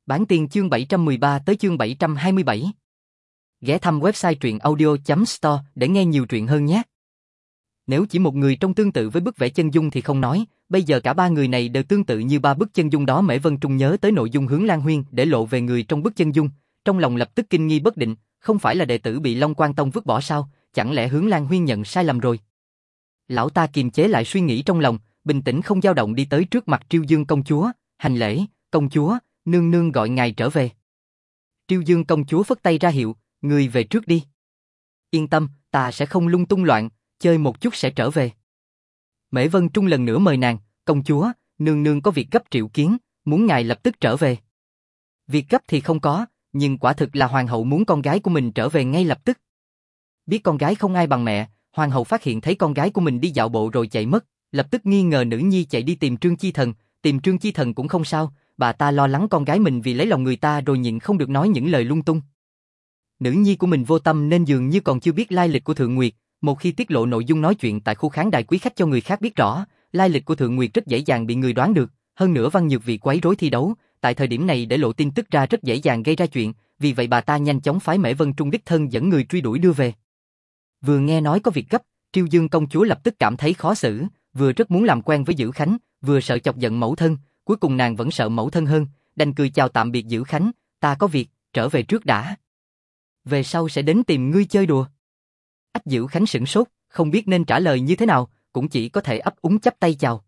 Bản tiên chương 713 tới chương 727. Ghé thăm website truyện audio.store để nghe nhiều truyện hơn nhé. Nếu chỉ một người trong tương tự với bức vẽ chân dung thì không nói, bây giờ cả ba người này đều tương tự như ba bức chân dung đó. Mễ Vân Trung nhớ tới nội dung Hướng Lan Huyên để lộ về người trong bức chân dung, trong lòng lập tức kinh nghi bất định, không phải là đệ tử bị Long Quan Tông vứt bỏ sao, chẳng lẽ Hướng Lan Huyên nhận sai lầm rồi? Lão ta kiềm chế lại suy nghĩ trong lòng, bình tĩnh không dao động đi tới trước mặt Triêu Dương công chúa, hành lễ, công chúa, nương nương gọi ngài trở về. Triêu Dương công chúa phất tay ra hiệu, người về trước đi. Yên tâm, ta sẽ không lung tung loạn, chơi một chút sẽ trở về. Mễ Vân Trung lần nữa mời nàng, công chúa, nương nương có việc gấp triệu kiến, muốn ngài lập tức trở về. Việc gấp thì không có, nhưng quả thực là hoàng hậu muốn con gái của mình trở về ngay lập tức. Biết con gái không ai bằng mẹ, hoàng hậu phát hiện thấy con gái của mình đi dạo bộ rồi chạy mất, lập tức nghi ngờ nữ nhi chạy đi tìm Trương Chi Thần, tìm Trương Chi Thần cũng không sao, bà ta lo lắng con gái mình vì lấy lòng người ta rồi nhịn không được nói những lời lung tung. Nữ nhi của mình vô tâm nên dường như còn chưa biết lai lịch của Thượng Nguyệt, một khi tiết lộ nội dung nói chuyện tại khu khán đài quý khách cho người khác biết rõ, lai lịch của Thượng Nguyệt rất dễ dàng bị người đoán được, hơn nữa Văn Nhược vì quấy rối thi đấu, tại thời điểm này để lộ tin tức ra rất dễ dàng gây ra chuyện, vì vậy bà ta nhanh chóng phái Mễ Vân Trung đích thân dẫn người truy đuổi đưa về. Vừa nghe nói có việc gấp, Triêu Dương công chúa lập tức cảm thấy khó xử, vừa rất muốn làm quen với Dữ Khánh, vừa sợ chọc giận mẫu thân, cuối cùng nàng vẫn sợ mẫu thân hơn, đành cười chào tạm biệt Dữ Khánh, ta có việc, trở về trước đã. Về sau sẽ đến tìm ngươi chơi đùa. Ách Dữ Khánh sửng sốt, không biết nên trả lời như thế nào, cũng chỉ có thể ấp úng chắp tay chào.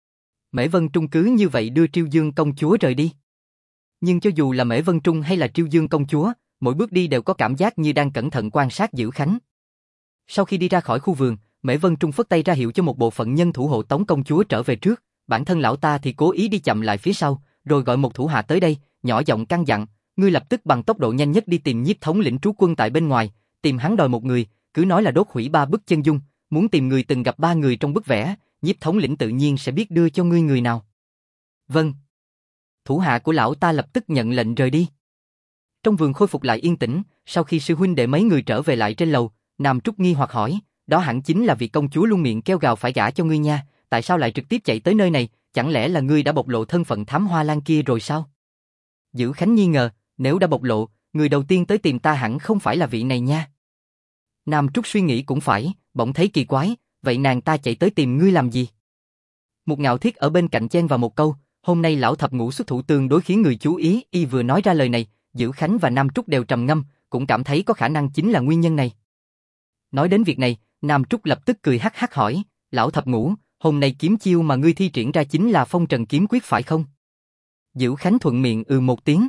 Mễ Vân Trung cứ như vậy đưa Triêu Dương công chúa rời đi. Nhưng cho dù là Mễ Vân Trung hay là Triêu Dương công chúa, mỗi bước đi đều có cảm giác như đang cẩn thận quan sát Dữ Khánh. Sau khi đi ra khỏi khu vườn, Mễ Vân Trung phất tay ra hiệu cho một bộ phận nhân thủ hộ tống công chúa trở về trước, bản thân lão ta thì cố ý đi chậm lại phía sau, rồi gọi một thủ hạ tới đây, nhỏ giọng căn dặn, ngươi lập tức bằng tốc độ nhanh nhất đi tìm Nhiếp thống lĩnh trú quân tại bên ngoài, tìm hắn đòi một người, cứ nói là đốt hủy 3 bức chân dung, muốn tìm người từng gặp 3 người trong bức vẽ, Nhiếp thống lĩnh tự nhiên sẽ biết đưa cho ngươi người nào. Vâng. Thủ hạ của lão ta lập tức nhận lệnh rời đi. Trong vườn khôi phục lại yên tĩnh, sau khi sư huynh đệ mấy người trở về lại trên lầu, Nam Trúc nghi hoặc hỏi, đó hẳn chính là vị công chúa luôn miệng kêu gào phải gả cho ngươi nha, tại sao lại trực tiếp chạy tới nơi này, chẳng lẽ là ngươi đã bộc lộ thân phận thám hoa lan kia rồi sao? Dữ Khánh nghi ngờ, nếu đã bộc lộ, người đầu tiên tới tìm ta hẳn không phải là vị này nha. Nam Trúc suy nghĩ cũng phải, bỗng thấy kỳ quái, vậy nàng ta chạy tới tìm ngươi làm gì? Một Ngạo Thiết ở bên cạnh chen vào một câu, hôm nay lão thập ngũ xuất thủ tương đối khiến người chú ý, y vừa nói ra lời này, Dữ Khánh và Nam Trúc đều trầm ngâm, cũng cảm thấy có khả năng chính là nguyên nhân này. Nói đến việc này, Nam Trúc lập tức cười hắc hắc hỏi, lão thập ngũ, hôm nay kiếm chiêu mà ngươi thi triển ra chính là Phong Trần kiếm quyết phải không? Dữ Khánh thuận miệng một tiếng.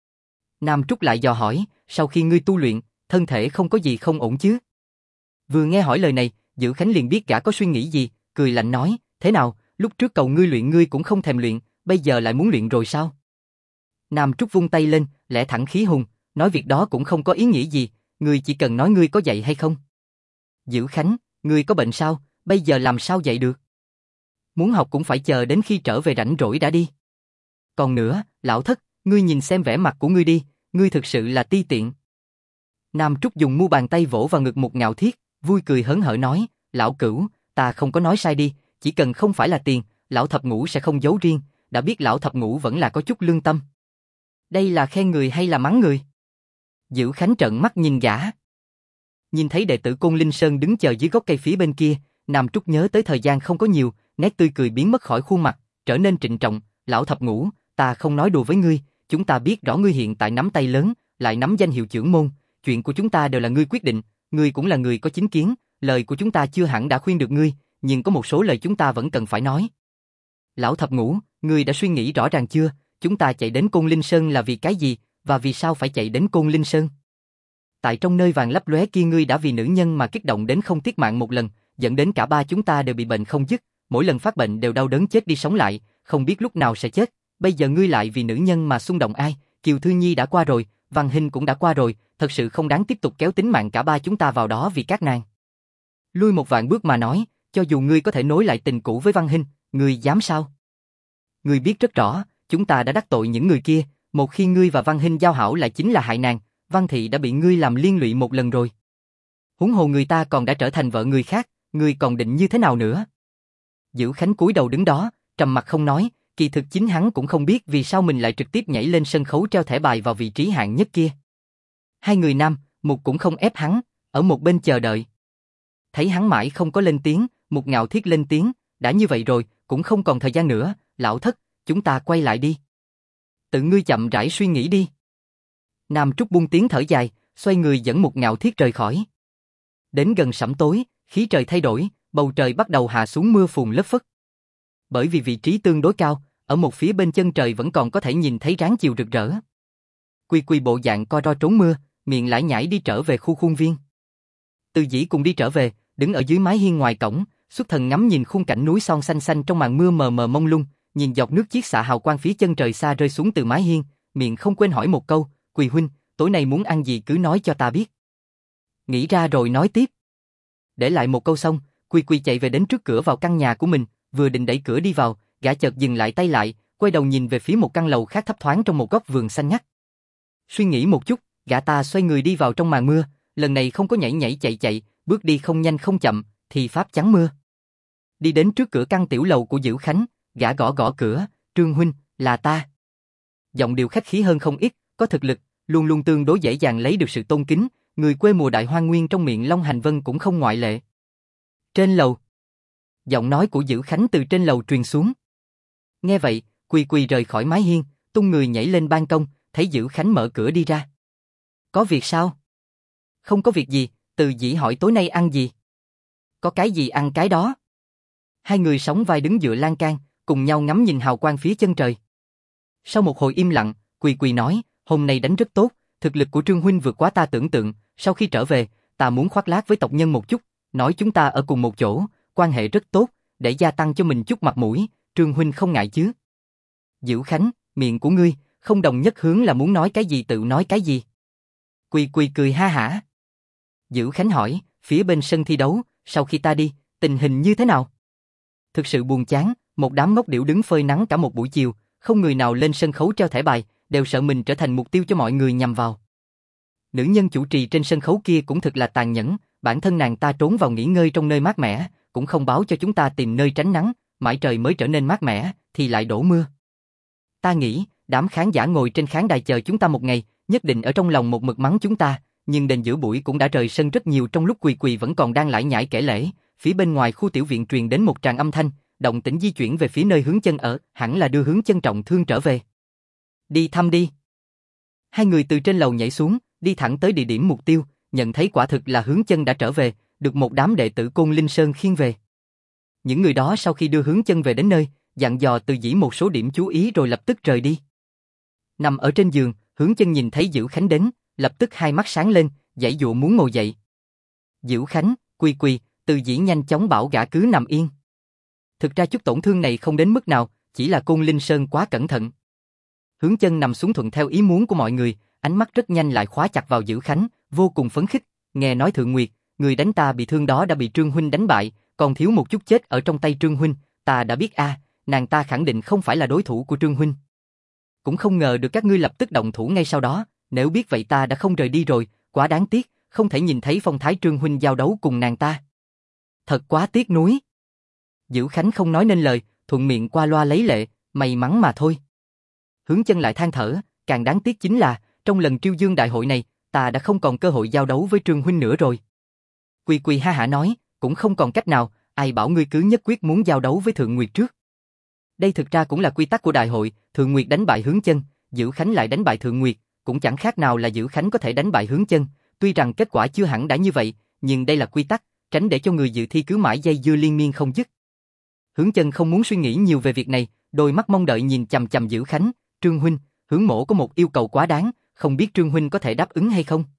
Nam Trúc lại dò hỏi, sau khi ngươi tu luyện, thân thể không có gì không ổn chứ? Vừa nghe hỏi lời này, Dữ Khánh liền biết gã có suy nghĩ gì, cười lạnh nói, thế nào, lúc trước cầu ngươi luyện ngươi cũng không thèm luyện, bây giờ lại muốn luyện rồi sao? Nam Trúc vung tay lên, lẽ thẳng khí hùng, nói việc đó cũng không có ý nghĩa gì, ngươi chỉ cần nói ngươi có dạy hay không. Dữ Khánh, ngươi có bệnh sao, bây giờ làm sao dạy được? Muốn học cũng phải chờ đến khi trở về rảnh rỗi đã đi. Còn nữa, lão thất, ngươi nhìn xem vẻ mặt của ngươi đi, ngươi thực sự là ti tiện. Nam Trúc dùng mu bàn tay vỗ vào ngực một Ngạo Thiết, vui cười hớn hở nói, lão cửu, ta không có nói sai đi, chỉ cần không phải là tiền, lão thập ngũ sẽ không giấu riêng, đã biết lão thập ngũ vẫn là có chút lương tâm. Đây là khen người hay là mắng người? Dữ Khánh trợn mắt nhìn gã. Nhìn thấy đệ tử Côn Linh Sơn đứng chờ dưới gốc cây phía bên kia, Nam Trúc nhớ tới thời gian không có nhiều, nét tươi cười biến mất khỏi khuôn mặt, trở nên trịnh trọng, lão thập ngũ, ta không nói đùa với ngươi, chúng ta biết rõ ngươi hiện tại nắm tay lớn, lại nắm danh hiệu trưởng môn, chuyện của chúng ta đều là ngươi quyết định, ngươi cũng là người có chính kiến, lời của chúng ta chưa hẳn đã khuyên được ngươi, nhưng có một số lời chúng ta vẫn cần phải nói. Lão thập ngũ, ngươi đã suy nghĩ rõ ràng chưa, chúng ta chạy đến Côn Linh Sơn là vì cái gì, và vì sao phải chạy đến Côn Linh Sơn? Tại trong nơi vàng lấp lóe kia ngươi đã vì nữ nhân mà kích động đến không tiếc mạng một lần, dẫn đến cả ba chúng ta đều bị bệnh không dứt, mỗi lần phát bệnh đều đau đớn chết đi sống lại, không biết lúc nào sẽ chết, bây giờ ngươi lại vì nữ nhân mà xung động ai, Kiều Thư Nhi đã qua rồi, Văn Hinh cũng đã qua rồi, thật sự không đáng tiếp tục kéo tính mạng cả ba chúng ta vào đó vì các nàng. Lui một vạn bước mà nói, cho dù ngươi có thể nối lại tình cũ với Văn Hinh, ngươi dám sao? Ngươi biết rất rõ, chúng ta đã đắc tội những người kia, một khi ngươi và Văn Hinh giao hảo lại chính là hại nàng, Văn Thị đã bị ngươi làm liên lụy một lần rồi. Huống hồ người ta còn đã trở thành vợ người khác, ngươi còn định như thế nào nữa? Dữ Khánh cúi đầu đứng đó, trầm mặt không nói, kỳ thực chính hắn cũng không biết vì sao mình lại trực tiếp nhảy lên sân khấu treo thẻ bài vào vị trí hạng nhất kia. Hai người nam, Mục cũng không ép hắn, ở một bên chờ đợi. Thấy hắn mãi không có lên tiếng, Mục ngạo thiết lên tiếng, đã như vậy rồi, cũng không còn thời gian nữa, lão thất, chúng ta quay lại đi. Tự ngươi chậm rãi suy nghĩ đi. Nam Trúc buông tiếng thở dài, xoay người dẫn Mục ngạo thiết rời khỏi. Đến gần sẩm tối, khí trời thay đổi, bầu trời bắt đầu hạ xuống mưa phùn lất phất. Bởi vì vị trí tương đối cao, ở một phía bên chân trời vẫn còn có thể nhìn thấy ráng chiều rực rỡ. Quy Quy bộ dạng co ro trốn mưa, miệng lải nhải đi trở về khu khuôn viên. Từ Dĩ cùng đi trở về, đứng ở dưới mái hiên ngoài cổng, xuất thần ngắm nhìn khung cảnh núi son xanh xanh trong màn mưa mờ mờ mông lung, nhìn dọc nước chiết xạ hào quang phía chân trời xa rơi xuống từ mái hiên, miệng không quên hỏi một câu, Quỳ huynh, tối nay muốn ăn gì cứ nói cho ta biết. Nghĩ ra rồi nói tiếp. Để lại một câu xong, Quy Quy chạy về đến trước cửa vào căn nhà của mình, vừa định đẩy cửa đi vào, gã chợt dừng lại tay lại, quay đầu nhìn về phía một căn lầu khác thấp thoáng trong một góc vườn xanh ngắt. Suy nghĩ một chút, gã ta xoay người đi vào trong màn mưa, lần này không có nhảy nhảy chạy chạy, bước đi không nhanh không chậm, thì pháp chắn mưa. Đi đến trước cửa căn tiểu lầu của Dữ Khánh, gã gõ gõ cửa, Trương huynh, là ta. Giọng điệu khách khí hơn không ít, có thực lực, luôn luôn tương đối dễ dàng lấy được sự tôn kính, người quê mùa Đại Hoang Nguyên trong miệng Long Hành Vân cũng không ngoại lệ. Trên lầu. Giọng nói của Dữ Khánh từ trên lầu truyền xuống. Nghe vậy, Quy Quy rời khỏi mái hiên, tung người nhảy lên ban công, thấy Dữ Khánh mở cửa đi ra. Có việc sao? Không có việc gì, Từ Dĩ hỏi tối nay ăn gì? Có cái gì ăn cái đó. Hai người sóng vai đứng dựa lan can, cùng nhau ngắm nhìn hào quang phía chân trời. Sau một hồi im lặng, Quy Quy nói, hôm nay đánh rất tốt, thực lực của Trương huynh vượt quá ta tưởng tượng, sau khi trở về, ta muốn khoác lác với tộc nhân một chút, nói chúng ta ở cùng một chỗ, quan hệ rất tốt, để gia tăng cho mình chút mặt mũi, Trương huynh không ngại chứ? Dữ Khánh, miệng của ngươi, không đồng nhất hướng là muốn nói cái gì tự nói cái gì. Quy Quy cười ha hả. Dữ Khánh hỏi, phía bên sân thi đấu, sau khi ta đi, tình hình như thế nào? Thực sự buồn chán, một đám ngốc điểu đứng phơi nắng cả một buổi chiều, không người nào lên sân khấu treo thẻ bài, đều sợ mình trở thành mục tiêu cho mọi người nhằm vào. Nữ nhân chủ trì trên sân khấu kia cũng thật là tàn nhẫn, bản thân nàng ta trốn vào nghỉ ngơi trong nơi mát mẻ, cũng không báo cho chúng ta tìm nơi tránh nắng, mãi trời mới trở nên mát mẻ, thì lại đổ mưa. Ta nghĩ, đám khán giả ngồi trên khán đài chờ chúng ta một ngày, nhất định ở trong lòng một mực mắng chúng ta, nhưng đền giữa buổi cũng đã rời sân rất nhiều trong lúc Quỳ Quỳ vẫn còn đang lải nhải kể lể, phía bên ngoài khu tiểu viện truyền đến một tràng âm thanh, động tĩnh di chuyển về phía nơi Hướng Chân ở, hẳn là đưa Hướng Chân trọng thương trở về. Đi thăm đi. Hai người từ trên lầu nhảy xuống, đi thẳng tới địa điểm mục tiêu, nhận thấy quả thực là Hướng Chân đã trở về, được một đám đệ tử Côn Linh Sơn khiêng về. Những người đó sau khi đưa Hướng Chân về đến nơi, dặn dò Từ Dĩ một số điểm chú ý rồi lập tức rời đi. Nằm ở trên giường, Hướng Chân nhìn thấy Dữ Khánh đến, lập tức hai mắt sáng lên, giãy giụa muốn ngồi dậy. Dữ Khánh, Quy Quy, Từ Dĩ nhanh chóng bảo gã cứ nằm yên. Thực ra chút tổn thương này không đến mức nào, chỉ là Côn Linh Sơn quá cẩn thận. Hướng Chân nằm xuống thuận theo ý muốn của mọi người, ánh mắt rất nhanh lại khóa chặt vào Dữ Khánh, vô cùng phấn khích, nghe nói Thượng Nguyệt, người đánh ta bị thương đó đã bị Trương huynh đánh bại, còn thiếu một chút chết ở trong tay Trương huynh, ta đã biết nàng ta khẳng định không phải là đối thủ của Trương huynh. Cũng không ngờ được các ngươi lập tức động thủ ngay sau đó, nếu biết vậy ta đã không rời đi rồi, quá đáng tiếc, không thể nhìn thấy phong thái Trương huynh giao đấu cùng nàng ta. Thật quá tiếc nuối. Dữ Khánh không nói nên lời, thuận miệng qua loa lấy lệ, may mắn mà thôi. Hướng Chân lại than thở, càng đáng tiếc chính là, trong lần Triêu Dương đại hội này, ta đã không còn cơ hội giao đấu với Trương huynh nữa rồi. Quy Quy ha hả nói, cũng không còn cách nào, ai bảo ngươi cứ nhất quyết muốn giao đấu với Thượng Nguyệt trước. Đây thực ra cũng là quy tắc của đại hội, Thượng Nguyệt đánh bại Hướng Chân, Dữ Khánh lại đánh bại Thượng Nguyệt, cũng chẳng khác nào là Dữ Khánh có thể đánh bại Hướng Chân, tuy rằng kết quả chưa hẳn đã như vậy, nhưng đây là quy tắc, tránh để cho người dự thi cứ mãi dây dưa liên miên không dứt. Hướng Chân không muốn suy nghĩ nhiều về việc này, đôi mắt mong đợi nhìn chằm chằm Dữ Khánh, Trương huynh, Hướng mỗ có một yêu cầu quá đáng, không biết Trương huynh có thể đáp ứng hay không.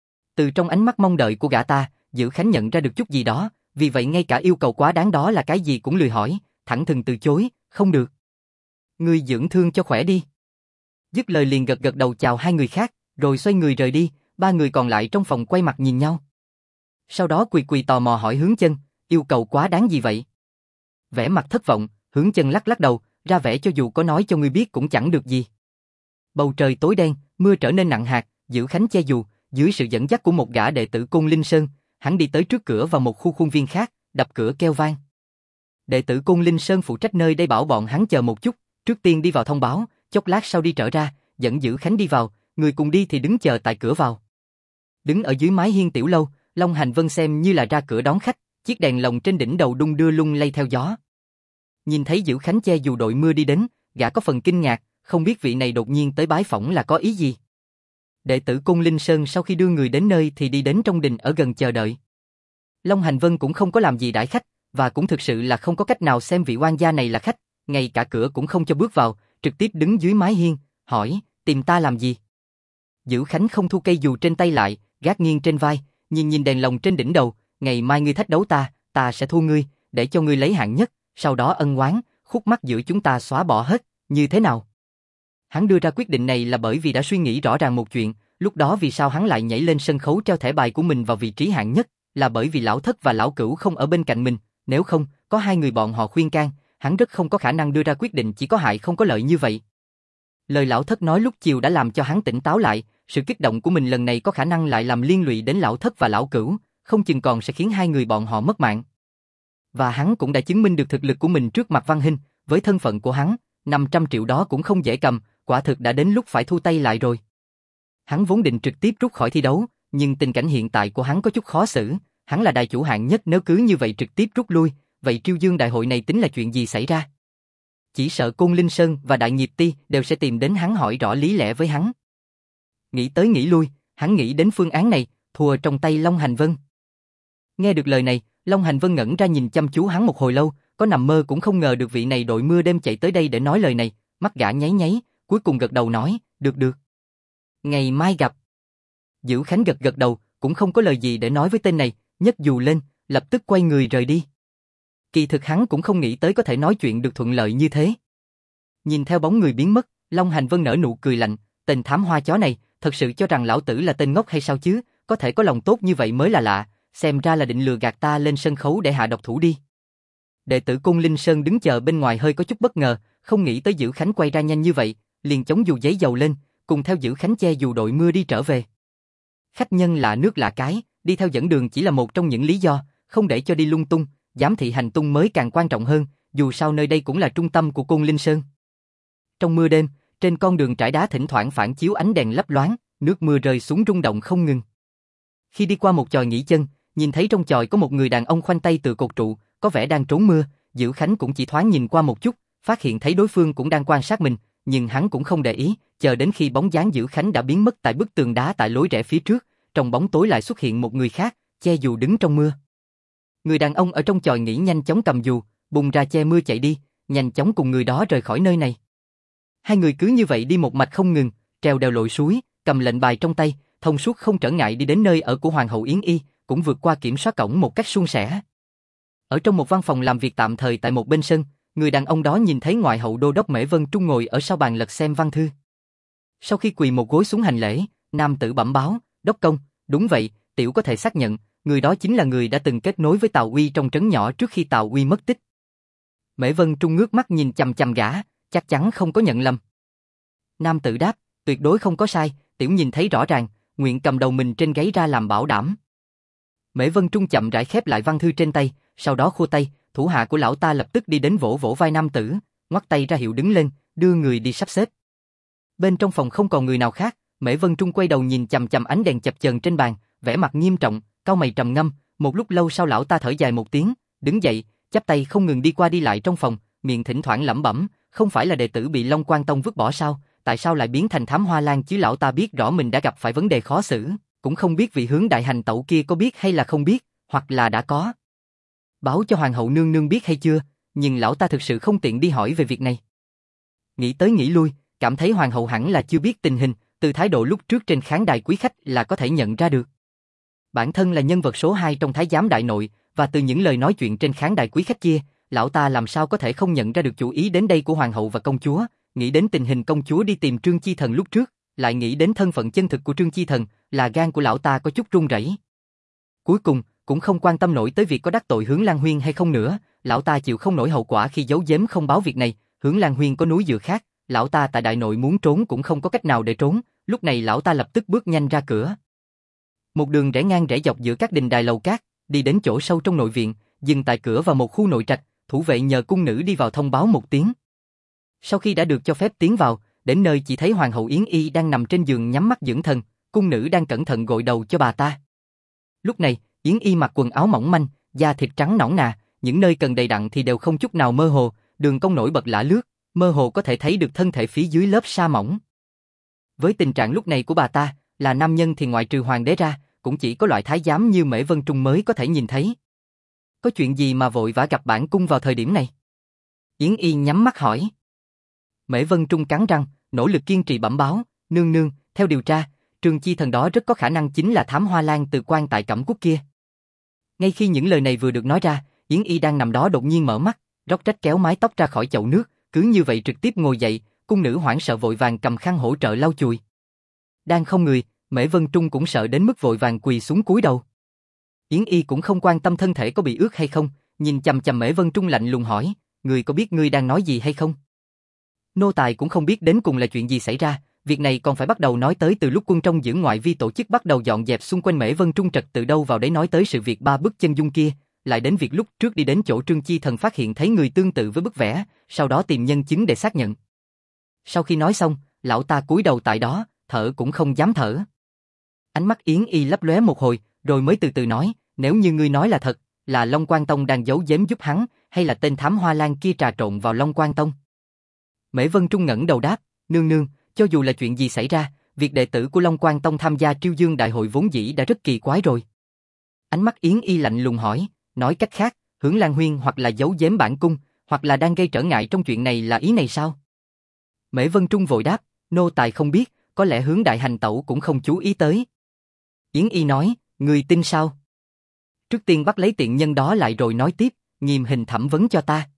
Từ trong ánh mắt mong đợi của gã ta, Dữ Khánh nhận ra được chút gì đó, vì vậy ngay cả yêu cầu quá đáng đó là cái gì cũng lười hỏi, thẳng thừng từ chối, không được. Ngươi dưỡng thương cho khỏe đi. Dứt lời liền gật gật đầu chào hai người khác, rồi xoay người rời đi, ba người còn lại trong phòng quay mặt nhìn nhau. Sau đó Quỳ Quỳ tò mò hỏi Hướng Chân, yêu cầu quá đáng gì vậy? Vẻ mặt thất vọng, Hướng Chân lắc lắc đầu, ra vẻ cho dù có nói cho ngươi biết cũng chẳng được gì. Bầu trời tối đen, mưa trở nên nặng hạt, Dữ Khánh che dù, dưới sự dẫn dắt của một gã đệ tử Côn Linh Sơn, hắn đi tới trước cửa vào một khu khuôn viên khác, đập cửa kêu vang. Đệ tử Côn Linh Sơn phụ trách nơi đây bảo bọn hắn chờ một chút, trước tiên đi vào thông báo, chốc lát sau đi trở ra, dẫn Dữ Khánh đi vào, người cùng đi thì đứng chờ tại cửa vào. Đứng ở dưới mái hiên tiểu lâu, Long Hành Vân xem như là ra cửa đón khách, chiếc đèn lồng trên đỉnh đầu đung đưa lung lay theo gió. Nhìn thấy Dữ Khánh che dù đội mưa đi đến, gã có phần kinh ngạc, không biết vị này đột nhiên tới bái phỏng là có ý gì. Đệ tử Côn Linh Sơn sau khi đưa người đến nơi thì đi đến trong đình ở gần chờ đợi. Long Hành Vân cũng không có làm gì đãi khách, và cũng thực sự là không có cách nào xem vị oan gia này là khách, ngay cả cửa cũng không cho bước vào, trực tiếp đứng dưới mái hiên, hỏi, tìm ta làm gì? Dữ Khánh không thu cây dù trên tay lại, gác nghiêng trên vai, nhìn đèn lồng trên đỉnh đầu, ngày mai ngươi thách đấu ta sẽ thua ngươi, để cho ngươi lấy hạng nhất, sau đó ân oán, khúc mắc giữa chúng ta xóa bỏ hết, như thế nào? Hắn đưa ra quyết định này là bởi vì đã suy nghĩ rõ ràng một chuyện, lúc đó vì sao hắn lại nhảy lên sân khấu treo thẻ bài của mình vào vị trí hạng nhất, là bởi vì lão thất và lão cửu không ở bên cạnh mình, nếu không, có hai người bọn họ khuyên can, hắn rất không có khả năng đưa ra quyết định chỉ có hại không có lợi như vậy. Lời lão thất nói lúc chiều đã làm cho hắn tỉnh táo lại, sự kích động của mình lần này có khả năng lại làm liên lụy đến lão thất và lão cửu, không chừng còn sẽ khiến hai người bọn họ mất mạng. Và hắn cũng đã chứng minh được thực lực của mình trước mặt Văn Hinh, với thân phận của hắn, 500 triệu đó cũng không dễ cầm, quả thực đã đến lúc phải thu tay lại rồi. Hắn vốn định trực tiếp rút khỏi thi đấu, nhưng tình cảnh hiện tại của hắn có chút khó xử, hắn là đại chủ hạng nhất, nếu cứ như vậy trực tiếp rút lui, vậy Triêu Dương đại hội này tính là chuyện gì xảy ra? Chỉ sợ Côn Linh Sơn và Đại Nghiệp Ti đều sẽ tìm đến hắn hỏi rõ lý lẽ với hắn. Nghĩ tới nghĩ lui, hắn nghĩ đến phương án này, thua trong tay Long Hành Vân. Nghe được lời này, Long Hành Vân ngẩn ra nhìn chăm chú hắn một hồi lâu, có nằm mơ cũng không ngờ được vị này đội mưa đêm chạy tới đây để nói lời này, mắt gã nháy nháy, cuối cùng gật đầu nói, được. Ngày mai gặp. Dữ Khánh gật đầu, cũng không có lời gì để nói với tên này, nhấc dù lên, lập tức quay người rời đi. Kỳ thực hắn cũng không nghĩ tới có thể nói chuyện được thuận lợi như thế. Nhìn theo bóng người biến mất, Long Hành Vân nở nụ cười lạnh, tên thám hoa chó này, thật sự cho rằng lão tử là tên ngốc hay sao chứ, có thể có lòng tốt như vậy mới là lạ, xem ra là định lừa gạt ta lên sân khấu để hạ độc thủ đi. Đệ tử Côn Linh Sơn đứng chờ bên ngoài hơi có chút bất ngờ, không nghĩ tới Dữ Khánh quay ra nhanh như vậy, liền chống dù giấy dầu lên, cùng theo Dữ Khánh che dù đội mưa đi trở về. Khách nhân lạ nước lạ cái, đi theo dẫn đường chỉ là một trong những lý do, không để cho đi lung tung, giám thị hành tung mới càng quan trọng hơn, dù sao nơi đây cũng là trung tâm của Côn Linh Sơn. Trong mưa đêm, trên con đường trải đá thỉnh thoảng phản chiếu ánh đèn lấp loáng, nước mưa rơi xuống rung động không ngừng. Khi đi qua một chòi nghỉ chân, nhìn thấy trong chòi có một người đàn ông khoanh tay từ cột trụ, có vẻ đang trốn mưa, Dữ Khánh cũng chỉ thoáng nhìn qua một chút, phát hiện thấy đối phương cũng đang quan sát mình, nhưng hắn cũng không để ý, chờ đến khi bóng dáng Dữ Khánh đã biến mất tại bức tường đá tại lối rẽ phía trước, trong bóng tối lại xuất hiện một người khác, che dù đứng trong mưa. Người đàn ông ở trong chòi nghỉ nhanh chóng cầm dù, bung ra che mưa chạy đi, nhanh chóng cùng người đó rời khỏi nơi này. Hai người cứ như vậy đi một mạch không ngừng, trèo đèo lội suối, cầm lệnh bài trong tay, thông suốt không trở ngại đi đến nơi ở của Hoàng hậu Yến Y, cũng vượt qua kiểm soát cổng một cách suôn sẻ. Ở trong một văn phòng làm việc tạm thời tại một bên sân, người đàn ông đó nhìn thấy ngoại hậu Đô đốc Mễ Vân Trung ngồi ở sau bàn lật xem văn thư. Sau khi quỳ một gối xuống hành lễ, nam tử bẩm báo, đốc công, đúng vậy, tiểu có thể xác nhận, người đó chính là người đã từng kết nối với Tào Uy trong trấn nhỏ trước khi Tào Uy mất tích. Mễ Vân Trung ngước mắt nhìn chằm chằm gã, chắc chắn không có nhận lầm. Nam tử đáp, tuyệt đối không có sai, tiểu nhìn thấy rõ ràng, nguyện cầm đầu mình trên gáy ra làm bảo đảm. Mễ Vân Trung chậm rãi khép lại văn thư trên tay, sau đó khua tay, thủ hạ của lão ta lập tức đi đến vỗ vỗ vai nam tử, ngoắc tay ra hiệu đứng lên, đưa người đi sắp xếp. Bên trong phòng không còn người nào khác, Mễ Vân Trung quay đầu nhìn chằm chằm ánh đèn chập chờn trên bàn, vẻ mặt nghiêm trọng, cau mày trầm ngâm, một lúc lâu sau lão ta thở dài một tiếng, đứng dậy, chắp tay không ngừng đi qua đi lại trong phòng, miệng thỉnh thoảng lẩm bẩm, không phải là đệ tử bị Long Quan Tông vứt bỏ sao, tại sao lại biến thành thám hoa lang chứ? Lão ta biết rõ mình đã gặp phải vấn đề khó xử, cũng không biết vị Hướng đại hành tẩu kia có biết hay là không biết, hoặc là đã có báo cho hoàng hậu nương nương biết hay chưa, nhưng lão ta thực sự không tiện đi hỏi về việc này. Nghĩ tới nghĩ lui, cảm thấy hoàng hậu hẳn là chưa biết tình hình, từ thái độ lúc trước trên khán đài quý khách là có thể nhận ra được. Bản thân là nhân vật số 2 trong thái giám đại nội, và từ những lời nói chuyện trên khán đài quý khách kia, lão ta làm sao có thể không nhận ra được chủ ý đến đây của hoàng hậu và công chúa, nghĩ đến tình hình công chúa đi tìm Trương Chi Thần lúc trước, lại nghĩ đến thân phận chân thực của Trương Chi Thần, là gan của lão ta có chút run rẩy. Cuối cùng, cũng không quan tâm nổi tới việc có đắc tội Hướng Lan Huyên hay không nữa, lão ta chịu không nổi hậu quả khi giấu giếm không báo việc này, Hướng Lan Huyên có núi dựa khác, lão ta tại đại nội muốn trốn cũng không có cách nào để trốn, lúc này lão ta lập tức bước nhanh ra cửa. Một đường rẽ ngang rẽ dọc giữa các đình đài lầu cát, đi đến chỗ sâu trong nội viện, dừng tại cửa vào một khu nội trạch, thủ vệ nhờ cung nữ đi vào thông báo một tiếng. Sau khi đã được cho phép tiến vào, đến nơi chỉ thấy Hoàng hậu Yến Y đang nằm trên giường nhắm mắt dưỡng thần, cung nữ đang cẩn thận gội đầu cho bà ta. Lúc này, Yến Y mặc quần áo mỏng manh, da thịt trắng nõn nà, những nơi cần đầy đặn thì đều không chút nào mơ hồ, đường cong nổi bật lả lướt, mơ hồ có thể thấy được thân thể phía dưới lớp sa mỏng. Với tình trạng lúc này của bà ta, là nam nhân thì ngoại trừ hoàng đế ra, cũng chỉ có loại thái giám như Mễ Vân Trung mới có thể nhìn thấy. Có chuyện gì mà vội vã gặp bản cung vào thời điểm này? Yến Y nhắm mắt hỏi. Mễ Vân Trung cắn răng, nỗ lực kiên trì bẩm báo, nương nương, theo điều tra, Trương Chi Thần đó rất có khả năng chính là thám hoa lan từ quan tại Cẩm Quốc kia. Ngay khi những lời này vừa được nói ra, Yến Y đang nằm đó đột nhiên mở mắt, róc rách kéo mái tóc ra khỏi chậu nước, cứ như vậy trực tiếp ngồi dậy, cung nữ hoảng sợ vội vàng cầm khăn hỗ trợ lau chùi. Đang không người, Mễ Vân Trung cũng sợ đến mức vội vàng quỳ xuống cúi đầu. Yến Y cũng không quan tâm thân thể có bị ướt hay không, nhìn chằm chằm Mễ Vân Trung lạnh lùng hỏi, người có biết ngươi đang nói gì hay không? Nô tài cũng không biết đến cùng là chuyện gì xảy ra, việc này còn phải bắt đầu nói tới từ lúc quân trong giữ ngoại vi tổ chức bắt đầu dọn dẹp xung quanh Mễ Vân Trung trật tự đâu vào đấy nói tới sự việc 3 bức chân dung kia, lại đến việc lúc trước đi đến chỗ Trương Chi Thần phát hiện thấy người tương tự với bức vẽ, sau đó tìm nhân chứng để xác nhận. Sau khi nói xong, lão ta cúi đầu tại đó, thở cũng không dám thở. Ánh mắt Yến Y lấp lóe một hồi, rồi mới từ từ nói, nếu như ngươi nói là thật, là Long Quan Tông đang giấu giếm giúp hắn, hay là tên thám hoa lan kia trà trộn vào Long Quan Tông? Mễ Vân Trung ngẩng đầu đáp, nương nương, cho dù là chuyện gì xảy ra, việc đệ tử của Long Quan Tông tham gia Triêu Dương Đại hội vốn dĩ đã rất kỳ quái rồi. Ánh mắt Yến Y lạnh lùng hỏi, nói cách khác, Hướng Lan Huyên hoặc là giấu giếm bản cung, hoặc là đang gây trở ngại trong chuyện này là ý này sao? Mễ Vân Trung vội đáp, nô tài không biết, có lẽ Hướng Đại Hành Tẩu cũng không chú ý tới. Yến Y nói, người tin sao? Trước tiên bắt lấy tiện nhân đó lại rồi nói tiếp, nghiêm hình thẩm vấn cho ta.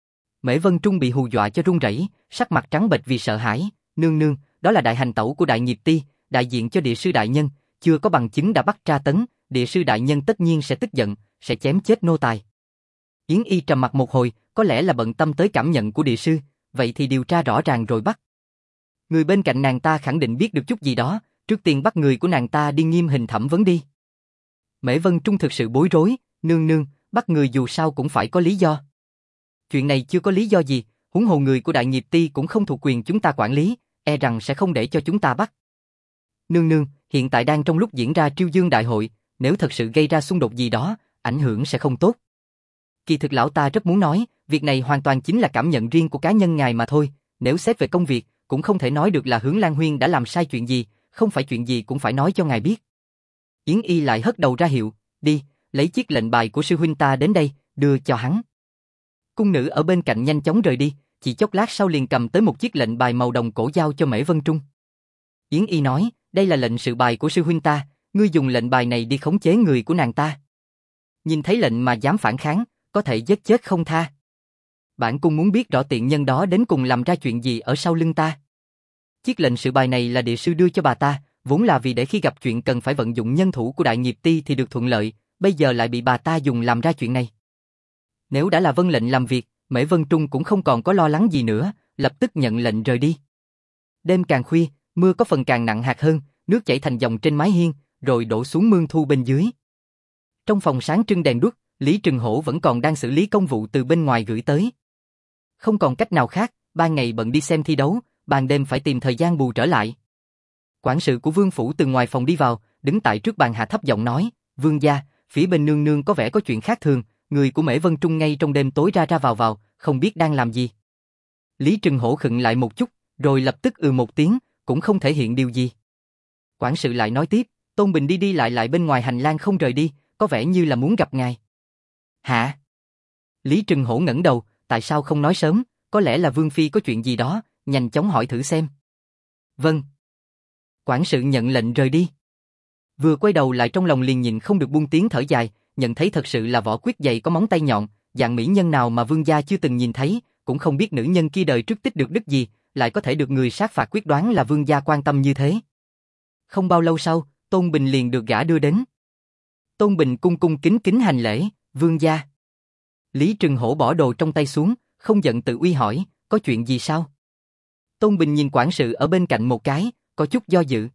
Mễ Vân Trung bị hù dọa cho run rẩy, sắc mặt trắng bệch vì sợ hãi, nương nương, đó là đại hành tẩu của Đại Nghiệp Ti, đại diện cho địa sư đại nhân, chưa có bằng chứng đã bắt tra tấn, địa sư đại nhân tất nhiên sẽ tức giận, sẽ chém chết nô tài. Yến Y trầm mặt một hồi, có lẽ là bận tâm tới cảm nhận của địa sư, vậy thì điều tra rõ ràng rồi bắt. Người bên cạnh nàng ta khẳng định biết được chút gì đó, trước tiên bắt người của nàng ta đi nghiêm hình thẩm vấn đi. Mễ Vân Trung thực sự bối rối, nương nương, bắt người dù sao cũng phải có lý do. Chuyện này chưa có lý do gì, huống hồ người của Đại Nghiệp Ti cũng không thuộc quyền chúng ta quản lý, e rằng sẽ không để cho chúng ta bắt. Nương nương, hiện tại đang trong lúc diễn ra Triêu Dương Đại hội, nếu thật sự gây ra xung đột gì đó, ảnh hưởng sẽ không tốt. Kỳ thực lão ta rất muốn nói, việc này hoàn toàn chính là cảm nhận riêng của cá nhân ngài mà thôi, nếu xét về công việc, cũng không thể nói được là Hướng Lan Huyên đã làm sai chuyện gì, không phải chuyện gì cũng phải nói cho ngài biết. Yến Y lại hất đầu ra hiệu, đi, lấy chiếc lệnh bài của sư huynh ta đến đây, đưa cho hắn. Cung nữ ở bên cạnh nhanh chóng rời đi, chỉ chốc lát sau liền cầm tới một chiếc lệnh bài màu đồng cổ giao cho Mễ Vân Trung. Yến Y nói, đây là lệnh sự bài của sư huynh ta, ngươi dùng lệnh bài này đi khống chế người của nàng ta. Nhìn thấy lệnh mà dám phản kháng, có thể giết chết không tha. Bản cung muốn biết rõ tiện nhân đó đến cùng làm ra chuyện gì ở sau lưng ta. Chiếc lệnh sự bài này là địa sư đưa cho bà ta, vốn là vì để khi gặp chuyện cần phải vận dụng nhân thủ của Đại Nghiệp Ti thì được thuận lợi, bây giờ lại bị bà ta dùng làm ra chuyện này. Nếu đã là vâng lệnh làm việc, Mễ Vân Trung cũng không còn có lo lắng gì nữa, lập tức nhận lệnh rời đi. Đêm càng khuya, mưa có phần càng nặng hạt hơn, nước chảy thành dòng trên mái hiên, rồi đổ xuống mương thu bên dưới. Trong phòng sáng trưng đèn đuốc, Lý Trừng Hổ vẫn còn đang xử lý công vụ từ bên ngoài gửi tới. Không còn cách nào khác, ban ngày bận đi xem thi đấu, ban đêm phải tìm thời gian bù trở lại. Quản sự của Vương phủ từ ngoài phòng đi vào, đứng tại trước bàn hạ thấp giọng nói, Vương gia, phía bên nương nương có vẻ có chuyện khác thường, người của Mễ Vân Trung ngay trong đêm tối ra ra vào, không biết đang làm gì. Lý Trừng Hổ khựng lại một chút, rồi lập tức một tiếng, cũng không thể hiện điều gì. Quản sự lại nói tiếp, Tôn Bình đi đi lại bên ngoài hành lang không rời đi, có vẻ như là muốn gặp ngài. Hả? Lý Trừng Hổ ngẩng đầu, tại sao không nói sớm, có lẽ là Vương phi có chuyện gì đó, nhanh chóng hỏi thử xem. Vâng. Quản sự nhận lệnh rời đi. Vừa quay đầu lại trong lòng liền nhìn không được buông tiếng thở dài, nhận thấy thật sự là vỏ quyết dày có móng tay nhọn, dạng mỹ nhân nào mà Vương gia chưa từng nhìn thấy, cũng không biết nữ nhân kia đời trước tích được đức gì, lại có thể được người sát phạt quyết đoán là Vương gia quan tâm như thế. Không bao lâu sau, Tôn Bình liền được gả đưa đến. Tôn Bình cung cung kính kính hành lễ, Vương gia. Lý Trừng Hổ bỏ đồ trong tay xuống, không giận tự uy hỏi, có chuyện gì sao? Tôn Bình nhìn quản sự ở bên cạnh một cái, có chút do dự.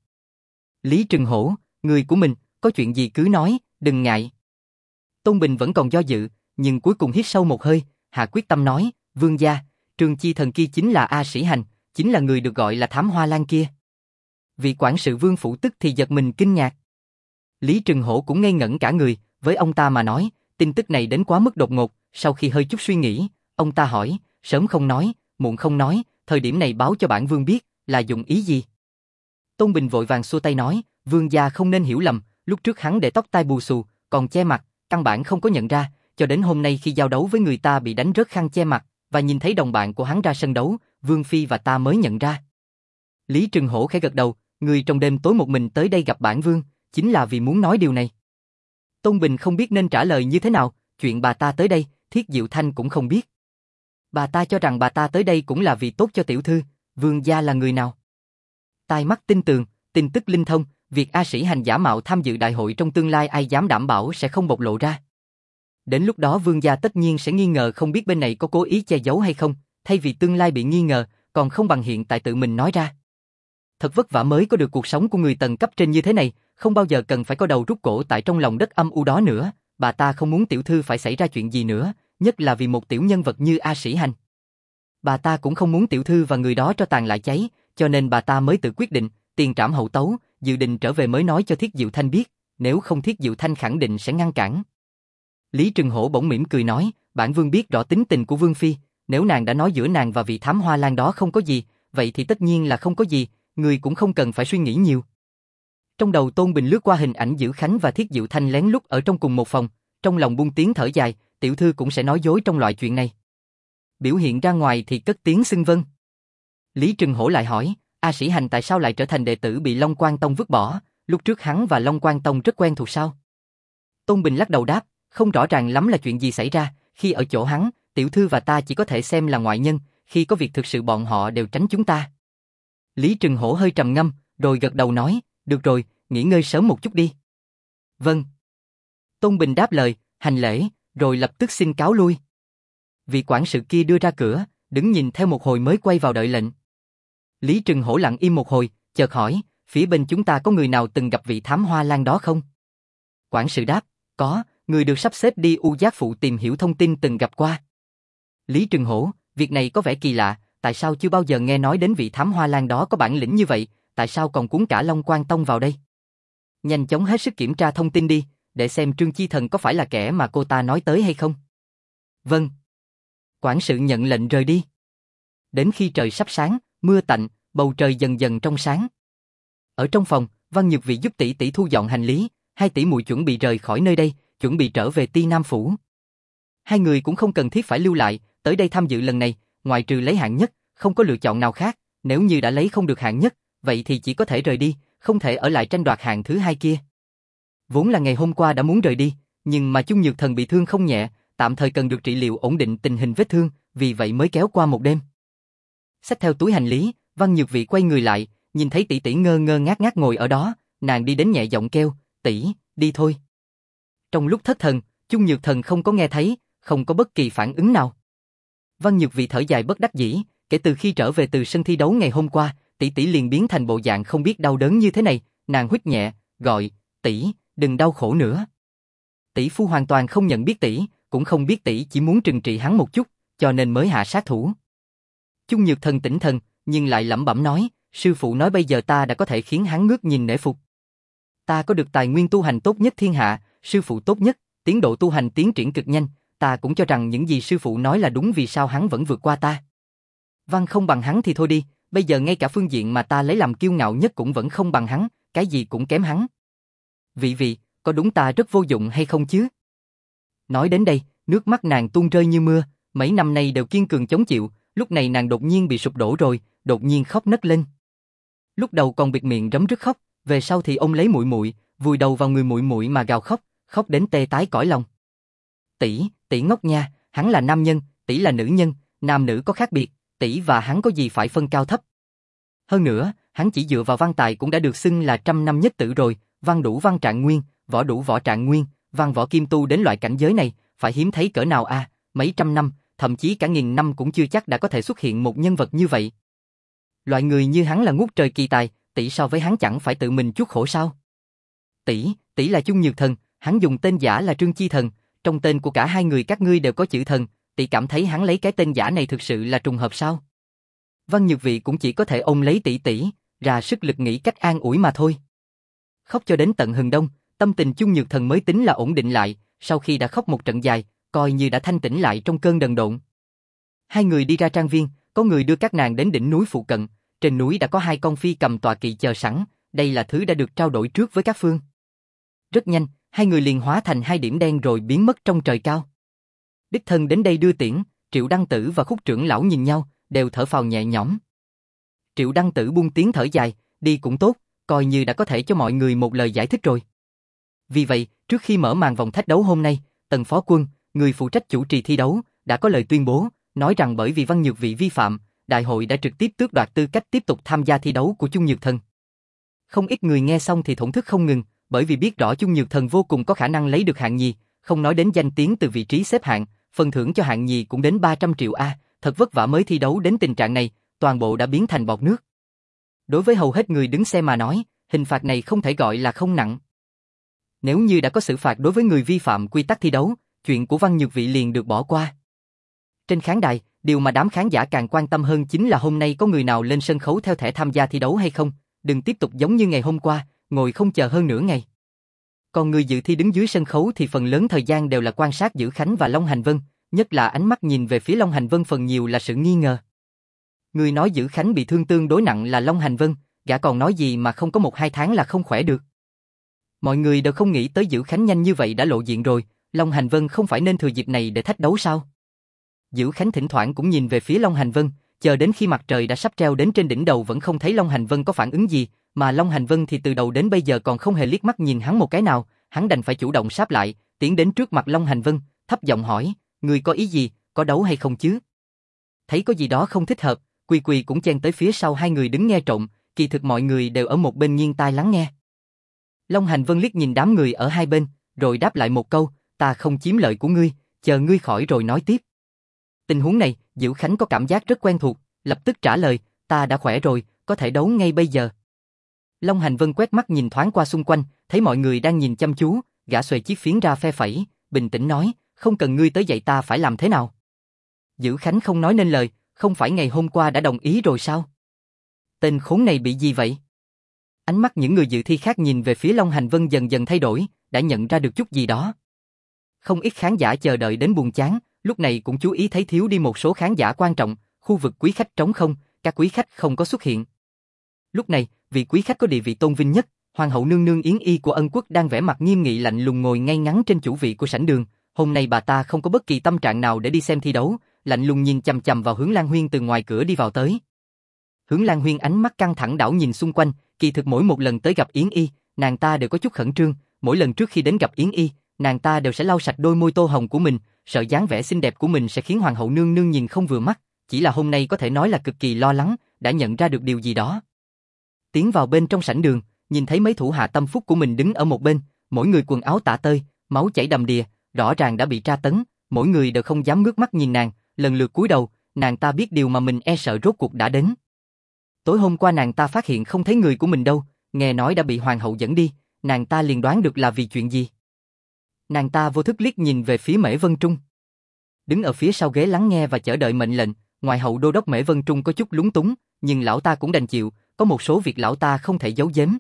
Lý Trừng Hổ, người của mình, có chuyện gì cứ nói, đừng ngại. Tôn Bình vẫn còn do dự, nhưng cuối cùng hít sâu một hơi, hạ quyết tâm nói, Vương gia, Trương Chi Thần kia chính là A Sĩ Hành, chính là người được gọi là Thám Hoa Lan kia. Vị quản sự Vương phủ tức thì giật mình kinh ngạc. Lý Trừng Hổ cũng ngây ngẩn cả người, với ông ta mà nói, tin tức này đến quá mức đột ngột, sau khi hơi chút suy nghĩ, ông ta hỏi, sớm không nói, muộn không nói, thời điểm này báo cho bản vương biết, là dụng ý gì? Tôn Bình vội vàng xua tay nói, vương gia không nên hiểu lầm, lúc trước hắn để tóc tai bù xù, còn che mặt, căn bản không có nhận ra, cho đến hôm nay khi giao đấu với người ta bị đánh rớt khăn che mặt, và nhìn thấy đồng bạn của hắn ra sân đấu, Vương Phi và ta mới nhận ra. Lý Trừng Hổ khẽ gật đầu, người trong đêm tối một mình tới đây gặp bản vương, chính là vì muốn nói điều này. Tôn Bình không biết nên trả lời như thế nào, chuyện bà ta tới đây, Thiết Diệu Thanh cũng không biết. Bà ta cho rằng bà ta tới đây cũng là vì tốt cho tiểu thư, vương gia là người nào? Tai mắt tinh tường, tin tức linh thông, việc A Sĩ Hành giả mạo tham dự đại hội trong tương lai ai dám đảm bảo sẽ không bộc lộ ra. Đến lúc đó vương gia tất nhiên sẽ nghi ngờ không biết bên này có cố ý che giấu hay không, thay vì tương lai bị nghi ngờ, còn không bằng hiện tại tự mình nói ra. Thật vất vả mới có được cuộc sống của người tầng cấp trên như thế này, không bao giờ cần phải có đầu rút cổ tại trong lòng đất âm u đó nữa, bà ta không muốn tiểu thư phải xảy ra chuyện gì nữa, nhất là vì một tiểu nhân vật như A Sĩ Hành. Bà ta cũng không muốn tiểu thư và người đó cho tàn lại cháy, cho nên bà ta mới tự quyết định, tiền trảm hậu tấu, dự định trở về mới nói cho Thiết Diệu Thanh biết, nếu không Thiết Diệu Thanh khẳng định sẽ ngăn cản. Lý Trừng Hổ bỗng mỉm cười nói, bản vương biết rõ tính tình của Vương Phi, nếu nàng đã nói giữa nàng và vị Thám Hoa Lan đó không có gì, vậy thì tất nhiên là không có gì, người cũng không cần phải suy nghĩ nhiều. Trong đầu Tôn Bình lướt qua hình ảnh Dữ Khánh và Thiết Diệu Thanh lén lút ở trong cùng một phòng, trong lòng buông tiếng thở dài, tiểu thư cũng sẽ nói dối trong loại chuyện này. Biểu hiện ra ngoài thì cất tiếng xưng vâng. Lý Trừng Hổ lại hỏi, A Sĩ Hành tại sao lại trở thành đệ tử bị Long Quan Tông vứt bỏ, lúc trước hắn và Long Quan Tông rất quen thuộc sao? Tôn Bình lắc đầu đáp, không rõ ràng lắm là chuyện gì xảy ra, khi ở chỗ hắn, tiểu thư và ta chỉ có thể xem là ngoại nhân, khi có việc thực sự bọn họ đều tránh chúng ta. Lý Trừng Hổ hơi trầm ngâm, rồi gật đầu nói, được rồi, nghỉ ngơi sớm một chút đi. Vâng. Tôn Bình đáp lời, hành lễ, rồi lập tức xin cáo lui. Vị quản sự kia đưa ra cửa, đứng nhìn theo một hồi mới quay vào đợi lệnh. Lý Trừng Hổ lặng im một hồi, chợt hỏi, phía bên chúng ta có người nào từng gặp vị Thám Hoa Lan đó không? Quản sự đáp, có, người được sắp xếp đi U Giác Phụ tìm hiểu thông tin từng gặp qua. Lý Trừng Hổ, việc này có vẻ kỳ lạ, tại sao chưa bao giờ nghe nói đến vị Thám Hoa Lan đó có bản lĩnh như vậy, tại sao còn cuốn cả Long Quan Tông vào đây? Nhanh chóng hết sức kiểm tra thông tin đi, để xem Trương Chi Thần có phải là kẻ mà cô ta nói tới hay không. Vâng. Quản sự nhận lệnh rời đi. Đến khi trời sắp sáng, mưa tạnh, bầu trời dần dần trong sáng. Ở trong phòng, Văn Nhược Vị giúp tỷ tỷ thu dọn hành lý, hai tỷ muội chuẩn bị rời khỏi nơi đây, chuẩn bị trở về Ti Nam phủ. Hai người cũng không cần thiết phải lưu lại, tới đây tham dự lần này, ngoại trừ lấy hạng nhất, không có lựa chọn nào khác, nếu như đã lấy không được hạng nhất, vậy thì chỉ có thể rời đi, không thể ở lại tranh đoạt hạng thứ hai kia. Vốn là ngày hôm qua đã muốn rời đi, nhưng mà Chung Nhược Thần bị thương không nhẹ, tạm thời cần được trị liệu ổn định tình hình vết thương, vì vậy mới kéo qua một đêm. Xách theo túi hành lý, Văn Nhược Vị quay người lại, nhìn thấy tỷ tỷ ngơ ngơ ngác ngác ngồi ở đó, nàng đi đến nhẹ giọng kêu, tỷ, đi thôi. Trong lúc thất thần, Chung Nhược Thần không có nghe thấy, không có bất kỳ phản ứng nào. Văn Nhược Vị thở dài bất đắc dĩ, kể từ khi trở về từ sân thi đấu ngày hôm qua, tỷ tỷ liền biến thành bộ dạng không biết đau đớn như thế này, nàng huýt nhẹ, gọi, tỷ, đừng đau khổ nữa. Tỷ phu hoàn toàn không nhận biết tỷ, cũng không biết tỷ chỉ muốn trừng trị hắn một chút, cho nên mới hạ sát thủ. Chung Nhược Thần tỉnh thần, nhưng lại lẩm bẩm nói, sư phụ nói bây giờ ta đã có thể khiến hắn ngước nhìn nể phục. Ta có được tài nguyên tu hành tốt nhất thiên hạ, sư phụ tốt nhất, tiến độ tu hành tiến triển cực nhanh, ta cũng cho rằng những gì sư phụ nói là đúng, vì sao hắn vẫn vượt qua ta. Văn không bằng hắn thì thôi đi, bây giờ ngay cả phương diện mà ta lấy làm kiêu ngạo nhất cũng vẫn không bằng hắn, cái gì cũng kém hắn. Vị, có đúng ta rất vô dụng hay không chứ? Nói đến đây, nước mắt nàng tuôn rơi như mưa, mấy năm nay đều kiên cường chống chịu, lúc này nàng đột nhiên bị sụp đổ rồi, đột nhiên khóc nấc lên. Lúc đầu còn bịt miệng rấm rứt khóc, về sau thì ôm lấy muội muội, vùi đầu vào người muội muội mà gào khóc, khóc đến tê tái cõi lòng. Tỷ ngốc nha, hắn là nam nhân, tỷ là nữ nhân, nam nữ có khác biệt, tỷ và hắn có gì phải phân cao thấp. Hơn nữa, hắn chỉ dựa vào văn tài cũng đã được xưng là trăm năm nhất tử rồi, văn đủ văn trạng nguyên, võ đủ võ trạng nguyên, văn võ kim tu đến loại cảnh giới này, phải hiếm thấy cỡ nào a, mấy trăm năm, thậm chí cả nghìn năm cũng chưa chắc đã có thể xuất hiện một nhân vật như vậy. Loại người như hắn là ngút trời kỳ tài, tỷ so với hắn chẳng phải tự mình chuốc khổ sao? Tỷ là Chung Nhược Thần, hắn dùng tên giả là Trương Chi Thần, trong tên của cả hai người các ngươi đều có chữ thần, tỷ cảm thấy hắn lấy cái tên giả này thực sự là trùng hợp sao? Văn Nhược Vị cũng chỉ có thể ôm lấy tỷ tỷ, ra sức lực nghĩ cách an ủi mà thôi. Khóc cho đến tận hừng đông, tâm tình Chung Nhược Thần mới tính là ổn định lại, sau khi đã khóc một trận dài, coi như đã thanh tĩnh lại trong cơn đần độn. Hai người đi ra trang viên, có người đưa các nàng đến đỉnh núi phụ cận, trên núi đã có 2 con phi cầm tọa kỵ chờ sẵn, đây là thứ đã được trao đổi trước với các phương. Rất nhanh, hai người liền hóa thành 2 điểm đen rồi biến mất trong trời cao. Đích thân đến đây đưa tiễn, Triệu Đăng Tử và Khúc trưởng lão nhìn nhau, đều thở phào nhẹ nhõm. Triệu Đăng Tử buông tiếng thở dài, đi cũng tốt, coi như đã có thể cho mọi người một lời giải thích rồi. Vì vậy, trước khi mở màn vòng thách đấu hôm nay, Tần Phó Quân, người phụ trách chủ trì thi đấu, đã có lời tuyên bố, nói rằng bởi vì Văn Nhược Vị vi phạm, đại hội đã trực tiếp tước đoạt tư cách tiếp tục tham gia thi đấu của Chung Nhược Thần. Không ít người nghe xong thì thổn thức không ngừng, bởi vì biết rõ Chung Nhược Thần vô cùng có khả năng lấy được hạng nhì, không nói đến danh tiếng từ vị trí xếp hạng, phần thưởng cho hạng nhì cũng đến 300 triệu A, thật vất vả mới thi đấu đến tình trạng này, toàn bộ đã biến thành bọt nước. Đối với hầu hết người đứng xem mà nói, hình phạt này không thể gọi là không nặng. Nếu như đã có xử phạt đối với người vi phạm quy tắc thi đấu, chuyện của Văn Nhược Vị liền được bỏ qua. Trên khán đài, điều mà đám khán giả càng quan tâm hơn chính là hôm nay có người nào lên sân khấu theo thẻ tham gia thi đấu hay không, đừng tiếp tục giống như ngày hôm qua, ngồi không chờ hơn nửa ngày. Còn người dự thi đứng dưới sân khấu thì phần lớn thời gian đều là quan sát Dữ Khánh và Long Hành Vân, nhất là ánh mắt nhìn về phía Long Hành Vân phần nhiều là sự nghi ngờ. Người nói Dữ Khánh bị thương tương đối nặng là Long Hành Vân, gã còn nói gì mà không có 1-2 tháng là không khỏe được. Mọi người đều không nghĩ tới Dữ Khánh nhanh như vậy đã lộ diện rồi, Long Hành Vân không phải nên thừa dịp này để thách đấu sao? Dữ Khánh thỉnh thoảng cũng nhìn về phía Long Hành Vân, chờ đến khi mặt trời đã sắp treo đến trên đỉnh đầu vẫn không thấy Long Hành Vân có phản ứng gì, mà Long Hành Vân thì từ đầu đến bây giờ còn không hề liếc mắt nhìn hắn một cái nào, hắn đành phải chủ động sáp lại, tiến đến trước mặt Long Hành Vân, thấp giọng hỏi, người có ý gì, có đấu hay không chứ? Thấy có gì đó không thích hợp, Quỳ Quỳ cũng chen tới phía sau hai người đứng nghe trộm, kỳ thực mọi người đều ở một bên nghiêng tai lắng nghe. Long Hành Vân liếc nhìn đám người ở hai bên, rồi đáp lại một câu, ta không chiếm lợi của ngươi, chờ ngươi khỏi rồi nói tiếp. Tình huống này, Dữ Khánh có cảm giác rất quen thuộc, lập tức trả lời, ta đã khỏe rồi, có thể đấu ngay bây giờ. Long Hành Vân quét mắt nhìn thoáng qua xung quanh, thấy mọi người đang nhìn chăm chú, gã xuề chiếc phiến ra phe phẩy, bình tĩnh nói, không cần ngươi tới dạy ta phải làm thế nào. Dữ Khánh không nói nên lời, không phải ngày hôm qua đã đồng ý rồi sao? Tên khốn này bị gì vậy? Ánh mắt những người dự thi khác nhìn về phía Long Hành Vân dần dần thay đổi, đã nhận ra được chút gì đó. Không ít khán giả chờ đợi đến buồn chán, lúc này cũng chú ý thấy thiếu đi một số khán giả quan trọng, khu vực quý khách trống không, các quý khách không có xuất hiện. Lúc này, vị quý khách có địa vị tôn vinh nhất, Hoàng hậu nương nương Yến Y của Ân Quốc đang vẻ mặt nghiêm nghị lạnh lùng ngồi ngay ngắn trên chủ vị của sảnh đường. Hôm nay bà ta không có bất kỳ tâm trạng nào để đi xem thi đấu, lạnh lùng nhìn chằm chằm vào Hướng Lan Huyên từ ngoài cửa đi vào tới. Hướng Lan Huyên ánh mắt căng thẳng đảo nhìn xung quanh, kỳ thực mỗi một lần tới gặp Yến Y, nàng ta đều có chút khẩn trương, mỗi lần trước khi đến gặp Yến Y, nàng ta đều sẽ lau sạch đôi môi tô hồng của mình, sợ dáng vẻ xinh đẹp của mình sẽ khiến Hoàng hậu nương nương nhìn không vừa mắt, chỉ là hôm nay có thể nói là cực kỳ lo lắng, đã nhận ra được điều gì đó. Tiến vào bên trong sảnh đường, nhìn thấy mấy thủ hạ tâm phúc của mình đứng ở một bên, mỗi người quần áo tả tơi, máu chảy đầm đìa, rõ ràng đã bị tra tấn, mỗi người đều không dám ngước mắt nhìn nàng, lần lượt cúi đầu, nàng ta biết điều mà mình e sợ rốt cuộc đã đến. Tối hôm qua nàng ta phát hiện không thấy người của mình đâu, nghe nói đã bị hoàng hậu dẫn đi, nàng ta liền đoán được là vì chuyện gì. Nàng ta vô thức liếc nhìn về phía Mễ Vân Trung. Đứng ở phía sau ghế lắng nghe và chờ đợi mệnh lệnh, ngoại hậu đô đốc Mễ Vân Trung có chút lúng túng, nhưng lão ta cũng đành chịu, có một số việc lão ta không thể giấu giếm.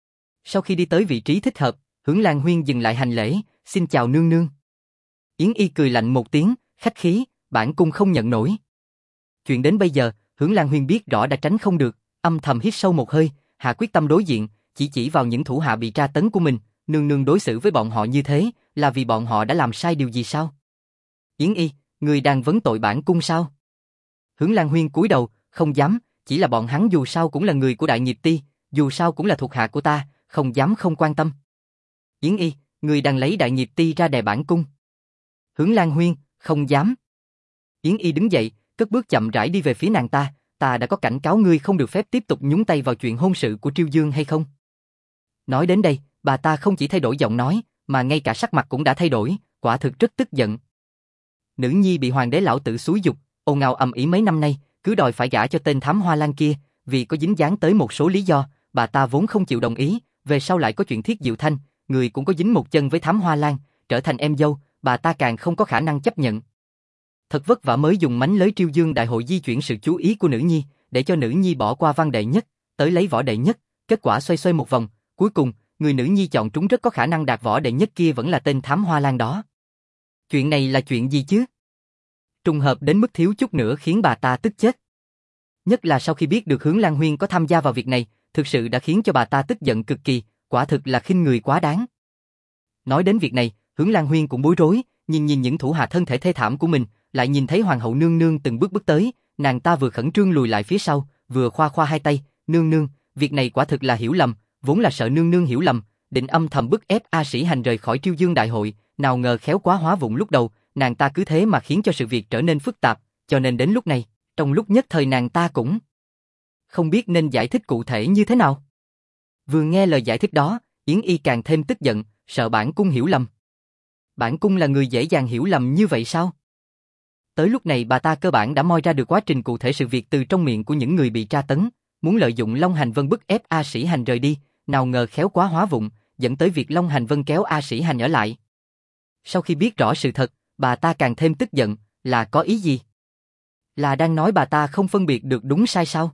Sau khi đi tới vị trí thích hợp, Hướng Lan Huyên dừng lại hành lễ, xin chào nương nương. Yến Y cười lạnh một tiếng, khách khí, bản cung không nhận nổi. Chuyện đến bây giờ, Hướng Lan Huyên biết rõ đã tránh không được, âm thầm hít sâu một hơi, hạ quyết tâm đối diện, chỉ vào những thủ hạ bị tra tấn của mình, nương nương đối xử với bọn họ như thế, là vì bọn họ đã làm sai điều gì sao? Yến Y, người đang vấn tội bản cung sao? Hướng Lan Huyên cúi đầu, không dám, chỉ là bọn hắn dù sao cũng là người của Đại Nghiệp Ti, dù sao cũng là thuộc hạ của ta, không dám không quan tâm. Yến Y, người đang lấy Đại Nghiệp Ti ra đè bản cung. Hướng Lan Huyên, không dám. Yến Y đứng dậy, cất bước chậm rãi đi về phía nàng ta, ta đã có cảnh cáo ngươi không được phép tiếp tục nhúng tay vào chuyện hôn sự của Triêu Dương hay không? Nói đến đây, bà ta không chỉ thay đổi giọng nói, mà ngay cả sắc mặt cũng đã thay đổi, quả thực rất tức giận. Nữ nhi bị hoàng đế lão tử xúi giục, ồn ào ầm ĩ mấy năm nay, cứ đòi phải gả cho tên thám hoa lan kia, vì có dính dáng tới một số lý do, bà ta vốn không chịu đồng ý, về sau lại có chuyện Thiết Diệu Thanh, người cũng có dính một chân với thám hoa lan, trở thành em dâu, bà ta càng không có khả năng chấp nhận. Thật vất vả mới dùng mánh lới Triêu Dương đại hội di chuyển sự chú ý của nữ nhi, để cho nữ nhi bỏ qua văn đệ nhất, tới lấy võ đệ nhất, kết quả xoay xoay một vòng, cuối cùng, người nữ nhi chọn trúng rất có khả năng đạt võ đệ nhất kia vẫn là tên thám hoa lan đó. Chuyện này là chuyện gì chứ? Trùng hợp đến mức thiếu chút nữa khiến bà ta tức chết. Nhất là sau khi biết được Hướng Lan Huyên có tham gia vào việc này, thực sự đã khiến cho bà ta tức giận cực kỳ, quả thực là khinh người quá đáng. Nói đến việc này, Hướng Lan Huyên cũng bối rối, nhìn những thủ hạ thân thể thê thảm của mình, lại nhìn thấy hoàng hậu nương nương từng bước bước tới, nàng ta vừa khẩn trương lùi lại phía sau, vừa khoa khoa hai tay, nương nương, việc này quả thực là hiểu lầm, vốn là sợ nương nương hiểu lầm, định âm thầm bức ép A Sĩ Hành rời khỏi Triêu Dương đại hội, nào ngờ khéo quá hóa vụng lúc đầu, nàng ta cứ thế mà khiến cho sự việc trở nên phức tạp, cho nên đến lúc này, trong lúc nhất thời nàng ta cũng không biết nên giải thích cụ thể như thế nào. Vừa nghe lời giải thích đó, Yến Y càng thêm tức giận, sợ bản cung hiểu lầm. Bản cung là người dễ dàng hiểu lầm như vậy sao? Tới lúc này bà ta cơ bản đã moi ra được quá trình cụ thể sự việc từ trong miệng của những người bị tra tấn, muốn lợi dụng Long Hành Vân bức ép A Sĩ Hành rời đi, nào ngờ khéo quá hóa vụng, dẫn tới việc Long Hành Vân kéo A Sĩ Hành ở lại. Sau khi biết rõ sự thật, bà ta càng thêm tức giận, là có ý gì? Là đang nói bà ta không phân biệt được đúng sai sao?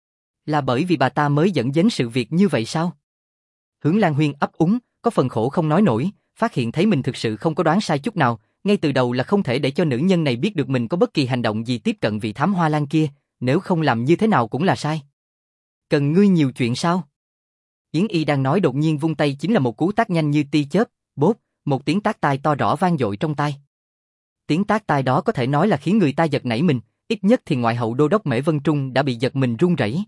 Là bởi vì bà ta mới dẫn đến sự việc như vậy sao? Hướng Lan Huyên ấp úng, có phần khổ không nói nổi, phát hiện thấy mình thực sự không có đoán sai chút nào, ngay từ đầu là không thể để cho nữ nhân này biết được mình có bất kỳ hành động gì tiếp cận vị thám hoa lan kia, nếu không làm như thế nào cũng là sai. Cần ngươi nhiều chuyện sao? Yến Y đang nói đột nhiên vung tay chính là một cú tát nhanh như tia chớp, bốp, một tiếng tát tai to rõ vang dội trong tai. Tiếng tát tai đó có thể nói là khiến người ta giật nảy mình, ít nhất thì ngoại hậu đô đốc Mễ Vân Trung đã bị giật mình run rẩy.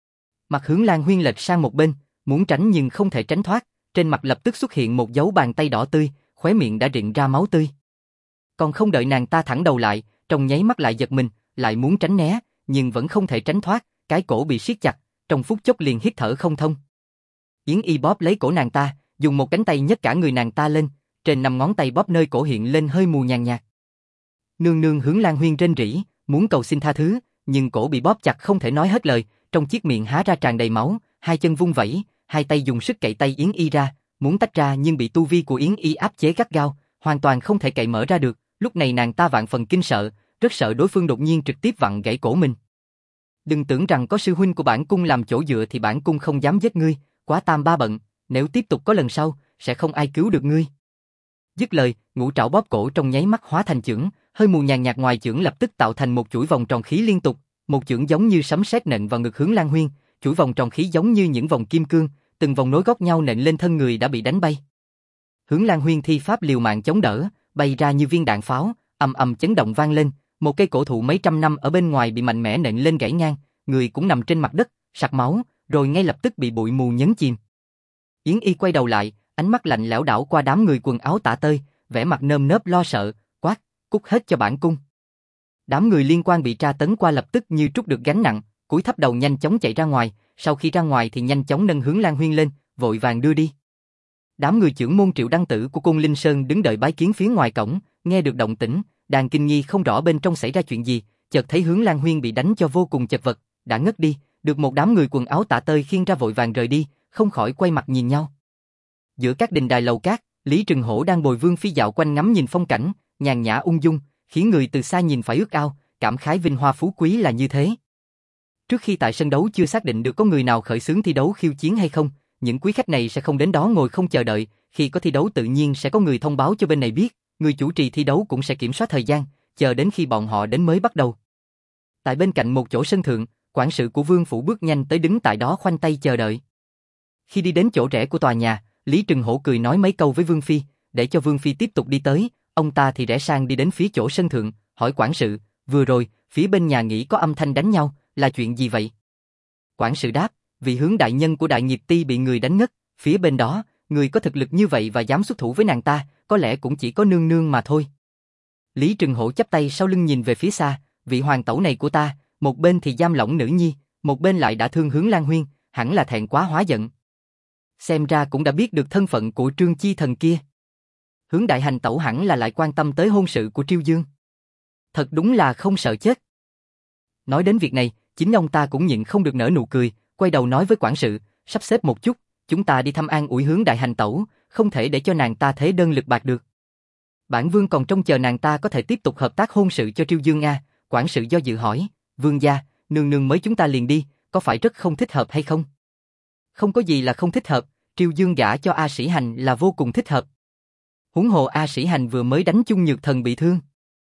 Mặt Hướng Lan Huyên lệch sang một bên, muốn tránh nhưng không thể tránh thoát, trên mặt lập tức xuất hiện một dấu bàn tay đỏ tươi, khóe miệng đã rịn ra máu tươi. Còn không đợi nàng ta thẳng đầu lại, trong nháy mắt lại giật mình, lại muốn tránh né, nhưng vẫn không thể tránh thoát, cái cổ bị siết chặt, trong phút chốc liền hít thở không thông. Yến Y bóp lấy cổ nàng ta, dùng một cánh tay nhấc cả người nàng ta lên, trên 5 ngón tay bóp nơi cổ hiện lên hơi mù nhàn nhạt. Nương nương Hướng Lan Huyên rên rỉ, muốn cầu xin tha thứ, nhưng cổ bị bóp chặt không thể nói hết lời, trong chiếc miệng há ra tràn đầy máu, hai chân vung vẩy, hai tay dùng sức cậy tay Yến Y ra, muốn tách ra nhưng bị tu vi của Yến Y áp chế gắt gao, hoàn toàn không thể cậy mở ra được. Lúc này nàng ta vạn phần kinh sợ, rất sợ đối phương đột nhiên trực tiếp vặn gãy cổ mình. Đừng tưởng rằng có sư huynh của bản cung làm chỗ dựa thì bản cung không dám giết ngươi, quá tam ba bận, nếu tiếp tục có lần sau, sẽ không ai cứu được ngươi. Dứt lời, ngũ trảo bóp cổ trong nháy mắt hóa thành chưởng, hơi mù nhàn nhạt ngoài chưởng lập tức tạo thành một chuỗi vòng tròn khí liên tục, một chưởng giống như sấm sét nện vào ngực Hướng Lan Huyên, chuỗi vòng tròn khí giống như những vòng kim cương, từng vòng nối gót nhau nện lên thân người đã bị đánh bay. Hướng Lan Huyên thi pháp liều mạng chống đỡ, bay ra như viên đạn pháo, ầm ầm chấn động vang lên, một cây cổ thụ mấy trăm năm ở bên ngoài bị mạnh mẽ nện lên gãy ngang, người cũng nằm trên mặt đất, sặc máu, rồi ngay lập tức bị bụi mù nhấn chìm. Yến Y quay đầu lại, ánh mắt lạnh lẽo đảo qua đám người quần áo tả tơi, vẻ mặt nơm nớp lo sợ, quát, cút hết cho bản cung. Đám người liên quan bị tra tấn qua lập tức như trút được gánh nặng, cúi thấp đầu nhanh chóng chạy ra ngoài, sau khi ra ngoài thì nhanh chóng nâng Hướng Lan Huyên lên, vội vàng đưa đi. Đám người chưởng môn Triệu Đăng Tử của Côn Linh Sơn đứng đợi bái kiến phía ngoài cổng, nghe được động tĩnh, đang kinh nghi không rõ bên trong xảy ra chuyện gì, chợt thấy Hướng Lan Huyên bị đánh cho vô cùng chật vật, đã ngất đi, được một đám người quần áo tả tơi khiêng ra vội vàng rời đi, không khỏi quay mặt nhìn nhau. Giữa các đình đài lầu cát, Lý Trừng Hổ đang bồi Vương Phi dạo quanh ngắm nhìn phong cảnh, nhàn nhã ung dung, khiến người từ xa nhìn phải ước ao, cảm khái vinh hoa phú quý là như thế. Trước khi tại sân đấu chưa xác định được có người nào khởi xướng thi đấu khiêu chiến hay không, những quý khách này sẽ không đến đó ngồi không chờ đợi, khi có thi đấu tự nhiên sẽ có người thông báo cho bên này biết, người chủ trì thi đấu cũng sẽ kiểm soát thời gian, chờ đến khi bọn họ đến mới bắt đầu. Tại bên cạnh một chỗ sân thượng, quản sự của Vương phủ bước nhanh tới đứng tại đó khoanh tay chờ đợi. Khi đi đến chỗ rẽ của tòa nhà, Lý Trừng Hổ cười nói mấy câu với Vương Phi, để cho Vương Phi tiếp tục đi tới, ông ta thì rẽ sang đi đến phía chỗ sân thượng, hỏi quản sự, vừa rồi, phía bên nhà nghỉ có âm thanh đánh nhau, là chuyện gì vậy? Quản sự đáp, vị Hướng đại nhân của Đại Nghiệp Ti bị người đánh ngất, phía bên đó, người có thực lực như vậy và dám xuất thủ với nàng ta, có lẽ cũng chỉ có nương nương mà thôi. Lý Trừng Hổ chắp tay sau lưng nhìn về phía xa, vị hoàng tẩu này của ta, một bên thì giam lỏng nữ nhi, một bên lại đã thương Hướng Lan Huyên, hẳn là thẹn quá hóa giận. Xem ra cũng đã biết được thân phận của Trương Chi Thần kia. Hướng đại hành tẩu hẳn là lại quan tâm tới hôn sự của Triêu Dương. Thật đúng là không sợ chết. Nói đến việc này, chính ông ta cũng nhịn không được nở nụ cười, quay đầu nói với quản sự, sắp xếp một chút, chúng ta đi thăm an ủi Hướng đại hành tẩu, không thể để cho nàng ta thế đơn lực bạc được. Bản vương còn trông chờ nàng ta có thể tiếp tục hợp tác hôn sự cho Triêu Dương a. Quản sự do dự hỏi, vương gia, nương nương mới chúng ta liền đi, có phải rất không thích hợp hay không? Không có gì là không thích hợp, Triêu Dương gả cho A Sĩ Hành là vô cùng thích hợp. Huống hồ A Sĩ Hành vừa mới đánh chung Nhược Thần bị thương.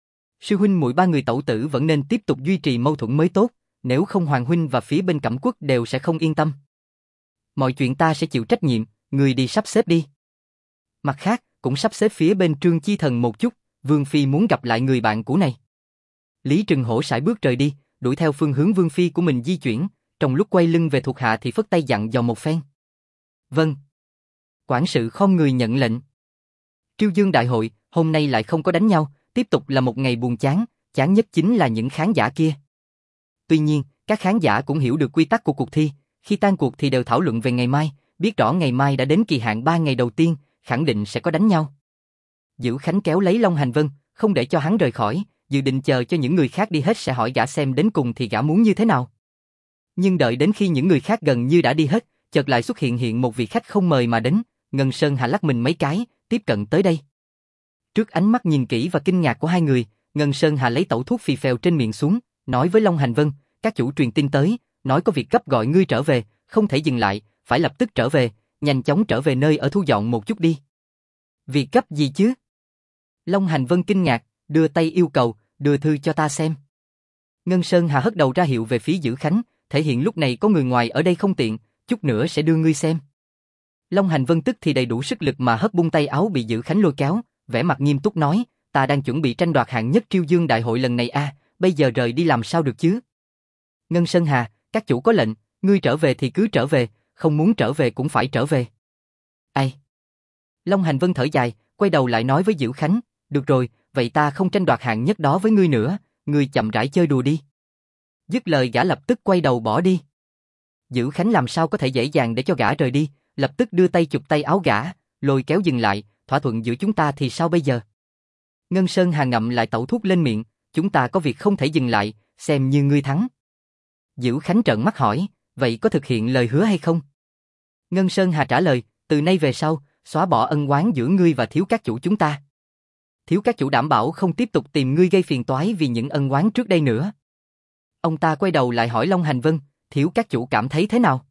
Sư huynh muội ba người tẩu tử vẫn nên tiếp tục duy trì mâu thuẫn mới tốt, nếu không Hoàng huynh và phía bên Cẩm Quốc đều sẽ không yên tâm. Mọi chuyện ta sẽ chịu trách nhiệm, người đi sắp xếp đi. Mặt khác, cũng sắp xếp phía bên Trương Chi Thần một chút, Vương Phi muốn gặp lại người bạn cũ này. Lý Trừng Hổ sải bước rời đi, đuổi theo phương hướng Vương Phi của mình di chuyển, trong lúc quay lưng về thuộc hạ thì phất tay dặn dò một phen. Vâng. Quản sự khom người nhận lệnh. Triêu Dương đại hội, hôm nay lại không có đánh nhau, tiếp tục là một ngày buồn chán, chán nhất chính là những khán giả kia. Tuy nhiên, các khán giả cũng hiểu được quy tắc của cuộc thi, khi tan cuộc thì đều thảo luận về ngày mai, biết rõ ngày mai đã đến kỳ hạn 3 ngày đầu tiên, khẳng định sẽ có đánh nhau. Dữ Khánh kéo lấy Long Hành Vân, không để cho hắn rời khỏi, dự định chờ cho những người khác đi hết sẽ hỏi gã xem đến cùng thì gã muốn như thế nào. Nhưng đợi đến khi những người khác gần như đã đi hết, chợt lại xuất hiện một vị khách không mời mà đến, Ngân Sơn Hà lắc mình mấy cái, tiếp cận tới đây. Trước ánh mắt nhìn kỹ và kinh ngạc của hai người, Ngân Sơn Hà lấy tẩu thuốc phì phèo trên miệng xuống, nói với Long Hành Vân, các chủ truyền tin tới, nói có việc gấp gọi ngươi trở về, không thể dừng lại, phải lập tức trở về, nhanh chóng trở về nơi ở thu dọn một chút đi. Việc gấp gì chứ? Long Hành Vân kinh ngạc, đưa tay yêu cầu, đưa thư cho ta xem. Ngân Sơn Hà hất đầu ra hiệu về phía Dữ Khánh, thể hiện lúc này có người ngoài ở đây không tiện, chút nữa sẽ đưa ngươi xem. Long Hành Vân tức thì đầy đủ sức lực mà hất bung tay áo bị Dữ Khánh lôi kéo, vẻ mặt nghiêm túc nói, ta đang chuẩn bị tranh đoạt hạng nhất Triêu Dương đại hội lần này a, bây giờ rời đi làm sao được chứ? Ngân Sơn Hà, các chủ có lệnh, ngươi trở về thì cứ trở về, không muốn trở về cũng phải trở về. Ai? Long Hành Vân thở dài, quay đầu lại nói với Dữ Khánh, được rồi, vậy ta không tranh đoạt hạng nhất đó với ngươi nữa, ngươi chậm rãi chơi đùa đi. Dứt lời gã lập tức quay đầu bỏ đi. Dữ Khánh làm sao có thể dễ dàng để cho gã rời đi, lập tức đưa tay chụp tay áo gã, lôi kéo dừng lại, thỏa thuận giữa chúng ta thì sao bây giờ? Ngân Sơn Hà ngậm lại tẩu thuốc lên miệng, chúng ta có việc không thể dừng lại, xem như ngươi thắng. Dữ Khánh trợn mắt hỏi, vậy có thực hiện lời hứa hay không? Ngân Sơn Hà trả lời, từ nay về sau, xóa bỏ ân oán giữa ngươi và thiếu các chủ chúng ta. Thiếu các chủ đảm bảo không tiếp tục tìm ngươi gây phiền toái vì những ân oán trước đây nữa. Ông ta quay đầu lại hỏi Long Hành Vân, thiếu các chủ cảm thấy thế nào?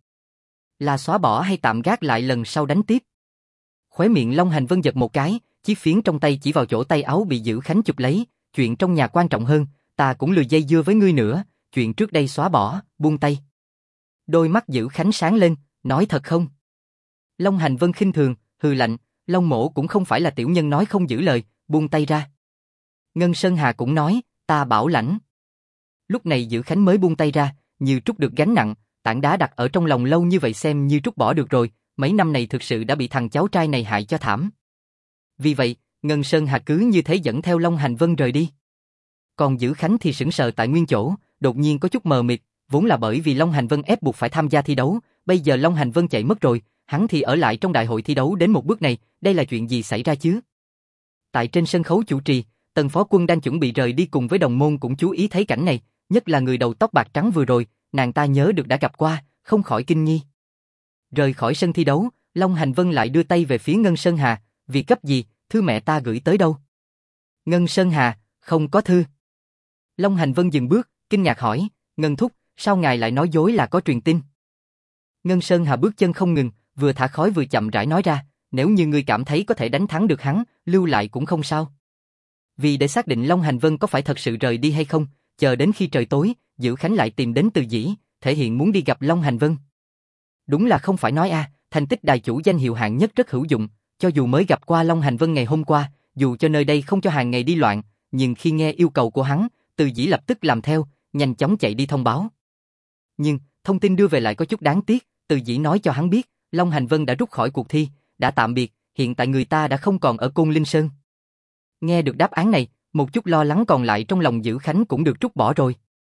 Là xóa bỏ hay tạm gác lại lần sau đánh tiếp? Khóe miệng Long Hành Vân giật một cái, chiếc phiến trong tay chỉ vào chỗ tay áo bị Dữ Khánh chụp lấy, chuyện trong nhà quan trọng hơn, ta cũng lười dây dưa với ngươi nữa, chuyện trước đây xóa bỏ, buông tay. Đôi mắt Dữ Khánh sáng lên, nói thật không? Long Hành Vân khinh thường, hừ lạnh, Long mỗ cũng không phải là tiểu nhân nói không giữ lời, buông tay ra. Ngân Sơn Hà cũng nói, ta bảo lãnh. Lúc này Dữ Khánh mới buông tay ra, như trút được gánh nặng, tảng đá đặt ở trong lòng lâu như vậy xem như trút bỏ được rồi, mấy năm này thực sự đã bị thằng cháu trai này hại cho thảm. Vì vậy, Ngân Sơn Hà cứ như thế dẫn theo Long Hành Vân rời đi. Còn Dữ Khánh thì sững sờ tại nguyên chỗ, đột nhiên có chút mờ mịt, vốn là bởi vì Long Hành Vân ép buộc phải tham gia thi đấu, bây giờ Long Hành Vân chạy mất rồi, hắn thì ở lại trong đại hội thi đấu đến một bước này, đây là chuyện gì xảy ra chứ? Tại trên sân khấu chủ trì, Tần Phó Quân đang chuẩn bị rời đi cùng với đồng môn cũng chú ý thấy cảnh này, nhất là người đầu tóc bạc trắng vừa rồi, nàng ta nhớ được đã gặp qua, không khỏi kinh nghi. Rời khỏi sân thi đấu, Long Hành Vân lại đưa tay về phía Ngân Sơn Hà, việc cấp gì, thư mẹ ta gửi tới đâu? Ngân Sơn Hà, không có thư. Long Hành Vân dừng bước, kinh ngạc hỏi, Ngân thúc, sao ngài lại nói dối là có truyền tin? Ngân Sơn Hà bước chân không ngừng, vừa thả khói vừa chậm rãi nói ra, nếu như ngươi cảm thấy có thể đánh thắng được hắn, lưu lại cũng không sao. Vì để xác định Long Hành Vân có phải thật sự rời đi hay không, chờ đến khi trời tối, Dữ Khánh lại tìm đến Từ Dĩ, thể hiện muốn đi gặp Long Hành Vân. Đúng là không phải nói thành tích đài chủ danh hiệu hạng nhất rất hữu dụng, cho dù mới gặp qua Long Hành Vân ngày hôm qua, dù cho nơi đây không cho hàng ngày đi loạn, nhưng khi nghe yêu cầu của hắn, Từ Dĩ lập tức làm theo, nhanh chóng chạy đi thông báo. Nhưng, thông tin đưa về lại có chút đáng tiếc, Từ Dĩ nói cho hắn biết, Long Hành Vân đã rút khỏi cuộc thi, đã tạm biệt, hiện tại người ta đã không còn ở Côn Linh Sơn. Nghe được đáp án này, một chút lo lắng còn lại trong lòng Dữ Khánh cũng được trút bỏ rồi.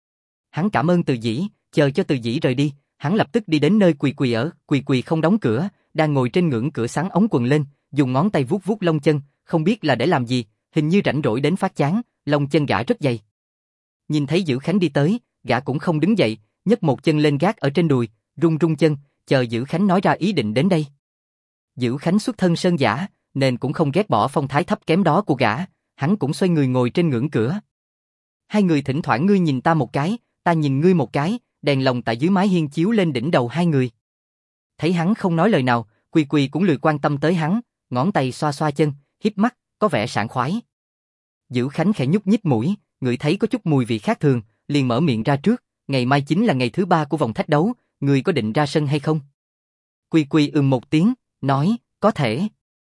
Hắn cảm ơn Từ Dĩ, chờ cho Từ Dĩ rời đi, hắn lập tức đi đến nơi Quỳ Quỳ ở, Quỳ Quỳ không đóng cửa, đang ngồi trên ngưỡng cửa xắn ống quần lên, dùng ngón tay vuốt vuốt lông chân, không biết là để làm gì, hình như rảnh rỗi đến phát chán, lông chân gã rất dày. Nhìn thấy Dữ Khánh đi tới, gã cũng không đứng dậy, nhấc một chân lên gác ở trên đùi, rung rung chân, chờ Dữ Khánh nói ra ý định đến đây. Dữ Khánh xuất thân sơn giả, nên cũng không ghét bỏ phong thái thấp kém đó của gã, hắn cũng xoay người ngồi trên ngưỡng cửa. Hai người thỉnh thoảng ngươi nhìn ta một cái, ta nhìn ngươi một cái, đèn lồng tại dưới mái hiên chiếu lên đỉnh đầu hai người. Thấy hắn không nói lời nào, Quy Quy cũng lười quan tâm tới hắn, ngón tay xoa xoa chân, híp mắt, có vẻ sảng khoái. Dữ Khánh khẽ nhúc nhích mũi, ngửi thấy có chút mùi vị khác thường, liền mở miệng ra trước, ngày mai chính là ngày thứ 3 của vòng thách đấu, ngươi có định ra sân hay không? Quy Quy một tiếng, nói, có thể.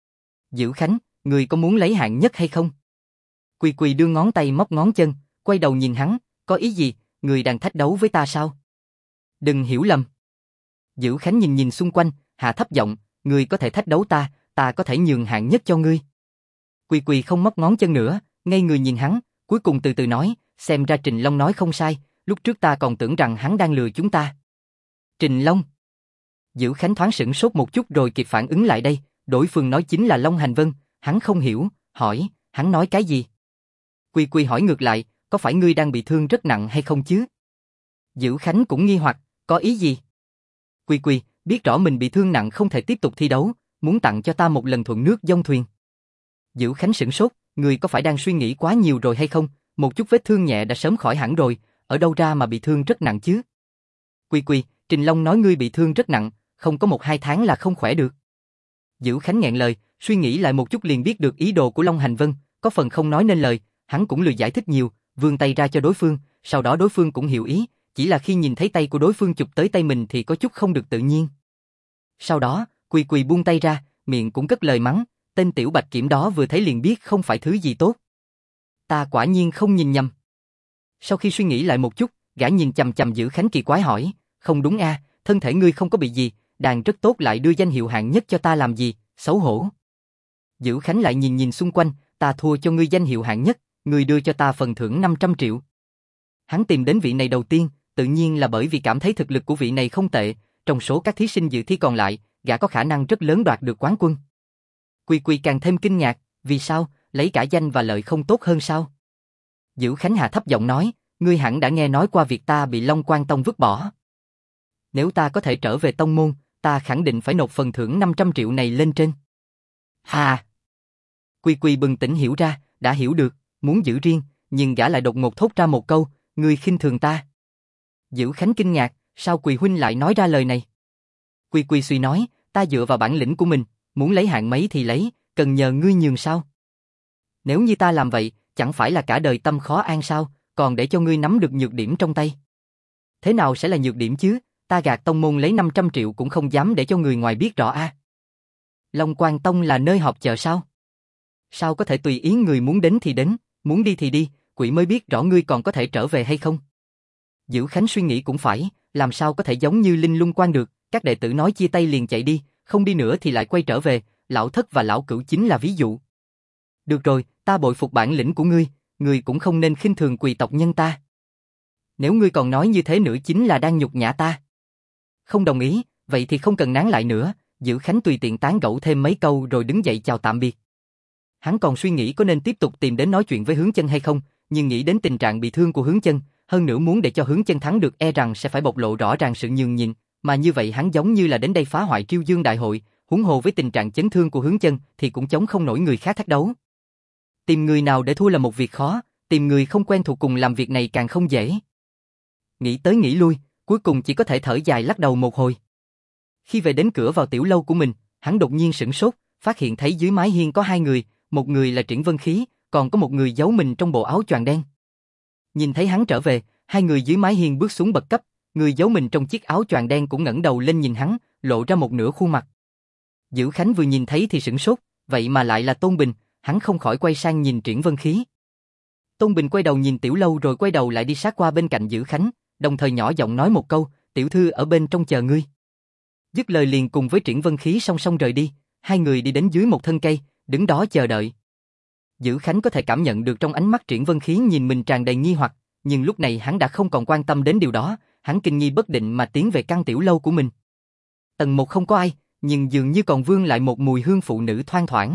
Dữ Khánh, ngươi có muốn lấy hạng nhất hay không? Quy Quy đưa ngón tay móc ngón chân, quay đầu nhìn hắn, có ý gì, ngươi đang thách đấu với ta sao? Đừng hiểu lầm. Dữ Khánh nhìn nhìn xung quanh, hạ thấp giọng, ngươi có thể thách đấu ta, ta có thể nhường hạng nhất cho ngươi. Quy Quy không móc ngón chân nữa, ngây người nhìn hắn, cuối cùng từ từ nói, xem ra Trình Long nói không sai, lúc trước ta còn tưởng rằng hắn đang lừa chúng ta. Trình Long? Dữ Khánh thoáng sửng sốt một chút rồi kịp phản ứng lại đây, đối phương nói chính là Long Hành Vân, hắn không hiểu, hỏi, hắn nói cái gì? Quy Quy hỏi ngược lại, có phải ngươi đang bị thương rất nặng hay không chứ? Dữ Khánh cũng nghi hoặc, có ý gì? Quy Quy, biết rõ mình bị thương nặng không thể tiếp tục thi đấu, muốn tặng cho ta một lần thuận nước dông thuyền. Dữ Khánh sửng sốt, ngươi có phải đang suy nghĩ quá nhiều rồi hay không? Một chút vết thương nhẹ đã sớm khỏi hẳn rồi, ở đâu ra mà bị thương rất nặng chứ? Quy Quy, Trình Long nói ngươi bị thương rất nặng, không có 1-2 tháng là không khỏe được. Dữ Khánh nghẹn lời, suy nghĩ lại một chút liền biết được ý đồ của Long Hành Vân, có phần không nói nên lời, hắn cũng lười giải thích nhiều, vươn tay ra cho đối phương, sau đó đối phương cũng hiểu ý, chỉ là khi nhìn thấy tay của đối phương chụp tới tay mình thì có chút không được tự nhiên. Sau đó, Quy Quy buông tay ra, miệng cũng cất lời mắng, tên tiểu bạch kiểm đó vừa thấy liền biết không phải thứ gì tốt. Ta quả nhiên không nhìn nhầm. Sau khi suy nghĩ lại một chút, gã nhìn chằm chằm Dữ Khánh kỳ quái hỏi, không đúng a, thân thể ngươi không có bị gì, đàn rất tốt lại đưa danh hiệu hạng nhất cho ta làm gì, xấu hổ. Dữ Khánh lại nhìn nhìn xung quanh, ta thua cho ngươi danh hiệu hạng nhất, ngươi đưa cho ta phần thưởng 500 triệu. Hắn tìm đến vị này đầu tiên, tự nhiên là bởi vì cảm thấy thực lực của vị này không tệ, trong số các thí sinh dự thi còn lại, gã có khả năng rất lớn đoạt được quán quân. Quy Quy càng thêm kinh ngạc, vì sao, lấy cả danh và lợi không tốt hơn sao? Dữ Khánh hạ thấp giọng nói, ngươi hẳn đã nghe nói qua việc ta bị Long Quan Tông vứt bỏ. Nếu ta có thể trở về tông môn, ta khẳng định phải nộp phần thưởng 500 triệu này lên trên. Hà! Quy Quy bừng tỉnh hiểu ra, đã hiểu được, muốn giữ riêng, nhưng gã lại đột ngột thốt ra một câu, ngươi khinh thường ta. Dữ Khánh kinh ngạc, sao Quỳ huynh lại nói ra lời này? Quy Quy suy nói, ta dựa vào bản lĩnh của mình, muốn lấy hạng mấy thì lấy, cần nhờ ngươi nhường sao? Nếu như ta làm vậy, chẳng phải là cả đời tâm khó an sao, còn để cho ngươi nắm được nhược điểm trong tay. Thế nào sẽ là nhược điểm chứ, ta gạt tông môn lấy 500 triệu cũng không dám để cho người ngoài biết rõ a. Long Quan Tông là nơi họp chợ sao? Sao có thể tùy ý người muốn đến thì đến, muốn đi thì đi, quỷ mới biết rõ ngươi còn có thể trở về hay không? Dữ Khánh suy nghĩ cũng phải, làm sao có thể giống như Linh Lung Quan được, các đệ tử nói chia tay liền chạy đi, không đi nữa thì lại quay trở về, lão thất và lão cửu chính là ví dụ. Được rồi, ta bội phục bản lĩnh của ngươi cũng không nên khinh thường Quỳ tộc nhân ta. Nếu ngươi còn nói như thế nữa chính là đang nhục nhã ta. Không đồng ý, vậy thì không cần nán lại nữa, Dữ Khánh tùy tiện tán gẫu thêm mấy câu rồi đứng dậy chào tạm biệt. Hắn còn suy nghĩ có nên tiếp tục tìm đến nói chuyện với Hướng Chân hay không, nhưng nghĩ đến tình trạng bị thương của Hướng Chân, hơn nữa muốn để cho Hướng Chân thắng được e rằng sẽ phải bộc lộ rõ ràng sự nhường nhịn, mà như vậy hắn giống như là đến đây phá hoại Triêu Dương đại hội, huống hồ với tình trạng chấn thương của Hướng Chân thì cũng chống không nổi người khác thách đấu. Tìm người nào để thua là một việc khó, tìm người không quen thuộc cùng làm việc này càng không dễ. Nghĩ tới nghĩ lui, cuối cùng chỉ có thể thở dài lắc đầu một hồi. Khi về đến cửa vào tiểu lâu của mình, hắn đột nhiên sửng sốt, phát hiện thấy dưới mái hiên có hai người, một người là Triển Vân Khí, còn có một người giấu mình trong bộ áo choàng đen. Nhìn thấy hắn trở về, hai người dưới mái hiên bước xuống bậc cấp, người giấu mình trong chiếc áo choàng đen cũng ngẩng đầu lên nhìn hắn, lộ ra một nửa khuôn mặt. Dữ Khánh vừa nhìn thấy thì sửng sốt, vậy mà lại là Tôn Bình, hắn không khỏi quay sang nhìn Triển Vân Khí. Tôn Bình quay đầu nhìn tiểu lâu rồi quay đầu lại đi sát qua bên cạnh Dữ Khánh, đồng thời nhỏ giọng nói một câu, tiểu thư ở bên trong chờ ngươi. Dứt lời liền cùng với Triển Vân Khí song song rời đi, hai người đi đến dưới một thân cây, đứng đó chờ đợi. Dữ Khánh có thể cảm nhận được trong ánh mắt Triển Vân Khí nhìn mình tràn đầy nghi hoặc, nhưng lúc này hắn đã không còn quan tâm đến điều đó, hắn kinh nghi bất định mà tiến về căn tiểu lâu của mình. Tầng 1 không có ai, nhưng dường như còn vương lại một mùi hương phụ nữ thoang thoảng.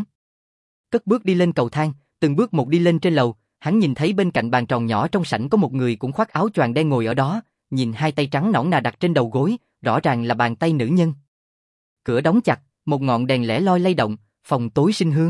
Cất bước đi lên cầu thang, từng bước một đi lên trên lầu, hắn nhìn thấy bên cạnh bàn tròn nhỏ trong sảnh có một người cũng khoác áo choàng đen ngồi ở đó, nhìn hai tay trắng nõn nà đặt trên đầu gối, rõ ràng là bàn tay nữ nhân. Cửa đóng chặt, một ngọn đèn lẻ loi lay động, Phòng tối sinh hương.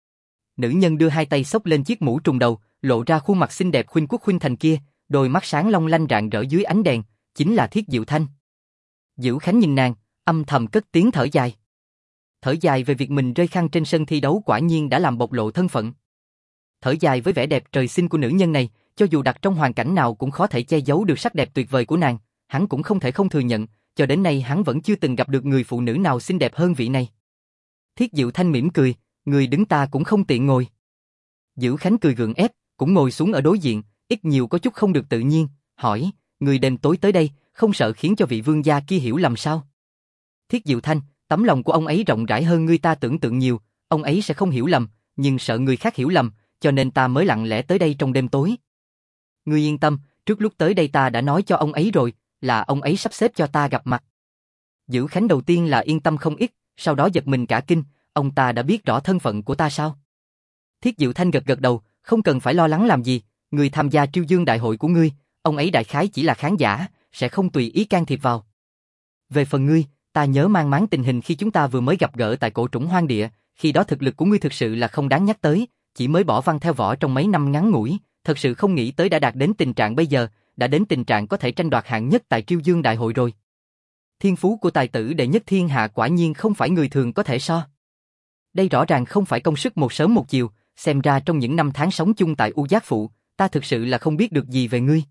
Nữ nhân đưa hai tay xốc lên chiếc mũ trùm đầu, lộ ra khuôn mặt xinh đẹp khuynh quốc khuynh thành kia, đôi mắt sáng long lanh rạng rỡ dưới ánh đèn, chính là Thiết Diệu Thanh. Diệu Khánh nhìn nàng, âm thầm cất tiếng thở dài. Thở dài về việc mình rơi khăn trên sân thi đấu quả nhiên đã làm bộc lộ thân phận. Thở dài với vẻ đẹp trời sinh của nữ nhân này, cho dù đặt trong hoàn cảnh nào cũng khó thể che giấu được sắc đẹp tuyệt vời của nàng, hắn cũng không thể không thừa nhận, cho đến nay hắn vẫn chưa từng gặp được người phụ nữ nào xinh đẹp hơn vị này. Thiết Diệu Thanh mỉm cười, người đứng ta cũng không tiện ngồi. Diệu Khánh cười gượng ép, cũng ngồi xuống ở đối diện, ít nhiều có chút không được tự nhiên, hỏi, người đêm tối tới đây, không sợ khiến cho vị vương gia kia hiểu lầm sao? Thiết Diệu Thanh, tấm lòng của ông ấy rộng rãi hơn người ta tưởng tượng nhiều, ông ấy sẽ không hiểu lầm, nhưng sợ người khác hiểu lầm, cho nên ta mới lặng lẽ tới đây trong đêm tối. Ngươi yên tâm, trước lúc tới đây ta đã nói cho ông ấy rồi, là ông ấy sắp xếp cho ta gặp mặt. Diệu Khánh đầu tiên là yên tâm không ít, sau đó giật mình cả kinh, ông ta đã biết rõ thân phận của ta sao? Thiết Diệu Thanh gật gật đầu, không cần phải lo lắng làm gì, người tham gia triêu dương đại hội của ngươi, ông ấy đại khái chỉ là khán giả, sẽ không tùy ý can thiệp vào. Về phần ngươi, ta nhớ mang máng tình hình khi chúng ta vừa mới gặp gỡ tại cổ trũng hoang địa, khi đó thực lực của ngươi thực sự là không đáng nhắc tới, chỉ mới bỏ văn theo võ trong mấy năm ngắn ngủi, thật sự không nghĩ tới đã đạt đến tình trạng bây giờ, đã đến tình trạng có thể tranh đoạt hạng nhất tại triêu dương đại hội rồi. Thiên phú của tài tử đệ nhất thiên hạ quả nhiên không phải người thường có thể so. Đây rõ ràng không phải công sức một sớm một chiều, xem ra trong những năm tháng sống chung tại U Giác Phụ, ta thực sự là không biết được gì về ngươi.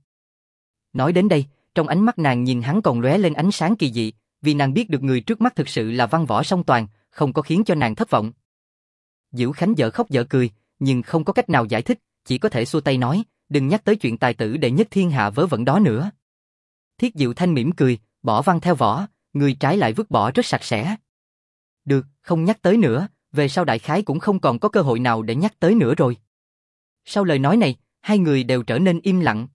Nói đến đây, trong ánh mắt nàng nhìn hắn còn lóe lên ánh sáng kỳ dị, vì nàng biết được người trước mắt thực sự là văn võ song toàn, không có khiến cho nàng thất vọng. Diệu Khánh dở khóc dở cười, nhưng không có cách nào giải thích, chỉ có thể xua tay nói, đừng nhắc tới chuyện tài tử đệ nhất thiên hạ vớ vẩn đó nữa. Thiết Diệu Thanh mỉm cười, bỏ văn theo võ, người trái lại vứt bỏ rất sạch sẽ. Được, không nhắc tới nữa, về sau đại khái cũng không còn có cơ hội nào để nhắc tới nữa rồi. Sau lời nói này, hai người đều trở nên im lặng.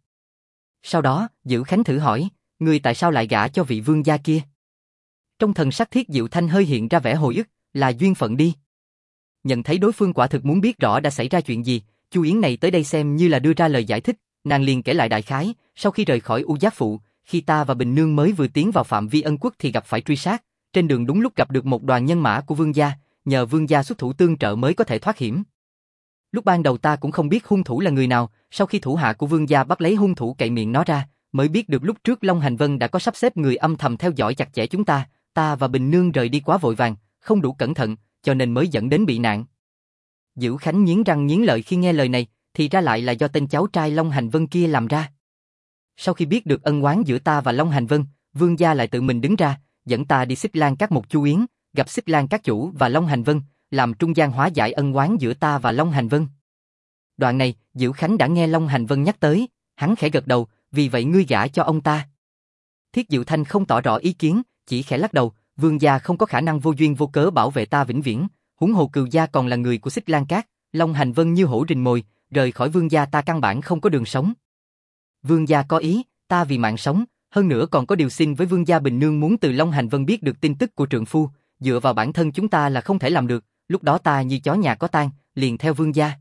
Sau đó, Diệu Khánh thử hỏi, người tại sao lại gả cho vị vương gia kia? Trong thần sắc Thiết Diệu Thanh hơi hiện ra vẻ hồi ức, là duyên phận đi. Nhận thấy đối phương quả thực muốn biết rõ đã xảy ra chuyện gì, Chu Yến này tới đây xem như là đưa ra lời giải thích, nàng liền kể lại đại khái, sau khi rời khỏi U Giác Phụ, khi ta và Bình Nương mới vừa tiến vào phạm vi ân quốc thì gặp phải truy sát, trên đường đúng lúc gặp được một đoàn nhân mã của vương gia, nhờ vương gia xuất thủ tương trợ mới có thể thoát hiểm. Lúc ban đầu ta cũng không biết hung thủ là người nào, sau khi thủ hạ của vương gia bắt lấy hung thủ cậy miệng nó ra, mới biết được lúc trước Long Hành Vân đã có sắp xếp người âm thầm theo dõi chặt chẽ chúng ta và Bình Nương rời đi quá vội vàng, không đủ cẩn thận, cho nên mới dẫn đến bị nạn. Diệu Khánh nghiến răng nghiến lợi khi nghe lời này, thì ra lại là do tên cháu trai Long Hành Vân kia làm ra. Sau khi biết được ân oán giữa ta và Long Hành Vân, vương gia lại tự mình đứng ra, dẫn ta đi Xích Lan Các một Chu Yến, gặp Xích Lan Các chủ và Long Hành Vân, làm trung gian hóa giải ân oán giữa ta và Long Hành Vân. Đoạn này, Diệu Khánh đã nghe Long Hành Vân nhắc tới, hắn khẽ gật đầu, vì vậy ngươi gả cho ông ta. Thiết Diệu Thanh không tỏ rõ ý kiến, chỉ khẽ lắc đầu, vương gia không có khả năng vô duyên vô cớ bảo vệ ta vĩnh viễn, huống hồ Cừu gia còn là người của Xích Lan Các, Long Hành Vân như hổ rình mồi, rời khỏi vương gia ta căn bản không có đường sống. Vương gia có ý, ta vì mạng sống, hơn nữa còn có điều xin với vương gia Bình Nương muốn từ Long Hành Vân biết được tin tức của trượng phu, dựa vào bản thân chúng ta là không thể làm được, lúc đó ta như chó nhà có tang, liền theo vương gia.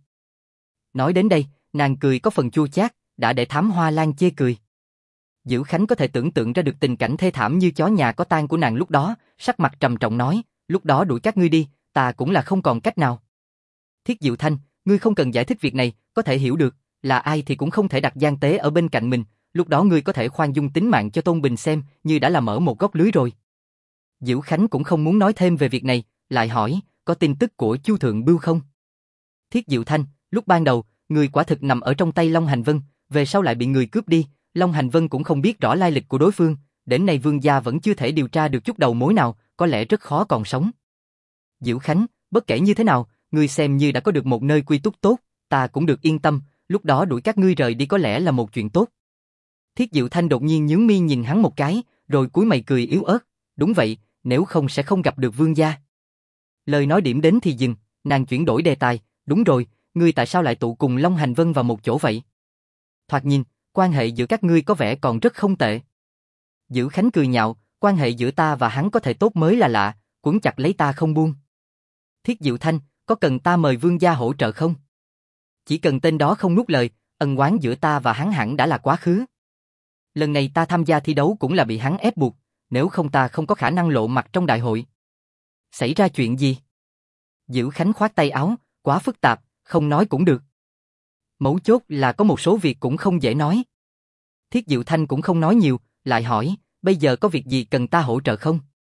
Nói đến đây, nàng cười có phần chua chát, đã để Thám Hoa Lan chê cười. Diệu Khánh có thể tưởng tượng ra được tình cảnh thê thảm như chó nhà có tang của nàng lúc đó, sắc mặt trầm trọng nói, lúc đó đuổi các ngươi đi, ta cũng là không còn cách nào. Thiết Diệu Thanh, ngươi không cần giải thích việc này, có thể hiểu được, là ai thì cũng không thể đặt gian tế ở bên cạnh mình, lúc đó ngươi có thể khoan dung tính mạng cho Tôn Bình xem, như đã là mở một góc lưới rồi. Diệu Khánh cũng không muốn nói thêm về việc này, lại hỏi, có tin tức của Chu Thượng Bưu không? Thiết Diệu Thanh, lúc ban đầu, người quả thực nằm ở trong tay Long Hành Vân, về sau lại bị người cướp đi, Long Hành Vân cũng không biết rõ lai lịch của đối phương, đến nay vương gia vẫn chưa thể điều tra được chút đầu mối nào, có lẽ rất khó còn sống. Diệu Khánh, bất kể như thế nào, ngươi xem như đã có được một nơi quy túc tốt, ta cũng được yên tâm, lúc đó đuổi các ngươi rời đi có lẽ là một chuyện tốt. Thiết Diệu Thanh đột nhiên nhướng mi nhìn hắn một cái, rồi cúi mày cười yếu ớt, đúng vậy, nếu không sẽ không gặp được vương gia. Lời nói điểm đến thì dừng, nàng chuyển đổi đề tài, đúng rồi, ngươi tại sao lại tụ cùng Long Hành Vân vào một chỗ vậy? Thoạt nhìn, quan hệ giữa các ngươi có vẻ còn rất không tệ. Diệu Khánh cười nhạo, quan hệ giữa ta và hắn có thể tốt mới là lạ, quấn chặt lấy ta không buông. Thiết Diệu Thanh, có cần ta mời vương gia hỗ trợ không? Chỉ cần tên đó không nuốt lời, ân oán giữa ta và hắn hẳn đã là quá khứ. Lần này ta tham gia thi đấu cũng là bị hắn ép buộc, nếu không ta không có khả năng lộ mặt trong đại hội. Xảy ra chuyện gì? Dữ Khánh khoát tay áo, quá phức tạp, không nói cũng được. Mấu chốt là có một số việc cũng không dễ nói. Thiết Diệu Thanh cũng không nói nhiều, lại hỏi, bây giờ có việc gì cần ta hỗ trợ không?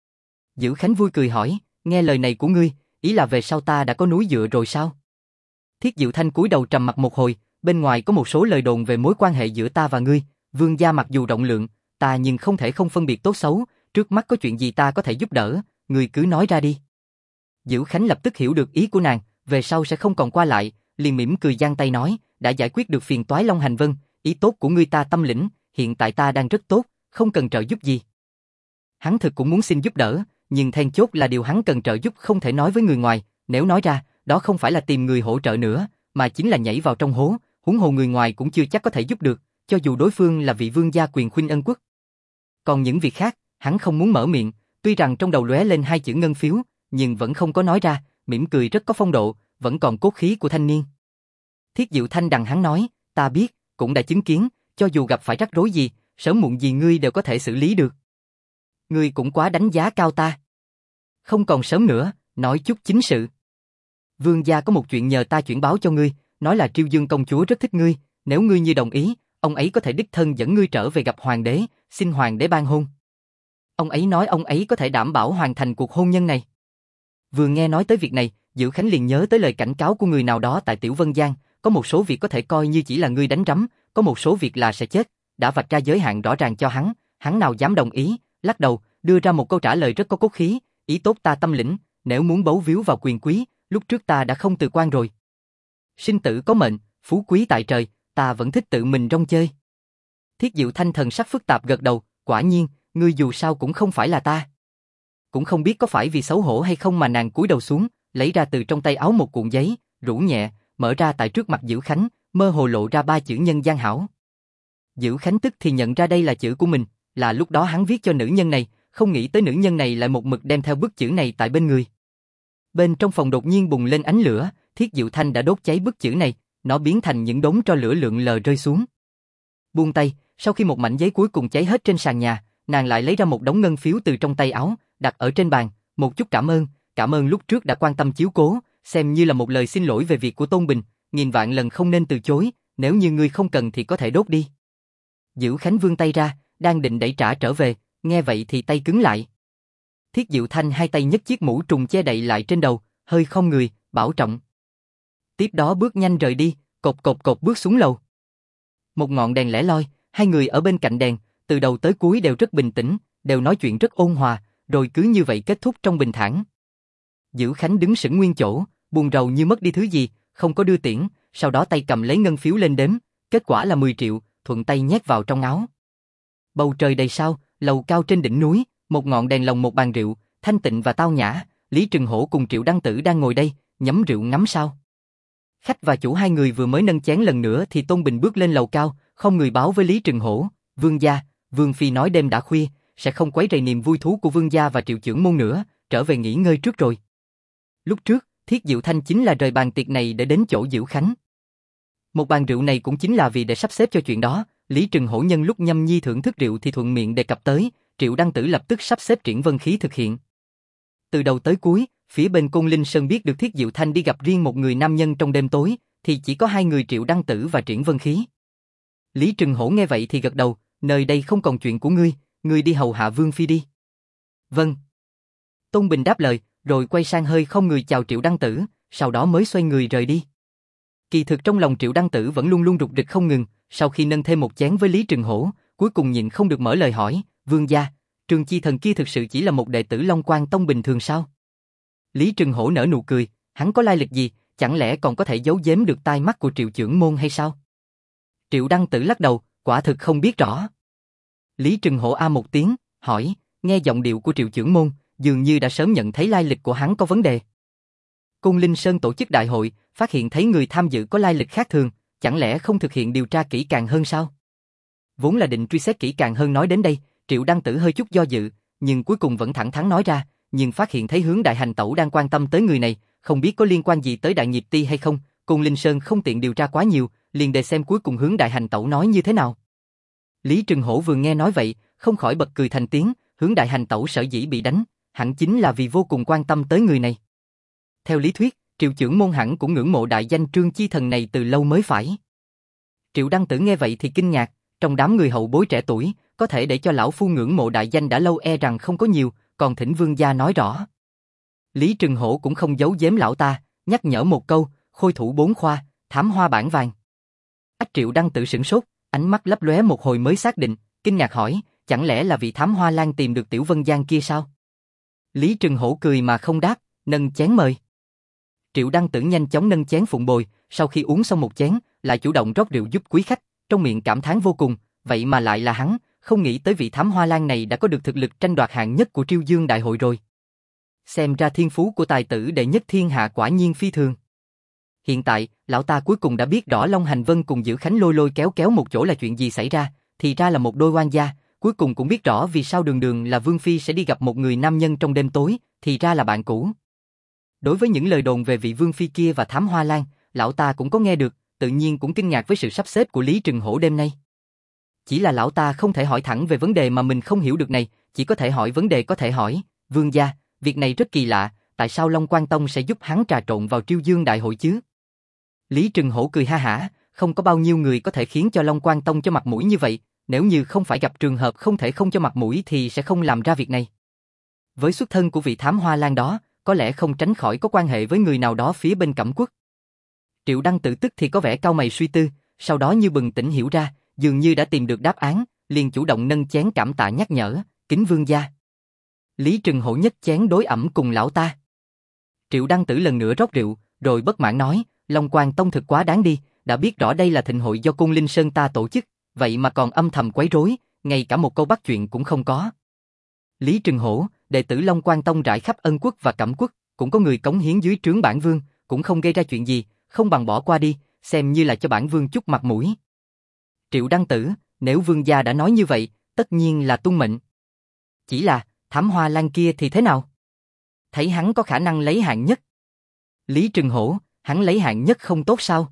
Dữ Khánh vui cười hỏi, nghe lời này của ngươi, ý là về sau ta đã có núi dựa rồi sao? Thiết Diệu Thanh cúi đầu trầm mặt một hồi, bên ngoài có một số lời đồn về mối quan hệ giữa ta và ngươi, Vương gia mặc dù rộng lượng, ta nhưng không thể không phân biệt tốt xấu, trước mắt có chuyện gì ta có thể giúp đỡ, ngươi cứ nói ra đi. Dữ Khánh lập tức hiểu được ý của nàng, về sau sẽ không còn qua lại, liền mỉm cười giang tay nói, đã giải quyết được phiền toái Long Hành Vân, ý tốt của ngươi ta tâm lĩnh, hiện tại ta đang rất tốt, không cần trợ giúp gì. Hắn thực cũng muốn xin giúp đỡ, nhưng then chốt là điều hắn cần trợ giúp không thể nói với người ngoài, nếu nói ra, đó không phải là tìm người hỗ trợ nữa, mà chính là nhảy vào trong hố, huống hồ người ngoài cũng chưa chắc có thể giúp được, cho dù đối phương là vị vương gia quyền khuynh ân quốc. Còn những việc khác, hắn không muốn mở miệng, tuy rằng trong đầu lóe lên hai chữ ngân phiếu, nhưng vẫn không có nói ra, mỉm cười rất có phong độ, vẫn còn cốt khí của thanh niên. Thiết Diệu Thanh đằng hắn nói, ta biết, cũng đã chứng kiến, cho dù gặp phải rắc rối gì, sớm muộn gì ngươi đều có thể xử lý được. Ngươi cũng quá đánh giá cao ta. Không còn sớm nữa, nói chút chính sự. Vương gia có một chuyện nhờ ta chuyển báo cho ngươi, nói là Triêu Dương công chúa rất thích ngươi, nếu ngươi như đồng ý, ông ấy có thể đích thân dẫn ngươi trở về gặp hoàng đế, xin hoàng đế ban hôn. Ông ấy nói ông ấy có thể đảm bảo hoàn thành cuộc hôn nhân này. Vừa nghe nói tới việc này, Dữ Khánh liền nhớ tới lời cảnh cáo của người nào đó tại Tiểu Vân Giang, có một số việc có thể coi như chỉ là ngươi đánh rắm, có một số việc là sẽ chết, đã vạch ra giới hạn rõ ràng cho hắn nào dám đồng ý, lắc đầu, đưa ra một câu trả lời rất có cốt khí, ý tốt ta tâm lĩnh, nếu muốn bấu víu vào quyền quý, lúc trước ta đã không từ quan rồi. Sinh tử có mệnh, phú quý tại trời, ta vẫn thích tự mình rong chơi. Thiết Diệu Thanh thần sắc phức tạp gật đầu, quả nhiên, ngươi dù sao cũng không phải là ta. Cũng không biết có phải vì xấu hổ hay không mà nàng cúi đầu xuống, lấy ra từ trong tay áo một cuộn giấy, rũ nhẹ, mở ra tại trước mặt Dữ Khánh, mơ hồ lộ ra 3 chữ nhân gian hảo. Dữ Khánh tức thì nhận ra đây là chữ của mình, là lúc đó hắn viết cho nữ nhân này, không nghĩ tới nữ nhân này lại một mực đem theo bức chữ này tại bên người. Bên trong phòng đột nhiên bùng lên ánh lửa, Thiết Diệu Thanh đã đốt cháy bức chữ này, nó biến thành những đống tro lửa lượn lờ rơi xuống. Buông tay, sau khi một mảnh giấy cuối cùng cháy hết trên sàn nhà, nàng lại lấy ra một đống ngân phiếu từ trong tay áo, đặt ở trên bàn, một chút cảm ơn lúc trước đã quan tâm chiếu cố, xem như là một lời xin lỗi về việc của Tôn Bình, nghìn vạn lần không nên từ chối, nếu như ngươi không cần thì có thể đốt đi. Dữ Khánh vươn tay ra, đang định đẩy trả trở về, nghe vậy thì tay cứng lại. Thiết Diệu Thanh hai tay nhấc chiếc mũ trùng che đậy lại trên đầu, hơi khom người, bảo trọng. Tiếp đó bước nhanh rời đi, cột bước xuống lầu. Một ngọn đèn lẻ loi, hai người ở bên cạnh đèn, từ đầu tới cuối đều rất bình tĩnh, đều nói chuyện rất ôn hòa, rồi cứ như vậy kết thúc trong bình thản. Dữ Khánh đứng sững nguyên chỗ, buồn rầu như mất đi thứ gì, không có đưa tiễn, sau đó tay cầm lấy ngân phiếu lên đếm, kết quả là 10 triệu, thuận tay nhét vào trong áo. Bầu trời đầy sao, lầu cao trên đỉnh núi, một ngọn đèn lồng một bàn rượu, thanh tịnh và tao nhã, Lý Trừng Hổ cùng Triệu Đăng Tử đang ngồi đây, nhắm rượu ngắm sao. Khách và chủ hai người vừa mới nâng chén lần nữa thì Tôn Bình bước lên lầu cao, không người báo với Lý Trừng Hổ, vương gia, vương phi nói đêm đã khuya, sẽ không quấy rầy niềm vui thú của vương gia và Triệu trưởng môn nữa, trở về nghỉ ngơi trước rồi. Lúc trước, Thiết Diệu Thanh chính là rời bàn tiệc này để đến chỗ Dữ Khánh. Một bàn rượu này cũng chính là vì để sắp xếp cho chuyện đó, Lý Trừng Hổ nhân lúc nhâm nhi thưởng thức rượu thì thuận miệng đề cập tới, Triệu Đăng Tử lập tức sắp xếp Triển Vân Khí thực hiện. Từ đầu tới cuối, phía bên Côn Linh Sơn biết được Thiết Diệu Thanh đi gặp riêng một người nam nhân trong đêm tối, thì chỉ có hai người Triệu Đăng Tử và Triển Vân Khí. Lý Trừng Hổ nghe vậy thì gật đầu, nơi đây không còn chuyện của ngươi đi hầu hạ Vương phi đi. Vâng. Tôn Bình đáp lời, rồi quay sang hơi không người chào Triệu Đăng Tử, sau đó mới xoay người rời đi. Kỳ thực trong lòng Triệu Đăng Tử vẫn luôn luôn rục rịch không ngừng, sau khi nâng thêm một chén với Lý Trừng Hổ, cuối cùng nhịn không được mở lời hỏi, vương gia, Trường Chi Thần kia thực sự chỉ là một đệ tử Long Quan Tông bình thường sao? Lý Trừng Hổ nở nụ cười, hắn có lai lịch gì, chẳng lẽ còn có thể giấu giếm được tai mắt của Triệu trưởng môn hay sao? Triệu Đăng Tử lắc đầu, quả thực không biết rõ. Lý Trừng Hổ a một tiếng, hỏi, nghe giọng điệu của Triệu trưởng môn, dường như đã sớm nhận thấy lai lịch của hắn có vấn đề. Côn Linh Sơn tổ chức đại hội, phát hiện thấy người tham dự có lai lịch khác thường, chẳng lẽ không thực hiện điều tra kỹ càng hơn sao? Vốn là định truy xét kỹ càng hơn nói đến đây, Triệu Đăng Tử hơi chút do dự, nhưng cuối cùng vẫn thẳng thắn nói ra, nhưng phát hiện thấy Hướng Đại Hành Tẩu đang quan tâm tới người này, không biết có liên quan gì tới Đại Nghiệp Ti hay không, Côn Linh Sơn không tiện điều tra quá nhiều, liền để xem cuối cùng Hướng Đại Hành Tẩu nói như thế nào. Lý Trừng Hổ vừa nghe nói vậy, không khỏi bật cười thành tiếng, Hướng Đại Hành Tẩu sở dĩ bị đánh, hẳn chính là vì vô cùng quan tâm tới người này. theo lý thuyết, Triệu Chưởng Môn hẳn cũng ngưỡng mộ đại danh Trương Chi Thần này từ lâu mới phải. Triệu Đăng Tử nghe vậy thì kinh ngạc, trong đám người hậu bối trẻ tuổi, có thể để cho lão phu ngưỡng mộ đại danh đã lâu e rằng không có nhiều, còn thỉnh vương gia nói rõ. Lý Trừng Hổ cũng không giấu giếm lão ta, nhắc nhở một câu, khôi thủ 4 khoa, thám hoa bản vàng. Ách Triệu Đăng Tử sửng sốt, ánh mắt lấp lóe một hồi mới xác định, kinh ngạc hỏi, chẳng lẽ là vị thám hoa lang tìm được Tiểu Vân Giang kia sao? Lý Trừng Hổ cười mà không đáp, nâng chén mời. Triệu Đăng Tử nhanh chóng nâng chén phụng bồi, sau khi uống xong một chén, lại chủ động rót rượu giúp quý khách, trong miệng cảm thán vô cùng, vậy mà lại là hắn, không nghĩ tới vị thám hoa lang này đã có được thực lực tranh đoạt hạng nhất của Triêu Dương Đại hội rồi. Xem ra thiên phú của tài tử đệ nhất thiên hạ quả nhiên phi thường. Hiện tại, lão ta cuối cùng đã biết rõ Long Hành Vân cùng Dữ Khánh lôi lôi kéo kéo một chỗ là chuyện gì xảy ra, thì ra là một đôi oan gia, cuối cùng cũng biết rõ vì sao đường đường là Vương Phi sẽ đi gặp một người nam nhân trong đêm tối, thì ra là bạn cũ. Đối với những lời đồn về vị Vương Phi kia và thám hoa lang, lão ta cũng có nghe được, tự nhiên cũng kinh ngạc với sự sắp xếp của Lý Trừng Hổ đêm nay. Chỉ là lão ta không thể hỏi thẳng về vấn đề mà mình không hiểu được này, chỉ có thể hỏi vấn đề có thể hỏi, vương gia, việc này rất kỳ lạ, tại sao Long Quan Tông sẽ giúp hắn trà trộn vào Triêu Dương Đại hội chứ? Lý Trừng Hổ cười ha hả, không có bao nhiêu người có thể khiến cho Long Quan Tông cho mặt mũi như vậy, nếu như không phải gặp trường hợp không thể không cho mặt mũi thì sẽ không làm ra việc này. Với xuất thân của vị thám hoa lang đó, có lẽ không tránh khỏi có quan hệ với người nào đó phía bên Cẩm Quốc. Triệu Đăng Tử tức thì có vẻ cau mày suy tư, sau đó như bừng tỉnh hiểu ra, dường như đã tìm được đáp án, liền chủ động nâng chén cảm tạ nhắc nhở, kính vương gia. Lý Trừng Hổ nhất chén đối ẩm cùng lão ta. Triệu Đăng Tử lần nữa rót rượu, rồi bất mãn nói, Long Quan Tông thực quá đáng đi, đã biết rõ đây là thịnh hội do Côn Linh Sơn ta tổ chức, vậy mà còn âm thầm quấy rối, ngay cả một câu bắt chuyện cũng không có. Lý Trừng Hổ, đệ tử Long Quan Tông rải khắp Ân Quốc và Cẩm Quốc, cũng có người cống hiến dưới trướng bản vương, cũng không gây ra chuyện gì, không bằng bỏ qua đi, xem như là cho bản vương chút mặt mũi. Triệu Đăng Tử, nếu vương gia đã nói như vậy, tất nhiên là tuân mệnh. Chỉ là, thám hoa lang kia thì thế nào? Thấy hắn có khả năng lấy hạng nhất. Lý Trừng Hổ, hắn lấy hạng nhất không tốt sao?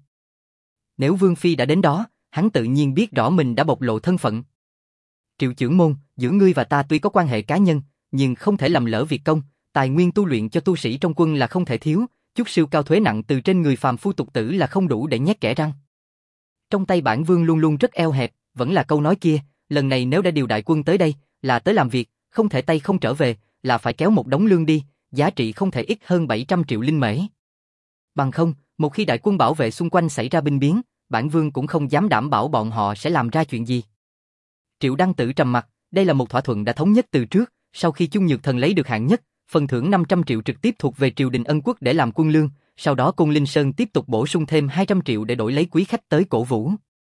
Nếu Vương Phi đã đến đó, hắn tự nhiên biết rõ mình đã bộc lộ thân phận. Triệu Chưởng Môn, giữa ngươi và ta tuy có quan hệ cá nhân, nhưng không thể làm lỡ việc công, tài nguyên tu luyện cho tu sĩ trong quân là không thể thiếu, chút siêu cao thuế nặng từ trên người phàm phu tục tử là không đủ để nhét kẽ răng. Trong tay bản vương luôn luôn rất eo hẹp, vẫn là câu nói kia, lần này nếu đã điều đại quân tới đây, là tới làm việc, không thể tay không trở về, là phải kéo một đống lương đi, giá trị không thể ít hơn 700 triệu linh mễ. Bằng không, một khi đại quân bảo vệ xung quanh xảy ra binh biến, bản vương cũng không dám đảm bảo bọn họ sẽ làm ra chuyện gì. Triệu Đăng Tử trầm mặt, đây là một thỏa thuận đã thống nhất từ trước, sau khi Chung Nhược Thần lấy được hạng nhất, phần thưởng 500 triệu trực tiếp thuộc về triều đình Ân Quốc để làm quân lương, sau đó Côn Linh Sơn tiếp tục bổ sung thêm 200 triệu để đổi lấy quý khách tới cổ vũ.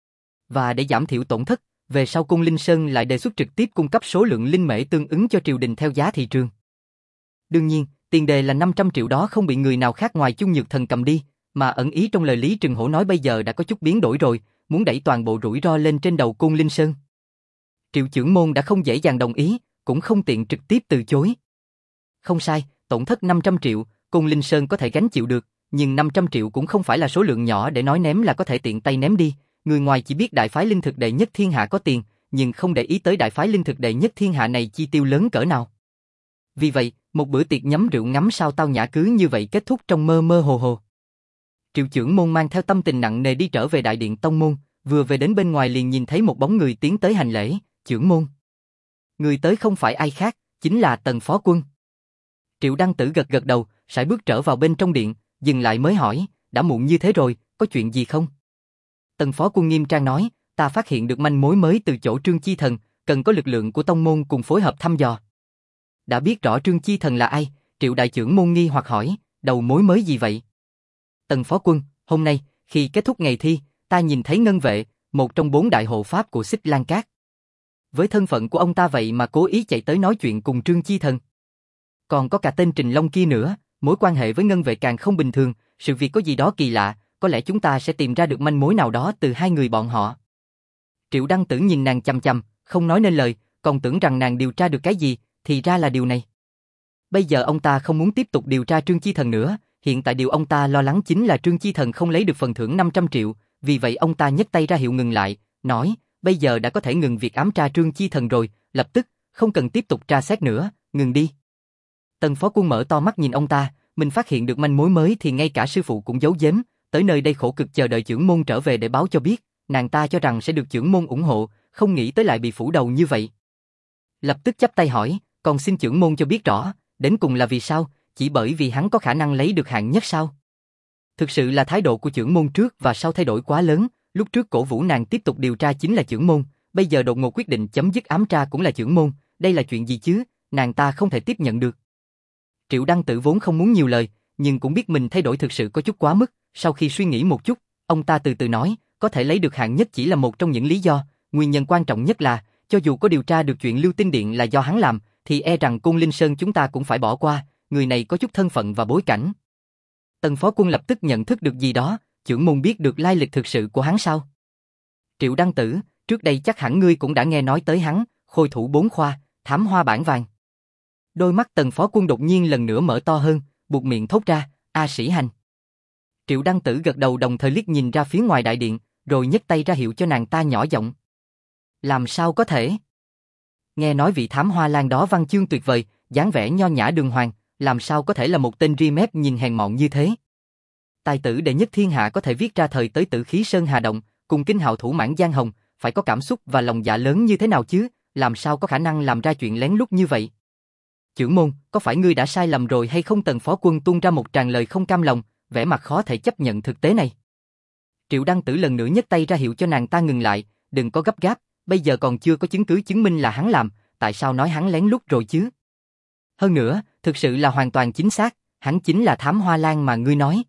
Và để giảm thiểu tổn thất, về sau Côn Linh Sơn lại đề xuất trực tiếp cung cấp số lượng linh mễ tương ứng cho triều đình theo giá thị trường. Đương nhiên, tiền đề là 500 triệu đó không bị người nào khác ngoài Chung Nhược Thần cầm đi, mà ẩn ý trong lời Lý Trừng Hổ nói bây giờ đã có chút biến đổi rồi, muốn đẩy toàn bộ rủi ro lên trên đầu Côn Linh Sơn. Triệu Chưởng Môn đã không dễ dàng đồng ý, cũng không tiện trực tiếp từ chối. Không sai, tổn thất 500 triệu, Côn Linh Sơn có thể gánh chịu được, nhưng 500 triệu cũng không phải là số lượng nhỏ để nói ném là có thể tiện tay ném đi. Người ngoài chỉ biết đại phái linh thực đệ nhất thiên hạ có tiền, nhưng không để ý tới đại phái linh thực đệ nhất thiên hạ này chi tiêu lớn cỡ nào. Vì vậy, một bữa tiệc nhắm rượu ngắm sao tao nhã cứ như vậy kết thúc trong mơ mơ hồ hồ. Triệu Chưởng Môn mang theo tâm tình nặng nề đi trở về đại điện tông môn, vừa về đến bên ngoài liền nhìn thấy một bóng người tiến tới hành lễ, Chưởng Môn. Người tới không phải ai khác, chính là Tần Phó Quân. Triệu Đăng Tử gật gật đầu, sải bước trở vào bên trong điện, dừng lại mới hỏi, đã muộn như thế rồi, có chuyện gì không? Tần Phó Quân nghiêm trang nói, ta phát hiện được manh mối mới từ chỗ Trương Chi Thần, cần có lực lượng của tông môn cùng phối hợp thăm dò. Đã biết rõ Trương Chi Thần là ai, Triệu Đại Chưởng Môn nghi hoặc hỏi, đầu mối mới gì vậy? Tần Phó Quân, hôm nay, khi kết thúc ngày thi, ta nhìn thấy Ngân Vệ, một trong 4 đại hộ pháp của Xích Lan Cát. Với thân phận của ông ta vậy mà cố ý chạy tới nói chuyện cùng Trương Chi Thần. Còn có cả tên Trình Long kia nữa, mối quan hệ với Ngân Vệ càng không bình thường, sự việc có gì đó kỳ lạ, có lẽ chúng ta sẽ tìm ra được manh mối nào đó từ hai người bọn họ. Triệu Đăng Tử nhìn nàng chằm chằm, không nói nên lời, còn tưởng rằng nàng điều tra được cái gì, thì ra là điều này. Bây giờ ông ta không muốn tiếp tục điều tra Trương Chi Thần nữa, hiện tại điều ông ta lo lắng chính là Trương Chi Thần không lấy được phần thưởng 500 triệu, vì vậy ông ta nhấc tay ra hiệu ngừng lại, nói, bây giờ đã có thể ngừng việc ám tra Trương Chi Thần rồi, lập tức, không cần tiếp tục tra xét nữa, ngừng đi. Tần Phó Quân mở to mắt nhìn ông ta, mình phát hiện được manh mối mới thì ngay cả sư phụ cũng giấu giếm, tới nơi đây khổ cực chờ đợi trưởng môn trở về để báo cho biết, nàng ta cho rằng sẽ được trưởng môn ủng hộ, không nghĩ tới lại bị phủ đầu như vậy. Lập tức chắp tay hỏi, còn xin trưởng môn cho biết rõ, đến cùng là vì sao, chỉ bởi vì hắn có khả năng lấy được hạng nhất sao? Thực sự là thái độ của trưởng môn trước và sau thay đổi quá lớn, lúc trước cổ vũ nàng tiếp tục điều tra chính là trưởng môn, bây giờ đột ngột quyết định chấm dứt ám tra cũng là trưởng môn, đây là chuyện gì chứ, nàng ta không thể tiếp nhận được. Triệu Đăng Tử vốn không muốn nhiều lời, nhưng cũng biết mình thay đổi thực sự có chút quá mức, sau khi suy nghĩ một chút, ông ta từ từ nói, có thể lấy được hạng nhất chỉ là một trong những lý do, nguyên nhân quan trọng nhất là, cho dù có điều tra được chuyện Lưu Tinh Điện là do hắn làm, thì e rằng Côn Linh Sơn chúng ta cũng phải bỏ qua, người này có chút thân phận và bối cảnh. Tần Phó Quân lập tức nhận thức được gì đó, trưởng môn biết được lai lịch thực sự của hắn sao? Triệu Đăng Tử, trước đây chắc hẳn ngươi cũng đã nghe nói tới hắn, khôi thủ 4 khoa, thám hoa bản vàng. Đôi mắt Tần Phó Quân đột nhiên lần nữa mở to hơn, buột miệng thốt ra, A Sĩ Hành. Triệu Đăng Tử gật đầu đồng thời liếc nhìn ra phía ngoài đại điện, rồi nhấc tay ra hiệu cho nàng ta nhỏ giọng. Làm sao có thể? Nghe nói vị thám hoa lang đó văn chương tuyệt vời, dáng vẻ nho nhã đường hoàng, làm sao có thể là một tên ri mép nhìn hèn mọn như thế? Tài tử đệ nhất thiên hạ có thể viết ra thời tới Tử Khí Sơn Hà Động, cùng kinh hào thủ mãn Giang Hồng, phải có cảm xúc và lòng dạ lớn như thế nào chứ, làm sao có khả năng làm ra chuyện lén lút như vậy? Trưởng môn, có phải ngươi đã sai lầm rồi hay không? Tần Phó Quân tuôn ra một tràng lời không cam lòng, vẻ mặt khó thể chấp nhận thực tế này. Triệu Đăng Tử lần nữa nhấc tay ra hiệu cho nàng ta ngừng lại, đừng có gấp gáp, bây giờ còn chưa có chứng cứ chứng minh là hắn làm, tại sao nói hắn lén lút rồi chứ? Hơn nữa, thực sự là hoàn toàn chính xác, hắn chính là thám hoa lang mà ngươi nói.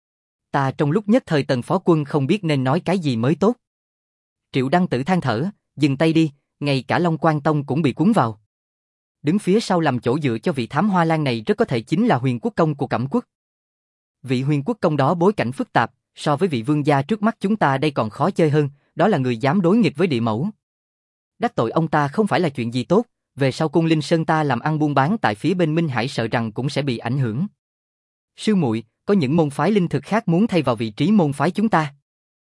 Ta trong lúc nhất thời Tần Phó Quân không biết nên nói cái gì mới tốt. Triệu Đăng Tử than thở, dừng tay đi, ngay cả Long Quan Tông cũng bị cuốn vào. Đứng phía sau làm chỗ dựa cho vị thám hoa lang này rất có thể chính là Huyền Quốc Công của Cẩm Quốc. Vị Huyền Quốc Công đó bối cảnh phức tạp, so với vị vương gia trước mắt chúng ta đây còn khó chơi hơn, đó là người dám đối nghịch với địa mẫu. Đắc tội ông ta không phải là chuyện gì tốt, về sau Côn Linh Sơn ta làm ăn buôn bán tại phía bên Minh Hải sợ rằng cũng sẽ bị ảnh hưởng. Sư muội, có những môn phái linh thực khác muốn thay vào vị trí môn phái chúng ta.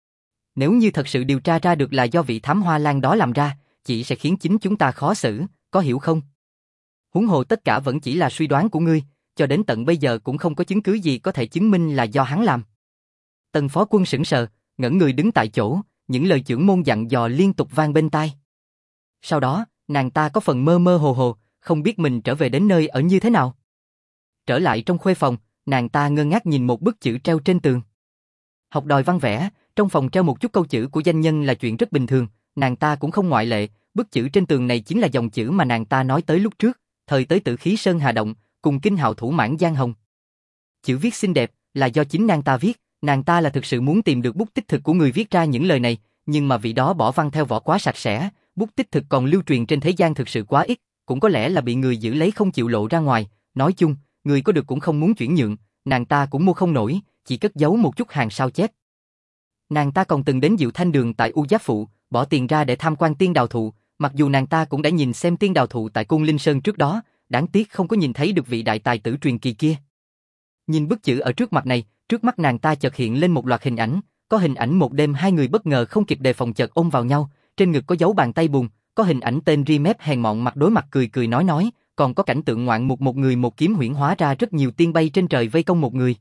Nếu như thật sự điều tra ra được là do vị thám hoa lang đó làm ra, chỉ sẽ khiến chính chúng ta khó xử, có hiểu không? Huống hồ tất cả vẫn chỉ là suy đoán của ngươi, cho đến tận bây giờ cũng không có chứng cứ gì có thể chứng minh là do hắn làm. Tần Phó Quân sững sờ, ngẩn người đứng tại chỗ, những lời trưởng môn dặn dò liên tục vang bên tai. Sau đó, nàng ta có phần mơ mơ hồ hồ, không biết mình trở về đến nơi ở như thế nào. Trở lại trong khuê phòng, nàng ta ngơ ngác nhìn một bức chữ treo trên tường. Học đòi văn vẽ, trong phòng treo một chút câu chữ của danh nhân là chuyện rất bình thường, nàng ta cũng không ngoại lệ, bức chữ trên tường này chính là dòng chữ mà nàng ta nói tới lúc trước, thời tới Tử Khí Sơn Hà Động, cùng kinh hào thủ mãn Giang Hồng. Chữ viết xinh đẹp, là do chính nàng ta viết, nàng ta là thực sự muốn tìm được bút tích thực của người viết ra những lời này, nhưng mà vị đó bỏ văn theo vỏ quá sạch sẽ, bút tích thực còn lưu truyền trên thế gian thực sự quá ít, cũng có lẽ là bị người giữ lấy không chịu lộ ra ngoài, nói chung, người có được cũng không muốn chuyển nhượng, nàng ta cũng mua không nổi, chỉ cất giấu một chút hàng sao chép. Nàng ta còn từng đến Diệu Thanh Đường tại U Giáp Phụ, bỏ tiền ra để tham quan tiên đào thụ, mặc dù nàng ta cũng đã nhìn xem tiên đào thụ tại Côn Linh Sơn trước đó, đáng tiếc không có nhìn thấy được vị đại tài tử truyền kỳ kia. Nhìn bức chữ ở trước mặt này, trước mắt nàng ta chợt hiện lên một loạt hình ảnh, có hình ảnh một đêm hai người bất ngờ không kịp đề phòng chợt ôm vào nhau, trên ngực có dấu bàn tay buồn, có hình ảnh tên ri mép hèn mọn mặt đối mặt cười cười nói, còn có cảnh tượng ngoạn mục một người một kiếm huyễn hóa ra rất nhiều tiên bay trên trời vây công một người.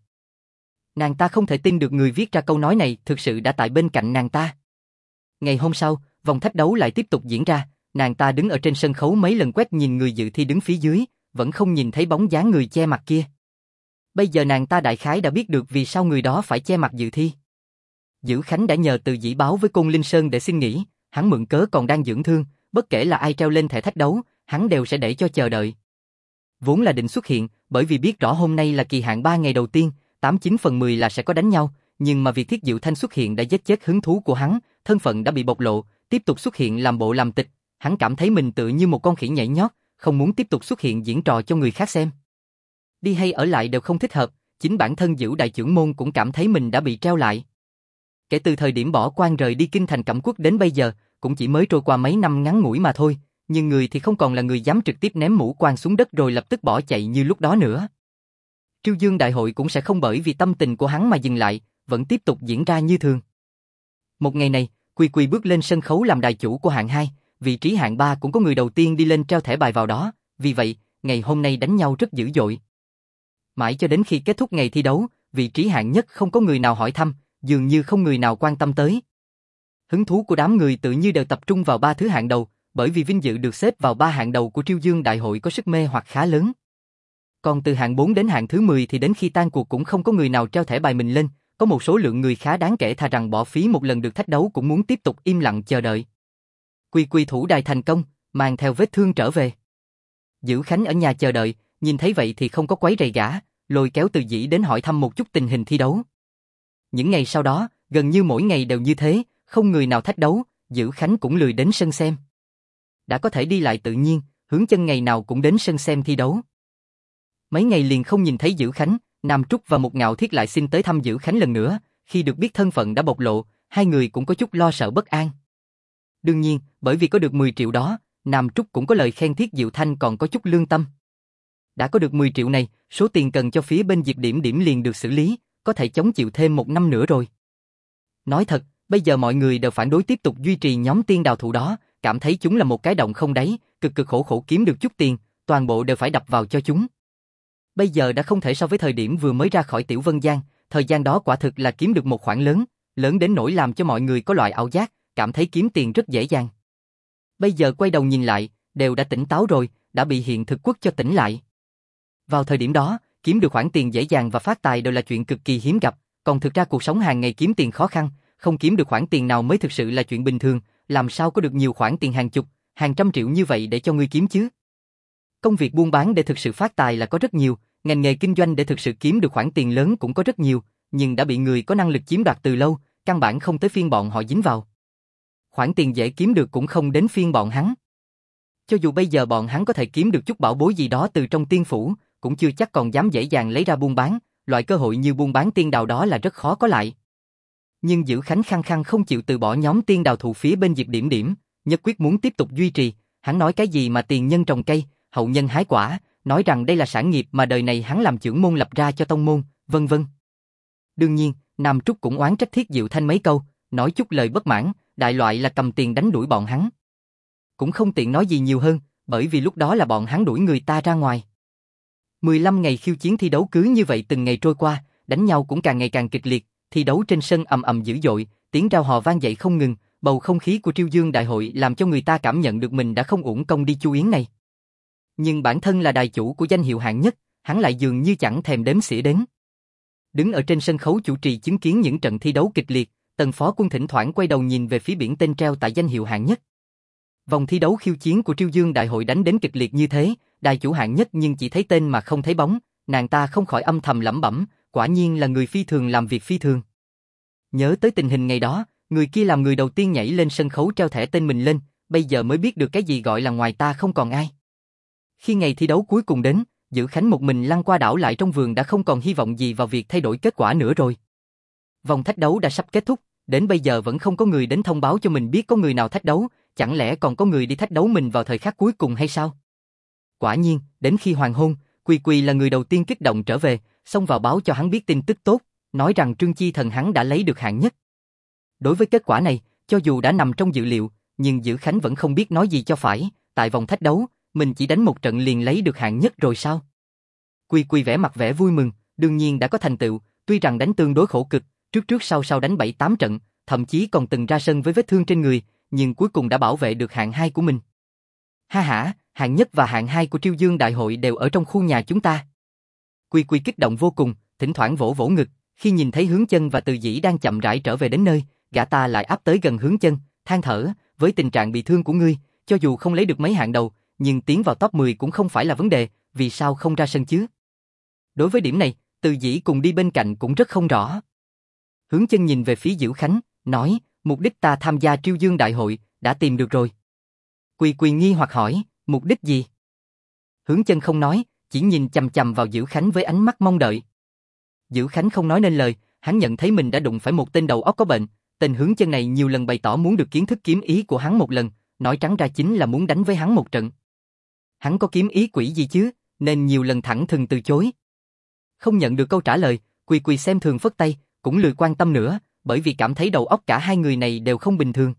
Nàng ta không thể tin được người viết ra câu nói này thực sự đã tại bên cạnh nàng ta. Ngày hôm sau, vòng thách đấu lại tiếp tục diễn ra, nàng ta đứng ở trên sân khấu mấy lần quét nhìn người dự thi đứng phía dưới, vẫn không nhìn thấy bóng dáng người che mặt kia. Bây giờ nàng ta đại khái đã biết được vì sao người đó phải che mặt dự thi. Dữ Khánh đã nhờ Từ Dĩ báo với Côn Linh Sơn để xin nghỉ, hắn mượn cớ còn đang dưỡng thương, bất kể là ai treo lên thẻ thách đấu, hắn đều sẽ để cho chờ đợi. Vốn là định xuất hiện, bởi vì biết rõ hôm nay là kỳ hạn 3 ngày đầu tiên, 89 phần 10 là sẽ có đánh nhau, nhưng mà việc Thiết Diệu Thanh xuất hiện đã giết chết hứng thú của hắn, thân phận đã bị bộc lộ, tiếp tục xuất hiện làm bộ làm tịch, hắn cảm thấy mình tựa như một con khỉ nhảy nhót, không muốn tiếp tục xuất hiện diễn trò cho người khác xem. Đi hay ở lại đều không thích hợp, chính bản thân Dữ đại trưởng môn cũng cảm thấy mình đã bị treo lại. Kể từ thời điểm bỏ quan rời đi kinh thành Cẩm Quốc đến bây giờ, cũng chỉ mới trôi qua mấy năm ngắn ngủi mà thôi, nhưng người thì không còn là người dám trực tiếp ném mũ quan xuống đất rồi lập tức bỏ chạy như lúc đó nữa. Triêu Dương đại hội cũng sẽ không bởi vì tâm tình của hắn mà dừng lại, vẫn tiếp tục diễn ra như thường. Một ngày này, Quy Quy bước lên sân khấu làm đài chủ của hạng 2, vị trí hạng 3 cũng có người đầu tiên đi lên treo thẻ bài vào đó, vì vậy, ngày hôm nay đánh nhau rất dữ dội. Mãi cho đến khi kết thúc ngày thi đấu, vị trí hạng nhất không có người nào hỏi thăm, dường như không người nào quan tâm tới. Hứng thú của đám người tự như đều tập trung vào 3 thứ hạng đầu, bởi vì vinh dự được xếp vào 3 hạng đầu của Triều Dương Đại hội có sức mê hoặc khá lớn. Còn từ hạng 4 đến hạng thứ 10 thì đến khi tan cuộc cũng không có người nào treo thẻ bài mình lên, có một số lượng người khá đáng kể thà rằng bỏ phí một lần được thách đấu cũng muốn tiếp tục im lặng chờ đợi. Quy Quy thủ đài thành công, mang theo vết thương trở về. Dữ Khánh ở nhà chờ đợi, nhìn thấy vậy thì không có quấy rầy gã, lôi kéo Từ Dĩ đến hỏi thăm một chút tình hình thi đấu. Những ngày sau đó, gần như mỗi ngày đều như thế, không người nào thách đấu, Dữ Khánh cũng lười đến sân xem. Đã có thể đi lại tự nhiên, Hướng Chân ngày nào cũng đến sân xem thi đấu. Mấy ngày liền không nhìn thấy Dữ Khánh, Nam Trúc và Một Ngạo Thiết lại xin tới thăm Dữ Khánh lần nữa, khi được biết thân phận đã bộc lộ, hai người cũng có chút lo sợ bất an. Đương nhiên, bởi vì có được 10 triệu đó, Nam Trúc cũng có lời khen Thiết Diệu Thanh còn có chút lương tâm. Đã có được 10 triệu này, số tiền cần cho phía bên Diệp Điểm Điểm liền được xử lý, có thể chống chịu thêm 1 năm nữa rồi. Nói thật, bây giờ mọi người đều phản đối tiếp tục duy trì nhóm tiên đào thụ đó, cảm thấy chúng là một cái động không đáy, cực cực khổ khổ kiếm được chút tiền, toàn bộ đều phải đập vào cho chúng. Bây giờ đã không thể so với thời điểm vừa mới ra khỏi Tiểu Vân Giang, thời gian đó quả thực là kiếm được một khoản lớn, lớn đến nỗi làm cho mọi người có loại ảo giác, cảm thấy kiếm tiền rất dễ dàng. Bây giờ quay đầu nhìn lại, đều đã tỉnh táo rồi, đã bị hiện thực quất cho tỉnh lại. Vào thời điểm đó, kiếm được khoản tiền dễ dàng và phát tài đều là chuyện cực kỳ hiếm gặp, còn thực ra cuộc sống hàng ngày kiếm tiền khó khăn, không kiếm được khoản tiền nào mới thực sự là chuyện bình thường, làm sao có được nhiều khoản tiền hàng chục, hàng trăm triệu như vậy để cho ngươi kiếm chứ? Công việc buôn bán để thực sự phát tài là có rất nhiều, ngành nghề kinh doanh để thực sự kiếm được khoản tiền lớn cũng có rất nhiều, nhưng đã bị người có năng lực chiếm đoạt từ lâu, căn bản không tới phiên bọn họ dính vào. Khoản tiền dễ kiếm được cũng không đến phiên bọn hắn. Cho dù bây giờ bọn hắn có thể kiếm được chút bảo bối gì đó từ trong tiên phủ, cũng chưa chắc còn dám dễ dàng lấy ra buôn bán, loại cơ hội như buôn bán tiên đào đó là rất khó có lại. Nhưng Dữ Khánh khăng khăng không chịu từ bỏ nhóm tiên đào thụ phía bên Diệp Điểm Điểm, nhất quyết muốn tiếp tục duy trì, hắn nói cái gì mà tiền nhân trồng cây, hậu nhân hái quả, nói rằng đây là sản nghiệp mà đời này hắn làm trưởng môn lập ra cho tông môn, vân vân. Đương nhiên, Nam Trúc cũng oán trách Thiết Diệu Thanh mấy câu, nói chút lời bất mãn, đại loại là cầm tiền đánh đuổi bọn hắn. Cũng không tiện nói gì nhiều hơn, bởi vì lúc đó là bọn hắn đuổi người ta ra ngoài. 15 ngày khiêu chiến thi đấu cứ như vậy từng ngày trôi qua, đánh nhau cũng càng ngày càng kịch liệt, thi đấu trên sân ầm ầm dữ dội, tiếng rao hò vang dậy không ngừng, bầu không khí của Triều Dương Đại hội làm cho người ta cảm nhận được mình đã không uổng công đi Chu Yến này. Nhưng bản thân là đài chủ của danh hiệu hạng nhất, hắn lại dường như chẳng thèm đếm xỉa đến. Đứng ở trên sân khấu chủ trì chứng kiến những trận thi đấu kịch liệt, Tần Phó Quân thỉnh thoảng quay đầu nhìn về phía biển tên treo tại danh hiệu hạng nhất. Vòng thi đấu khiêu chiến của Triều Dương Đại hội đánh đến kịch liệt như thế, đài chủ hạng nhất nhưng chỉ thấy tên mà không thấy bóng, nàng ta không khỏi âm thầm lẩm bẩm, quả nhiên là người phi thường làm việc phi thường. Nhớ tới tình hình ngày đó, người kia làm người đầu tiên nhảy lên sân khấu treo thẻ tên mình lên, bây giờ mới biết được cái gì gọi là ngoài ta không còn ai. Khi ngày thi đấu cuối cùng đến, Dữ Khánh một mình lăn qua đảo lại trong vườn đã không còn hy vọng gì vào việc thay đổi kết quả nữa rồi. Vòng thách đấu đã sắp kết thúc, đến bây giờ vẫn không có người đến thông báo cho mình biết có người nào thách đấu, chẳng lẽ còn có người đi thách đấu mình vào thời khắc cuối cùng hay sao? Quả nhiên, đến khi hoàng hôn, Quy Quy là người đầu tiên kích động trở về, xông vào báo cho hắn biết tin tức tốt, nói rằng Trương Chi Thần hắn đã lấy được hạng nhất. Đối với kết quả này, cho dù đã nằm trong dự liệu, nhưng Dữ Khánh vẫn không biết nói gì cho phải, tại vòng thách đấu, mình chỉ đánh một trận liền lấy được hạng nhất rồi sao? Quy Quy vẻ mặt vẻ vui mừng, đương nhiên đã có thành tựu, tuy rằng đánh tương đối khổ cực, trước sau đánh 7-8 trận, thậm chí còn từng ra sân với vết thương trên người, nhưng cuối cùng đã bảo vệ được hạng 2 của mình. Ha ha, hạng nhất và hạng 2 của Triều Dương Đại hội đều ở trong khu nhà chúng ta. Quy Quy kích động vô cùng, thỉnh thoảng vỗ vỗ ngực, khi nhìn thấy Hướng Chân và Từ Dĩ đang chậm rãi trở về đến nơi, gã ta lại áp tới gần Hướng Chân, than thở, với tình trạng bị thương của ngươi, cho dù không lấy được mấy hạng đầu, nhưng tiến vào top 10 cũng không phải là vấn đề, vì sao không ra sân chứ? Đối với điểm này, Từ Dĩ cùng đi bên cạnh cũng rất không rõ. Hướng Chân nhìn về phía Dữ Khánh, nói, mục đích ta tham gia Triều Dương Đại hội, đã tìm được rồi. Quy Quy nghi hoặc hỏi, mục đích gì? Hướng Chân không nói, chỉ nhìn chằm chằm vào Dữ Khánh với ánh mắt mong đợi. Dữ Khánh không nói nên lời, hắn nhận thấy mình đã đụng phải một tên đầu óc có bệnh, tên Hướng Chân này nhiều lần bày tỏ muốn được kiến thức kiếm ý của hắn một lần, nói trắng ra chính là muốn đánh với hắn một trận. Hắn có kiếm ý quỷ gì chứ, nên nhiều lần thẳng thừng từ chối. Không nhận được câu trả lời, Quy Quy xem thường phất tay, cũng lười quan tâm nữa, bởi vì cảm thấy đầu óc cả hai người này đều không bình thường.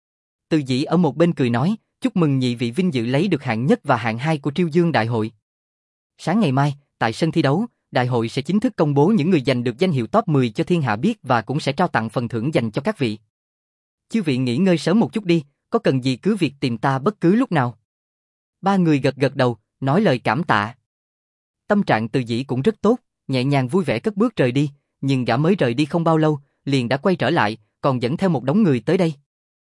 Từ Dĩ ở một bên cười nói, chúc mừng nhị vị vinh dự lấy được hạng nhất và hạng 2 của Triều Dương Đại hội. Sáng ngày mai, tại sân thi đấu, đại hội sẽ chính thức công bố những người giành được danh hiệu top 10 cho thiên hạ biết và cũng sẽ trao tặng phần thưởng dành cho các vị. Chư vị nghỉ ngơi sớm một chút đi, có cần gì cứ việc tìm ta bất cứ lúc nào. Ba người gật gật đầu, nói lời cảm tạ. Tâm trạng Từ Dĩ cũng rất tốt, nhẹ nhàng vui vẻ cất bước rời đi, nhưng gã mới rời đi không bao lâu, liền đã quay trở lại, còn dẫn theo một đống người tới đây.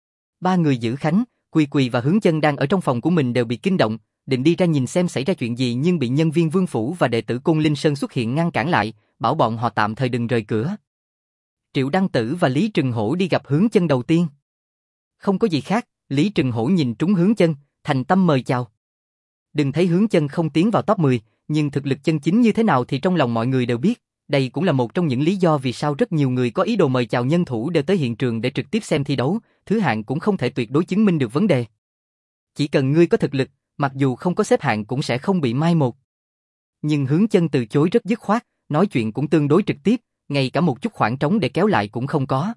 Ba người Dữ Khánh, Quỳ Quỳ và Hướng Chân đang ở trong phòng của mình đều bị kinh động, định đi ra nhìn xem xảy ra chuyện gì nhưng bị nhân viên Vương Phủ và đệ tử Côn Linh Sơn xuất hiện ngăn cản lại, bảo bọn họ tạm thời đừng rời cửa. Triệu Đăng Tử và Lý Trừng Hổ đi gặp Hướng Chân đầu tiên. Không có gì khác, Lý Trừng Hổ nhìn trúng Hướng Chân, thành tâm mời chào. Đừng thấy Hướng Chân không tiến vào top 10, nhưng thực lực chân chính như thế nào thì trong lòng mọi người đều biết. Đây cũng là một trong những lý do vì sao rất nhiều người có ý đồ mời chào nhân thủ đều tới hiện trường để trực tiếp xem thi đấu, thứ hạng cũng không thể tuyệt đối chứng minh được vấn đề. Chỉ cần ngươi có thực lực, mặc dù không có xếp hạng cũng sẽ không bị mai một. Nhưng Hướng Chân từ chối rất dứt khoát, nói chuyện cũng tương đối trực tiếp, ngay cả một chút khoảng trống để kéo lại cũng không có.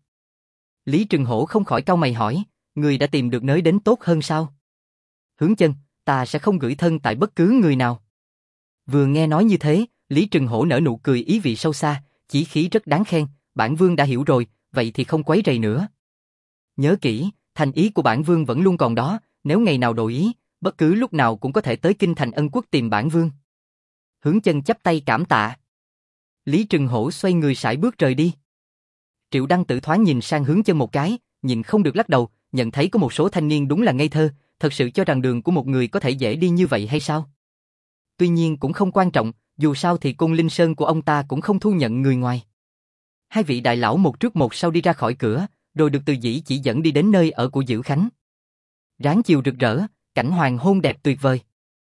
Lý Trừng Hổ không khỏi cau mày hỏi, ngươi đã tìm được nơi đến tốt hơn sao? Hướng Chân, ta sẽ không gửi thân tại bất cứ người nào. Vừa nghe nói như thế, Lý Trừng Hổ nở nụ cười ý vị sâu xa, chỉ khí rất đáng khen, bản vương đã hiểu rồi, vậy thì không quấy rầy nữa. Nhớ kỹ, thành ý của bản vương vẫn luôn còn đó, nếu ngày nào đổi ý, bất cứ lúc nào cũng có thể tới Kinh Thành Ân Quốc tìm bản vương. Hướng Chân chắp tay cảm tạ. Lý Trừng Hổ xoay người sải bước rời đi. Triệu Đăng Tử thoáng nhìn sang Hướng Chân một cái, nhìn không được lắc đầu, nhận thấy có một số thanh niên đúng là ngây thơ, thật sự cho rằng đường của một người có thể dễ đi như vậy hay sao? Tuy nhiên cũng không quan trọng, dù sao thì Côn Linh Sơn của ông ta cũng không thu nhận người ngoài. Hai vị đại lão một trước một sau đi ra khỏi cửa, rồi được Từ Dĩ chỉ dẫn đi đến nơi ở của Dữ Khánh. Ráng chiều rực rỡ, cảnh hoàng hôn đẹp tuyệt vời.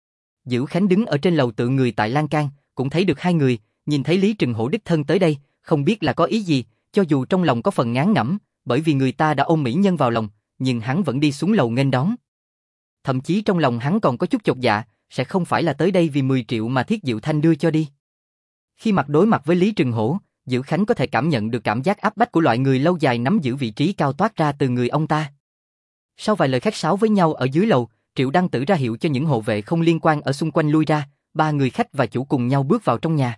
Dữ Khánh đứng ở trên lầu tựa người tại lan can, cũng thấy được hai người, nhìn thấy Lý Trừng Hổ đích thân tới đây, không biết là có ý gì, cho dù trong lòng có phần ngán ngẩm, bởi vì người ta đã ôm mỹ nhân vào lòng, nhưng hắn vẫn đi xuống lầu nghênh đón. Thậm chí trong lòng hắn còn có chút chột dạ, sẽ không phải là tới đây vì 10 triệu mà Thiết Diệu Thanh đưa cho đi. Khi mặt đối mặt với Lý Trừng Hổ, Dữ Khánh có thể cảm nhận được cảm giác áp bách của loại người lâu dài nắm giữ vị trí cao toát ra từ người ông ta. Sau vài lời khách sáo với nhau ở dưới lầu, Triệu Đăng Tử ra hiệu cho những hộ vệ không liên quan ở xung quanh lui ra, ba người khách và chủ cùng nhau bước vào trong nhà.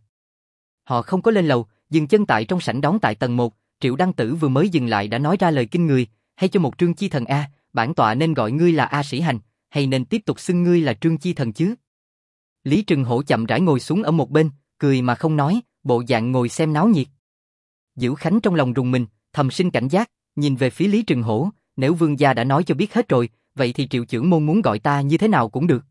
Họ không có lên lầu, dừng chân tại trong sảnh đón tại tầng 1, Triệu Đăng Tử vừa mới dừng lại đã nói ra lời kinh người, hay cho một Trương Chi Thần A, bản tọa nên gọi ngươi là A Sĩ Hành, hay nên tiếp tục xưng ngươi là Trương Chi Thần chứ? Lý Trừng Hổ chậm rãi ngồi xuống ở một bên, cười mà không nói, bộ dạng ngồi xem náo nhiệt. Dữ Khánh trong lòng rùng mình, thầm sinh cảnh giác, nhìn về phía Lý Trừng Hổ, nếu vương gia đã nói cho biết hết rồi, vậy thì Triệu trưởng môn muốn gọi ta như thế nào cũng được.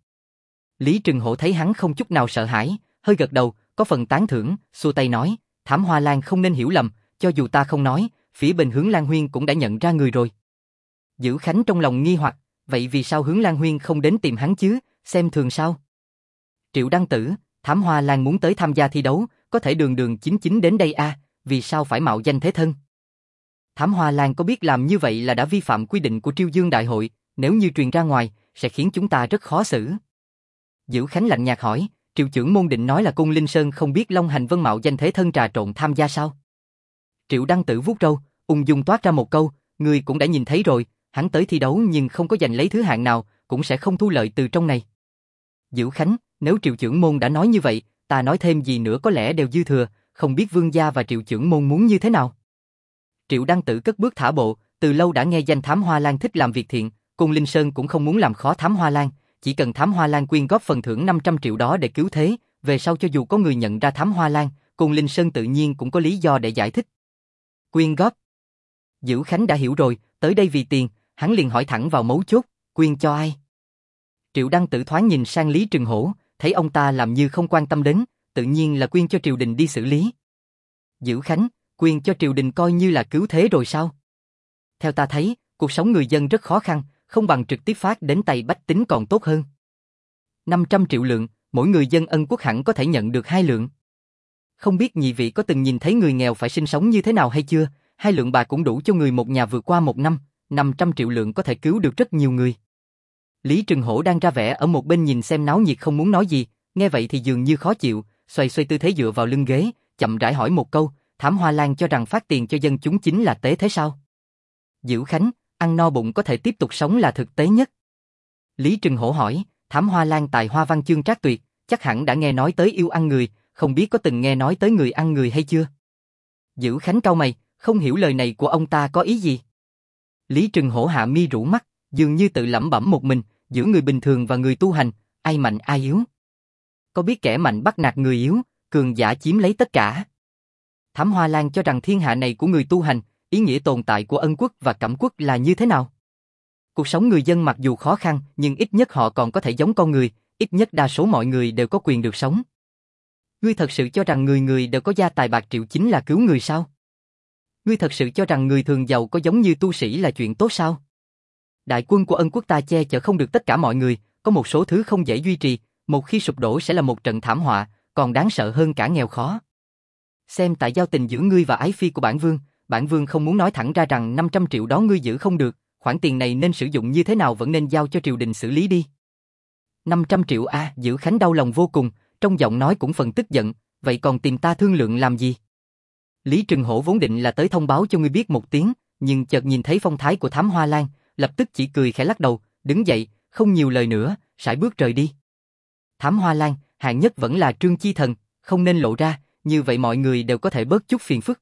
Lý Trừng Hổ thấy hắn không chút nào sợ hãi, hơi gật đầu, có phần tán thưởng, xua tay nói, Thảm Hoa Lan không nên hiểu lầm, cho dù ta không nói, phía bên Hướng Lan Huyên cũng đã nhận ra người rồi. Dữ Khánh trong lòng nghi hoặc, vậy vì sao Hướng Lan Huyên không đến tìm hắn chứ, xem thường sao? Triệu Đăng Tử, Thảm Hoa Lan muốn tới tham gia thi đấu, có thể đường đường chính chính đến đây a, vì sao phải mạo danh thế thân? Thảm Hoa Lan có biết làm như vậy là đã vi phạm quy định của Triêu Dương Đại hội, nếu như truyền ra ngoài, sẽ khiến chúng ta rất khó xử. Dữ Khánh lạnh nhạt hỏi, Triệu trưởng môn định nói là Côn Linh Sơn không biết Long Hành Vân mạo danh thế thân trà trộn tham gia sao? Triệu Đăng Tử vuốt râu, ung dung toát ra một câu, người cũng đã nhìn thấy rồi, hắn tới thi đấu nhưng không có giành lấy thứ hạng nào, cũng sẽ không thu lợi từ trong này. Dữ Khánh, nếu Triệu trưởng môn đã nói như vậy, ta nói thêm gì nữa có lẽ đều dư thừa, không biết vương gia và Triệu trưởng môn muốn như thế nào. Triệu Đăng Tử cất bước thả bộ, từ lâu đã nghe danh Thám Hoa Lan thích làm việc thiện, Côn Linh Sơn cũng không muốn làm khó Thám Hoa Lan, chỉ cần Thám Hoa Lan quyên góp phần thưởng 500 triệu đó để cứu thế, về sau cho dù có người nhận ra Thám Hoa Lan, Côn Linh Sơn tự nhiên cũng có lý do để giải thích. Quyên góp. Dữ Khánh đã hiểu rồi, tới đây vì tiền, hắn liền hỏi thẳng vào mấu chốt, quyên cho ai? Triệu Đăng Tử thoáng nhìn sang Lý Trừng Hổ, thấy ông ta làm như không quan tâm đến, tự nhiên là quyên cho triều đình đi xử lý. Dữ Khánh, quyên cho triều đình coi như là cứu thế rồi sao? Theo ta thấy, cuộc sống người dân rất khó khăn, không bằng trực tiếp phát đến tay bách tính còn tốt hơn. 500 triệu lượng, mỗi người dân Ân Quốc hẳn có thể nhận được 2 lượng. Không biết nhị vị có từng nhìn thấy người nghèo phải sinh sống như thế nào hay chưa? 2 lượng bạc cũng đủ cho người một nhà vượt qua một năm, 500 triệu lượng có thể cứu được rất nhiều người. Lý Trừng Hổ đang ra vẻ ở một bên nhìn xem náo nhiệt không muốn nói gì, nghe vậy thì dường như khó chịu, xoay xoay tư thế dựa vào lưng ghế, chậm rãi hỏi một câu, Thảm Hoa Lan cho rằng phát tiền cho dân chúng chính là tế thế sao? Dữ Khánh, ăn no bụng có thể tiếp tục sống là thực tế nhất. Lý Trừng Hổ hỏi, Thảm Hoa Lan tài hoa văn chương trác tuyệt, chắc hẳn đã nghe nói tới yêu ăn người, không biết có từng nghe nói tới người ăn người hay chưa? Dữ Khánh cau mày, không hiểu lời này của ông ta có ý gì. Lý Trừng Hổ hạ mi rũ mắt, dường như tự lẩm bẩm một mình, giữa người bình thường và người tu hành, ai mạnh ai yếu. Có biết kẻ mạnh bắt nạt người yếu, cường giả chiếm lấy tất cả. Thám Hoa Lan cho rằng thiên hạ này của người tu hành, ý nghĩa tồn tại của ân quốc và cẩm quốc là như thế nào? Cuộc sống người dân mặc dù khó khăn, nhưng ít nhất họ còn có thể giống con người, ít nhất đa số mọi người đều có quyền được sống. Ngươi thật sự cho rằng người người đều có gia tài bạc triệu chính là cứu người sao? Ngươi thật sự cho rằng người thường giàu có giống như tu sĩ là chuyện tốt sao? Đại quân của ân quốc ta che chở không được tất cả mọi người, có một số thứ không dễ duy trì, một khi sụp đổ sẽ là một trận thảm họa, còn đáng sợ hơn cả nghèo khó. Xem tại giao tình giữa ngươi và ái phi của bản vương không muốn nói thẳng ra rằng 500 triệu đó ngươi giữ không được, khoản tiền này nên sử dụng như thế nào vẫn nên giao cho triều đình xử lý đi. 500 triệu a, Dữ Khánh đau lòng vô cùng, trong giọng nói cũng phần tức giận, vậy còn tìm ta thương lượng làm gì? Lý Trừng Hổ vốn định là tới thông báo cho ngươi biết một tiếng, nhưng chợt nhìn thấy phong thái của Thám Hoa Lan, lập tức chỉ cười khẽ lắc đầu, đứng dậy, không nhiều lời nữa, sải bước rời đi. Thám Hoa Lan, hạng nhất vẫn là Trương Chi Thần, không nên lộ ra, như vậy mọi người đều có thể bớt chút phiền phức.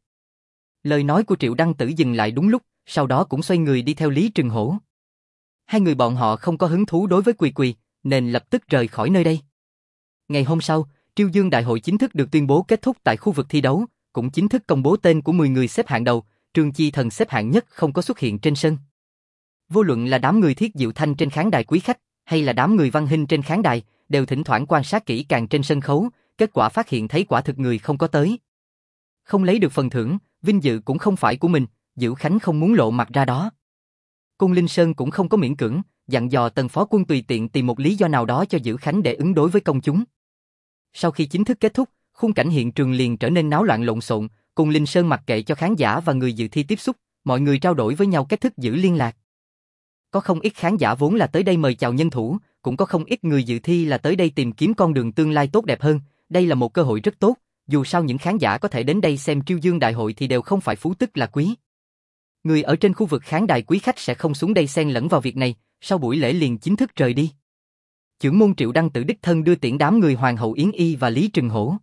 Lời nói của Triệu Đăng Tử dừng lại đúng lúc, sau đó cũng xoay người đi theo Lý Trừng Hổ. Hai người bọn họ không có hứng thú đối với Quỳ Quỳ, nên lập tức rời khỏi nơi đây. Ngày hôm sau, Triêu Dương Đại hội chính thức được tuyên bố kết thúc tại khu vực thi đấu, cũng chính thức công bố tên của 10 người xếp hạng đầu, Trương Chi Thần xếp hạng nhất không có xuất hiện trên sân. Vô luận là đám người Thiết Diệu Thanh trên khán đài quý khách, hay là đám người Văn Hinh trên khán đài, đều thỉnh thoảng quan sát kỹ càng trên sân khấu, kết quả phát hiện thấy quả thực người không có tới. Không lấy được phần thưởng, vinh dự cũng không phải của mình, Dữ Khánh không muốn lộ mặt ra đó. Côn Linh Sơn cũng không có miễn cưỡng, dặn dò Tần phó quân tùy tiện tìm một lý do nào đó cho Dữ Khánh để ứng đối với công chúng. Sau khi chính thức kết thúc, khung cảnh hiện trường liền trở nên náo loạn lộn xộn, Côn Linh Sơn mặc kệ cho khán giả và người dự thi tiếp xúc, mọi người trao đổi với nhau cách thức giữ liên lạc. Có không ít khán giả vốn là tới đây mời chào nhân thủ, cũng có không ít người dự thi là tới đây tìm kiếm con đường tương lai tốt đẹp hơn, đây là một cơ hội rất tốt, dù sao những khán giả có thể đến đây xem Triêu Dương Đại hội thì đều không phải phú tức là quý. Người ở trên khu vực khán đài quý khách sẽ không xuống đây xen lẫn vào việc này, sau buổi lễ liền chính thức rời đi. Chưởng môn Triệu Đăng Tử đích thân đưa tiễn đám người Hoàng hậu Yến Y và Lý Trừng Hổ.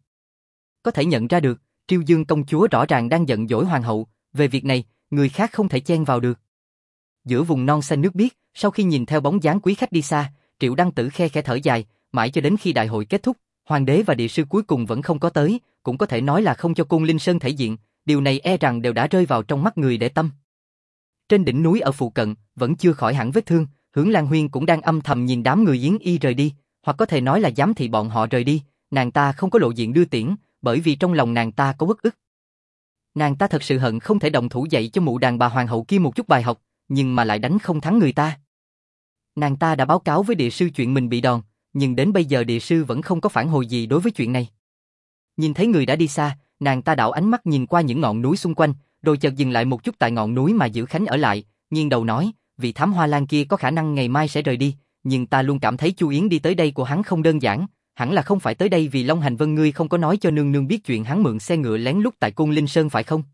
Có thể nhận ra được, Triêu Dương công chúa rõ ràng đang giận dỗi Hoàng hậu, về việc này, người khác không thể chen vào được. Giữa vùng non xanh nước biếc, sau khi nhìn theo bóng dáng quý khách đi xa, Triệu Đăng Tử khe khẽ thở dài, mãi cho đến khi đại hội kết thúc, hoàng đế và địa sư cuối cùng vẫn không có tới, cũng có thể nói là không cho Côn Linh Sơn thể diện, điều này e rằng đều đã rơi vào trong mắt người để tâm. Trên đỉnh núi ở phụ cận, vẫn chưa khỏi hẳn vết thương, Hướng Lan Huyên cũng đang âm thầm nhìn đám người Yến Y rời đi, hoặc có thể nói là giám thị bọn họ rời đi, nàng ta không có lộ diện đưa tiễn, bởi vì trong lòng nàng ta có uất ức. Nàng ta thật sự hận không thể động thủ dạy cho mụ đàn bà hoàng hậu kia một chút bài học, nhưng mà lại đánh không thắng người ta. Nàng ta đã báo cáo với địa sư chuyện mình bị đòn, nhưng đến bây giờ địa sư vẫn không có phản hồi gì đối với chuyện này. Nhìn thấy người đã đi xa, nàng ta đảo ánh mắt nhìn qua những ngọn núi xung quanh, rồi chợt dừng lại một chút tại ngọn núi mà Dữ Khánh ở lại, nghiêng đầu nói, vị Thám Hoa Lan kia có khả năng ngày mai sẽ rời đi, nhưng ta luôn cảm thấy Chu Yến đi tới đây của hắn không đơn giản, hẳn là không phải tới đây vì Long Hành Vân ngươi không có nói cho nương nương biết chuyện hắn mượn xe ngựa lén lút tại Côn Linh Sơn phải không?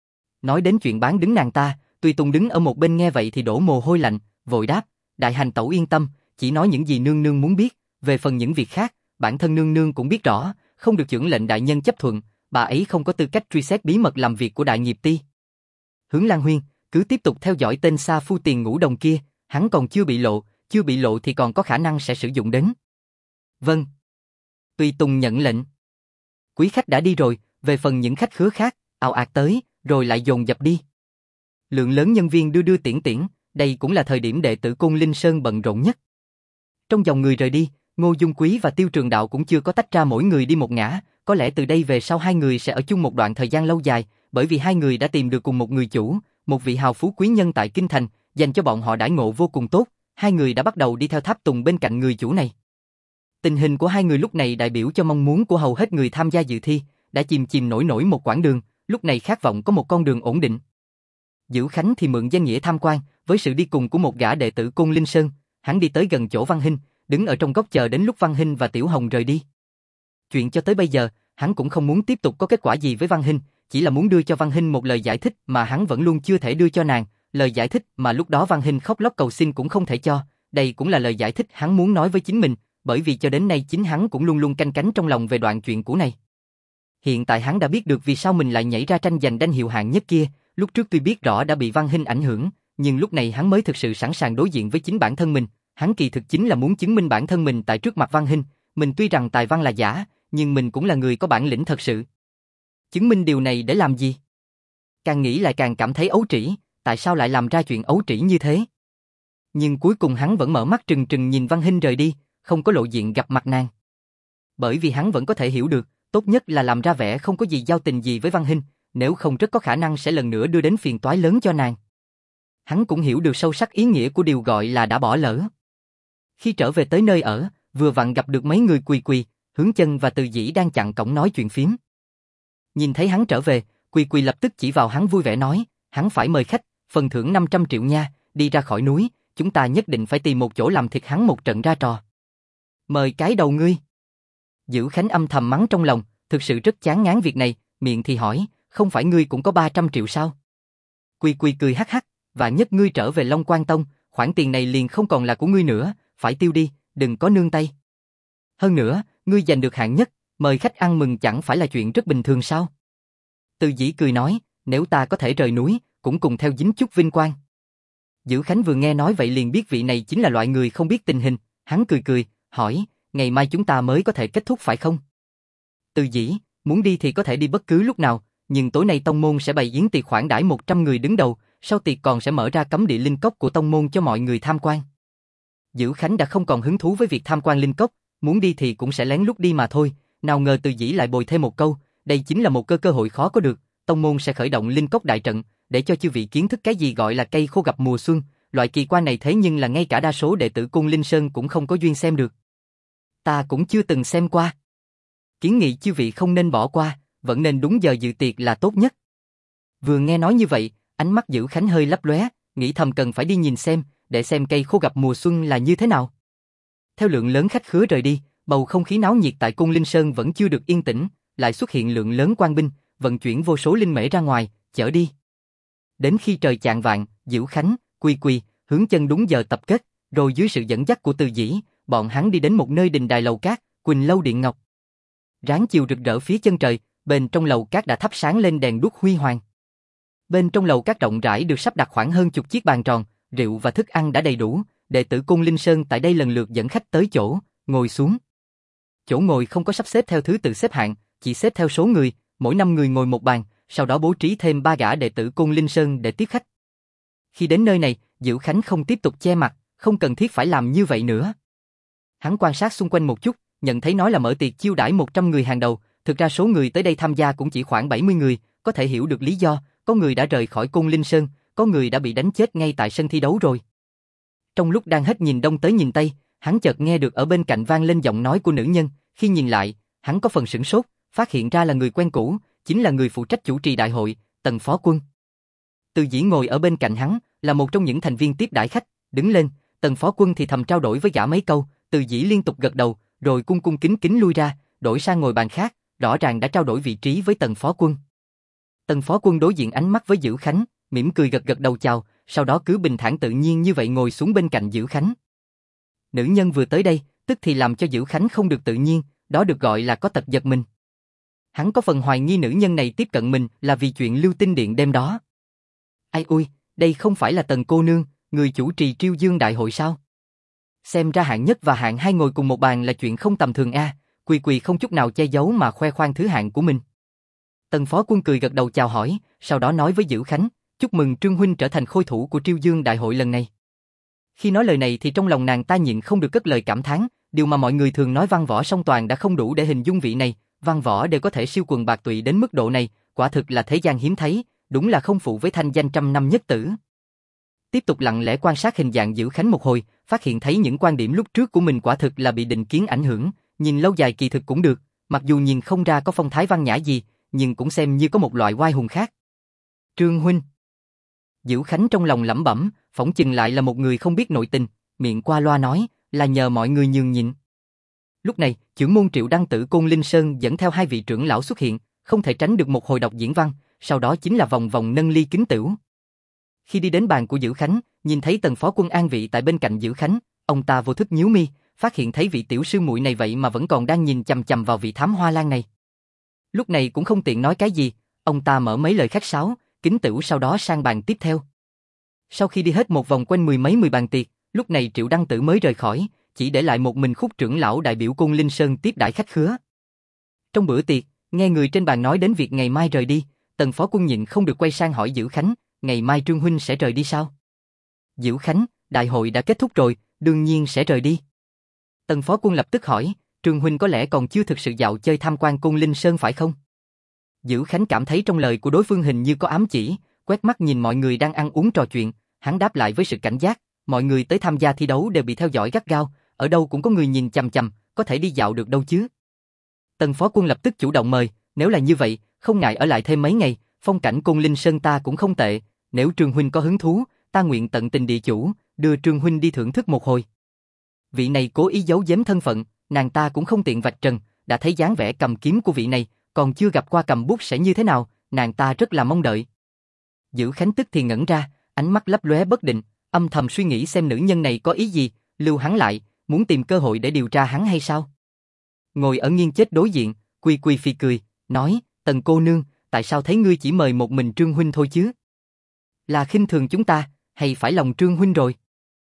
Nói đến chuyện bán đứng nàng ta, Tùy Tùng đứng ở một bên nghe vậy thì đổ mồ hôi lạnh, vội đáp, đại hành tẩu yên tâm, chỉ nói những gì nương nương muốn biết, về phần những việc khác, bản thân nương nương cũng biết rõ, không được chưởng lệnh đại nhân chấp thuận, bà ấy không có tư cách truy xét bí mật làm việc của đại nghiệp ty. Hướng Lan Huyên, cứ tiếp tục theo dõi tên Sa Phu Tiền Ngũ Đồng kia, hắn còn chưa bị lộ thì còn có khả năng sẽ sử dụng đến. Vâng. Tùy Tùng nhận lệnh. Quý khách đã đi rồi, về phần những khách khứa khác, ào ạt tới, rồi lại dồn dập đi. Lượng lớn nhân viên đưa tiễn, đây cũng là thời điểm đệ tử Côn Linh Sơn bận rộn nhất. Trong dòng người rời đi, Ngô Dung Quý và Tiêu Trường Đạo cũng chưa có tách ra mỗi người đi một ngả, có lẽ từ đây về sau hai người sẽ ở chung một đoạn thời gian lâu dài, bởi vì hai người đã tìm được cùng một người chủ, một vị hào phú quý nhân tại Kinh Thành, dành cho bọn họ đãi ngộ vô cùng tốt, hai người đã bắt đầu đi theo tháp tùng bên cạnh người chủ này. Tình hình của hai người lúc này đại biểu cho mong muốn của hầu hết người tham gia dự thi, đã chìm nổi một quãng đường, lúc này khát vọng có một con đường ổn định. Dữ Khánh thì mượn danh nghĩa tham quan, với sự đi cùng của một gã đệ tử Côn Linh Sơn, hắn đi tới gần chỗ Văn Hinh, đứng ở trong góc chờ đến lúc Văn Hinh và Tiểu Hồng rời đi. Chuyện cho tới bây giờ, hắn cũng không muốn tiếp tục có kết quả gì với Văn Hinh, chỉ là muốn đưa cho Văn Hinh một lời giải thích mà hắn vẫn luôn chưa thể đưa cho nàng, lời giải thích mà lúc đó Văn Hinh khóc lóc cầu xin cũng không thể cho, đây cũng là lời giải thích hắn muốn nói với chính mình, bởi vì cho đến nay chính hắn cũng luôn luôn canh cánh trong lòng về đoạn chuyện cũ này. Hiện tại hắn đã biết được vì sao mình lại nhảy ra tranh giành danh hiệu hạng nhất kia, lúc trước tuy biết rõ đã bị Văn Hinh ảnh hưởng, nhưng lúc này hắn mới thực sự sẵn sàng đối diện với chính bản thân mình, hắn kỳ thực chính là muốn chứng minh bản thân mình tại trước mặt Văn Hinh, mình tuy rằng tài văn là giả, nhưng mình cũng là người có bản lĩnh thật sự. Chứng minh điều này để làm gì? Càng nghĩ lại càng cảm thấy ấu trĩ, tại sao lại làm ra chuyện ấu trĩ như thế? Nhưng cuối cùng hắn vẫn mở mắt trừng trừng nhìn Văn Hinh rời đi, không có lộ diện gặp mặt nàng. Bởi vì hắn vẫn có thể hiểu được, tốt nhất là làm ra vẻ không có gì giao tình gì với Văn Hinh, nếu không rất có khả năng sẽ lần nữa đưa đến phiền toái lớn cho nàng. Hắn cũng hiểu được sâu sắc ý nghĩa của điều gọi là đã bỏ lỡ. Khi trở về tới nơi ở, vừa vặn gặp được mấy người Quỳ Quỳ, Hướng Chân và Từ Dĩ đang chặn cổng nói chuyện phiếm. Nhìn thấy hắn trở về, Quỳ Quỳ lập tức chỉ vào hắn vui vẻ nói, hắn phải mời khách, phần thưởng 500 triệu nha, đi ra khỏi núi, chúng ta nhất định phải tìm một chỗ làm thịt hắn một trận ra trò. Mời cái đầu ngươi. Dữ Khánh âm thầm mắng trong lòng, thực sự rất chán ngán việc này, miệng thì hỏi, không phải ngươi cũng có 300 triệu sao? Quỳ Quỳ cười hắc hắc, và nhất ngươi trở về Long Quan Tông, khoản tiền này liền không còn là của ngươi nữa, phải tiêu đi, đừng có nương tay. Hơn nữa, ngươi giành được hạng nhất, mời khách ăn mừng chẳng phải là chuyện rất bình thường sao? Từ Dĩ cười nói, nếu ta có thể rời núi, cũng cùng theo dính chút vinh quang. Dữ Khánh vừa nghe nói vậy liền biết vị này chính là loại người không biết tình hình, hắn cười cười, hỏi, ngày mai chúng ta mới có thể kết thúc phải không? Từ Dĩ, muốn đi thì có thể đi bất cứ lúc nào, nhưng tối nay tông môn sẽ bày yến tiệc khoản đãi 100 người đứng đầu, sau tiệc còn sẽ mở ra cấm địa linh cốc của tông môn cho mọi người tham quan. Dữ Khánh đã không còn hứng thú với việc tham quan linh cốc, muốn đi thì cũng sẽ lén lút đi mà thôi, nào ngờ Từ Dĩ lại bồi thêm một câu, đây chính là một cơ hội khó có được, tông môn sẽ khởi động linh cốc đại trận, để cho chư vị kiến thức cái gì gọi là cây khô gặp mùa xuân, loại kỳ quan này thế nhưng là ngay cả đa số đệ tử Cung Linh Sơn cũng không có duyên xem được. Ta cũng chưa từng xem qua. Kiến nghị chư vị không nên bỏ qua, vẫn nên đúng giờ dự tiệc là tốt nhất. Vừa nghe nói như vậy, ánh mắt Dữ Khánh hơi lấp lóe, nghĩ thầm cần phải đi nhìn xem, để xem cây khô gặp mùa xuân là như thế nào. Theo lượng lớn khách khứa rời đi, bầu không khí náo nhiệt tại Cung Linh Sơn vẫn chưa được yên tĩnh, lại xuất hiện lượng lớn quan binh, vận chuyển vô số linh mễ ra ngoài, chở đi. Đến khi trời chạng vạng, Dữ Khánh, Quỳ Quỳ, Hướng Chân đúng giờ tập kết, rồi dưới sự dẫn dắt của Từ Dĩ, bọn hắn đi đến một nơi đình đài lầu cát, Quỳnh Lâu Điện Ngọc. Ráng chiều rực rỡ phía chân trời, bên trong lầu cát đã thắp sáng lên đèn đuốc huy hoàng. Bên trong lầu cát rộng rãi được sắp đặt khoảng hơn chục chiếc bàn tròn, rượu và thức ăn đã đầy đủ, đệ tử Cung Linh Sơn tại đây lần lượt dẫn khách tới chỗ, ngồi xuống. Chỗ ngồi không có sắp xếp theo thứ tự xếp hạng, chỉ xếp theo số người, mỗi 5 người ngồi một bàn, sau đó bố trí thêm 3 gã đệ tử Cung Linh Sơn để tiếp khách. Khi đến nơi này, Dữ Khánh không tiếp tục che mặt, không cần thiết phải làm như vậy nữa. Hắn quan sát xung quanh một chút, nhận thấy nói là mở tiệc chiêu đãi 100 người hàng đầu, thực ra số người tới đây tham gia cũng chỉ khoảng 70 người, có thể hiểu được lý do, có người đã rời khỏi Cung Linh Sơn, có người đã bị đánh chết ngay tại sân thi đấu rồi. Trong lúc đang hết nhìn đông tới nhìn tây, hắn chợt nghe được ở bên cạnh vang lên giọng nói của nữ nhân, khi nhìn lại, hắn có phần sửng sốt, phát hiện ra là người quen cũ, chính là người phụ trách chủ trì đại hội, Tần Phó Quân. Từ Dĩ ngồi ở bên cạnh hắn, là một trong những thành viên tiếp đãi khách, đứng lên, Tần Phó Quân thì thầm trao đổi với gã mấy câu, Từ Dĩ liên tục gật đầu, rồi cung cung kính kính lui ra, đổi sang ngồi bàn khác, rõ ràng đã trao đổi vị trí với Tần Phó Quân. Tần Phó Quân đối diện ánh mắt với Dữ Khánh, mỉm cười gật gật đầu chào, sau đó cứ bình thản tự nhiên như vậy ngồi xuống bên cạnh Dữ Khánh. Nữ nhân vừa tới đây, tức thì làm cho Dữ Khánh không được tự nhiên, đó được gọi là có tật giật mình. Hắn có phần hoài nghi nữ nhân này tiếp cận mình là vì chuyện Lưu Tinh Điện đêm đó. Ai ui, đây không phải là Tần cô nương, người chủ trì Triêu Dương đại hội sao? Xem ra hạng nhất và hạng hai ngồi cùng một bàn là chuyện không tầm thường a. Quỳ Quỳ không chút nào che giấu mà khoe khoang thứ hạng của mình. Tần Phó Quân cười gật đầu chào hỏi, sau đó nói với Dữ Khánh, chúc mừng Trương huynh trở thành khôi thủ của Triêu Dương đại hội lần này. Khi nói lời này thì trong lòng nàng ta nhịn không được cất lời cảm thán, điều mà mọi người thường nói văn võ song toàn đã không đủ để hình dung vị này, văn võ đều có thể siêu quần bạc tụy đến mức độ này, quả thực là thế gian hiếm thấy, đúng là không phụ với thanh danh trăm năm nhất tử. Tiếp tục lặng lẽ quan sát hình dạng Dữ Khánh một hồi, phát hiện thấy những quan điểm lúc trước của mình quả thực là bị định kiến ảnh hưởng, nhìn lâu dài kỳ thực cũng được, mặc dù nhìn không ra có phong thái văn nhã gì, nhưng cũng xem như có một loại oai hùng khác. Trương huynh. Dữ Khánh trong lòng lẩm bẩm, phỏng chừng lại là một người không biết nội tình, miệng qua loa nói, là nhờ mọi người nhường nhịn. Lúc này, trưởng môn Triệu Đăng Tử Côn Linh Sơn dẫn theo hai vị trưởng lão xuất hiện, không thể tránh được một hồi đọc diễn văn, sau đó chính là vòng vòng nâng ly kính tửu. Khi đi đến bàn của Dữ Khánh, nhìn thấy Tần Phó Quân an vị tại bên cạnh Dữ Khánh, ông ta vô thức nhíu mi, phát hiện thấy vị tiểu sư muội này vậy mà vẫn còn đang nhìn chằm chằm vào vị thám hoa lan này. Lúc này cũng không tiện nói cái gì, ông ta mở mấy lời khách sáo, kính tửu sau đó sang bàn tiếp theo. Sau khi đi hết một vòng quanh mười mấy bàn tiệc, lúc này Triệu Đăng Tử mới rời khỏi, chỉ để lại một mình Khúc trưởng lão đại biểu Côn Linh Sơn tiếp đãi khách khứa. Trong bữa tiệc, nghe người trên bàn nói đến việc ngày mai rời đi, Tần Phó Quân nhịn không được quay sang hỏi Diễu Khánh, ngày mai Trương huynh sẽ rời đi sao? Diễu Khánh, đại hội đã kết thúc rồi, đương nhiên sẽ rời đi. Tần Phó Quân lập tức hỏi, Trương huynh có lẽ còn chưa thực sự dạo chơi tham quan Côn Linh Sơn phải không? Diễu Khánh cảm thấy trong lời của đối phương hình như có ám chỉ, quét mắt nhìn mọi người đang ăn uống trò chuyện, hắn đáp lại với sự cảnh giác, mọi người tới tham gia thi đấu đều bị theo dõi gắt gao, ở đâu cũng có người nhìn chằm chằm, có thể đi dạo được đâu chứ. Tần Phó Quân lập tức chủ động mời, nếu là như vậy, không ngại ở lại thêm mấy ngày, phong cảnh Côn Linh Sơn ta cũng không tệ, nếu Trương huynh có hứng thú, ta nguyện tận tình địa chủ, đưa Trương huynh đi thưởng thức một hồi. Vị này cố ý giấu giếm thân phận, nàng ta cũng không tiện vạch trần, đã thấy dáng vẻ cầm kiếm của vị này, còn chưa gặp qua cầm bút sẽ như thế nào, nàng ta rất là mong đợi. Diễu Khánh tức thì ngẩn ra, ánh mắt lấp lóe bất định, âm thầm suy nghĩ xem nữ nhân này có ý gì, lưu hắn lại, muốn tìm cơ hội để điều tra hắn hay sao? Ngồi ở nghiêng chết đối diện, Quy Quy Phi cười, nói, Tần cô nương, tại sao thấy ngươi chỉ mời một mình Trương huynh thôi chứ? Là khinh thường chúng ta, hay phải lòng Trương huynh rồi?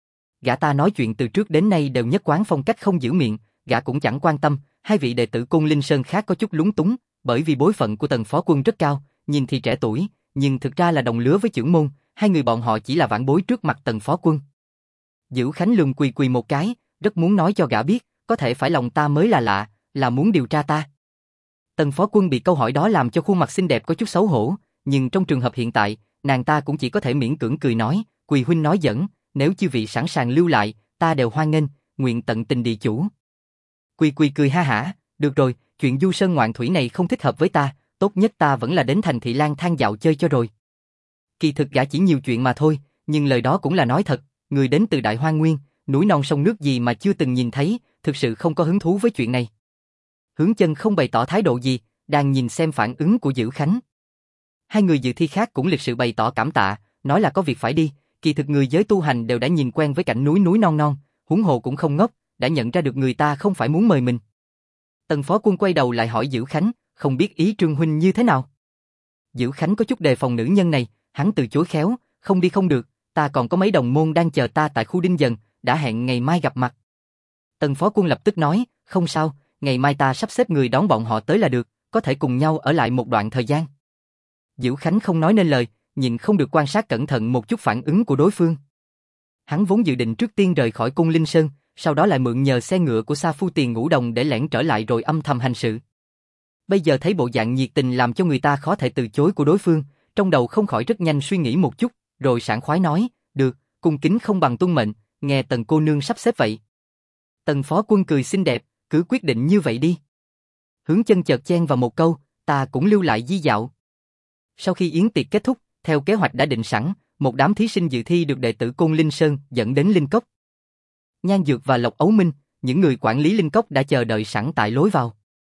Gã ta nói chuyện từ trước đến nay đều nhất quán phong cách không giữ miệng, gã cũng chẳng quan tâm, hai vị đệ tử Côn Linh Sơn khác có chút lúng túng, bởi vì bối phận của Tần Phó Quân rất cao, nhìn thì trẻ tuổi, nhưng thực ra là đồng lứa với chưởng môn, hai người bọn họ chỉ là vãn bối trước mặt Tần Phó Quân. Diễu Khánh lườm Quy Quy một cái, rất muốn nói cho gã biết, có thể phải lòng ta mới là lạ, là muốn điều tra ta. Tần Phó Quân bị câu hỏi đó làm cho khuôn mặt xinh đẹp có chút xấu hổ, nhưng trong trường hợp hiện tại, nàng ta cũng chỉ có thể miễn cưỡng cười nói, Quỳ huynh nói giỡn, nếu chư vị sẵn sàng lưu lại, ta đều hoan nghênh, nguyện tận tình địa chủ. Quy Quy cười ha hả, được rồi, chuyện du sơn ngoạn thủy này không thích hợp với ta, tốt nhất ta vẫn là đến thành thị lang thang dạo chơi cho rồi. Kỳ thực gã chỉ nhiều chuyện mà thôi, nhưng lời đó cũng là nói thật, người đến từ Đại Hoang Nguyên, núi non sông nước gì mà chưa từng nhìn thấy, thực sự không có hứng thú với chuyện này. Hướng Chân không bày tỏ thái độ gì, đang nhìn xem phản ứng của Diễu Khánh. Hai người dự thi khác cũng lịch sự bày tỏ cảm tạ, nói là có việc phải đi, kỳ thực người giới tu hành đều đã nhìn quen với cảnh núi núi non non, huống hồ cũng không ngốc, đã nhận ra được người ta không phải muốn mời mình. Tần Phó Quân quay đầu lại hỏi Diễu Khánh, không biết ý Trương huynh như thế nào? Diễu Khánh có chút đề phòng nữ nhân này, hắn từ chối khéo, không đi không được, ta còn có mấy đồng môn đang chờ ta tại khu Đinh Dần, đã hẹn ngày mai gặp mặt. Tần Phó Quân lập tức nói, không sao, ngày mai ta sắp xếp người đón bọn họ tới là được, có thể cùng nhau ở lại một đoạn thời gian. Diễu Khánh không nói nên lời, nhìn không được quan sát cẩn thận một chút phản ứng của đối phương. Hắn vốn dự định trước tiên rời khỏi Cung Linh Sơn, sau đó lại mượn nhờ xe ngựa của Sa Phu Tiền Ngũ Đồng để lẻn trở lại rồi âm thầm hành sự. Bây giờ thấy bộ dạng nhiệt tình làm cho người ta khó thể từ chối của đối phương, trong đầu không khỏi rất nhanh suy nghĩ một chút, rồi sảng khoái nói, được, cung kính không bằng tuân mệnh, nghe Tần cô nương sắp xếp vậy. Tần Phó Quân cười xinh đẹp, cứ quyết định như vậy đi. Hướng Chân chợt chen vào một câu, ta cũng lưu lại di dạo. Sau khi yến tiệc kết thúc, theo kế hoạch đã định sẵn, một đám thí sinh dự thi được đệ tử Côn Linh Sơn dẫn đến Linh Cốc. Nhan Dược và Lộc Ấu Minh, những người quản lý Linh Cốc đã chờ đợi sẵn tại lối vào.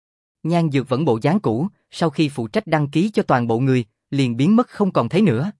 Nhan Dược vẫn bộ dáng cũ, sau khi phụ trách đăng ký cho toàn bộ người, liền biến mất không còn thấy nữa.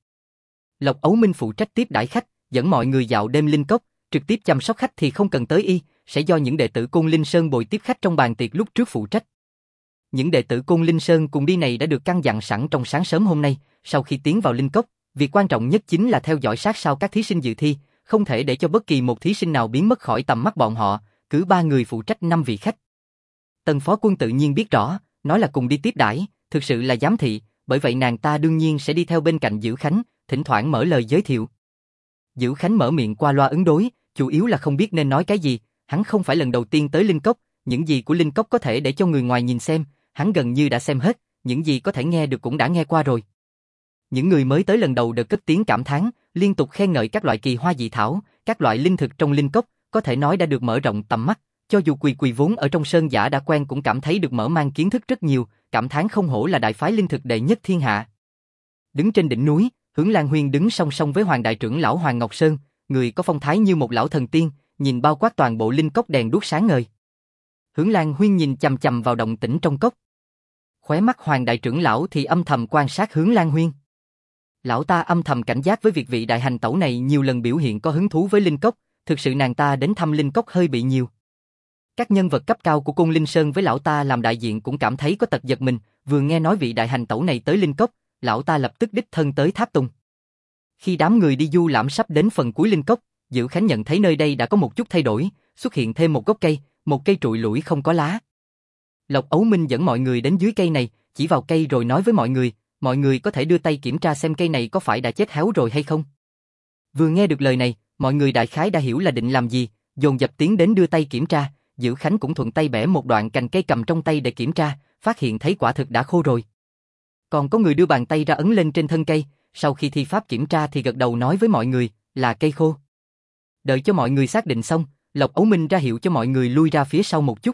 Lộc Ấu Minh phụ trách tiếp đãi khách, dẫn mọi người dạo đêm Linh Cốc, trực tiếp chăm sóc khách thì không cần tới y, sẽ do những đệ tử Côn Linh Sơn bồi tiếp khách trong bàn tiệc lúc trước phụ trách. Những đệ tử Côn Linh Sơn cùng đi này đã được căn dặn sẵn trong sáng sớm hôm nay, sau khi tiến vào Linh Cốc, việc quan trọng nhất chính là theo dõi sát sao các thí sinh dự thi, không thể để cho bất kỳ một thí sinh nào biến mất khỏi tầm mắt bọn họ, cứ 3 người phụ trách 5 vị khách. Tần Phó Quân tự nhiên biết rõ, nói là cùng đi tiếp đãi, thực sự là giám thị, bởi vậy nàng ta đương nhiên sẽ đi theo bên cạnh Diễu Khánh, thỉnh thoảng mở lời giới thiệu. Diễu Khánh mở miệng qua loa ứng đối, chủ yếu là không biết nên nói cái gì, hắn không phải lần đầu tiên tới Linh Cốc, những gì của Linh Cốc có thể để cho người ngoài nhìn xem, hắn gần như đã xem hết, những gì có thể nghe được cũng đã nghe qua rồi. Những người mới tới lần đầu đều cất tiếng cảm thán, liên tục khen ngợi các loại kỳ hoa dị thảo, các loại linh thực trong Linh Cốc, có thể nói đã được mở rộng tầm mắt, cho dù Quỳ Quỳ vốn ở trong sơn giả đã quen cũng cảm thấy được mở mang kiến thức rất nhiều, cảm thán không hổ là đại phái linh thực đệ nhất thiên hạ. Đứng trên đỉnh núi, Hướng Lan Huyên đứng song song với Hoàng đại trưởng lão Hoàng Ngọc Sơn, người có phong thái như một lão thần tiên, nhìn bao quát toàn bộ Linh Cốc đèn đuốc sáng ngời. Hướng Lan Huyên nhìn chằm chằm vào động tĩnh trong cốc. Khóe mắt Hoàng đại trưởng lão thì âm thầm quan sát Hướng Lan Huyên. Lão ta âm thầm cảnh giác với việc vị đại hành tẩu này nhiều lần biểu hiện có hứng thú với Linh Cốc, thực sự nàng ta đến thăm Linh Cốc hơi bị nhiều. Các nhân vật cấp cao của Côn Linh Sơn với lão ta làm đại diện cũng cảm thấy có tật giật mình, vừa nghe nói vị đại hành tẩu này tới Linh Cốc, lão ta lập tức đích thân tới tháp tùng. Khi đám người đi du lãm sắp đến phần cuối Linh Cốc, Dữ Khánh nhận thấy nơi đây đã có một chút thay đổi, xuất hiện thêm một gốc cây, một cây trụi lủi không có lá. Lộc Ấu Minh dẫn mọi người đến dưới cây này, chỉ vào cây rồi nói với mọi người có thể đưa tay kiểm tra xem cây này có phải đã chết héo rồi hay không. Vừa nghe được lời này, mọi người đại khái đã hiểu là định làm gì, dồn dập tiến đến đưa tay kiểm tra. Dữ Khánh cũng thuận tay bẻ một đoạn cành cây cầm trong tay để kiểm tra, phát hiện thấy quả thực đã khô rồi. Còn có người đưa bàn tay ra ấn lên trên thân cây, sau khi thi pháp kiểm tra thì gật đầu nói với mọi người là cây khô. Đợi cho mọi người xác định xong, Lộc Ấu Minh ra hiệu cho mọi người lui ra phía sau một chút.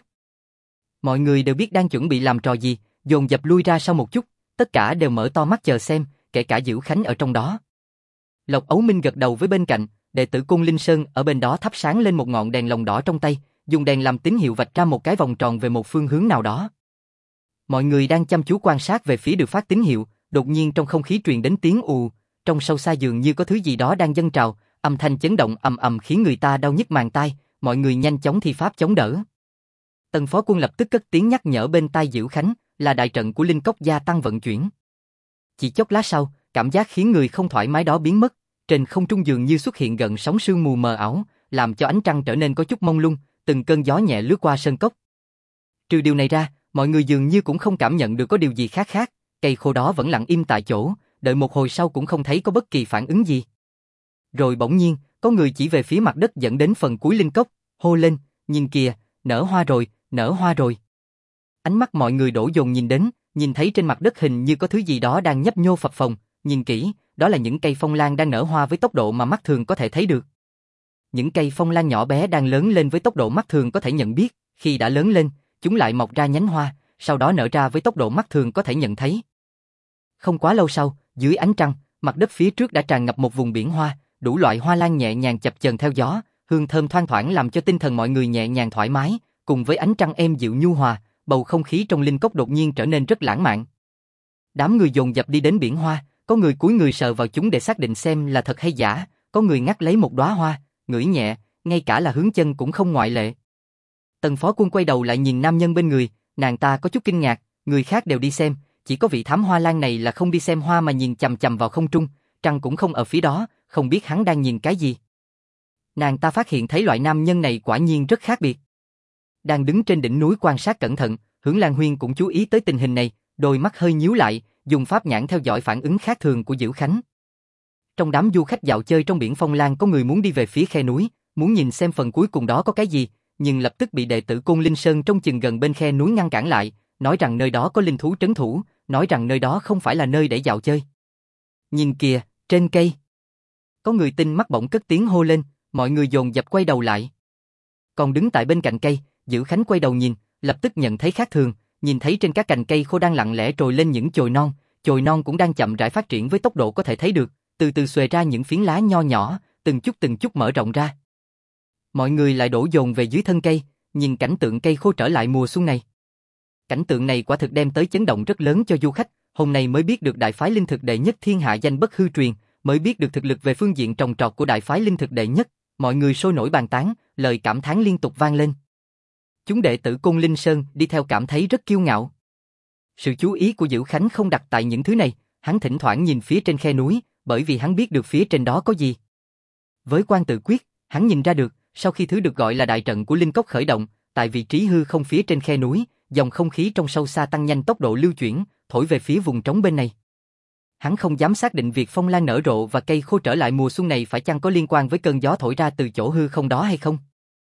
Mọi người đều biết đang chuẩn bị làm trò gì, dồn dập lui ra sau một chút, tất cả đều mở to mắt chờ xem, kể cả Dữ Khánh ở trong đó. Lộc Ấu Minh gật đầu với bên cạnh, đệ tử Côn Linh Sơn ở bên đó thắp sáng lên một ngọn đèn lồng đỏ trong tay, dùng đèn làm tín hiệu vạch ra một cái vòng tròn về một phương hướng nào đó. Mọi người đang chăm chú quan sát về phía được phát tín hiệu, đột nhiên trong không khí truyền đến tiếng ù, trong sâu xa dường như có thứ gì đó đang dâng trào, âm thanh chấn động ầm ầm khiến người ta đau nhức màng tai, mọi người nhanh chóng thi pháp chống đỡ. Tần Phó Quân lập tức cất tiếng nhắc nhở bên tai Dữ Khánh, là đại trận của Linh Cốc gia tăng vận chuyển. Chỉ chốc lát sau, cảm giác khiến người không thoải mái đó biến mất, trên không trung dường như xuất hiện gợn sóng sương mù mờ ảo, làm cho ánh trăng trở nên có chút mông lung, từng cơn gió nhẹ lướt qua sơn cốc. Trừ điều này ra, mọi người dường như cũng không cảm nhận được có điều gì khác, cây khô đó vẫn lặng im tại chỗ, đợi một hồi sau cũng không thấy có bất kỳ phản ứng gì. Rồi bỗng nhiên, có người chỉ về phía mặt đất dẫn đến phần cuối Linh Cốc, hô lên, nhìn kìa, nở hoa rồi, nở hoa rồi. Ánh mắt mọi người đổ dồn nhìn đến, nhìn thấy trên mặt đất hình như có thứ gì đó đang nhấp nhô phập phồng, nhìn kỹ, đó là những cây phong lan đang nở hoa với tốc độ mà mắt thường có thể thấy được. Những cây phong lan nhỏ bé đang lớn lên với tốc độ mắt thường có thể nhận biết, khi đã lớn lên, chúng lại mọc ra nhánh hoa, sau đó nở ra với tốc độ mắt thường có thể nhận thấy. Không quá lâu sau, dưới ánh trăng, mặt đất phía trước đã tràn ngập một vùng biển hoa, đủ loại hoa lan nhẹ nhàng chập chờn theo gió, hương thơm thoang thoảng làm cho tinh thần mọi người nhẹ nhàng thoải mái, cùng với ánh trăng êm dịu nhu hòa, bầu không khí trong Linh Cốc đột nhiên trở nên rất lãng mạn. Đám người dồn dập đi đến biển hoa, có người cúi người sờ vào chúng để xác định xem là thật hay giả, có người ngắt lấy một đóa hoa, ngửi nhẹ, ngay cả là Hướng Chân cũng không ngoại lệ. Tần Phó Quân quay đầu lại nhìn nam nhân bên người, nàng ta có chút kinh ngạc, người khác đều đi xem, chỉ có vị thám hoa lan này là không đi xem hoa mà nhìn chằm chằm vào không trung, trăng cũng không ở phía đó, không biết hắn đang nhìn cái gì. Nàng ta phát hiện thấy loại nam nhân này quả nhiên rất khác biệt. Đang đứng trên đỉnh núi quan sát cẩn thận, Hướng Lan Huyên cũng chú ý tới tình hình này, đôi mắt hơi nhíu lại, dùng pháp nhãn theo dõi phản ứng khác thường của Dữ Khánh. Trong đám du khách dạo chơi trong biển Phong Lan có người muốn đi về phía khe núi, muốn nhìn xem phần cuối cùng đó có cái gì, nhưng lập tức bị đệ tử Côn Linh Sơn trong chừng gần bên khe núi ngăn cản lại, nói rằng nơi đó có linh thú trấn thủ, nói rằng nơi đó không phải là nơi để dạo chơi. Nhìn kìa, trên cây. Có người tinh mắt bỗng cất tiếng hô lên, mọi người dồn dập quay đầu lại. Còn đứng tại bên cạnh cây, Dữ Khánh quay đầu nhìn, lập tức nhận thấy khác thường, nhìn thấy trên các cành cây khô đang lặng lẽ trồi lên những chồi non cũng đang chậm rãi phát triển với tốc độ có thể thấy được, từ từ xuề ra những phiến lá nho nhỏ, từng chút mở rộng ra. Mọi người lại đổ dồn về dưới thân cây, nhìn cảnh tượng cây khô trở lại mùa xuân này. Cảnh tượng này quả thực đem tới chấn động rất lớn cho du khách, hôm nay mới biết được đại phái linh thực đệ nhất thiên hạ danh bất hư truyền, mới biết được thực lực về phương diện trồng trọt của đại phái linh thực đệ nhất, mọi người sôi nổi bàn tán, lời cảm thán liên tục vang lên. Chúng đệ tử Côn Linh Sơn đi theo cảm thấy rất kiêu ngạo. Sự chú ý của Dữ Khánh không đặt tại những thứ này, hắn thỉnh thoảng nhìn phía trên khe núi, bởi vì hắn biết được phía trên đó có gì. Với quan tự quyết, hắn nhìn ra được, sau khi thứ được gọi là đại trận của Linh Cốc khởi động, tại vị trí hư không phía trên khe núi, dòng không khí trong sâu xa tăng nhanh tốc độ lưu chuyển, thổi về phía vùng trống bên này. Hắn không dám xác định việc phong lan nở rộ và cây khô trở lại mùa xuân này phải chăng có liên quan với cơn gió thổi ra từ chỗ hư không đó hay không.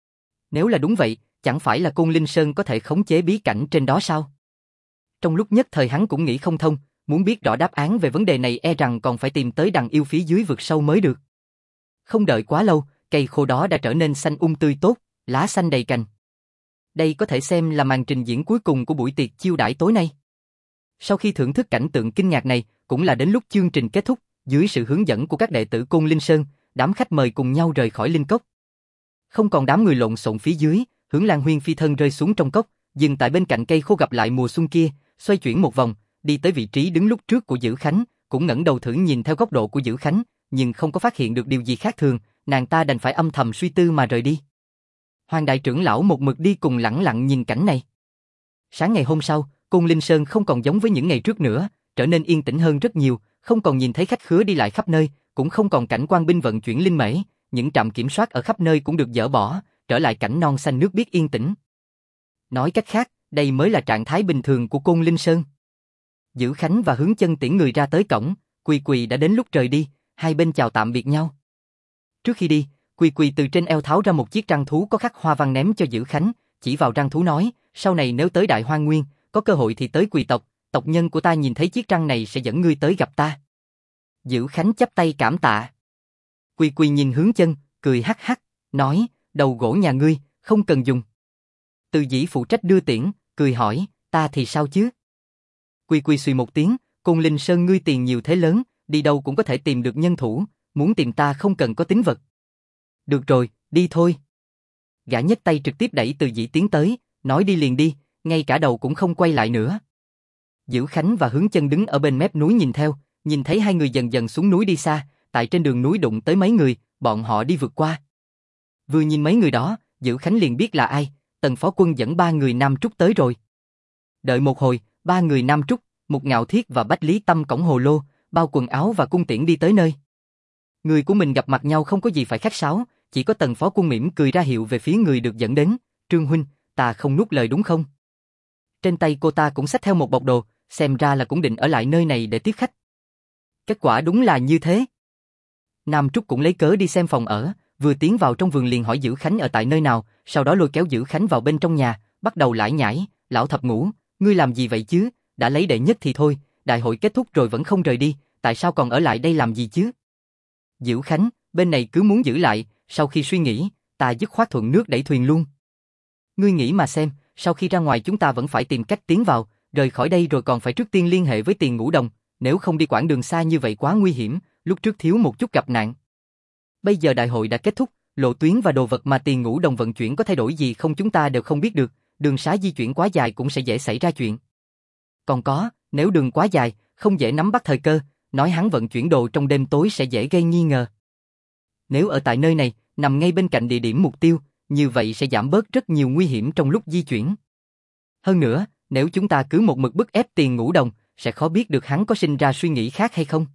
Nếu là đúng vậy, chẳng phải là Côn Linh Sơn có thể khống chế bí cảnh trên đó sao? Trong lúc nhất thời hắn cũng nghĩ không thông, muốn biết rõ đáp án về vấn đề này e rằng còn phải tìm tới đằng yêu phía dưới vực sâu mới được. Không đợi quá lâu, cây khô đó đã trở nên xanh tươi tốt, lá xanh đầy cành. Đây có thể xem là màn trình diễn cuối cùng của buổi tiệc chiêu đãi tối nay. Sau khi thưởng thức cảnh tượng kinh ngạc này, cũng là đến lúc chương trình kết thúc, dưới sự hướng dẫn của các đệ tử Côn Linh Sơn, đám khách mời cùng nhau rời khỏi Linh Cốc. Không còn đám người lộn xộn phía dưới, Hướng Lan Huyên phi thân rơi xuống trong cốc, dừng tại bên cạnh cây khô gặp lại mùa xuân kia, xoay chuyển một vòng, đi tới vị trí đứng lúc trước của Dữ Khánh, cũng ngẩng đầu thử nhìn theo góc độ của Dữ Khánh, nhưng không có phát hiện được điều gì khác thường, nàng ta đành phải âm thầm suy tư mà rời đi. Hoàng đại trưởng lão một mực đi cùng lẳng lặng nhìn cảnh này. Sáng ngày hôm sau, Côn Linh Sơn không còn giống với những ngày trước nữa, trở nên yên tĩnh hơn rất nhiều, không còn nhìn thấy khách khứa đi lại khắp nơi, cũng không còn cảnh quan binh vận chuyển linh mễ, những trạm kiểm soát ở khắp nơi cũng được dỡ bỏ, trở lại cảnh non xanh nước biếc yên tĩnh. Nói cách khác, đây mới là trạng thái bình thường của Côn Linh Sơn. Dữ Khánh và Hướng Chân tiễn người ra tới cổng, Quỳ Quỳ đã đến lúc rời đi, hai bên chào tạm biệt nhau. Trước khi đi, Quỳ Quỳ từ trên eo tháo ra một chiếc răng thú có khắc hoa văn ném cho Dữ Khánh, chỉ vào răng thú nói, sau này nếu tới Đại Hoang Nguyên, có cơ hội thì tới Quỳ tộc, tộc nhân của ta nhìn thấy chiếc răng này sẽ dẫn ngươi tới gặp ta. Dữ Khánh chắp tay cảm tạ. Quỳ Quỳ nhìn Hướng Chân, cười hắc hắc, nói, đầu gỗ nhà ngươi, không cần dùng. Từ Dĩ phụ trách đưa tiễn, cười hỏi, ta thì sao chứ? Quỳ Quỳ suy một tiếng, Côn Linh Sơn ngươi tiền nhiều thế lớn, đi đâu cũng có thể tìm được nhân thủ, muốn tìm ta không cần có tín vật. Được rồi, đi thôi. Gã nhấc tay trực tiếp đẩy Từ Dĩ tiến tới, nói đi liền đi, ngay cả đầu cũng không quay lại nữa. Dữ Khánh và Hướng Chân đứng ở bên mép núi nhìn theo, nhìn thấy hai người dần dần xuống núi đi xa, tại trên đường núi đụng tới mấy người, bọn họ đi vượt qua. Vừa nhìn mấy người đó, Dữ Khánh liền biết là ai, Tần phó quân dẫn 3 người Nam Trúc tới rồi. Đợi một hồi, 3 người Nam Trúc, Mục Ngạo Thiết và Bách Lý Tâm cõng hồ lô, bao quần áo và cung tiễn đi tới nơi. Người của mình gặp mặt nhau không có gì phải khách sáo, chỉ có Tần phó quân mỉm cười ra hiệu về phía người được dẫn đến, Trương huynh, ta không nuốt lời đúng không? Trên tay cô ta cũng xách theo một bọc đồ, xem ra là cũng định ở lại nơi này để tiếp khách. Kết quả đúng là như thế. Nam Trúc cũng lấy cớ đi xem phòng ở, vừa tiến vào trong vườn liền hỏi Dữ Khánh ở tại nơi nào, sau đó lôi kéo Dữ Khánh vào bên trong nhà, bắt đầu lải nhải, lão thập ngũ, ngươi làm gì vậy chứ, đã lấy đệ nhất thì thôi, đại hội kết thúc rồi vẫn không rời đi, tại sao còn ở lại đây làm gì chứ? Dữ Khánh, bên này cứ muốn giữ lại, sau khi suy nghĩ, ta dứt khoát thuận nước đẩy thuyền luôn. Ngươi nghĩ mà xem, sau khi ra ngoài chúng ta vẫn phải tìm cách tiến vào, rời khỏi đây rồi còn phải trước tiên liên hệ với Tiền Ngũ Đồng, nếu không đi quãng đường xa như vậy quá nguy hiểm, lúc trước thiếu một chút gặp nạn. Bây giờ đại hội đã kết thúc, lộ tuyến và đồ vật mà Tiền Ngũ Đồng vận chuyển có thay đổi gì không chúng ta đều không biết được, đường xá di chuyển quá dài cũng sẽ dễ xảy ra chuyện. Còn có, nếu đường quá dài, không dễ nắm bắt thời cơ, nói hắn vận chuyển đồ trong đêm tối sẽ dễ gây nghi ngờ. Nếu ở tại nơi này, nằm ngay bên cạnh địa điểm mục tiêu, như vậy sẽ giảm bớt rất nhiều nguy hiểm trong lúc di chuyển. Hơn nữa, nếu chúng ta cứ một mực bức ép Tiền Ngũ Đồng, sẽ khó biết được hắn có sinh ra suy nghĩ khác hay không.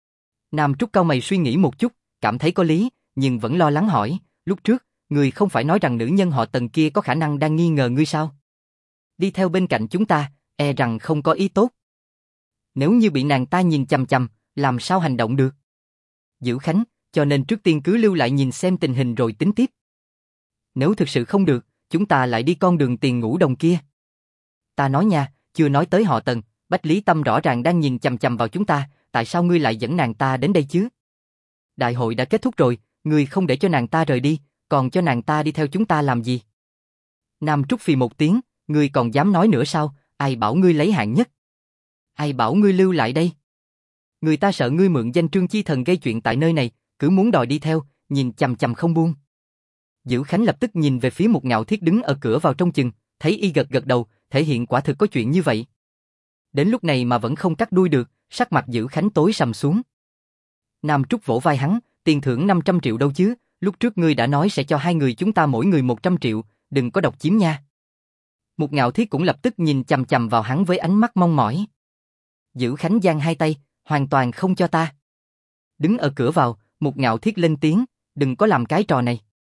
Nam Trúc cau mày suy nghĩ một chút, cảm thấy có lý, nhưng vẫn lo lắng hỏi, lúc trước, người không phải nói rằng nữ nhân họ Tần kia có khả năng đang nghi ngờ ngươi sao? Đi theo bên cạnh chúng ta, e rằng không có ý tốt. Nếu như bị nàng ta nhìn chằm chằm, làm sao hành động được? Dữ Khánh, cho nên trước tiên cứ lưu lại nhìn xem tình hình rồi tính tiếp. Nếu thực sự không được, chúng ta lại đi con đường Tiền Ngũ Đồng kia. Ta nói nha, chưa nói tới họ Tần, Bách Lý Tâm rõ ràng đang nhìn chằm chằm vào chúng ta, tại sao ngươi lại dẫn nàng ta đến đây chứ? Đại hội đã kết thúc rồi, ngươi không để cho nàng ta rời đi, còn cho nàng ta đi theo chúng ta làm gì? Nam Trúc phì một tiếng, ngươi còn dám nói nữa sao, ai bảo ngươi lấy hạng nhất? Ai bảo ngươi lưu lại đây? Người ta sợ ngươi mượn danh Trương Chi Thần gây chuyện tại nơi này, cứ muốn đòi đi theo, nhìn chằm chằm không buông. Dữ Khánh lập tức nhìn về phía Mục Ngạo Thiết đứng ở cửa vào trong chừng, thấy y gật gật đầu, thể hiện quả thực có chuyện như vậy. Đến lúc này mà vẫn không cắt đuôi được, sắc mặt Dữ Khánh tối sầm xuống. Nam Trúc vỗ vai hắn, tiền thưởng 500 triệu đâu chứ, lúc trước ngươi đã nói sẽ cho hai người chúng ta mỗi người 100 triệu, đừng có độc chiếm nha. Mục Ngạo Thiết cũng lập tức nhìn chằm chằm vào hắn với ánh mắt mong mỏi. Dữ Khánh giang hai tay, hoàn toàn không cho ta. Đứng ở cửa vào, Mục Ngạo Thiết lên tiếng, đừng có làm cái trò này.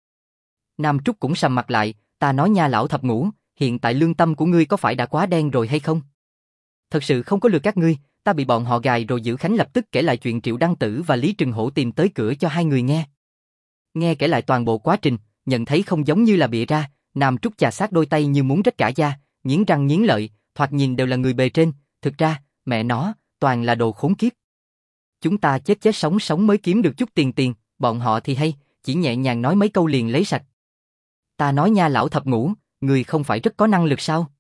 Nam Trúc cũng sầm mặt lại, ta nói nha lão thập ngũ, hiện tại lương tâm của ngươi có phải đã quá đen rồi hay không? Thật sự không có lừa các ngươi, ta bị bọn họ gài rồi. Dữ Khánh lập tức kể lại chuyện Triệu Đăng Tử và Lý Trừng Hổ tìm tới cửa cho hai người nghe. Nghe kể lại toàn bộ quá trình, nhận thấy không giống như là bịa ra, Nam Trúc chà sát đôi tay như muốn rách cả da, nghiến răng nghiến lợi, thoạt nhìn đều là người bề trên, thực ra, mẹ nó, toàn là đồ khốn kiếp. Chúng ta chết chết sống sống mới kiếm được chút tiền, bọn họ thì hay, chỉ nhẹ nhàng nói mấy câu liền lấy sạch. Ta nói nha lão thập ngũ, người không phải rất có năng lực sao?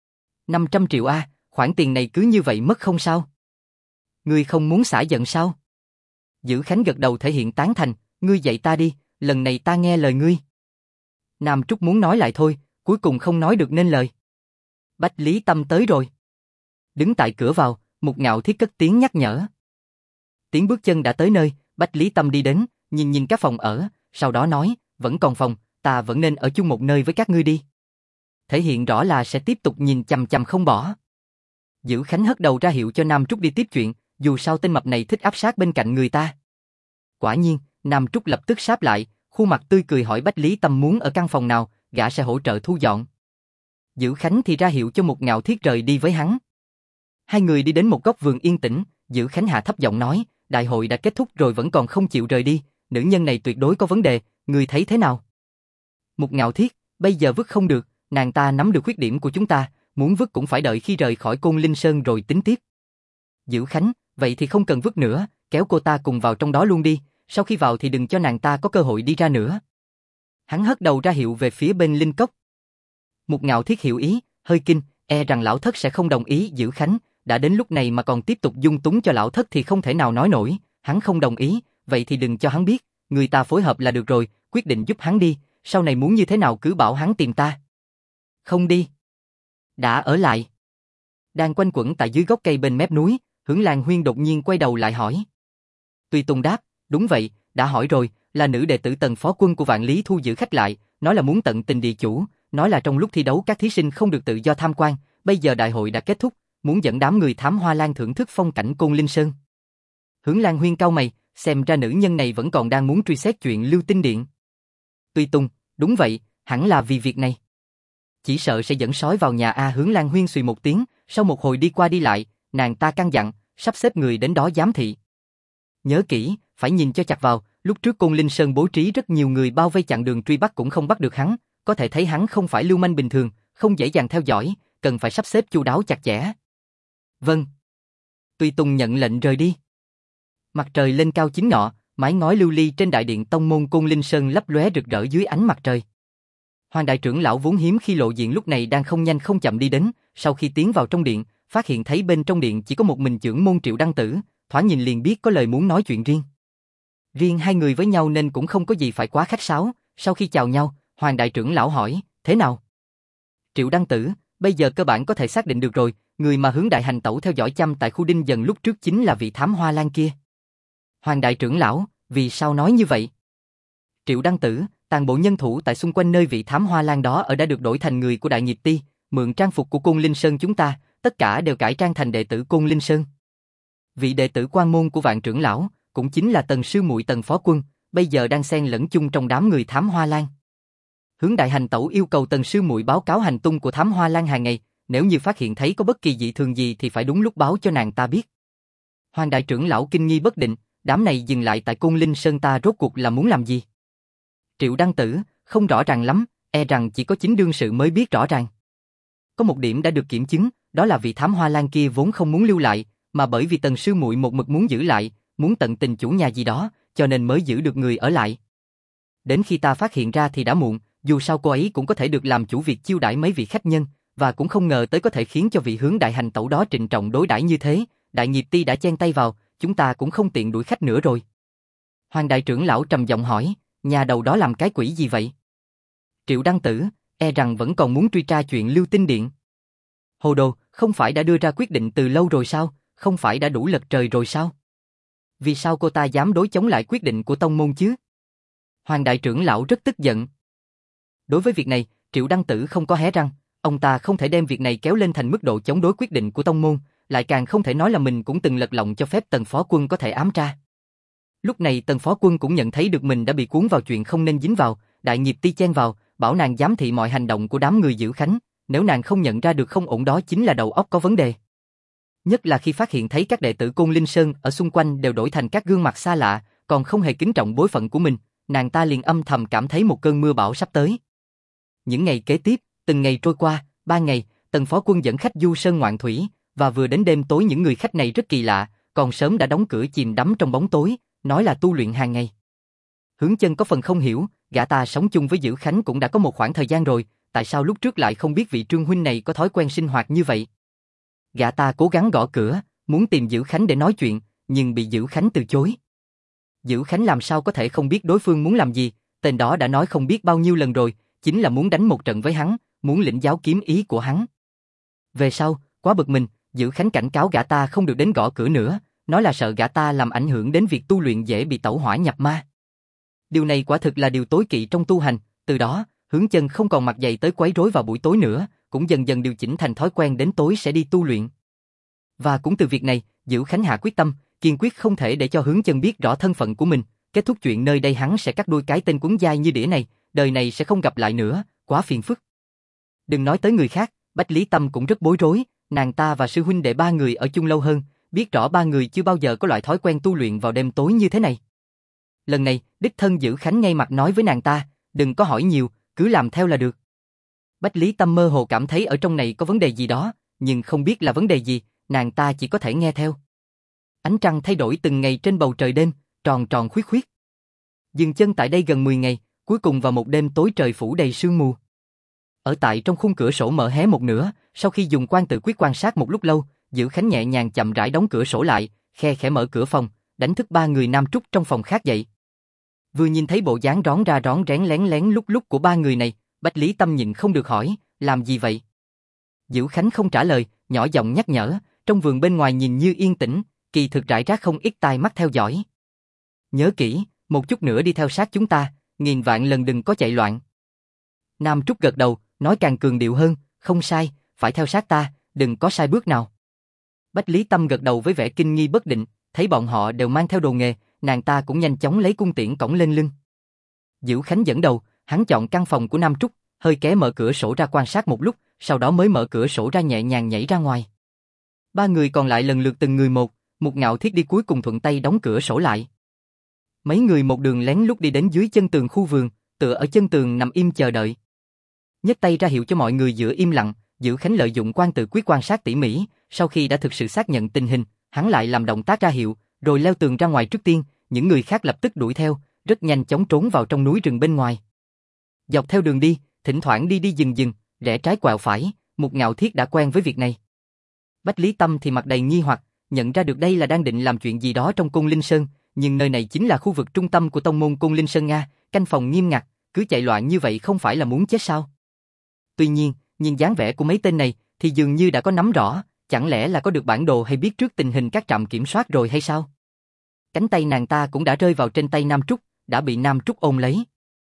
500 triệu a, khoản tiền này cứ như vậy mất không sao? Ngươi không muốn xả giận sao? Dữ Khánh gật đầu thể hiện tán thành, ngươi dạy ta đi, lần này ta nghe lời ngươi. Nam Trúc muốn nói lại thôi, cuối cùng không nói được nên lời. Bách Lý Tâm tới rồi. Đứng tại cửa vào, Mục Ngạo Thiết cất tiếng nhắc nhở. Tiếng bước chân đã tới nơi, Bách Lý Tâm đi đến, nhìn các phòng ở, sau đó nói, vẫn còn phòng, ta vẫn nên ở chung một nơi với các ngươi đi. Thể hiện rõ là sẽ tiếp tục nhìn chằm chằm không bỏ. Dữ Khánh hất đầu ra hiệu cho Nam Trúc đi tiếp chuyện, dù sao tên mập này thích áp sát bên cạnh người ta. Quả nhiên, Nam Trúc lập tức sáp lại, khuôn mặt tươi cười hỏi Bách Lý Tâm muốn ở căn phòng nào, gã sẽ hỗ trợ thu dọn. Dữ Khánh thì ra hiệu cho Một Ngạo Thiết rời đi với hắn. Hai người đi đến một góc vườn yên tĩnh, Dữ Khánh hạ thấp giọng nói, đại hội đã kết thúc rồi vẫn còn không chịu rời đi, nữ nhân này tuyệt đối có vấn đề, người thấy thế nào? Một Ngạo Thiết, bây giờ vứt không được, nàng ta nắm được khuyết điểm của chúng ta, muốn vứt cũng phải đợi khi rời khỏi Côn Linh Sơn rồi tính tiếp. Dữ Khánh, vậy thì không cần vứt nữa, kéo cô ta cùng vào trong đó luôn đi, sau khi vào thì đừng cho nàng ta có cơ hội đi ra nữa. Hắn hất đầu ra hiệu về phía bên linh cốc. Một Ngạo Thiết hiểu ý, hơi kinh, e rằng lão thất sẽ không đồng ý. Dữ Khánh, đã đến lúc này mà còn tiếp tục dung túng cho lão thất thì không thể nào nói nổi, hắn không đồng ý, vậy thì đừng cho hắn biết, người ta phối hợp là được rồi, quyết định giúp hắn đi, sau này muốn như thế nào cứ bảo hắn tìm ta. Không đi. Đã ở lại. Đang quanh quẩn tại dưới gốc cây bên mép núi, Hưởng Lan Huyên đột nhiên quay đầu lại hỏi. Tùy Tùng đáp, đúng vậy, đã hỏi rồi, là nữ đệ tử Tần phó quân của Vạn Lý Thu giữ khách lại, nói là muốn tận tình địa chủ, nói là trong lúc thi đấu các thí sinh không được tự do tham quan, bây giờ đại hội đã kết thúc, muốn dẫn đám người Thám Hoa Lan thưởng thức phong cảnh Côn Linh Sơn. Hưởng Lan Huyên cau mày, xem ra nữ nhân này vẫn còn đang muốn truy xét chuyện Lưu Tinh Điện. Tùy Tùng, đúng vậy, hẳn là vì việc này. Chỉ sợ sẽ dẫn sói vào nhà a. Hưởng Lan Huyên xùy một tiếng, sau một hồi đi qua đi lại, nàng ta căn dặn, sắp xếp người đến đó giám thị. Nhớ kỹ, phải nhìn cho chặt vào, lúc trước Côn Linh Sơn bố trí rất nhiều người bao vây chặn đường truy bắt cũng không bắt được hắn, có thể thấy hắn không phải lưu manh bình thường, không dễ dàng theo dõi, cần phải sắp xếp chu đáo chặt chẽ. Vâng. Tùy Tùng nhận lệnh rời đi. Mặt trời lên cao chín ngọ, mái ngói lưu ly trên đại điện tông môn Côn Linh Sơn lấp lóe rực rỡ dưới ánh mặt trời. Hoàng đại trưởng lão vốn hiếm khi lộ diện lúc này đang không nhanh không chậm đi đến, sau khi tiến vào trong điện, phát hiện thấy bên trong điện chỉ có một mình trưởng môn Triệu Đăng Tử, thoáng nhìn liền biết có lời muốn nói chuyện riêng. Riêng hai người với nhau nên cũng không có gì phải quá khách sáo, sau khi chào nhau, Hoàng đại trưởng lão hỏi, thế nào? Triệu Đăng Tử, bây giờ cơ bản có thể xác định được rồi, người mà Hướng đại hành tẩu theo dõi chăm tại khu Đinh Dần lúc trước chính là vị Thám Hoa Lan kia. Hoàng đại trưởng lão, vì sao nói như vậy? Triệu Đăng Tử, toàn bộ nhân thủ tại xung quanh nơi vị Thám Hoa Lan đó ở đã được đổi thành người của Đại Nghiệp Ti, mượn trang phục của Côn Linh Sơn chúng ta, tất cả đều cải trang thành đệ tử Côn Linh Sơn. Vị đệ tử quan môn của Vạn trưởng lão, cũng chính là Tần sư muội Tần phó quân, bây giờ đang xen lẫn chung trong đám người Thám Hoa Lan. Hướng đại hành tẩu yêu cầu Tần sư muội báo cáo hành tung của Thám Hoa Lan hàng ngày, nếu như phát hiện thấy có bất kỳ dị thường gì thì phải đúng lúc báo cho nàng ta biết. Hoàng đại trưởng lão kinh nghi bất định, đám này dừng lại tại Côn Linh Sơn ta rốt cuộc là muốn làm gì? Triệu Đăng Tử, không rõ ràng lắm, e rằng chỉ có chính đương sự mới biết rõ ràng. Có một điểm đã được kiểm chứng, đó là vị Thám Hoa Lan kia vốn không muốn lưu lại, mà bởi vì Tần sư muội một mực muốn giữ lại, muốn tận tình chủ nhà gì đó, cho nên mới giữ được người ở lại. Đến khi ta phát hiện ra thì đã muộn, dù sao cô ấy cũng có thể được làm chủ việc chiêu đãi mấy vị khách nhân, và cũng không ngờ tới có thể khiến cho vị Hướng đại hành tẩu đó trịnh trọng đối đãi như thế. Đại Nghiệp Ti đã chen tay vào, chúng ta cũng không tiện đuổi khách nữa rồi. Hoàng đại trưởng lão trầm giọng hỏi, nhà đầu đó làm cái quỷ gì vậy? Triệu Đăng Tử, e rằng vẫn còn muốn truy tra chuyện Lưu Tinh Điện. Hồ đồ, không phải đã đưa ra quyết định từ lâu rồi sao? Không phải đã đủ lật trời rồi sao? Vì sao cô ta dám đối chống lại quyết định của tông môn chứ? Hoàng đại trưởng lão rất tức giận. Đối với việc này, Triệu Đăng Tử không có hé răng, ông ta không thể đem việc này kéo lên thành mức độ chống đối quyết định của tông môn, lại càng không thể nói là mình cũng từng lật lọng cho phép Tần phó quân có thể ám tra. Lúc này Tần phó quân cũng nhận thấy được mình đã bị cuốn vào chuyện không nên dính vào, Đại Nghiệp Ti chen vào, bảo nàng giám thị mọi hành động của đám người Dữ Khánh, nếu nàng không nhận ra được không ổn đó chính là đầu óc có vấn đề. Nhất là khi phát hiện thấy các đệ tử Côn Linh Sơn ở xung quanh đều đổi thành các gương mặt xa lạ, còn không hề kính trọng bối phận của mình, nàng ta liền âm thầm cảm thấy một cơn mưa bão sắp tới. Những ngày kế tiếp, từng ngày trôi qua, 3 ngày, Tần phó quân dẫn khách du sơn ngoạn thủy, và vừa đến đêm tối những người khách này rất kỳ lạ, còn sớm đã đóng cửa chìm đắm trong bóng tối, nói là tu luyện hàng ngày. Hướng Chân có phần không hiểu, gã ta sống chung với Dữ Khánh cũng đã có một khoảng thời gian rồi, tại sao lúc trước lại không biết vị Trương huynh này có thói quen sinh hoạt như vậy? Gã ta cố gắng gõ cửa, muốn tìm Dữ Khánh để nói chuyện, nhưng bị Dữ Khánh từ chối. Dữ Khánh làm sao có thể không biết đối phương muốn làm gì, tên đó đã nói không biết bao nhiêu lần rồi, chính là muốn đánh một trận với hắn, muốn lĩnh giáo kiếm ý của hắn. Về sau, quá bực mình, Dữ Khánh cảnh cáo gã ta không được đến gõ cửa nữa, nói là sợ gã ta làm ảnh hưởng đến việc tu luyện dễ bị tẩu hỏa nhập ma. Điều này quả thực là điều tối kỵ trong tu hành, Từ đó, Hướng Chân không còn mặc giày tới quấy rối vào buổi tối nữa, cũng dần dần điều chỉnh thành thói quen đến tối sẽ đi tu luyện. Và cũng từ việc này, Dữ Khánh hạ quyết tâm, kiên quyết không thể để cho Hướng Chân biết rõ thân phận của mình, kết thúc chuyện nơi đây hắn sẽ cắt đuôi cái tên cuốn dai như đĩa này, đời này sẽ không gặp lại nữa, quá phiền phức. Đừng nói tới người khác, Bách Lý Tâm cũng rất bối rối, nàng ta và sư huynh đệ ba người ở chung lâu hơn, biết rõ ba người chưa bao giờ có loại thói quen tu luyện vào đêm tối như thế này. Lần này, đích thân Dữ Khánh ngay mặt nói với nàng ta, đừng có hỏi nhiều, cứ làm theo là được. Bách Lý Tâm mơ hồ cảm thấy ở trong này có vấn đề gì đó, nhưng không biết là vấn đề gì, nàng ta chỉ có thể nghe theo. Ánh trăng thay đổi từng ngày trên bầu trời đêm, tròn tròn khuyết khuyết. Dừng chân tại đây gần 10 ngày, cuối cùng vào một đêm tối trời phủ đầy sương mù. Ở tại trong khung cửa sổ mở hé một nửa, sau khi dùng quan tự quyết quan sát một lúc lâu, Dữ Khánh nhẹ nhàng chậm rãi đóng cửa sổ lại, khe khẽ mở cửa phòng, đánh thức ba người nam trúc trong phòng khác dậy. Vừa nhìn thấy bộ dáng rón ra rón rén lén lén lúc lúc của ba người này, Bách Lý Tâm nhịn không được hỏi, làm gì vậy? Dữ Khánh không trả lời, nhỏ giọng nhắc nhở, trong vườn bên ngoài nhìn như yên tĩnh, kỳ thực rải rác không ít tai mắt theo dõi. Nhớ kỹ, một chút nữa đi theo sát chúng ta, nghìn vạn lần đừng có chạy loạn. Nam Trúc gật đầu, nói càng cường điệu hơn, không sai, phải theo sát ta, đừng có sai bước nào. Bách Lý Tâm gật đầu với vẻ kinh nghi bất định, thấy bọn họ đều mang theo đồ nghề, nàng ta cũng nhanh chóng lấy cung tiễn cõng lên lưng. Dữ Khánh dẫn đầu, hắn chọn căn phòng của Nam Trúc, hơi ké mở cửa sổ ra quan sát một lúc, sau đó mới mở cửa sổ ra nhẹ nhàng nhảy ra ngoài. Ba người còn lại lần lượt từng người một, Mục Ngạo Thiết đi cuối cùng thuận tay đóng cửa sổ lại. Mấy người một đường lén lút đi đến dưới chân tường khu vườn, tựa ở chân tường nằm im chờ đợi. Nhấc tay ra hiệu cho mọi người giữ im lặng, Dữ Khánh lợi dụng quan tự quyết quan sát tỉ mỉ, sau khi đã thực sự xác nhận tình hình, hắn lại làm động tác ra hiệu, rồi leo tường ra ngoài trước tiên, những người khác lập tức đuổi theo, rất nhanh chóng trốn vào trong núi rừng bên ngoài. Dọc theo đường đi, thỉnh thoảng đi đi dừng dừng, rẽ trái quẹo phải, Mục Ngạo Thiết đã quen với việc này. Bách Lý Tâm thì mặt đầy nghi hoặc, nhận ra được đây là đang định làm chuyện gì đó trong Côn Linh Sơn, nhưng nơi này chính là khu vực trung tâm của tông môn Côn Linh Sơn Nga, canh phòng nghiêm ngặt, cứ chạy loạn như vậy không phải là muốn chết sao? Tuy nhiên, nhìn dáng vẻ của mấy tên này thì dường như đã có nắm rõ, chẳng lẽ là có được bản đồ hay biết trước tình hình các trạm kiểm soát rồi hay sao? Cánh tay nàng ta cũng đã rơi vào trên tay Nam Trúc, đã bị Nam Trúc ôm lấy.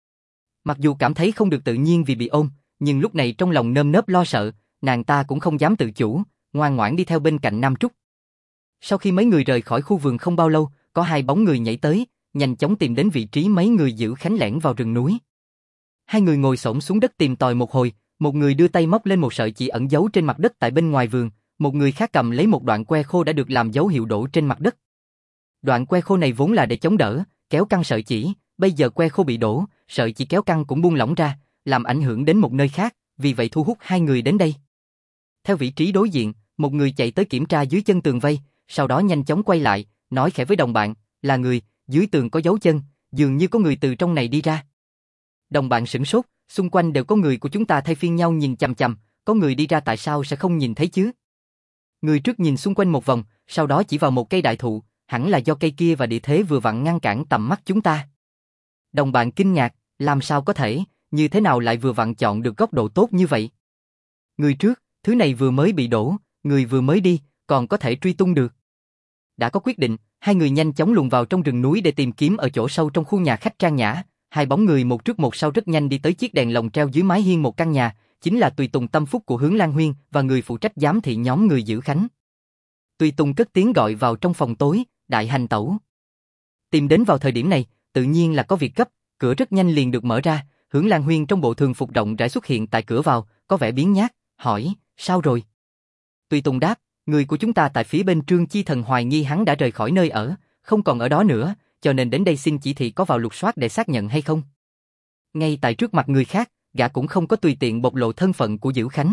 Mặc dù cảm thấy không được tự nhiên vì bị ôm, nhưng lúc này trong lòng nơm nớp lo sợ, nàng ta cũng không dám tự chủ, ngoan ngoãn đi theo bên cạnh Nam Trúc. Sau khi mấy người rời khỏi khu vườn không bao lâu, có hai bóng người nhảy tới, nhanh chóng tìm đến vị trí mấy người Dữ Khánh lẻn vào rừng núi. Hai người ngồi xổm xuống đất tìm tòi một hồi, một người đưa tay móc lên một sợi chỉ ẩn giấu trên mặt đất tại bên ngoài vườn, một người khác cầm lấy một đoạn que khô đã được làm dấu hiệu đổ trên mặt đất. Đoạn que khô này vốn là để chống đỡ, kéo căng sợi chỉ, bây giờ que khô bị đổ, sợi chỉ kéo căng cũng buông lỏng ra, làm ảnh hưởng đến một nơi khác, vì vậy thu hút hai người đến đây. Theo vị trí đối diện, một người chạy tới kiểm tra dưới chân tường vây, sau đó nhanh chóng quay lại, nói khẽ với đồng bạn, là người, dưới tường có dấu chân, dường như có người từ trong này đi ra. Đồng bạn sửng sốt, xung quanh đều có người của chúng ta thay phiên nhau nhìn chằm chằm, có người đi ra tại sao sẽ không nhìn thấy chứ? Người trước nhìn xung quanh một vòng, sau đó chỉ vào một cây đại thụ, hẳn là do cây kia và địa thế vừa vặn ngăn cản tầm mắt chúng ta. Đồng bạn kinh ngạc, làm sao có thể, như thế nào lại vừa vặn chọn được góc độ tốt như vậy? Người trước, thứ này vừa mới bị đổ, người vừa mới đi, còn có thể truy tung được. Đã có quyết định, hai người nhanh chóng luồn vào trong rừng núi để tìm kiếm ở chỗ sâu trong khu nhà khách trang nhã. Hai bóng người một trước một sau rất nhanh đi tới chiếc đèn lồng treo dưới mái hiên một căn nhà, chính là tùy tùng tâm phúc của Hướng Lan Huyên và người phụ trách giám thị nhóm người Dữ Khánh. Tùy tùng cất tiếng gọi vào trong phòng tối, đại hành tẩu. Tìm đến vào thời điểm này, tự nhiên là có việc gấp, cửa rất nhanh liền được mở ra, Hướng Lan Huyên trong bộ thường phục rộng rãi xuất hiện tại cửa vào, có vẻ biếng nhác, hỏi, sao rồi? Tùy tùng đáp, người của chúng ta tại phía bên Trương Chi Thần hoài nghi hắn đã rời khỏi nơi ở, không còn ở đó nữa, cho nên đến đây xin chỉ thị có vào lục soát để xác nhận hay không. Ngay tại trước mặt người khác, gã cũng không có tùy tiện bộc lộ thân phận của Dữ Khánh.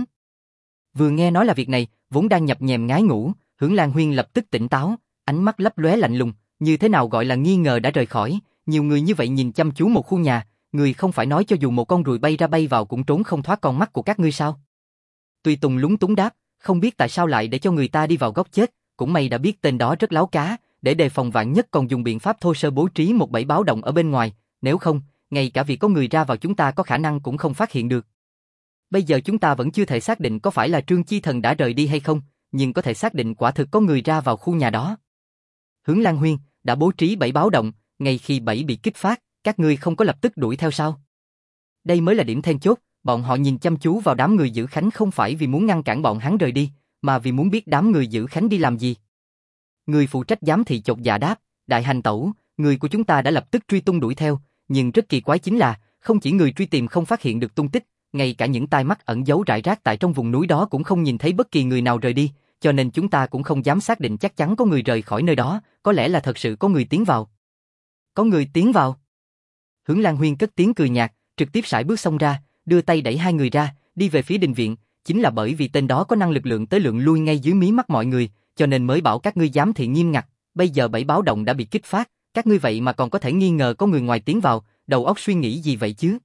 Vừa nghe nói là việc này, vốn đang nhập nhèm ngái ngủ, Hướng Lan Huyên lập tức tỉnh táo, ánh mắt lấp lóe lạnh lùng, như thế nào gọi là nghi ngờ đã rời khỏi, nhiều người như vậy nhìn chăm chú một khu nhà, người không phải nói cho dù một con ruồi bay ra bay vào cũng trốn không thoát con mắt của các ngươi sao? Tùy tùng lúng túng đáp, không biết tại sao lại để cho người ta đi vào góc chết, cũng may đã biết tên đó rất láo cá, để đề phòng vạn nhất còn dùng biện pháp thô sơ bố trí một bẫy báo động ở bên ngoài, nếu không, ngay cả việc có người ra vào chúng ta có khả năng cũng không phát hiện được. Bây giờ chúng ta vẫn chưa thể xác định có phải là Trương Chi Thần đã rời đi hay không, nhưng có thể xác định quả thực có người ra vào khu nhà đó. Hướng Lan Huyên đã bố trí bẫy báo động, ngay khi bẫy bị kích phát, các ngươi không có lập tức đuổi theo sao? Đây mới là điểm then chốt, bọn họ nhìn chăm chú vào đám người giữ Khánh không phải vì muốn ngăn cản bọn hắn rời đi, mà vì muốn biết đám người giữ Khánh đi làm gì. Người phụ trách giám thị chột dạ đáp, đại hành tẩu, người của chúng ta đã lập tức truy tung đuổi theo, nhưng rất kỳ quái chính là, không chỉ người truy tìm không phát hiện được tung tích, ngay cả những tai mắt ẩn giấu rải rác tại trong vùng núi đó cũng không nhìn thấy bất kỳ người nào rời đi, cho nên chúng ta cũng không dám xác định chắc chắn có người rời khỏi nơi đó, có lẽ là thật sự có người tiến vào. Có người tiến vào. Hướng Lan Huyên cất tiếng cười nhạt, trực tiếp sải bước xông ra, đưa tay đẩy hai người ra, đi về phía đình viện, chính là bởi vì tên đó có năng lực lượng tới lượng lui ngay dưới mí mắt mọi người, cho nên mới bảo các ngươi giám thị nghiêm ngặt, bây giờ bảy báo động đã bị kích phát, các ngươi vậy mà còn có thể nghi ngờ có người ngoài tiến vào, đầu óc suy nghĩ gì vậy chứ?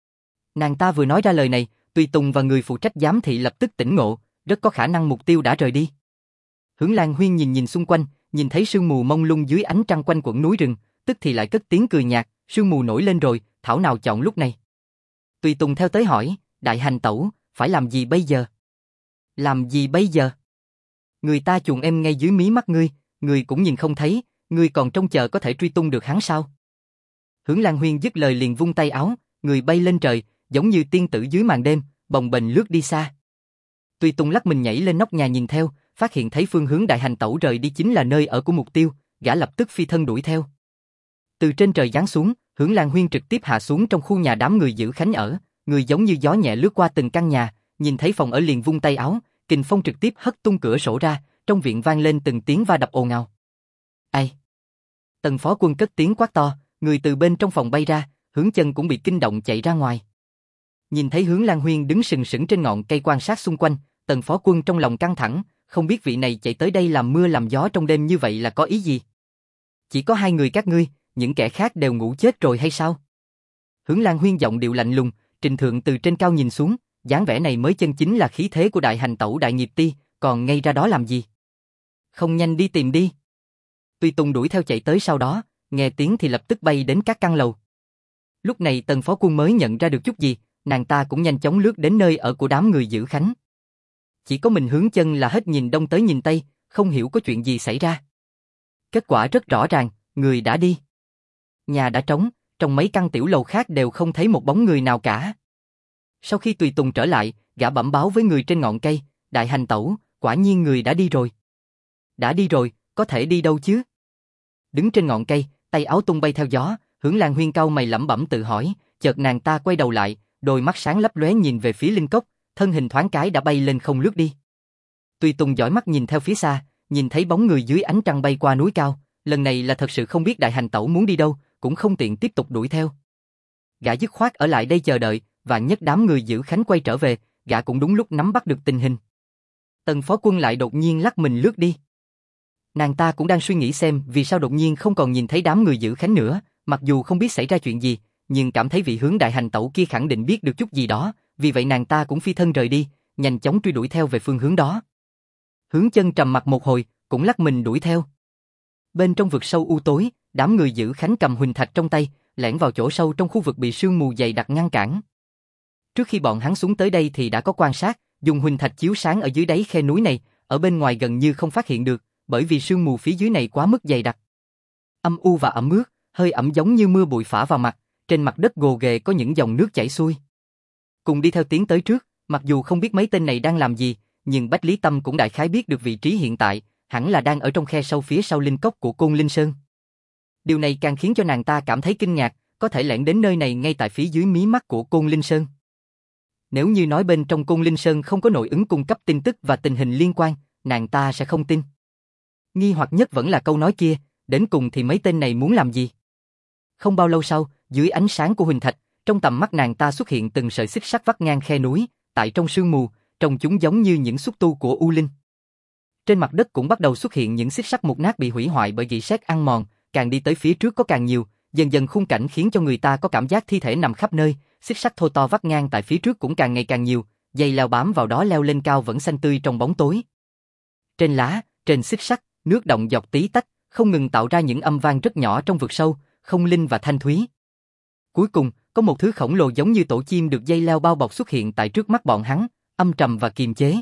Nàng ta vừa nói ra lời này, Tùy Tùng và người phụ trách giám thị lập tức tỉnh ngộ, rất có khả năng mục tiêu đã rời đi. Hướng Lan Huyên nhìn nhìn xung quanh, nhìn thấy sương mù mông lung dưới ánh trăng quanh quẩn núi rừng, tức thì lại cất tiếng cười nhạt, sương mù nổi lên rồi, thảo nào chọn lúc này. Tùy Tùng theo tới hỏi, đại hành tẩu, phải làm gì bây giờ? Làm gì bây giờ? Người ta chuồn em ngay dưới mí mắt ngươi cũng nhìn không thấy, ngươi còn trông chờ có thể truy tung được hắn sao? Hướng Lan Huyên dứt lời liền vung tay áo, người bay lên trời, giống như tiên tử dưới màn đêm, bồng bềnh lướt đi xa. Tùy Tùng lắc mình nhảy lên nóc nhà nhìn theo, phát hiện thấy phương hướng đại hành tẩu rời đi chính là nơi ở của mục tiêu, gã lập tức phi thân đuổi theo. Từ trên trời giáng xuống, Hướng Lan Huyên trực tiếp hạ xuống trong khu nhà đám người giữ Khánh ở, người giống như gió nhẹ lướt qua từng căn nhà, nhìn thấy phòng ở liền vung tay áo, kình phong trực tiếp hất tung cửa sổ ra, trong viện vang lên từng tiếng va đập ồn ào. Ai? Tần phó quân cất tiếng quát to, người từ bên trong phòng bay ra, Hướng Chân cũng bị kinh động chạy ra ngoài. Nhìn thấy Hướng Lan Huyên đứng sừng sững trên ngọn cây quan sát xung quanh, Tần phó quân trong lòng căng thẳng, không biết vị này chạy tới đây làm mưa làm gió trong đêm như vậy là có ý gì? Chỉ có hai người các ngươi, những kẻ khác đều ngủ chết rồi hay sao? Hướng Lan Huyên giọng điệu lạnh lùng, Trình Thượng từ trên cao nhìn xuống, dáng vẻ này mới chân chính là khí thế của đại hành tẩu đại nghiệp ti, còn ngay ra đó làm gì? Không nhanh đi tìm đi. Tùy Tùng đuổi theo chạy tới sau đó, nghe tiếng thì lập tức bay đến các căn lầu. Lúc này Tần phó quân mới nhận ra được chút gì, nàng ta cũng nhanh chóng lướt đến nơi ở của đám người giữ Khánh. Chỉ có mình Hướng Chân là hết nhìn đông tới nhìn tây, không hiểu có chuyện gì xảy ra. Kết quả rất rõ ràng, người đã đi. Nhà đã trống, trong mấy căn tiểu lầu khác đều không thấy một bóng người nào cả. Sau khi Tùy Tùng trở lại, gã bẩm báo với người trên ngọn cây, đại hành tẩu, quả nhiên người đã đi rồi. Đã đi rồi, có thể đi đâu chứ? Đứng trên ngọn cây, tay áo tung bay theo gió, Hướng Lan Huyên cau mày lẩm bẩm tự hỏi, chợt nàng ta quay đầu lại, đôi mắt sáng lấp lóe nhìn về phía linh cốc, thân hình thoáng cái đã bay lên không lướt đi. Tùy Tùng dõi mắt nhìn theo phía xa, nhìn thấy bóng người dưới ánh trăng bay qua núi cao, lần này là thật sự không biết đại hành tẩu muốn đi đâu, cũng không tiện tiếp tục đuổi theo. Gã dứt khoát ở lại đây chờ đợi, vạn nhất đám người giữ Khánh quay trở về, gã cũng đúng lúc nắm bắt được tình hình. Tần phó quân lại đột nhiên lắc mình lướt đi. Nàng ta cũng đang suy nghĩ xem vì sao đột nhiên không còn nhìn thấy đám người giữ Khánh nữa, mặc dù không biết xảy ra chuyện gì, nhưng cảm thấy vị Hướng đại hành tẩu kia khẳng định biết được chút gì đó, vì vậy nàng ta cũng phi thân rời đi, nhanh chóng truy đuổi theo về phương hướng đó. Hướng Chân trầm mặt một hồi, cũng lắc mình đuổi theo. Bên trong vực sâu u tối, đám người giữ Khánh cầm huỳnh thạch trong tay, lẻn vào chỗ sâu trong khu vực bị sương mù dày đặc ngăn cản. Trước khi bọn hắn xuống tới đây thì đã có quan sát, dùng huỳnh thạch chiếu sáng ở dưới đáy khe núi này, ở bên ngoài gần như không phát hiện được, bởi vì sương mù phía dưới này quá mức dày đặc. Âm u và ẩm ướt, hơi ẩm giống như mưa bụi phả vào mặt, trên mặt đất gồ ghề có những dòng nước chảy xuôi. Cùng đi theo tiến tới trước, mặc dù không biết mấy tên này đang làm gì, nhưng Bách Lý Tâm cũng đại khái biết được vị trí hiện tại, hẳn là đang ở trong khe sâu phía sau linh cốc của Côn Linh Sơn. Điều này càng khiến cho nàng ta cảm thấy kinh ngạc, có thể lẻn đến nơi này ngay tại phía dưới mí mắt của Côn Linh Sơn. Nếu như nói bên trong Côn Linh Sơn không có nội ứng cung cấp tin tức và tình hình liên quan, nàng ta sẽ không tin. Nghi hoặc nhất vẫn là câu nói kia, đến cùng thì mấy tên này muốn làm gì? Không bao lâu sau, dưới ánh sáng của huỳnh thạch, trong tầm mắt nàng ta xuất hiện từng sợi xích sắt vắt ngang khe núi, tại trong sương mù, trông chúng giống như những xúc tu của U Linh. Trên mặt đất cũng bắt đầu xuất hiện những xích sắt mục nát bị hủy hoại bởi rỉ sét ăn mòn, càng đi tới phía trước có càng nhiều, dần dần khung cảnh khiến cho người ta có cảm giác thi thể nằm khắp nơi, xích sắt thô to vắt ngang tại phía trước cũng càng ngày càng nhiều, dây leo bám vào đó leo lên cao vẫn xanh tươi trong bóng tối. Trên lá, trên xích sắt, nước động giọt tí tách, không ngừng tạo ra những âm vang rất nhỏ trong vực sâu, không linh và thanh thúy. Cuối cùng, có một thứ khổng lồ giống như tổ chim được dây leo bao bọc xuất hiện tại trước mắt bọn hắn, âm trầm và kiềm chế.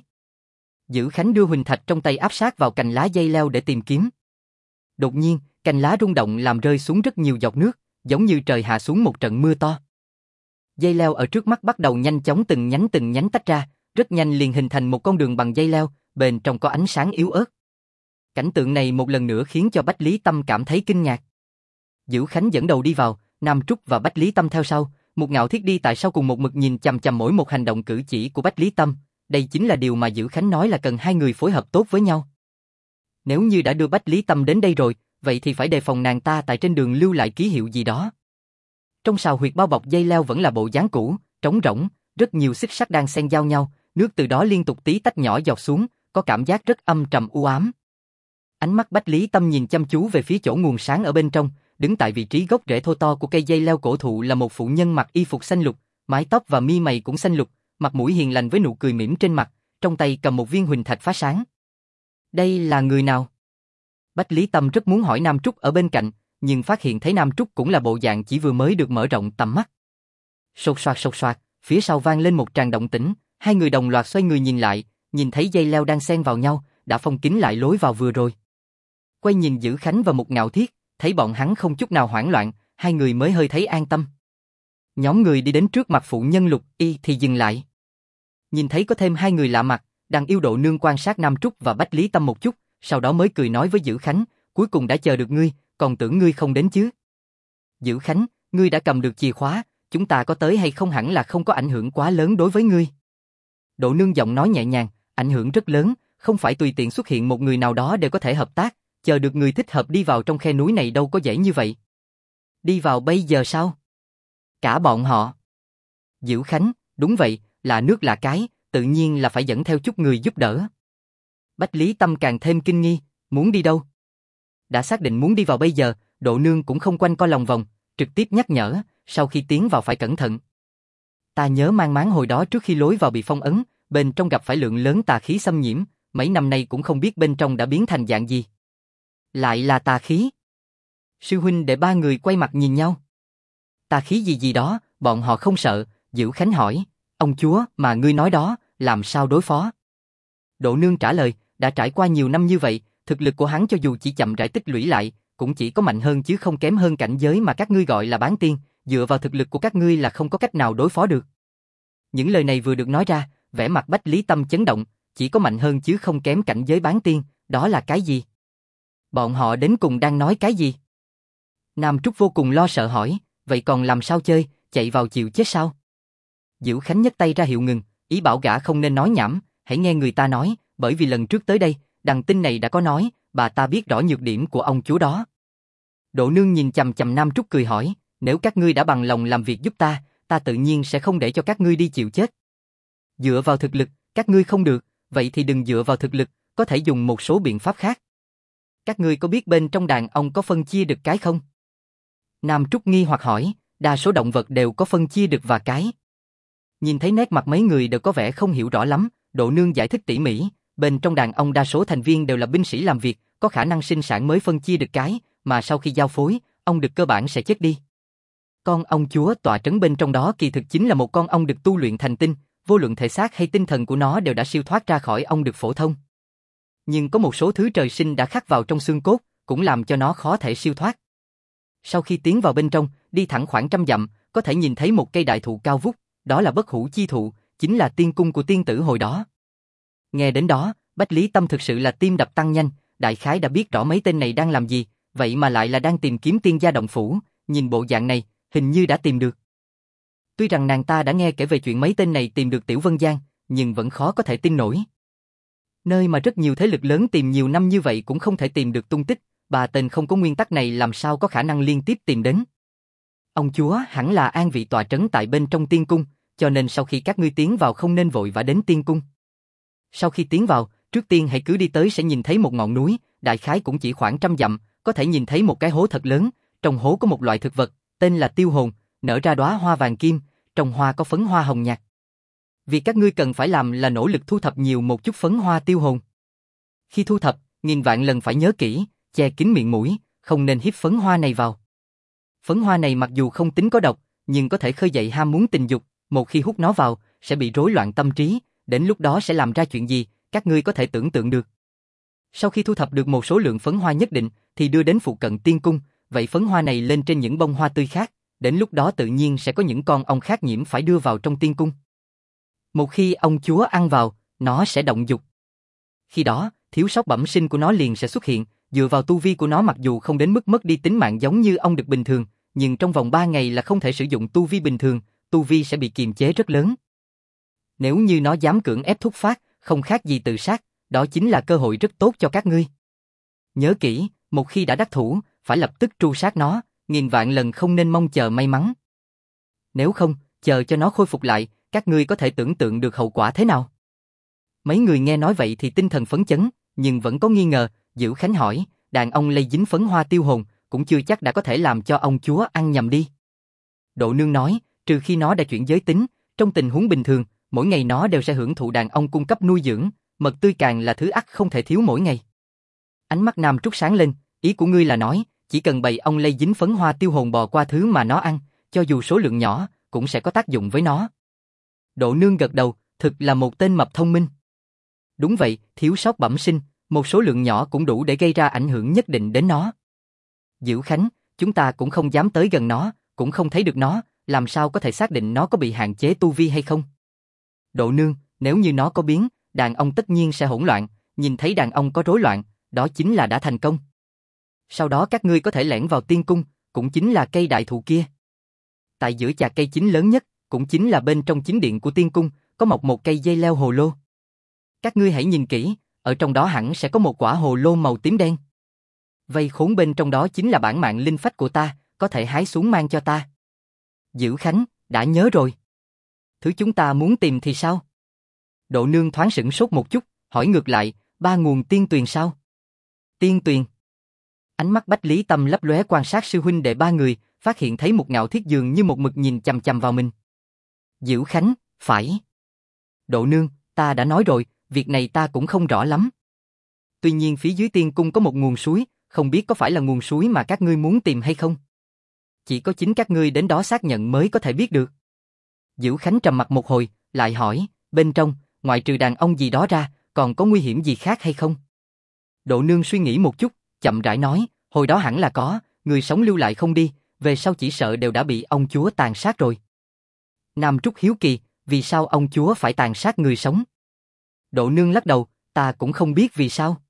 Giữ Khánh đưa huỳnh thạch trong tay áp sát vào cành lá dây leo để tìm kiếm. Đột nhiên, cành lá rung động làm rơi xuống rất nhiều giọt nước, giống như trời hạ xuống một trận mưa to. Dây leo ở trước mắt bắt đầu nhanh chóng từng nhánh tách ra, rất nhanh liền hình thành một con đường bằng dây leo, bên trong có ánh sáng yếu ớt. Cảnh tượng này một lần nữa khiến cho Bách Lý Tâm cảm thấy kinh ngạc. Dữ Khánh dẫn đầu đi vào, Nam Trúc và Bách Lý Tâm theo sau, một Ngạo Thiết đi tại sau cùng một mực nhìn chằm chằm mỗi một hành động cử chỉ của Bách Lý Tâm. Đây chính là điều mà Dữ Khánh nói là cần hai người phối hợp tốt với nhau. Nếu như đã đưa Bách Lý Tâm đến đây rồi, vậy thì phải đề phòng nàng ta tại trên đường lưu lại ký hiệu gì đó. Trong sào huyệt bao bọc dây leo vẫn là bộ dáng cũ, trống rỗng, rất nhiều xích sắt đang xen giao nhau, nước từ đó liên tục tí tách nhỏ giọt xuống, có cảm giác rất âm trầm u ám. Ánh mắt Bách Lý Tâm nhìn chăm chú về phía chỗ nguồn sáng ở bên trong, đứng tại vị trí gốc rễ thô to của cây dây leo cổ thụ là một phụ nhân mặc y phục xanh lục, mái tóc và mi mày cũng xanh lục, mặt mũi hiền lành với nụ cười mỉm trên mặt, trong tay cầm một viên huỳnh thạch phá sáng. Đây là người nào? Bách Lý Tâm rất muốn hỏi Nam Trúc ở bên cạnh, nhưng phát hiện thấy Nam Trúc cũng là bộ dạng chỉ vừa mới được mở rộng tầm mắt. Sột soạt, phía sau vang lên một tràng động tĩnh, hai người đồng loạt xoay người nhìn lại, nhìn thấy dây leo đang xen vào nhau, đã phong kín lại lối vào vừa rồi. Quay nhìn Dữ Khánh và một Ngạo Thiết, thấy bọn hắn không chút nào hoảng loạn, hai người mới hơi thấy an tâm. Nhóm người đi đến trước mặt phụ nhân Lục Y thì dừng lại. Nhìn thấy có thêm hai người lạ mặt, đang yêu độ nương quan sát Nam Trúc và Bách Lý Tâm một chút, sau đó mới cười nói với Dữ Khánh, cuối cùng đã chờ được ngươi, còn tưởng ngươi không đến chứ. Dữ Khánh, ngươi đã cầm được chìa khóa, chúng ta có tới hay không hẳn là không có ảnh hưởng quá lớn đối với ngươi. Độ nương giọng nói nhẹ nhàng, ảnh hưởng rất lớn, không phải tùy tiện xuất hiện một người nào đó đều có thể hợp tác, chờ được người thích hợp đi vào trong khe núi này đâu có dễ như vậy. Đi vào bây giờ sao? Cả bọn họ. Dữ Khánh, đúng vậy, là nước là cái, tự nhiên là phải dẫn theo chút người giúp đỡ. Bách Lý Tâm càng thêm kinh nghi, muốn đi đâu? Đã xác định muốn đi vào bây giờ, Độ nương cũng không quanh co lòng vòng, trực tiếp nhắc nhở, sau khi tiến vào phải cẩn thận. Ta nhớ mang máng hồi đó trước khi lối vào bị phong ấn, bên trong gặp phải lượng lớn tà khí xâm nhiễm, mấy năm nay cũng không biết bên trong đã biến thành dạng gì. Lại là tà khí. Sư huynh để ba người quay mặt nhìn nhau. Tà khí gì đó, bọn họ không sợ, Dữ Khánh hỏi, ông chúa mà ngươi nói đó, làm sao đối phó? Độ nương trả lời, đã trải qua nhiều năm như vậy, thực lực của hắn cho dù chỉ chậm rãi tích lũy lại, cũng chỉ có mạnh hơn chứ không kém hơn cảnh giới mà các ngươi gọi là bán tiên, dựa vào thực lực của các ngươi là không có cách nào đối phó được. Những lời này vừa được nói ra, vẻ mặt Bách Lý Tâm chấn động, chỉ có mạnh hơn chứ không kém cảnh giới bán tiên, đó là cái gì? Bọn họ đến cùng đang nói cái gì? Nam Trúc vô cùng lo sợ hỏi, vậy còn làm sao chơi, chạy vào chịu chết sao? Dữ Khánh nhấc tay ra hiệu ngừng, ý bảo gã không nên nói nhảm, hãy nghe người ta nói, bởi vì lần trước tới đây, đằng tin này đã có nói, bà ta biết rõ nhược điểm của ông chúa đó. Độ nương nhìn chằm chằm Nam Trúc cười hỏi, nếu các ngươi đã bằng lòng làm việc giúp ta, ta tự nhiên sẽ không để cho các ngươi đi chịu chết. Dựa vào thực lực, các ngươi không được, vậy thì đừng dựa vào thực lực, có thể dùng một số biện pháp khác. Các ngươi có biết bên trong đàn ông có phân chia được cái không? Nam Trúc nghi hoặc hỏi, đa số động vật đều có phân chia được và cái. Nhìn thấy nét mặt mấy người đều có vẻ không hiểu rõ lắm, Độ nương giải thích tỉ mỉ, bên trong đàn ông đa số thành viên đều là binh sĩ làm việc, có khả năng sinh sản mới phân chia được cái, mà sau khi giao phối, ông đực cơ bản sẽ chết đi. Con ông chúa tọa trấn bên trong đó kỳ thực chính là một con ong đực tu luyện thành tinh, vô luận thể xác hay tinh thần của nó đều đã siêu thoát ra khỏi ong đực phổ thông. Nhưng có một số thứ trời sinh đã khắc vào trong xương cốt, cũng làm cho nó khó thể siêu thoát. Sau khi tiến vào bên trong, đi thẳng khoảng 100 dặm, có thể nhìn thấy một cây đại thụ cao vút, đó là Bất Hủ Chi Thụ, chính là tiên cung của tiên tử hồi đó. Nghe đến đó, Bách Lý Tâm thực sự là tim đập tăng nhanh, đại khái đã biết rõ mấy tên này đang làm gì, vậy mà lại là đang tìm kiếm tiên gia động phủ, nhìn bộ dạng này, hình như đã tìm được. Tuy rằng nàng ta đã nghe kể về chuyện mấy tên này tìm được Tiểu Vân Giang, nhưng vẫn khó có thể tin nổi. Nơi mà rất nhiều thế lực lớn tìm nhiều năm như vậy cũng không thể tìm được tung tích, bà tên không có nguyên tắc này làm sao có khả năng liên tiếp tìm đến. Ông chúa hẳn là an vị tọa trấn tại bên trong tiên cung, cho nên sau khi các ngươi tiến vào không nên vội vã đến tiên cung. Sau khi tiến vào, trước tiên hãy cứ đi tới sẽ nhìn thấy một ngọn núi, đại khái cũng chỉ khoảng 100 dặm, có thể nhìn thấy một cái hố thật lớn, trong hố có một loại thực vật, tên là tiêu hồn, nở ra đóa hoa vàng kim, trong hoa có phấn hoa hồng nhạt. Việc các ngươi cần phải làm là nỗ lực thu thập nhiều một chút phấn hoa tiêu hồn. Khi thu thập, nghìn vạn lần phải nhớ kỹ, che kín miệng mũi, không nên hít phấn hoa này vào. Phấn hoa này mặc dù không tính có độc, nhưng có thể khơi dậy ham muốn tình dục, một khi hút nó vào, sẽ bị rối loạn tâm trí, đến lúc đó sẽ làm ra chuyện gì, các ngươi có thể tưởng tượng được. Sau khi thu thập được một số lượng phấn hoa nhất định, thì đưa đến phụ cận tiên cung, vậy phấn hoa này lên trên những bông hoa tươi khác, đến lúc đó tự nhiên sẽ có những con ong khác nhiễm phải đưa vào trong tiên cung. Một khi ông chúa ăn vào, nó sẽ động dục. Khi đó, thiếu sót bẩm sinh của nó liền sẽ xuất hiện, dựa vào tu vi của nó mặc dù không đến mức mất đi tính mạng giống như ong đực bình thường, nhưng trong vòng 3 ngày là không thể sử dụng tu vi bình thường, tu vi sẽ bị kiềm chế rất lớn. Nếu như nó dám cưỡng ép thúc phát, không khác gì tự sát, đó chính là cơ hội rất tốt cho các ngươi. Nhớ kỹ, một khi đã đắc thủ, phải lập tức tru sát nó, nghìn vạn lần không nên mong chờ may mắn. Nếu không, chờ cho nó khôi phục lại, các ngươi có thể tưởng tượng được hậu quả thế nào. Mấy người nghe nói vậy thì tinh thần phấn chấn, nhưng vẫn có nghi ngờ. Dữ Khánh hỏi, đàn ông lây dính phấn hoa tiêu hồn, cũng chưa chắc đã có thể làm cho ông chúa ăn nhầm đi. Độ Nương nói, trừ khi nó đã chuyển giới tính, trong tình huống bình thường, mỗi ngày nó đều sẽ hưởng thụ đàn ông cung cấp nuôi dưỡng, mật tươi càng là thứ ắt không thể thiếu mỗi ngày. Ánh mắt Nam Trúc sáng lên, ý của ngươi là nói, chỉ cần bầy ong lây dính phấn hoa tiêu hồn bò qua thứ mà nó ăn, cho dù số lượng nhỏ, cũng sẽ có tác dụng với nó. Độ Nương gật đầu, thực là một tên mập thông minh. Đúng vậy, thiếu sót bẩm sinh, một số lượng nhỏ cũng đủ để gây ra ảnh hưởng nhất định đến nó. Dữ Khánh, chúng ta cũng không dám tới gần nó, cũng không thấy được nó, làm sao có thể xác định nó có bị hạn chế tu vi hay không? Độ Nương, nếu như nó có biến, đàn ông tất nhiên sẽ hỗn loạn, nhìn thấy đàn ông có rối loạn, đó chính là đã thành công. Sau đó các ngươi có thể lẻn vào tiên cung, cũng chính là cây đại thụ kia. Tại giữa chạc cây chính lớn nhất, cũng chính là bên trong chính điện của tiên cung, có mọc một cây dây leo hồ lô. Các ngươi hãy nhìn kỹ, ở trong đó hẳn sẽ có một quả hồ lô màu tím đen. Vây khốn bên trong đó chính là bản mạng linh phách của ta, có thể hái xuống mang cho ta. Dữ Khánh, đã nhớ rồi. Thứ chúng ta muốn tìm thì sao? Độ Nương thoáng sửng sốt một chút, hỏi ngược lại, 3 nguồn tiên tuyền sao? Tiên tuyền. Ánh mắt Bách Lý Tâm lấp lóe quan sát sư huynh đệ 3 người, phát hiện thấy một ngạo thiết dường như một mực nhìn chằm chằm vào mình. Dữ Khánh, phải. Độ Nương, ta đã nói rồi, việc này ta cũng không rõ lắm. Tuy nhiên phía dưới tiên cung có một nguồn suối, không biết có phải là nguồn suối mà các ngươi muốn tìm hay không? Chỉ có chính các ngươi đến đó xác nhận mới có thể biết được. Dữ Khánh trầm mặt một hồi, lại hỏi, bên trong, ngoại trừ đàn ông gì đó ra, còn có nguy hiểm gì khác hay không? Độ Nương suy nghĩ một chút, chậm rãi nói, hồi đó hẳn là có, người sống lưu lại không đi, về sau chỉ sợ đều đã bị ông chúa tàn sát rồi. Nam Trúc hiếu kỳ, vì sao ông chúa phải tàn sát người sống? Độ Nương lắc đầu, ta cũng không biết vì sao.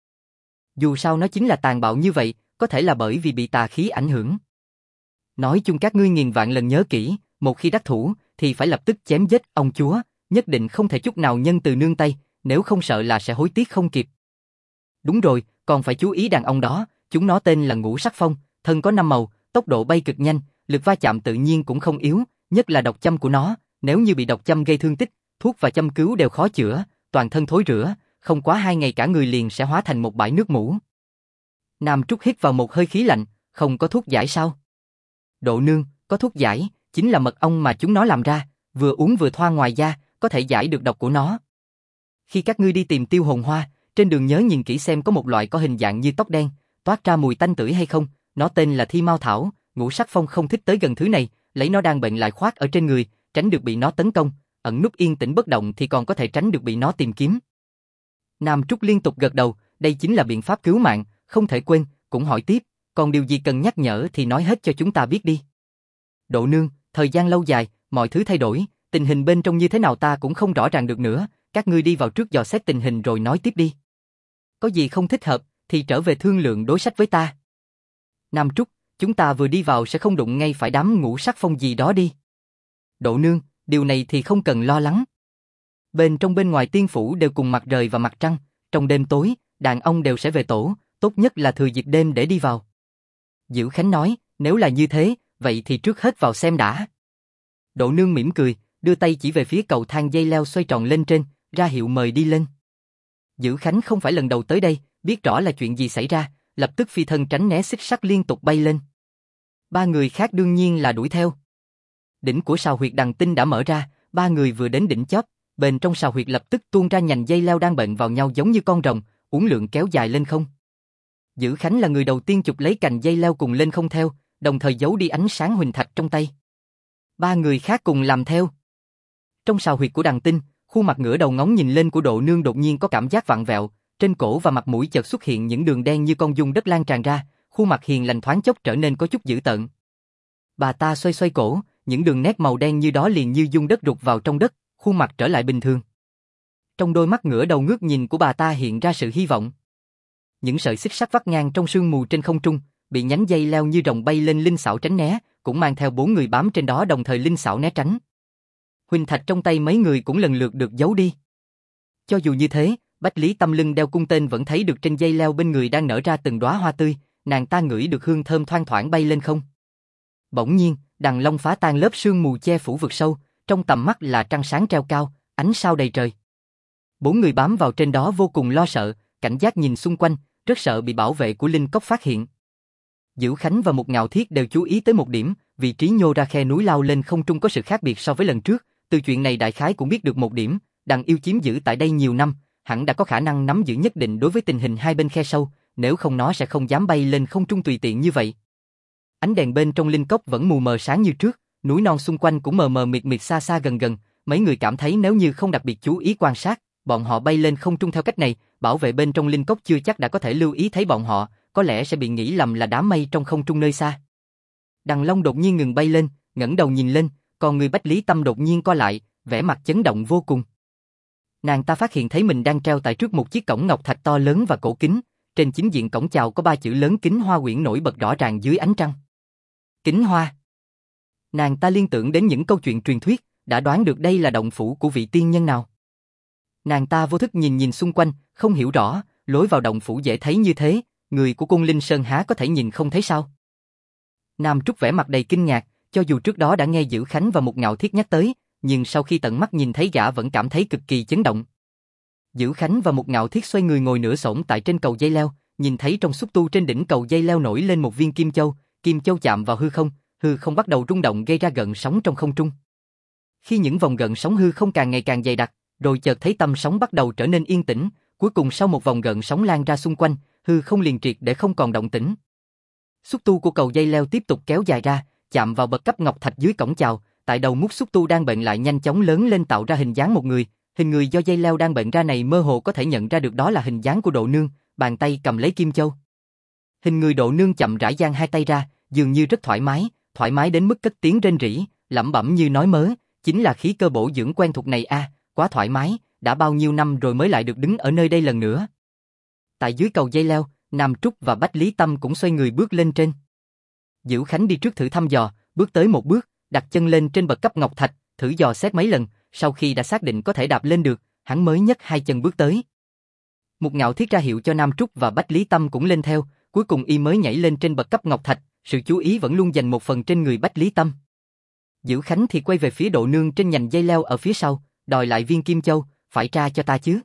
Dù sao nó chính là tàn bạo như vậy, có thể là bởi vì bị tà khí ảnh hưởng. Nói chung các ngươi nghìn vạn lần nhớ kỹ, một khi đắc thủ, thì phải lập tức chém giết ông chúa, nhất định không thể chút nào nhân từ nương tay, nếu không sợ là sẽ hối tiếc không kịp. Đúng rồi, còn phải chú ý đàn ông đó, chúng nó tên là Ngũ Sắc Phong, thân có 5 màu, tốc độ bay cực nhanh, lực va chạm tự nhiên cũng không yếu, nhất là độc châm của nó, nếu như bị độc châm gây thương tích, thuốc và châm cứu đều khó chữa, toàn thân thối rữa, không quá 2 ngày cả người liền sẽ hóa thành một bãi nước mủ. Nam Trúc hít vào một hơi khí lạnh, không có thuốc giải sao? Độ Nương, có thuốc giải, chính là mật ong mà chúng nó làm ra, vừa uống vừa thoa ngoài da, có thể giải được độc của nó. Khi các ngươi đi tìm tiêu hồn hoa, trên đường nhớ nhìn kỹ xem có một loại có hình dạng như tóc đen, toát ra mùi tanh tưởi hay không, nó tên là Thi Mao Thảo, Ngũ Sắc Phong không thích tới gần thứ này, lấy nó đang bệnh lại khoác ở trên người, tránh được bị nó tấn công, ẩn núp yên tĩnh bất động thì còn có thể tránh được bị nó tìm kiếm. Nam Trúc liên tục gật đầu, đây chính là biện pháp cứu mạng, không thể quên, cũng hỏi tiếp, còn điều gì cần nhắc nhở thì nói hết cho chúng ta biết đi. Độ Nương, thời gian lâu dài, mọi thứ thay đổi, tình hình bên trong như thế nào ta cũng không rõ ràng được nữa, các ngươi đi vào trước dò xét tình hình rồi nói tiếp đi. Có gì không thích hợp, thì trở về thương lượng đối sách với ta. Nam Trúc, chúng ta vừa đi vào sẽ không đụng ngay phải đám Ngũ Sắc Phong gì đó đi. Độ Nương, điều này thì không cần lo lắng. Bên trong bên ngoài tiên phủ đều cùng mặt trời và mặt trăng, trong đêm tối, đàn ông đều sẽ về tổ, tốt nhất là thừa dịp đêm để đi vào. Dữ Khánh nói, nếu là như thế, vậy thì trước hết vào xem đã. Độ Nương mỉm cười, đưa tay chỉ về phía cầu thang dây leo xoay tròn lên trên, ra hiệu mời đi lên. Dữ Khánh không phải lần đầu tới đây, biết rõ là chuyện gì xảy ra, lập tức phi thân tránh né xích sắt liên tục bay lên. 3 người khác đương nhiên là đuổi theo. Đỉnh của sào huyệt đằng tinh đã mở ra, 3 người vừa đến đỉnh chóp, bên trong sào huyệt lập tức tuôn ra nhành dây leo đang bệnh vào nhau giống như con rồng, uốn lượn kéo dài lên không. Dữ Khánh là người đầu tiên chụp lấy cành dây leo cùng lên không theo, đồng thời giấu đi ánh sáng huỳnh thạch trong tay. 3 người khác cùng làm theo. Trong sào huyệt của đằng tinh, khuôn mặt ngửa đầu ngóng nhìn lên của Độ Nương đột nhiên có cảm giác vặn vẹo, trên cổ và mặt mũi chợt xuất hiện những đường đen như con dung đất lan tràn ra, khuôn mặt hiền lành thoáng chốc trở nên có chút dữ tợn. Bà ta xoay xoay cổ, những đường nét màu đen như đó liền như dung đất rụt vào trong đất, khuôn mặt trở lại bình thường. Trong đôi mắt ngửa đầu ngước nhìn của bà ta hiện ra sự hy vọng. Những sợi xích sắt vắt ngang trong sương mù trên không trung, bị nhánh dây leo như rồng bay lên linh xảo tránh né, cũng mang theo 4 người bám trên đó đồng thời linh xảo né tránh. Huỳnh thạch trong tay mấy người cũng lần lượt được giấu đi. Cho dù như thế, Bách Lý Tâm lưng đeo cung tên vẫn thấy được trên dây leo bên người đang nở ra từng đóa hoa tươi, nàng ta ngửi được hương thơm thoang thoảng bay lên không. Bỗng nhiên, đằng long phá tan lớp sương mù che phủ vực sâu, trong tầm mắt là trăng sáng treo cao, ánh sao đầy trời. 4 người bám vào trên đó vô cùng lo sợ, cảnh giác nhìn xung quanh, rất sợ bị bảo vệ của linh cốc phát hiện. Dữ Khánh và Mục Ngạo Thiết đều chú ý tới một điểm, vị trí nhô ra khe núi lao lên không trung có sự khác biệt so với lần trước, từ chuyện này đại khái cũng biết được một điểm, đằng yêu chiếm giữ tại đây nhiều năm, hẳn đã có khả năng nắm giữ nhất định đối với tình hình hai bên khe sâu, nếu không nó sẽ không dám bay lên không trung tùy tiện như vậy. Ánh đèn bên trong linh cốc vẫn mù mờ sáng như trước, núi non xung quanh cũng mờ mờ mịt mịt xa xa gần gần, mấy người cảm thấy nếu như không đặc biệt chú ý quan sát, bọn họ bay lên không trung theo cách này, bảo vệ bên trong linh cốc chưa chắc đã có thể lưu ý thấy bọn họ, có lẽ sẽ bị nghĩ lầm là đám mây trong không trung nơi xa. Đằng Long đột nhiên ngừng bay lên, ngẩng đầu nhìn lên, còn người Bách Lý Tâm đột nhiên co lại, vẻ mặt chấn động vô cùng. Nàng ta phát hiện thấy mình đang treo tại trước một chiếc cổng ngọc thạch to lớn và cổ kính, trên chính diện cổng chào có 3 chữ lớn Kính Hoa quyển nổi bật rõ ràng dưới ánh trăng. Kính Hoa. Nàng ta liên tưởng đến những câu chuyện truyền thuyết, đã đoán được đây là động phủ của vị tiên nhân nào. Nàng ta vô thức nhìn xung quanh, không hiểu rõ, lối vào động phủ dễ thấy như thế, người của Côn Linh Sơn há có thể nhìn không thấy sao? Nam Trúc vẻ mặt đầy kinh ngạc, cho dù trước đó đã nghe Dữ Khánh và Mục Ngạo Thiết nhắc tới, nhưng sau khi tận mắt nhìn thấy gã vẫn cảm thấy cực kỳ chấn động. Dữ Khánh và Mục Ngạo Thiết xoay người ngồi nửa xổm tại trên cầu dây leo, nhìn thấy trong xúc tu trên đỉnh cầu dây leo nổi lên một viên kim châu chạm vào hư không bắt đầu rung động gây ra gợn sóng trong không trung. Khi những vòng gợn sóng hư không càng ngày càng dày đặc, rồi chợt thấy tâm sóng bắt đầu trở nên yên tĩnh, cuối cùng sau một vòng gợn sóng lan ra xung quanh, hư không liền triệt để không còn động tĩnh. Xúc tu của cầu dây leo tiếp tục kéo dài ra, chạm vào bậc cấp ngọc thạch dưới cổng chào, tại đầu mút xúc tu đang bệnh lại nhanh chóng lớn lên tạo ra hình dáng một người, hình người do dây leo đang bệnh ra này mơ hồ có thể nhận ra được đó là hình dáng của Độ Nương, bàn tay cầm lấy kim châu. Hình người Độ Nương chậm rãi giang hai tay ra, dường như rất thoải mái đến mức cất tiếng rên rỉ, lẩm bẩm như nói mớ, chính là khí cơ bổ dưỡng quen thuộc này a, quá thoải mái, đã bao nhiêu năm rồi mới lại được đứng ở nơi đây lần nữa. Tại dưới cầu dây leo, Nam Trúc và Bách Lý Tâm cũng xoay người bước lên trên. Dữ Khánh đi trước thử thăm dò, bước tới một bước, đặt chân lên trên bậc cấp ngọc thạch, thử dò xét mấy lần, sau khi đã xác định có thể đạp lên được, hắn mới nhấc hai chân bước tới. Mục Ngạo Thiết ra hiệu cho Nam Trúc và Bách Lý Tâm cũng lên theo, cuối cùng y mới nhảy lên trên bậc cấp ngọc thạch, sự chú ý vẫn luôn dành một phần trên người Bách Lý Tâm. Dữ Khánh thì quay về phía Độ Nương trên nhành dây leo ở phía sau, đòi lại viên kim châu, phải tra cho ta chứ.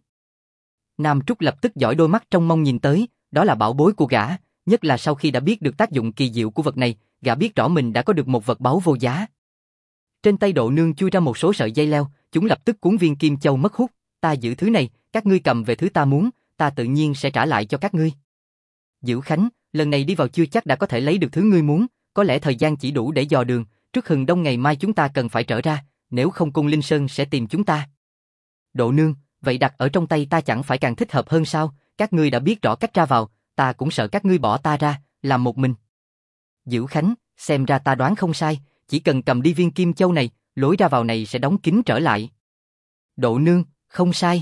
Nam Trúc lập tức dõi đôi mắt trong mong nhìn tới, đó là bảo bối của gã, nhất là sau khi đã biết được tác dụng kỳ diệu của vật này, gã biết rõ mình đã có được một vật báu vô giá. Trên tay Độ Nương chui ra một số sợi dây leo, chúng lập tức cuốn viên kim châu mất hút, ta giữ thứ này, các ngươi cầm về thứ ta muốn, ta tự nhiên sẽ trả lại cho các ngươi. Dữ Khánh, lần này đi vào chưa chắc đã có thể lấy được thứ ngươi muốn, có lẽ thời gian chỉ đủ để dò đường, trước hừng đông ngày mai chúng ta cần phải trở ra, nếu không Côn Linh Sơn sẽ tìm chúng ta. Độ Nương, vậy đặt ở trong tay ta chẳng phải càng thích hợp hơn sao, các ngươi đã biết rõ cách ra vào, ta cũng sợ các ngươi bỏ ta ra, làm một mình. Dữ Khánh, xem ra ta đoán không sai, chỉ cần cầm đi viên kim châu này, lối ra vào này sẽ đóng kín trở lại. Độ Nương, không sai.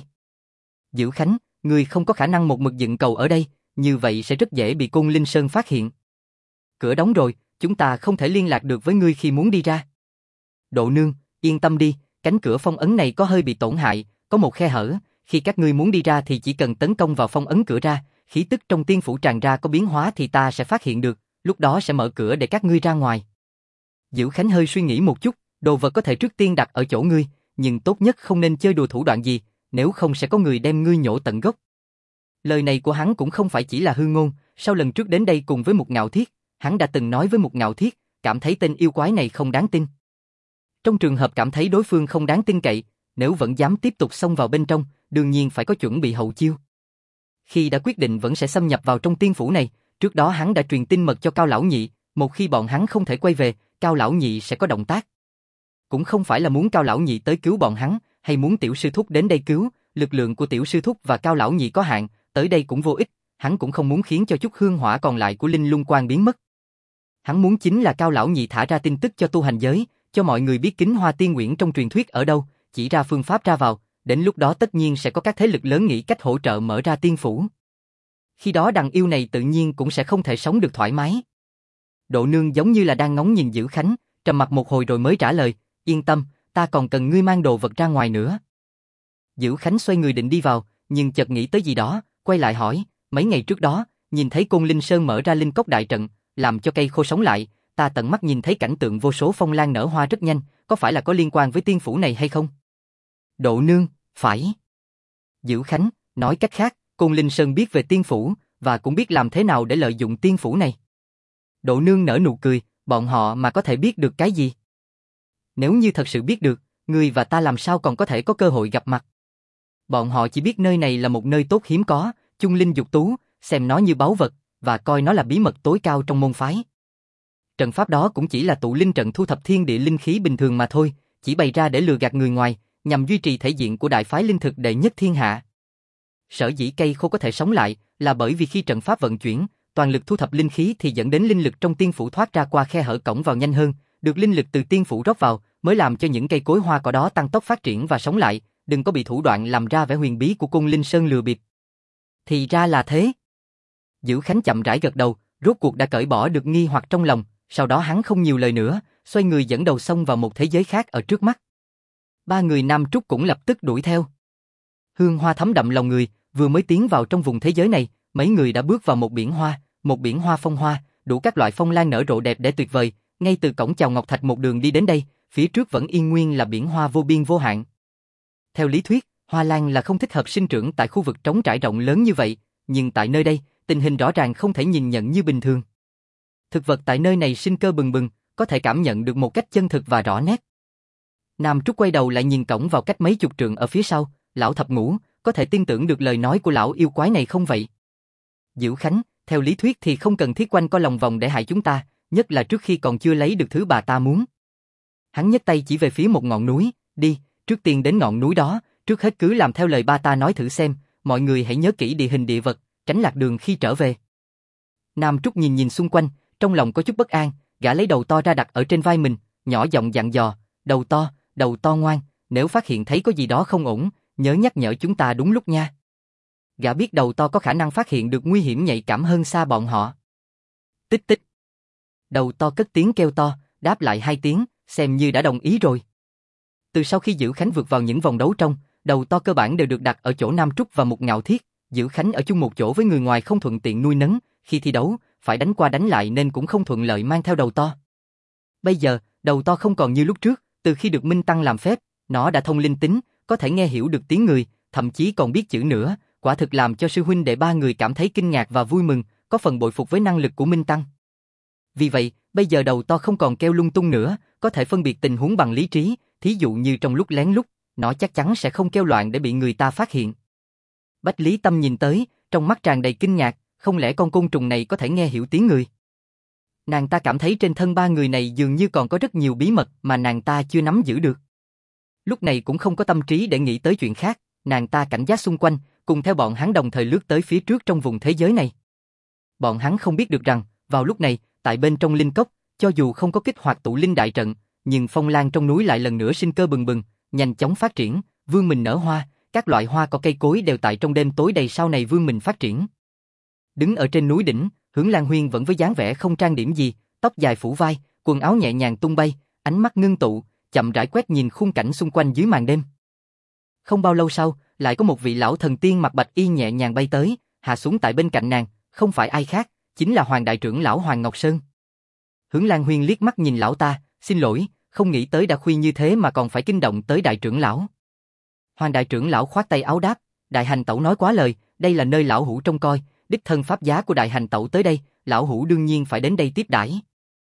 Dữ Khánh, ngươi không có khả năng một mực dựng cầu ở đây, như vậy sẽ rất dễ bị Côn Linh Sơn phát hiện. Cửa đóng rồi, chúng ta không thể liên lạc được với ngươi khi muốn đi ra. Độ Nương, yên tâm đi, cánh cửa phong ấn này có hơi bị tổn hại, có một khe hở, khi các ngươi muốn đi ra thì chỉ cần tấn công vào phong ấn cửa ra, khí tức trong tiên phủ tràn ra có biến hóa thì ta sẽ phát hiện được, lúc đó sẽ mở cửa để các ngươi ra ngoài. Dữ Khánh hơi suy nghĩ một chút, đồ vật có thể trước tiên đặt ở chỗ ngươi, nhưng tốt nhất không nên chơi đùa thủ đoạn gì, nếu không sẽ có người đem ngươi nhổ tận gốc. Lời này của hắn cũng không phải chỉ là hư ngôn, sau lần trước đến đây cùng với Mục Ngạo Thiết, hắn đã từng nói với Mục Ngạo Thiết, cảm thấy tên yêu quái này không đáng tin. Trong trường hợp cảm thấy đối phương không đáng tin cậy, nếu vẫn dám tiếp tục xông vào bên trong, đương nhiên phải có chuẩn bị hậu chiêu. Khi đã quyết định vẫn sẽ xâm nhập vào trong tiên phủ này, trước đó hắn đã truyền tin mật cho Cao Lão Nhị, một khi bọn hắn không thể quay về, Cao Lão Nhị sẽ có động tác. Cũng không phải là muốn Cao Lão Nhị tới cứu bọn hắn, hay muốn Tiểu Sư Thúc đến đây cứu, lực lượng của Tiểu Sư Thúc và Cao Lão Nhị có hạn, tới đây cũng vô ích, hắn cũng không muốn khiến cho chút hương hỏa còn lại của Linh Lung Quan biến mất. Hắn muốn chính là Cao lão nhị thả ra tin tức cho tu hành giới, cho mọi người biết Kính Hoa Tiên Uyển trong truyền thuyết ở đâu, chỉ ra phương pháp ra vào, đến lúc đó tất nhiên sẽ có các thế lực lớn nghĩ cách hỗ trợ mở ra tiên phủ. Khi đó đằng yêu này tự nhiên cũng sẽ không thể sống được thoải mái. Độ Nương giống như là đang ngóng nhìn Dữ Khánh, trầm mặc một hồi rồi mới trả lời, yên tâm, ta còn cần ngươi mang đồ vật ra ngoài nữa. Dữ Khánh xoay người định đi vào, nhưng chợt nghĩ tới gì đó, quay lại hỏi, mấy ngày trước đó, nhìn thấy Côn Linh Sơn mở ra linh cốc đại trận, làm cho cây khô sống lại, ta tận mắt nhìn thấy cảnh tượng vô số phong lan nở hoa rất nhanh, có phải là có liên quan với tiên phủ này hay không? Độ Nương, phải. Dữ Khánh, nói cách khác, Côn Linh Sơn biết về tiên phủ, và cũng biết làm thế nào để lợi dụng tiên phủ này. Độ Nương nở nụ cười, bọn họ mà có thể biết được cái gì? Nếu như thật sự biết được, ngươi và ta làm sao còn có thể có cơ hội gặp mặt? Bọn họ chỉ biết nơi này là một nơi tốt hiếm có, chung linh dục tú, xem nó như báu vật, và coi nó là bí mật tối cao trong môn phái. Trận pháp đó cũng chỉ là tụ linh trận thu thập thiên địa linh khí bình thường mà thôi, chỉ bày ra để lừa gạt người ngoài, nhằm duy trì thể diện của đại phái linh thực đệ nhất thiên hạ. Sở dĩ cây khô có thể sống lại, là bởi vì khi trận pháp vận chuyển, toàn lực thu thập linh khí thì dẫn đến linh lực trong tiên phủ thoát ra qua khe hở cổng vào nhanh hơn, được linh lực từ tiên phủ rót vào, mới làm cho những cây cối hoa cỏ đó tăng tốc phát triển và sống lại, đừng có bị thủ đoạn làm ra vẻ huyền bí của Côn Linh Sơn lừa bịp. Thì ra là thế. Dữ Khánh chậm rãi gật đầu, rốt cuộc đã cởi bỏ được nghi hoặc trong lòng, sau đó hắn không nhiều lời nữa, xoay người dẫn đầu xông vào một thế giới khác ở trước mắt. Ba người Nam Trúc cũng lập tức đuổi theo. Hương hoa thấm đậm lòng người, vừa mới tiến vào trong vùng thế giới này, mấy người đã bước vào một biển hoa phong hoa, đủ các loại phong lan nở rộ đẹp để tuyệt vời, ngay từ cổng chào Ngọc Thạch một đường đi đến đây, phía trước vẫn yên nguyên là biển hoa vô biên vô hạn. Theo lý thuyết, hoa lan là không thích hợp sinh trưởng tại khu vực trống trải rộng lớn như vậy, nhưng tại nơi đây, tình hình rõ ràng không thể nhìn nhận như bình thường. Thực vật tại nơi này sinh cơ bừng bừng, có thể cảm nhận được một cách chân thực và rõ nét. Nam Trúc quay đầu lại nhìn cổng vào cách mấy chục trượng ở phía sau, lão thập ngũ, có thể tin tưởng được lời nói của lão yêu quái này không vậy? Dữ Khánh, theo lý thuyết thì không cần thiết quanh co lòng vòng để hại chúng ta, nhất là trước khi còn chưa lấy được thứ bà ta muốn. Hắn nhấc tay chỉ về phía một ngọn núi, đi, trước tiên đến ngọn núi đó, trước hết cứ làm theo lời ba ta nói thử xem, mọi người hãy nhớ kỹ địa hình địa vật, tránh lạc đường khi trở về. Nam Trúc nhìn nhìn xung quanh, trong lòng có chút bất an, gã lấy đầu to ra đặt ở trên vai mình, nhỏ giọng dặn dò, đầu to ngoan, nếu phát hiện thấy có gì đó không ổn, nhớ nhắc nhở chúng ta đúng lúc nha. Gã biết đầu to có khả năng phát hiện được nguy hiểm nhạy cảm hơn xa bọn họ. Tích tích. Đầu to cất tiếng kêu to, đáp lại 2 tiếng, xem như đã đồng ý rồi. Từ sau khi Dữ Khánh vượt vào những vòng đấu trong, đầu to cơ bản đều được đặt ở chỗ Nam Trúc và Mục Ngạo Thiết, Dữ Khánh ở chung một chỗ với người ngoài không thuận tiện nuôi nấng, khi thi đấu, phải đánh qua đánh lại nên cũng không thuận lợi mang theo đầu to. Bây giờ, đầu to không còn như lúc trước, từ khi được Minh Tăng làm phép, nó đã thông linh tính, có thể nghe hiểu được tiếng người, thậm chí còn biết chữ nữa, quả thực làm cho sư huynh đệ ba người cảm thấy kinh ngạc và vui mừng, có phần bội phục với năng lực của Minh Tăng. Vì vậy, bây giờ đầu to không còn kêu lung tung nữa, có thể phân biệt tình huống bằng lý trí, thí dụ như trong lúc lén lút, nó chắc chắn sẽ không kêu loạn để bị người ta phát hiện. Bách Lý Tâm nhìn tới, trong mắt tràn đầy kinh ngạc, không lẽ con côn trùng này có thể nghe hiểu tiếng người? Nàng ta cảm thấy trên thân ba người này dường như còn có rất nhiều bí mật mà nàng ta chưa nắm giữ được. Lúc này cũng không có tâm trí để nghĩ tới chuyện khác, nàng ta cảnh giác xung quanh, cùng theo bọn hắn đồng thời lướt tới phía trước trong vùng thế giới này. Bọn hắn không biết được rằng, vào lúc này, tại bên trong linh cốc, cho dù không có kích hoạt tụ linh đại trận, nhưng phong lan trong núi lại lần nữa sinh cơ bừng bừng, nhanh chóng phát triển, vươn mình nở hoa, các loại hoa cỏ cây cối đều tại trong đêm tối đầy sau này vươn mình phát triển. Đứng ở trên núi đỉnh, Hướng Lan Huyên vẫn với dáng vẻ không trang điểm gì, tóc dài phủ vai, quần áo nhẹ nhàng tung bay, ánh mắt ngưng tụ, chậm rãi quét nhìn khung cảnh xung quanh dưới màn đêm. Không bao lâu sau, lại có một vị lão thần tiên mặc bạch y nhẹ nhàng bay tới, hạ xuống tại bên cạnh nàng, không phải ai khác, chính là Hoàng đại trưởng lão Hoàng Ngọc Sơn. Hướng Lan Huyên liếc mắt nhìn lão ta, xin lỗi, không nghĩ tới đã khuya như thế mà còn phải kinh động tới đại trưởng lão. Hoàng đại trưởng lão khoát tay áo đáp, đại hành tẩu nói quá lời, đây là nơi lão hữu trông coi, đích thân pháp giá của đại hành tẩu tới đây, lão hữu đương nhiên phải đến đây tiếp đãi.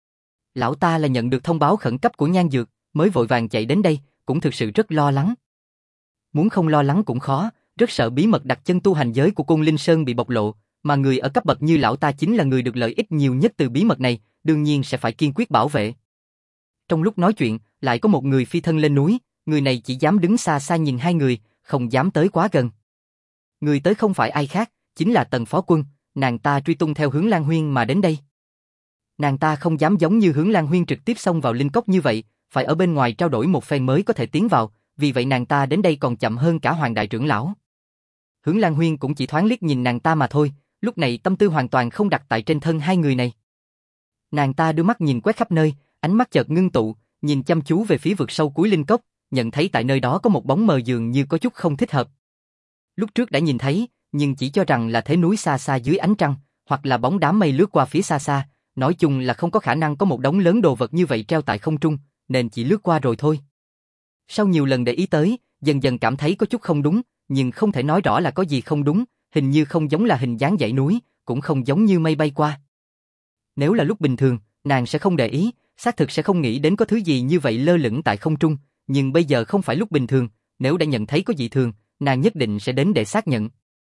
Lão ta là nhận được thông báo khẩn cấp của Nhan Dược, mới vội vàng chạy đến đây, cũng thực sự rất lo lắng. Muốn không lo lắng cũng khó, rất sợ bí mật đặt chân tu hành giới của Côn Linh Sơn bị bộc lộ, mà người ở cấp bậc như lão ta chính là người được lợi ích nhiều nhất từ bí mật này, đương nhiên sẽ phải kiên quyết bảo vệ. Trong lúc nói chuyện, lại có một người phi thân lên núi, người này chỉ dám đứng xa xa nhìn hai người, không dám tới quá gần. Người tới không phải ai khác, chính là Tần Phó Quân, nàng ta truy tung theo Hướng Lan Huyên mà đến đây. Nàng ta không dám giống như Hướng Lan Huyên trực tiếp xông vào linh cốc như vậy, phải ở bên ngoài trao đổi một phen mới có thể tiến vào, vì vậy nàng ta đến đây còn chậm hơn cả Hoàng đại trưởng lão. Hướng Lan Huyên cũng chỉ thoáng liếc nhìn nàng ta mà thôi, lúc này tâm tư hoàn toàn không đặt tại trên thân hai người này. Nàng ta đưa mắt nhìn quét khắp nơi, ánh mắt chợt ngưng tụ, nhìn chăm chú về phía vực sâu cuối linh cốc, nhận thấy tại nơi đó có một bóng mờ dường như có chút không thích hợp. Lúc trước đã nhìn thấy, nhưng chỉ cho rằng là thế núi xa xa dưới ánh trăng, hoặc là bóng đám mây lướt qua phía xa xa, nói chung là không có khả năng có một đống lớn đồ vật như vậy treo tại không trung, nên chỉ lướt qua rồi thôi. Sau nhiều lần để ý tới, dần dần cảm thấy có chút không đúng, nhưng không thể nói rõ là có gì không đúng, hình như không giống là hình dáng dãy núi, cũng không giống như mây bay qua. Nếu là lúc bình thường, nàng sẽ không để ý, xác thực sẽ không nghĩ đến có thứ gì như vậy lơ lửng tại không trung, nhưng bây giờ không phải lúc bình thường, nếu đã nhận thấy có dị thường, nàng nhất định sẽ đến để xác nhận.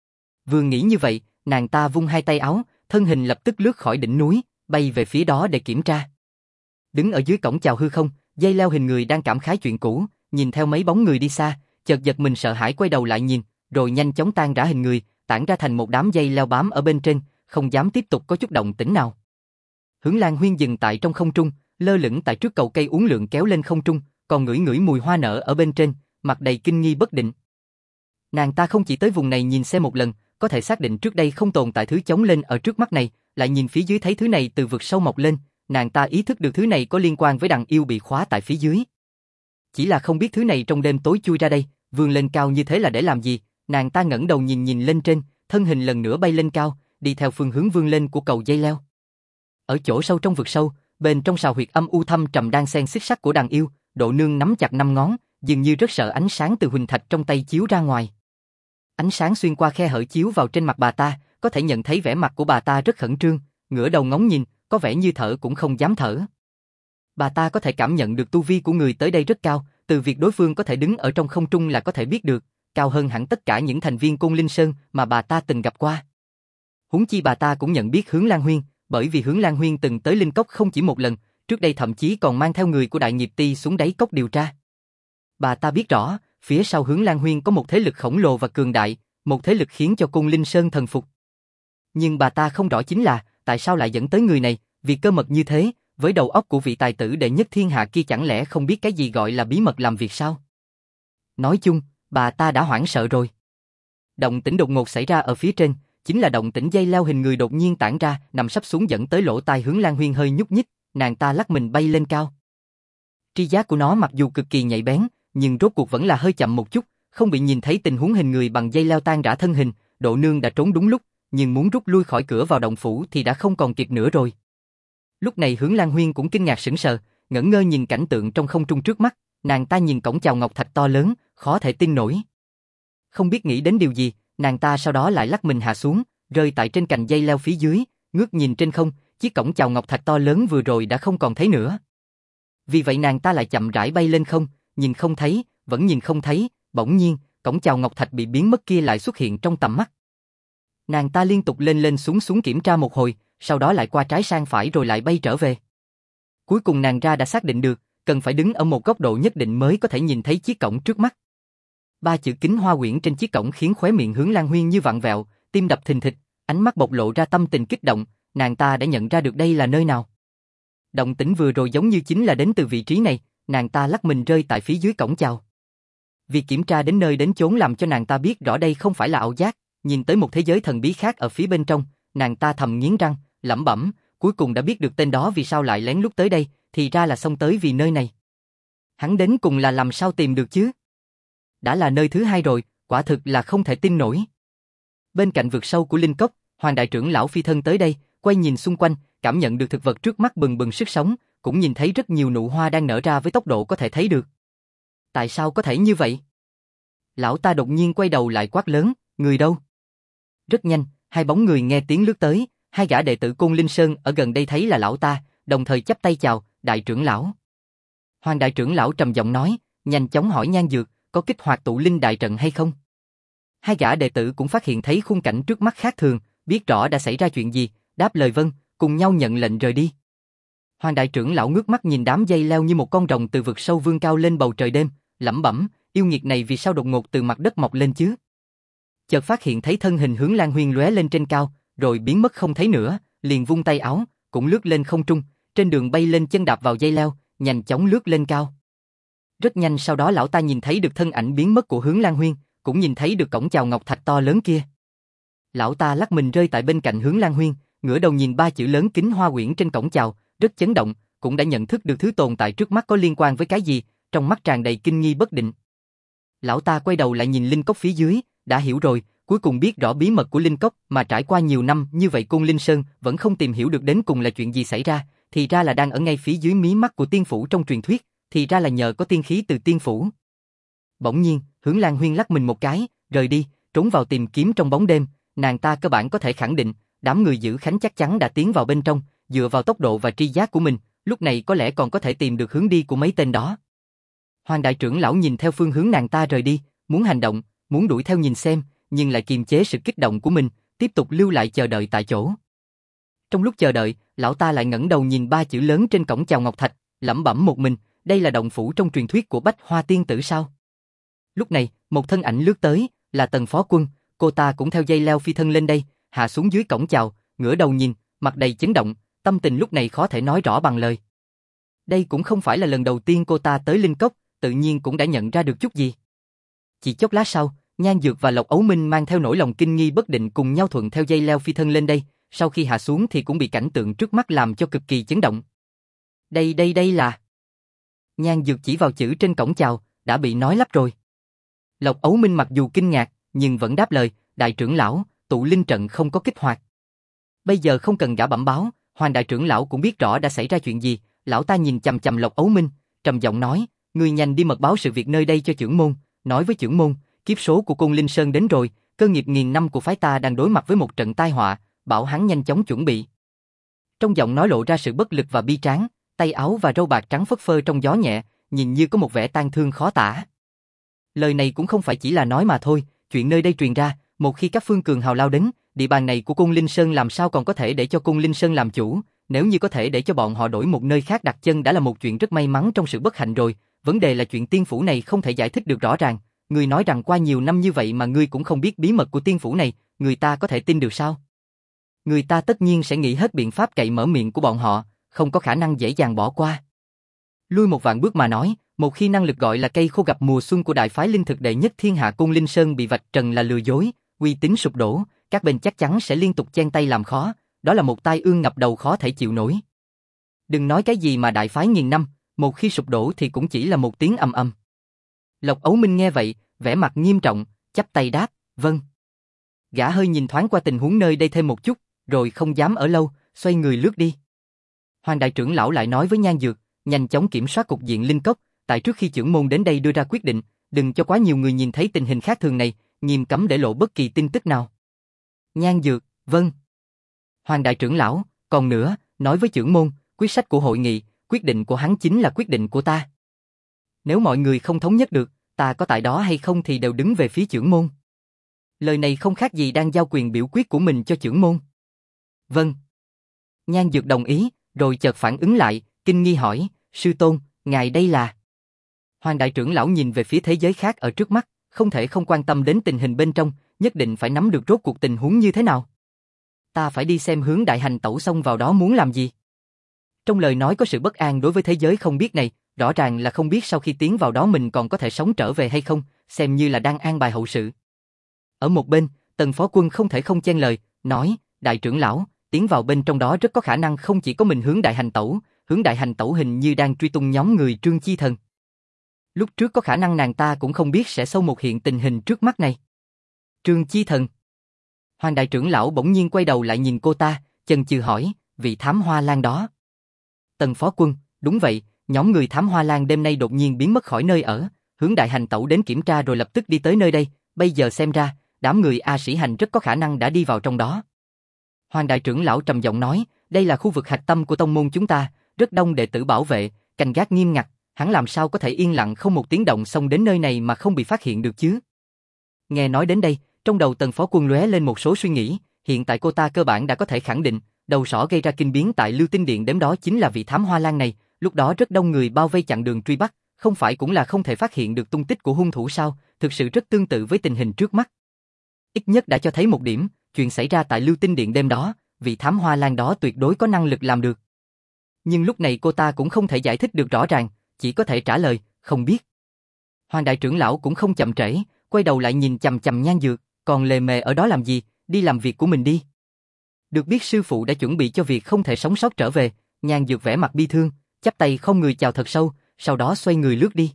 Vừa nghĩ như vậy, nàng ta vung hai tay áo, thân hình lập tức lướt khỏi đỉnh núi, bay về phía đó để kiểm tra. Đứng ở dưới cổng chào hư không, dây leo hình người đang cảm khái chuyện cũ, nhìn theo mấy bóng người đi xa, chợt giật mình sợ hãi quay đầu lại nhìn, rồi nhanh chóng tan rã hình người, tản ra thành một đám dây leo bám ở bên trên, không dám tiếp tục có chút động tĩnh nào. Hướng Lan Huyên dừng tại trong không trung, lơ lửng tại trước cầu cây uốn lượn kéo lên không trung, còn ngửi ngửi mùi hoa nở ở bên trên, mặt đầy kinh nghi bất định. Nàng ta không chỉ tới vùng này nhìn xem một lần, có thể xác định trước đây không tồn tại thứ chống lên ở trước mắt này, lại nhìn phía dưới thấy thứ này từ vực sâu mọc lên, nàng ta ý thức được thứ này có liên quan với đằng yêu bị khóa tại phía dưới. Chỉ là không biết thứ này trong đêm tối chui ra đây, vươn lên cao như thế là để làm gì, nàng ta ngẩng đầu nhìn nhìn lên trên, thân hình lần nữa bay lên cao, đi theo phương hướng vươn lên của cầu dây leo. Ở chỗ sâu trong vực sâu, bên trong sào huyệt âm u thâm trầm đang xen xích sắt của đằng yêu, Độ Nương nắm chặt 5 ngón, dường như rất sợ ánh sáng từ huỳnh thạch trong tay chiếu ra ngoài. Ánh sáng xuyên qua khe hở chiếu vào trên mặt bà ta, có thể nhận thấy vẻ mặt của bà ta rất khẩn trương, ngửa đầu ngóng nhìn, có vẻ như thở cũng không dám thở. Bà ta có thể cảm nhận được tu vi của người tới đây rất cao, từ việc đối phương có thể đứng ở trong không trung là có thể biết được, cao hơn hẳn tất cả những thành viên Côn Linh Sơn mà bà ta từng gặp qua. Huống chi bà ta cũng nhận biết Hướng Lan Huyên, bởi vì Hướng Lan Huyên từng tới linh cốc không chỉ một lần, trước đây thậm chí còn mang theo người của Đại Nghiệp Ti xuống đáy cốc điều tra. Bà ta biết rõ, phía sau Hướng Lan Huyên có một thế lực khổng lồ và cường đại, một thế lực khiến cho Côn Linh Sơn thần phục. Nhưng bà ta không rõ chính là, tại sao lại dẫn tới người này, vì cơ mật như thế, với đầu óc của vị tài tử đệ nhất thiên hạ kia chẳng lẽ không biết cái gì gọi là bí mật làm việc sao? Nói chung, bà ta đã hoảng sợ rồi. Động tĩnh đột ngột xảy ra ở phía trên, chính là động tĩnh dây leo hình người đột nhiên tản ra, nằm sắp xuống dẫn tới lỗ tai Hướng Lan Huyên hơi nhúc nhích, nàng ta lắc mình bay lên cao. Tri giác của nó mặc dù cực kỳ nhạy bén, nhưng rốt cuộc vẫn là hơi chậm một chút, không bị nhìn thấy tình huống hình người bằng dây leo tan rã thân hình, Độ Nương đã trốn đúng lúc, nhưng muốn rút lui khỏi cửa vào động phủ thì đã không còn kịp nữa rồi. Lúc này Hướng Lan Huyên cũng kinh ngạc sững sờ, ngẩn ngơ nhìn cảnh tượng trong không trung trước mắt, nàng ta nhìn cổng chào ngọc thạch to lớn, khó thể tin nổi. Không biết nghĩ đến điều gì, nàng ta sau đó lại lắc mình hạ xuống, rơi tại trên cành dây leo phía dưới, ngước nhìn trên không, chiếc cổng chào ngọc thạch to lớn vừa rồi đã không còn thấy nữa. Vì vậy nàng ta lại chậm rãi bay lên không, nhìn không thấy, vẫn nhìn không thấy, bỗng nhiên, cổng chào ngọc thạch bị biến mất kia lại xuất hiện trong tầm mắt. Nàng ta liên tục lên lên xuống xuống kiểm tra một hồi, sau đó lại qua trái sang phải rồi lại bay trở về. Cuối cùng nàng ra đã xác định được, cần phải đứng ở một góc độ nhất định mới có thể nhìn thấy chiếc cổng trước mắt. 3 chữ Kính Hoa Uyển trên chiếc cổng khiến khóe miệng Hướng Lan Huyên như vặn vẹo, tim đập thình thịch, ánh mắt bộc lộ ra tâm tình kích động, nàng ta đã nhận ra được đây là nơi nào. Động tĩnh vừa rồi giống như chính là đến từ vị trí này, nàng ta lắc mình rơi tại phía dưới cổng chào. Việc kiểm tra đến nơi đến chốn làm cho nàng ta biết rõ đây không phải là ảo giác, nhìn tới một thế giới thần bí khác ở phía bên trong, nàng ta thầm nghiến răng, lẩm bẩm, cuối cùng đã biết được tên đó vì sao lại lén lút tới đây, thì ra là xông tới vì nơi này. Hắn đến cùng là làm sao tìm được chứ? Đã là nơi thứ hai rồi, quả thực là không thể tin nổi. Bên cạnh vực sâu của linh cốc, Hoàng đại trưởng lão phi thân tới đây, quay nhìn xung quanh, cảm nhận được thực vật trước mắt bừng bừng sức sống, cũng nhìn thấy rất nhiều nụ hoa đang nở ra với tốc độ có thể thấy được. Tại sao có thể như vậy? Lão ta đột nhiên quay đầu lại quát lớn, người đâu? Rất nhanh, hai bóng người nghe tiếng lướt tới, hai gã đệ tử Côn Linh Sơn ở gần đây thấy là lão ta, đồng thời chắp tay chào, đại trưởng lão. Hoàng đại trưởng lão trầm giọng nói, nhanh chóng hỏi Nhan Dược, có kích hoạt tụ linh đại trận hay không? Hai gã đệ tử cũng phát hiện thấy khung cảnh trước mắt khác thường, biết rõ đã xảy ra chuyện gì, đáp lời vâng, cùng nhau nhận lệnh rời đi. Hoàng đại trưởng lão ngước mắt nhìn đám dây leo như một con rồng từ vực sâu vươn cao lên bầu trời đêm, lẩm bẩm, yêu nghiệt này vì sao đột ngột từ mặt đất mọc lên chứ? Chợt phát hiện thấy thân hình Hướng Lan Huyên lóe lên trên cao, rồi biến mất không thấy nữa, liền vung tay áo, cũng lướt lên không trung, trên đường bay lên chân đạp vào dây leo, nhanh chóng lướt lên cao. Rất nhanh sau đó lão ta nhìn thấy được thân ảnh biến mất của Hướng Lan Huyên, cũng nhìn thấy được cổng chào ngọc thạch to lớn kia. Lão ta lắc mình rơi tại bên cạnh Hướng Lan Huyên, ngửa đầu nhìn ba chữ lớn kính hoa quyển trên cổng chào, rất chấn động, cũng đã nhận thức được thứ tồn tại trước mắt có liên quan với cái gì, trong mắt tràn đầy kinh nghi bất định. Lão ta quay đầu lại nhìn linh cốc phía dưới, đã hiểu rồi, cuối cùng biết rõ bí mật của linh cốc, mà trải qua nhiều năm như vậy Côn Linh Sơn vẫn không tìm hiểu được đến cùng là chuyện gì xảy ra, thì ra là đang ở ngay phía dưới mí mắt của tiên phủ trong truyền thuyết, thì ra là nhờ có tiên khí từ tiên phủ. Bỗng nhiên, Hướng Lan Huyên lắc mình một cái, rời đi, trốn vào tìm kiếm trong bóng đêm, nàng ta cơ bản có thể khẳng định, đám người giữ khánh chắc chắn đã tiến vào bên trong, dựa vào tốc độ và tri giác của mình, lúc này có lẽ còn có thể tìm được hướng đi của mấy tên đó. Hoàng đại trưởng lão nhìn theo phương hướng nàng ta rời đi, muốn hành động, muốn đuổi theo nhìn xem, nhưng lại kiềm chế sự kích động của mình, tiếp tục lưu lại chờ đợi tại chỗ. Trong lúc chờ đợi, lão ta lại ngẩng đầu nhìn ba chữ lớn trên cổng chào ngọc thạch, lẩm bẩm một mình, đây là động phủ trong truyền thuyết của Bách Hoa tiên tử sao? Lúc này, một thân ảnh lướt tới, là Tần Phó Quân, cô ta cũng theo dây leo phi thân lên đây, hạ xuống dưới cổng chào, ngửa đầu nhìn, mặt đầy chấn động, tâm tình lúc này khó thể nói rõ bằng lời. Đây cũng không phải là lần đầu tiên cô ta tới Linh Cốc, tự nhiên cũng đã nhận ra được chút gì. Chỉ chốc lát sau, Nhan Dược và Lộc Ấu Minh mang theo nỗi lòng kinh nghi bất định cùng nhau thuận theo dây leo phi thân lên đây, sau khi hạ xuống thì cũng bị cảnh tượng trước mắt làm cho cực kỳ chấn động. Đây là... Nhan Dược chỉ vào chữ trên cổng chào, đã bị nói lắp rồi. Lộc Ấu Minh mặc dù kinh ngạc, nhưng vẫn đáp lời, đại trưởng lão, tụ linh trận không có kích hoạt. Bây giờ không cần gã bẩm báo, Hoàng đại trưởng lão cũng biết rõ đã xảy ra chuyện gì, lão ta nhìn chằm chằm Lộc Ấu Minh, trầm giọng nói, ngươi nhanh đi mật báo sự việc nơi đây cho trưởng môn, nói với trưởng môn, kiếp số của Côn Linh Sơn đến rồi, cơ nghiệp nghìn năm của phái ta đang đối mặt với một trận tai họa, bảo hắn nhanh chóng chuẩn bị. Trong giọng nói lộ ra sự bất lực và bi tráng, tay áo và râu bạc trắng phất phơ trong gió nhẹ, nhìn như có một vẻ tang thương khó tả. Lời này cũng không phải chỉ là nói mà thôi, chuyện nơi đây truyền ra, một khi các phương cường hào lao đến, địa bàn này của Côn Linh Sơn làm sao còn có thể để cho Côn Linh Sơn làm chủ, nếu như có thể để cho bọn họ đổi một nơi khác đặt chân đã là một chuyện rất may mắn trong sự bất hạnh rồi, vấn đề là chuyện tiên phủ này không thể giải thích được rõ ràng, ngươi nói rằng qua nhiều năm như vậy mà ngươi cũng không biết bí mật của tiên phủ này, người ta có thể tin được sao? Người ta tất nhiên sẽ nghĩ hết biện pháp cậy mở miệng của bọn họ, không có khả năng dễ dàng bỏ qua. Lui một vạn bước mà nói, một khi năng lực gọi là cây khô gặp mùa xuân của đại phái linh thực đệ nhất thiên hạ Côn Linh Sơn bị vạch trần là lừa dối, uy tín sụp đổ, các bên chắc chắn sẽ liên tục chen tay làm khó, đó là một tai ương ngập đầu khó thể chịu nổi. Đừng nói cái gì mà đại phái nghìn năm, một khi sụp đổ thì cũng chỉ là một tiếng ầm ầm. Lộc Ấu Minh nghe vậy, vẻ mặt nghiêm trọng, chắp tay đáp, vâng. Gã hơi nhìn thoáng qua tình huống nơi đây thêm một chút, rồi không dám ở lâu, xoay người lướt đi. Hoàng đại trưởng lão lại nói với Nhan Dược, nhanh chóng kiểm soát cục diện Linh Cốc, tại trước khi trưởng môn đến đây đưa ra quyết định, đừng cho quá nhiều người nhìn thấy tình hình khác thường này, nghiêm cấm để lộ bất kỳ tin tức nào. Nhan Dược, vâng. Hoàng đại trưởng lão, còn nữa, nói với trưởng môn, quyết sách của hội nghị, quyết định của hắn chính là quyết định của ta. Nếu mọi người không thống nhất được, ta có tại đó hay không thì đều đứng về phía trưởng môn. Lời này không khác gì đang giao quyền biểu quyết của mình cho trưởng môn. Vâng. Nhan Dược đồng ý, rồi chợt phản ứng lại, kinh nghi hỏi, sư tôn, ngài đây là... Hoàng đại trưởng lão nhìn về phía thế giới khác ở trước mắt, không thể không quan tâm đến tình hình bên trong, nhất định phải nắm được rốt cuộc tình huống như thế nào. Ta phải đi xem Hướng đại hành tẩu xông vào đó muốn làm gì. Trong lời nói có sự bất an đối với thế giới không biết này, rõ ràng là không biết sau khi tiến vào đó mình còn có thể sống trở về hay không, xem như là đang an bài hậu sự. Ở một bên, Tần Phó Quân không thể không chen lời, nói, đại trưởng lão, tiến vào bên trong đó rất có khả năng không chỉ có mình Hướng đại hành tẩu hình như đang truy tung nhóm người Trương Chi Thần. Lúc trước có khả năng nàng ta cũng không biết sẽ sâu một hiện tình hình trước mắt này. Trương Chi Thần. Hoàng đại trưởng lão bỗng nhiên quay đầu lại nhìn cô ta, chần chừ hỏi, vị thám hoa lan đó. Tần Phó Quân, đúng vậy, nhóm người thám hoa lan đêm nay đột nhiên biến mất khỏi nơi ở, Hướng đại hành tẩu đến kiểm tra rồi lập tức đi tới nơi đây, bây giờ xem ra, đám người A Sĩ Hành rất có khả năng đã đi vào trong đó. Hoàng đại trưởng lão trầm giọng nói, đây là khu vực hạch tâm của tông môn chúng ta, rất đông đệ tử bảo vệ, canh gác nghiêm ngặt, hắn làm sao có thể yên lặng không một tiếng động xông đến nơi này mà không bị phát hiện được chứ? Nghe nói đến đây, trong đầu Tần Phó Quân lóe lên một số suy nghĩ, hiện tại cô ta cơ bản đã có thể khẳng định, đầu sỏ gây ra kinh biến tại Lưu Tinh Điện đêm đó chính là vị thám hoa lan này, lúc đó rất đông người bao vây chặn đường truy bắt, không phải cũng là không thể phát hiện được tung tích của hung thủ sao, thực sự rất tương tự với tình hình trước mắt. Ít nhất đã cho thấy một điểm, chuyện xảy ra tại Lưu Tinh Điện đêm đó, vị thám hoa lan đó tuyệt đối có năng lực làm được. Nhưng lúc này cô ta cũng không thể giải thích được rõ ràng, chỉ có thể trả lời, không biết. Hoàng đại trưởng lão cũng không chậm trễ, quay đầu lại nhìn chằm chằm Nhan Dược, còn lề mề ở đó làm gì, đi làm việc của mình đi. Được biết sư phụ đã chuẩn bị cho việc không thể sống sót trở về, Nhan Dược vẻ mặt bi thương, chắp tay không người chào thật sâu, sau đó xoay người lướt đi.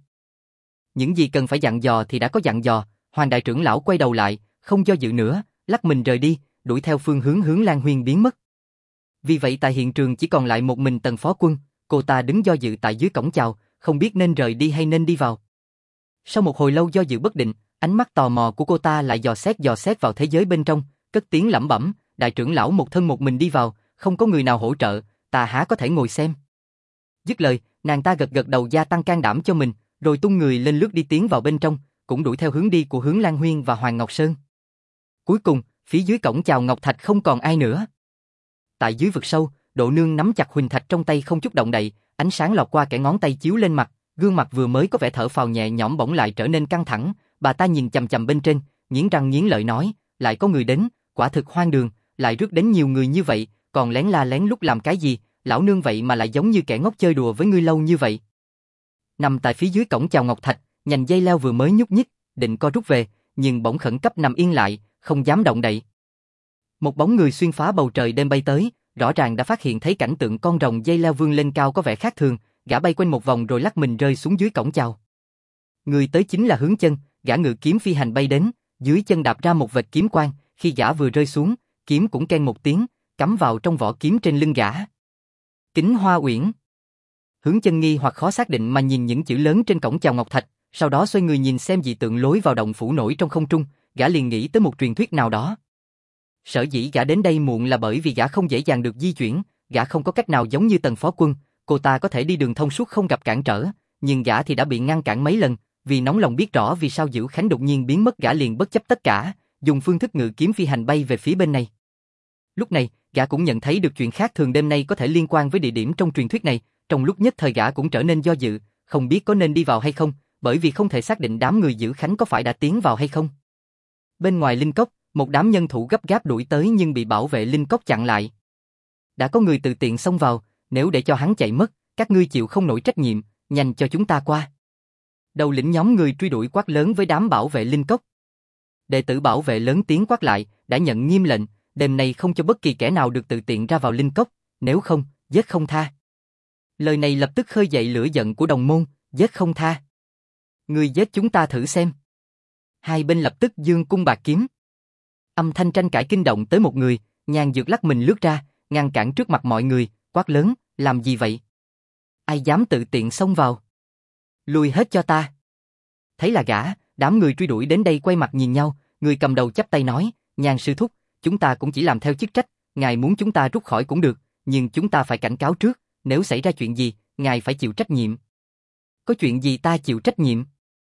Những gì cần phải dặn dò thì đã có dặn dò, Hoàng đại trưởng lão quay đầu lại, không do dự nữa, lắc mình rời đi, đuổi theo phương hướng Lan Huyên biến mất. Vì vậy tại hiện trường chỉ còn lại một mình Tần Phó Quân, cô ta đứng do dự tại dưới cổng chào, không biết nên rời đi hay nên đi vào. Sau một hồi lâu do dự bất định, ánh mắt tò mò của cô ta lại dò xét vào thế giới bên trong, cất tiếng lẩm bẩm, đại trưởng lão một thân một mình đi vào, không có người nào hỗ trợ, ta há có thể ngồi xem. Dứt lời, nàng ta gật đầu gia tăng can đảm cho mình, rồi tung người lên lướt đi tiến vào bên trong, cũng đuổi theo hướng đi của hướng Lan Huyên và Hoàng Ngọc Sơn. Cuối cùng, phía dưới cổng chào Ngọc Thạch không còn ai nữa. Tại dưới vực sâu, Độ Nương nắm chặt huỳnh thạch trong tay không chút động đậy, ánh sáng lọt qua kẽ ngón tay chiếu lên mặt, gương mặt vừa mới có vẻ thở phào nhẹ nhõm bỗng lại trở nên căng thẳng, bà ta nhìn chằm chằm bên trên, nghiến răng nghiến lợi nói, lại có người đến, quả thực hoang đường, lại rước đến nhiều người như vậy, còn lén la lén lút làm cái gì, lão nương vậy mà lại giống như kẻ ngốc chơi đùa với ngươi lâu như vậy. Nằm tại phía dưới cổng chào Ngọc Thạch, nhành dây leo vừa mới nhúc nhích, định co rút về, nhưng bỗng khẩn cấp nằm yên lại, không dám động đậy. Một bóng người xuyên phá bầu trời đêm bay tới, rõ ràng đã phát hiện thấy cảnh tượng con rồng dây leo vươn lên cao có vẻ khác thường, gã bay quanh một vòng rồi lắc mình rơi xuống dưới cổng chào. Người tới chính là Hướng Chân, gã ngự kiếm phi hành bay đến, dưới chân đạp ra một vệt kiếm quang, khi gã vừa rơi xuống, kiếm cũng keng một tiếng, cắm vào trong vỏ kiếm trên lưng gã. Kính Hoa Uyển. Hướng Chân nghi hoặc khó xác định mà nhìn những chữ lớn trên cổng chào Ngọc Thạch, sau đó xoay người nhìn xem dị tượng lối vào động phủ nổi trong không trung, gã liền nghĩ tới một truyền thuyết nào đó. Sở dĩ gã đến đây muộn là bởi vì gã không dễ dàng được di chuyển, gã không có cách nào giống như Tần Phó Quân, cô ta có thể đi đường thông suốt không gặp cản trở, nhưng gã thì đã bị ngăn cản mấy lần, vì nóng lòng biết rõ vì sao Dữ Khánh đột nhiên biến mất, gã liền bất chấp tất cả, dùng phương thức ngự kiếm phi hành bay về phía bên này. Lúc này, gã cũng nhận thấy được chuyện khác thường đêm nay có thể liên quan với địa điểm trong truyền thuyết này, trong lúc nhất thời gã cũng trở nên do dự, không biết có nên đi vào hay không, bởi vì không thể xác định đám người Dữ Khánh có phải đã tiến vào hay không. Bên ngoài linh cốc, một đám nhân thủ gấp gáp đuổi tới nhưng bị bảo vệ linh cốc chặn lại. Đã có người tự tiện xông vào, nếu để cho hắn chạy mất, các ngươi chịu không nổi trách nhiệm, nhanh cho chúng ta qua. Đầu lĩnh nhóm người truy đuổi quát lớn với đám bảo vệ linh cốc. Đệ tử bảo vệ lớn tiếng quát lại, đã nhận nghiêm lệnh, đêm nay không cho bất kỳ kẻ nào được tự tiện ra vào linh cốc, nếu không, giết không tha. Lời này lập tức khơi dậy lửa giận của đồng môn, giết không tha. Ngươi giết chúng ta thử xem. Hai bên lập tức giương cung bạc kiếm. Âm thanh tranh cãi kinh động tới một người, Nhan Dược lắc mình lướt ra, ngăn cản trước mặt mọi người, quát lớn, làm gì vậy? Ai dám tự tiện xông vào? Lùi hết cho ta. Thấy là gã, đám người truy đuổi đến đây quay mặt nhìn nhau, người cầm đầu chắp tay nói, Nhan sư thúc, chúng ta cũng chỉ làm theo chức trách, ngài muốn chúng ta rút khỏi cũng được, nhưng chúng ta phải cảnh cáo trước, nếu xảy ra chuyện gì, ngài phải chịu trách nhiệm. Có chuyện gì ta chịu trách nhiệm?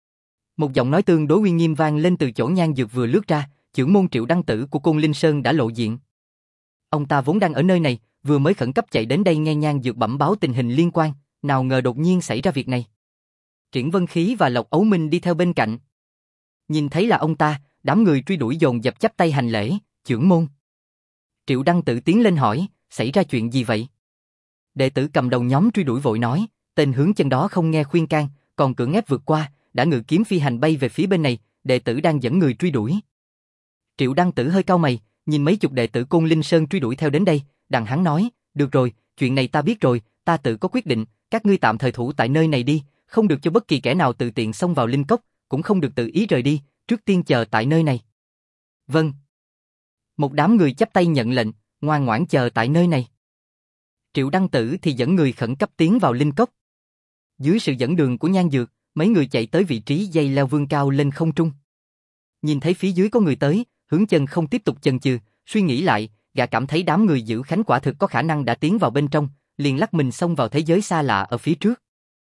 Một giọng nói tương đối uy nghiêm vang lên từ chỗ Nhan Dược vừa lướt ra, trưởng môn Triệu Đăng Tử của Côn Linh Sơn đã lộ diện. Ông ta vốn đang ở nơi này, vừa mới khẩn cấp chạy đến đây nghe Nhan Dược bẩm báo tình hình liên quan, nào ngờ đột nhiên xảy ra việc này. Triển Vân Khí và Lộc Ấu Minh đi theo bên cạnh. Nhìn thấy là ông ta, đám người truy đuổi dồn dập chắp tay hành lễ, trưởng môn. Triệu Đăng Tử tiến lên hỏi, xảy ra chuyện gì vậy? Đệ tử cầm đầu nhóm truy đuổi vội nói, tên Hướng Chân đó không nghe khuyên can, còn cưỡng ép vượt qua, đã ngự kiếm phi hành bay về phía bên này, đệ tử đang dẫn người truy đuổi. Triệu Đăng Tử hơi cau mày, nhìn mấy chục đệ tử Côn Linh Sơn truy đuổi theo đến đây, đằng hắn nói, được rồi, chuyện này ta biết rồi, ta tự có quyết định, các ngươi tạm thời thủ tại nơi này đi, không được cho bất kỳ kẻ nào tự tiện xông vào linh cốc, cũng không được tự ý rời đi, trước tiên chờ tại nơi này. Vâng. Một đám người chắp tay nhận lệnh, ngoan ngoãn chờ tại nơi này. Triệu Đăng Tử thì dẫn người khẩn cấp tiến vào linh cốc. Dưới sự dẫn đường của Nhan Dược, mấy người chạy tới vị trí dây leo vươn cao lên không trung. Nhìn thấy phía dưới có người tới, Hướng Chân không tiếp tục chần chừ, suy nghĩ lại, gã cảm thấy đám người Dữ Khánh quả thực có khả năng đã tiến vào bên trong, liền lắc mình xông vào thế giới xa lạ ở phía trước.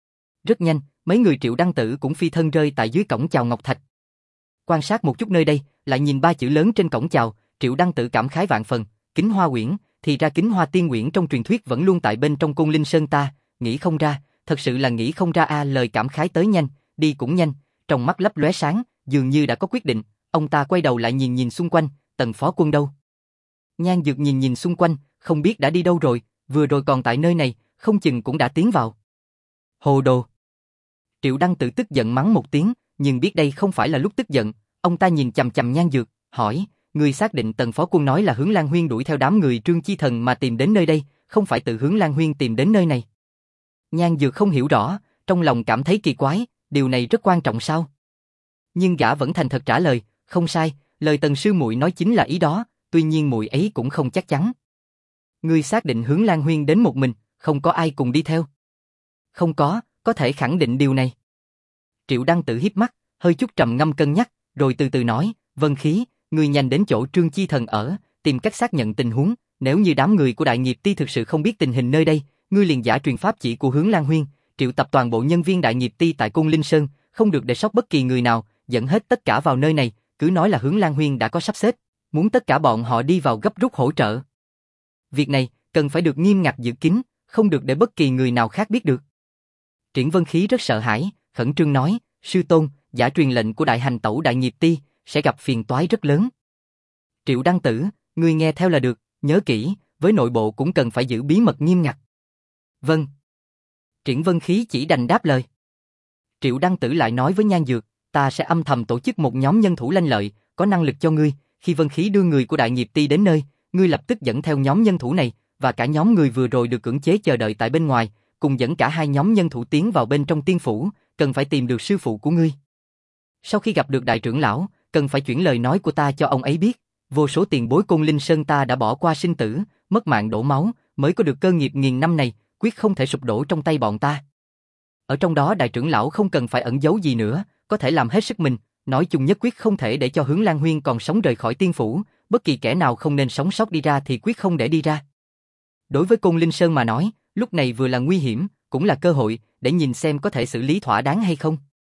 Rất nhanh, mấy người Triệu Đăng Tử cũng phi thân rơi tại dưới cổng chào Ngọc Thạch. Quan sát một chút nơi đây, lại nhìn ba chữ lớn trên cổng chào, Triệu Đăng Tử cảm khái vạn phần, Kính Hoa Uyển, thì ra Kính Hoa Tiên Uyển trong truyền thuyết vẫn luôn tại bên trong Côn Linh Sơn ta, nghĩ không ra, thật sự là nghĩ không ra a, lời cảm khái tới nhanh, đi cũng nhanh, trong mắt lấp lóe sáng, dường như đã có quyết định, ông ta quay đầu lại nhìn xung quanh, Tần Phó Quân đâu? Nhan Dược nhìn nhìn xung quanh, không biết đã đi đâu rồi, vừa rồi còn tại nơi này, không chừng cũng đã tiến vào. Hồ đồ! Triệu Đăng Tử tức giận mắng một tiếng, nhưng biết đây không phải là lúc tức giận, ông ta nhìn chằm chằm Nhan Dược, hỏi, ngươi xác định Tần Phó Quân nói là Hướng Lan Huyên đuổi theo đám người Trương Chi Thần mà tìm đến nơi đây, không phải tự Hướng Lan Huyên tìm đến nơi này. Nhan Dược không hiểu rõ, trong lòng cảm thấy kỳ quái, điều này rất quan trọng sao? Nhưng gã vẫn thành thật trả lời, không sai, lời Tần sư muội nói chính là ý đó, tuy nhiên muội ấy cũng không chắc chắn. Ngươi xác định Hướng Lan Huyên đến một mình, không có ai cùng đi theo? Không có thể khẳng định điều này. Triệu Đăng Tử híp mắt, hơi chút trầm ngâm cân nhắc, rồi từ từ nói, Vân Khí, ngươi nhanh đến chỗ Trương Chi Thần ở, tìm cách xác nhận tình huống, nếu như đám người của Đại Nghiệp Ti thực sự không biết tình hình nơi đây, ngươi liền giả truyền pháp chỉ của Hướng Lan Huyên, triệu tập toàn bộ nhân viên Đại Nghiệp Ti tại Côn Linh Sơn, không được để sót bất kỳ người nào, dẫn hết tất cả vào nơi này, cứ nói là Hướng Lan Huyên đã có sắp xếp, muốn tất cả bọn họ đi vào gấp rút hỗ trợ. Việc này cần phải được nghiêm ngặt giữ kín, không được để bất kỳ người nào khác biết được. Triển Vân Khí rất sợ hãi, khẩn trương nói, sư tôn, giả truyền lệnh của Đại Hành Tẩu Đại Nghiệp Ti sẽ gặp phiền toái rất lớn. Triệu Đăng Tử, ngươi nghe theo là được, nhớ kỹ, với nội bộ cũng cần phải giữ bí mật nghiêm ngặt. Vâng. Triển Vân Khí chỉ đành đáp lời. Triệu Đăng Tử lại nói với Nhan Dược, ta sẽ âm thầm tổ chức một nhóm nhân thủ lanh lợi, có năng lực cho ngươi, khi Vân Khí đưa người của Đại Nghiệp Ti đến nơi, ngươi lập tức dẫn theo nhóm nhân thủ này, và cả nhóm người vừa rồi được cưỡng chế chờ đợi tại bên ngoài, cùng dẫn cả hai nhóm nhân thủ tiến vào bên trong tiên phủ, cần phải tìm được sư phụ của ngươi. Sau khi gặp được đại trưởng lão, cần phải chuyển lời nói của ta cho ông ấy biết, vô số tiền bối Côn Linh Sơn ta đã bỏ qua sinh tử, mất mạng đổ máu, mới có được cơ nghiệp nghìn năm này, quyết không thể sụp đổ trong tay bọn ta. Ở trong đó đại trưởng lão không cần phải ẩn giấu gì nữa, có thể làm hết sức mình, nói chung nhất quyết không thể để cho Hướng Lan Huyên còn sống rời khỏi tiên phủ, bất kỳ kẻ nào không nên sống sót đi ra thì quyết không để đi ra. Đối với Côn Linh Sơn mà nói, lúc này vừa là nguy hiểm, cũng là cơ hội, để nhìn xem có thể xử lý thỏa đáng hay không.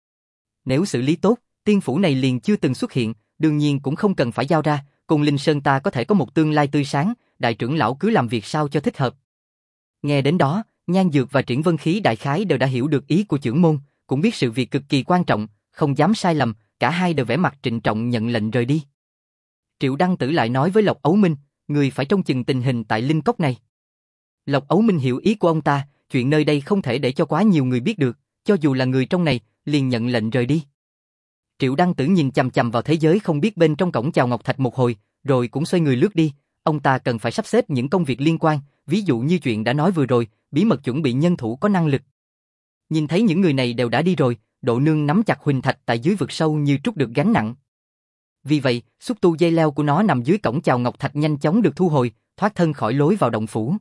Nếu xử lý tốt, tiên phủ này liền chưa từng xuất hiện, đương nhiên cũng không cần phải giao ra, Côn Linh Sơn ta có thể có một tương lai tươi sáng, đại trưởng lão cứ làm việc sao cho thích hợp. Nghe đến đó, Nhan Dược và Triển Vân Khí đại khái đều đã hiểu được ý của trưởng môn, cũng biết sự việc cực kỳ quan trọng, không dám sai lầm, cả hai đều vẻ mặt trịnh trọng nhận lệnh rời đi. Triệu Đăng Tử lại nói với Lộc Ấu Minh, người phải trông chừng tình hình tại Linh Cốc này. Lộc Ấu Minh hiểu ý của ông ta, chuyện nơi đây không thể để cho quá nhiều người biết được, cho dù là người trong này, liền nhận lệnh rời đi. Triệu Đăng Tử nhìn chằm chằm vào thế giới không biết bên trong cổng chào Ngọc Thạch một hồi, rồi cũng xoay người lướt đi, ông ta cần phải sắp xếp những công việc liên quan, ví dụ như chuyện đã nói vừa rồi, bí mật chuẩn bị nhân thủ có năng lực. Nhìn thấy những người này đều đã đi rồi, Độ Nương nắm chặt huỳnh thạch tại dưới vực sâu như trút được gánh nặng. Vì vậy, xúc tu dây leo của nó nằm dưới cổng chào Ngọc Thạch nhanh chóng được thu hồi, thoát thân khỏi lối vào động phủ.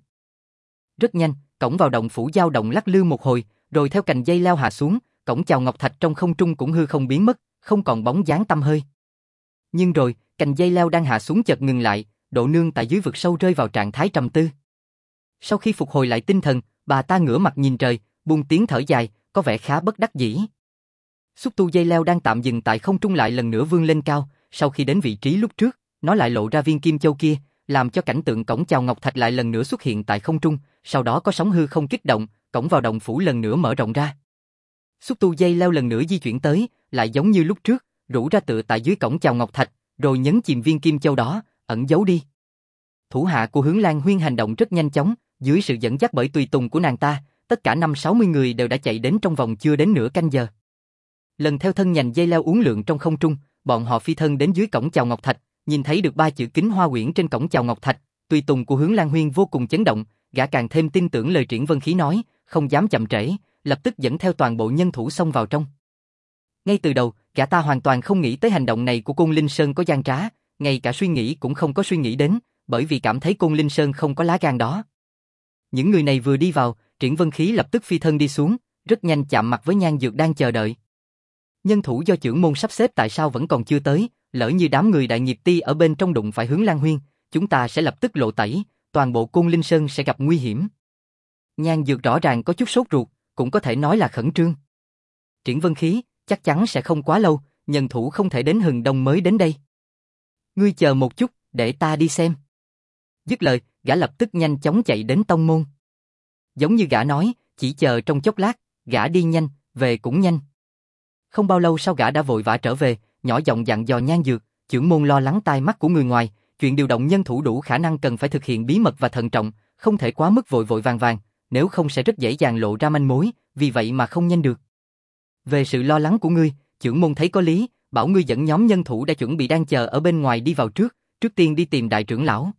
Rất nhanh, cổng vào động phủ dao động lắc lư một hồi, rồi theo cành dây leo hạ xuống, cổng chào Ngọc Thạch trong không trung cũng hư không biến mất, không còn bóng dáng tăm hơi. Nhưng rồi, cành dây leo đang hạ xuống chợt ngừng lại, Độ Nương tại dưới vực sâu rơi vào trạng thái trầm tư. Sau khi phục hồi lại tinh thần, bà ta ngửa mặt nhìn trời, buông tiếng thở dài, có vẻ khá bất đắc dĩ. Xúc tu dây leo đang tạm dừng tại không trung lại lần nữa vươn lên cao, sau khi đến vị trí lúc trước, nó lại lộ ra viên kim châu kia, làm cho cảnh tượng cổng chào Ngọc Thạch lại lần nữa xuất hiện tại không trung, sau đó có sóng hư không kích động, cổng vào động phủ lần nữa mở rộng ra. Xúc tu dây leo lần nữa di chuyển tới, lại giống như lúc trước, rũ ra tựa tại dưới cổng chào Ngọc Thạch, rồi nhấn chìm viên kim châu đó, ẩn giấu đi. Thủ hạ của Hướng Lan Huyên hành động rất nhanh chóng, dưới sự dẫn dắt bởi tùy tùng của nàng ta, tất cả 50-60 người đều đã chạy đến trong vòng chưa đến nửa canh giờ. Lần theo thân nhành dây leo uốn lượn trong không trung, bọn họ phi thân đến dưới cổng chào Ngọc Thạch, nhìn thấy được 3 chữ kính hoa quyển trên cổng chào Ngọc Thạch, tùy tùng của Hướng Lan Huyên vô cùng chấn động, gã càng thêm tin tưởng lời Triển Vân Khí nói, không dám chậm trễ, lập tức dẫn theo toàn bộ nhân thủ xông vào trong. Ngay từ đầu, gã ta hoàn toàn không nghĩ tới hành động này của Côn Linh Sơn có gian trá, ngay cả suy nghĩ cũng không có suy nghĩ đến, bởi vì cảm thấy Côn Linh Sơn không có lá gan đó. Những người này vừa đi vào, Triển Vân Khí lập tức phi thân đi xuống, rất nhanh chạm mặt với Nhan Dược đang chờ đợi. Nhân thủ do trưởng môn sắp xếp tại sao vẫn còn chưa tới, lỡ như đám người Đại Nghiệp Ti ở bên trong đụng phải Hướng Lan Huyên, chúng ta sẽ lập tức lộ tẩy, toàn bộ Côn Linh Sơn sẽ gặp nguy hiểm. Nhan Dược rõ ràng có chút sốt ruột, cũng có thể nói là khẩn trương. Triển Vân Khí, chắc chắn sẽ không quá lâu, nhân thủ không thể đến hừng đông mới đến đây. Ngươi chờ một chút, để ta đi xem. Dứt lời, gã lập tức nhanh chóng chạy đến tông môn. Giống như gã nói, chỉ chờ trong chốc lát, gã đi nhanh, về cũng nhanh. Không bao lâu sau gã đã vội vã trở về, nhỏ giọng dặn dò Nhan Dược, trưởng môn lo lắng tai mắt của người ngoài, Chuyện điều động nhân thủ đủ khả năng cần phải thực hiện bí mật và thận trọng, không thể quá mức vội vội vàng, nếu không sẽ rất dễ dàng lộ ra manh mối, vì vậy mà không nhanh được. Về sự lo lắng của ngươi, chưởng môn thấy có lý, bảo ngươi dẫn nhóm nhân thủ đã chuẩn bị đang chờ ở bên ngoài đi vào trước tiên đi tìm đại trưởng lão.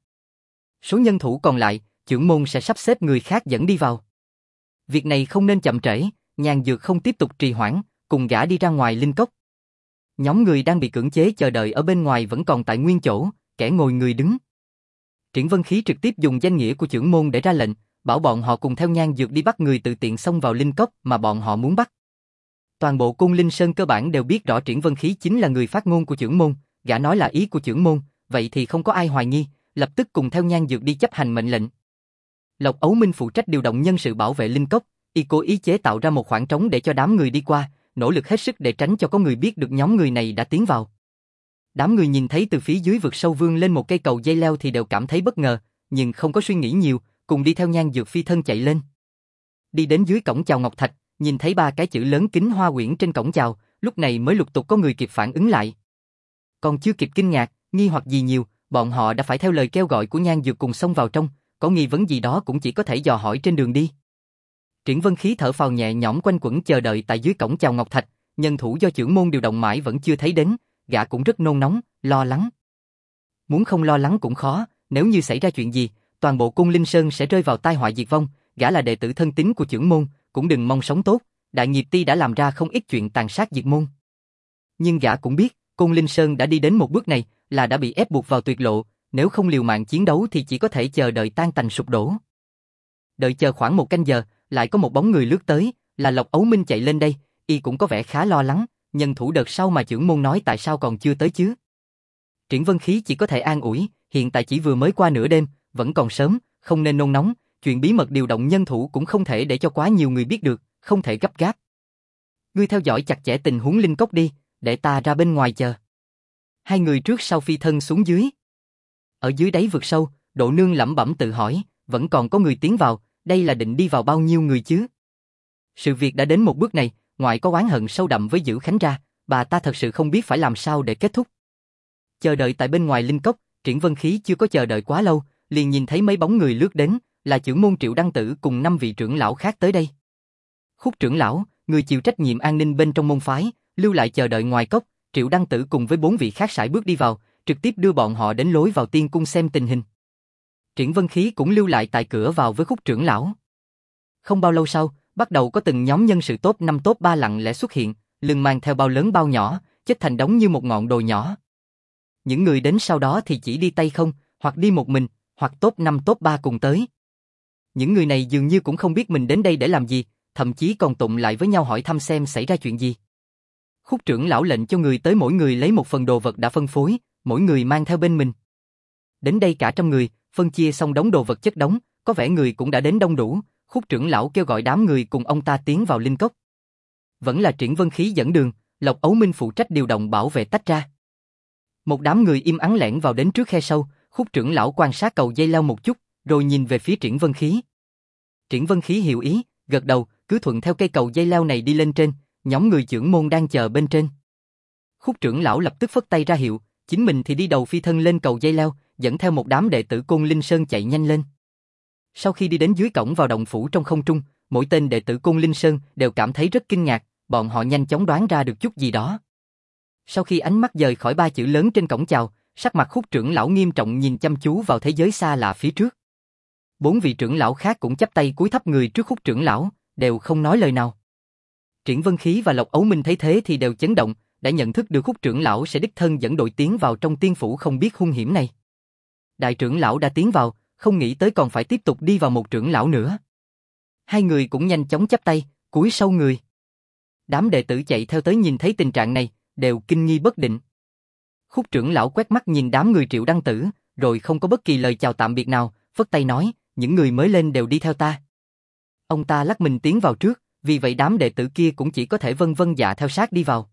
Số nhân thủ còn lại, chưởng môn sẽ sắp xếp người khác dẫn đi vào. Việc này không nên chậm trễ, Nhàn Dược không tiếp tục trì hoãn, cùng gã đi ra ngoài linh cốc. Nhóm người đang bị cưỡng chế chờ đợi ở bên ngoài vẫn còn tại nguyên chỗ, kẻ ngồi người đứng. Triển Vân Khí trực tiếp dùng danh nghĩa của chưởng môn để ra lệnh, bảo bọn họ cùng theo Nhan Dược đi bắt người tự tiện xông vào linh cốc mà bọn họ muốn bắt. Toàn bộ Côn Linh Sơn cơ bản đều biết rõ Triển Vân Khí chính là người phát ngôn của chưởng môn, gã nói là ý của chưởng môn, vậy thì không có ai hoài nghi, lập tức cùng theo Nhan Dược đi chấp hành mệnh lệnh. Lộc Ấu Minh phụ trách điều động nhân sự bảo vệ linh cốc, y cố ý chế tạo ra một khoảng trống để cho đám người đi qua, nỗ lực hết sức để tránh cho có người biết được nhóm người này đã tiến vào. Đám người nhìn thấy từ phía dưới vực sâu vươn lên một cây cầu dây leo thì đều cảm thấy bất ngờ, nhưng không có suy nghĩ nhiều, cùng đi theo Nhan Dược phi thân chạy lên. Đi đến dưới cổng chào Ngọc Thạch, nhìn thấy 3 cái chữ lớn kính hoa quyển trên cổng chào, lúc này mới lục tục có người kịp phản ứng lại. Còn chưa kịp kinh ngạc, nghi hoặc gì nhiều, bọn họ đã phải theo lời kêu gọi của Nhan Dược cùng xông vào trong, có nghi vấn gì đó cũng chỉ có thể dò hỏi trên đường đi. Triển Vân Khí thở phào nhẹ nhõm quanh quẩn chờ đợi tại dưới cổng chào Ngọc Thạch, nhân thủ do chưởng môn điều động mãi vẫn chưa thấy đến, gã cũng rất nôn nóng, lo lắng. Muốn không lo lắng cũng khó, nếu như xảy ra chuyện gì, toàn bộ Côn Linh Sơn sẽ rơi vào tai họa diệt vong, gã là đệ tử thân tín của chưởng môn, cũng đừng mong sống tốt, Đại Nghiệp Ti đã làm ra không ít chuyện tàn sát diệt môn. Nhưng gã cũng biết, Côn Linh Sơn đã đi đến một bước này, là đã bị ép buộc vào tuyệt lộ, nếu không liều mạng chiến đấu thì chỉ có thể chờ đợi tan tành sụp đổ. Đợi chờ khoảng 1 canh giờ, lại có một bóng người lướt tới, là Lộc Ấu Minh chạy lên đây, y cũng có vẻ khá lo lắng, nhân thủ đợt sau mà chưởng môn nói tại sao còn chưa tới chứ. Triển Vân Khí chỉ có thể an ủi, hiện tại chỉ vừa mới qua nửa đêm, vẫn còn sớm, không nên nôn nóng, chuyện bí mật điều động nhân thủ cũng không thể để cho quá nhiều người biết được, không thể gấp gáp. Ngươi theo dõi chặt chẽ tình huống linh cốc đi, để ta ra bên ngoài chờ. Hai người trước sau phi thân xuống dưới. Ở dưới đáy vực sâu, Độ Nương lẩm bẩm tự hỏi, vẫn còn có người tiến vào, đây là định đi vào bao nhiêu người chứ? Sự việc đã đến một bước này, ngoại có oán hận sâu đậm với Dữ Khánh ra, bà ta thật sự không biết phải làm sao để kết thúc. Chờ đợi tại bên ngoài linh cốc, Triển Vân Khí chưa có chờ đợi quá lâu, liền nhìn thấy mấy bóng người lướt đến, là chưởng môn Triệu Đăng Tử cùng 5 vị trưởng lão khác tới đây. Khúc trưởng lão, người chịu trách nhiệm an ninh bên trong môn phái, lưu lại chờ đợi ngoài cốc, Triệu Đăng Tử cùng với 4 vị khác sải bước đi vào, trực tiếp đưa bọn họ đến lối vào tiên cung xem tình hình. Triển Vân Khí cũng lưu lại tại cửa vào với Khúc trưởng lão. Không bao lâu sau, bắt đầu có từng nhóm nhân sự top 5 top 3 lặng lẽ xuất hiện, lưng mang theo bao lớn bao nhỏ, chất thành đống như một ngọn đồi nhỏ. Những người đến sau đó thì chỉ đi tay không, hoặc đi một mình, hoặc top 5 top 3 cùng tới. Những người này dường như cũng không biết mình đến đây để làm gì, thậm chí còn tụng lại với nhau hỏi thăm xem xảy ra chuyện gì. Khúc trưởng lão lệnh cho người tới mỗi người lấy một phần đồ vật đã phân phối, mỗi người mang theo bên mình. Đến đây cả trăm người, phân chia xong đống đồ vật chất đống, có vẻ người cũng đã đến đông đủ, Khúc trưởng lão kêu gọi đám người cùng ông ta tiến vào linh cốc. Vẫn là Triển Vân Khí dẫn đường, Lộc Ấu Minh phụ trách điều động bảo vệ tách ra. Một đám người im ắng lẻn vào đến trước khe sâu, Khúc trưởng lão quan sát cầu dây leo một chút, rồi nhìn về phía Triển Vân Khí. Triển Vân Khí hiểu ý, gật đầu, cứ thuận theo cây cầu dây leo này đi lên trên, nhóm người chưởng môn đang chờ bên trên. Khúc trưởng lão lập tức phất tay ra hiệu, chính mình thì đi đầu phi thân lên cầu dây leo, dẫn theo một đám đệ tử Côn Linh Sơn chạy nhanh lên. Sau khi đi đến dưới cổng vào động phủ trong không trung, mỗi tên đệ tử Côn Linh Sơn đều cảm thấy rất kinh ngạc, bọn họ nhanh chóng đoán ra được chút gì đó. Sau khi ánh mắt dời khỏi 3 chữ lớn trên cổng chào, sắc mặt Khúc trưởng lão nghiêm trọng nhìn chăm chú vào thế giới xa lạ phía trước. 4 vị trưởng lão khác cũng chắp tay cúi thấp người trước Khúc trưởng lão, đều không nói lời nào. Triển Vân Khí và Lộc Ấu Minh thấy thế thì đều chấn động, đã nhận thức được Khúc trưởng lão sẽ đích thân dẫn đội tiến vào trong tiên phủ không biết hung hiểm này. Đại trưởng lão đã tiến vào, không nghĩ tới còn phải tiếp tục đi vào một trưởng lão nữa. Hai người cũng nhanh chóng chắp tay, cúi sâu người. Đám đệ tử chạy theo tới nhìn thấy tình trạng này, đều kinh nghi bất định. Khúc trưởng lão quét mắt nhìn đám người Triệu Đăng Tử, rồi không có bất kỳ lời chào tạm biệt nào, phất tay nói, những người mới lên đều đi theo ta. Ông ta lắc mình tiến vào trước, vì vậy đám đệ tử kia cũng chỉ có thể vâng vâng dạ theo sát đi vào.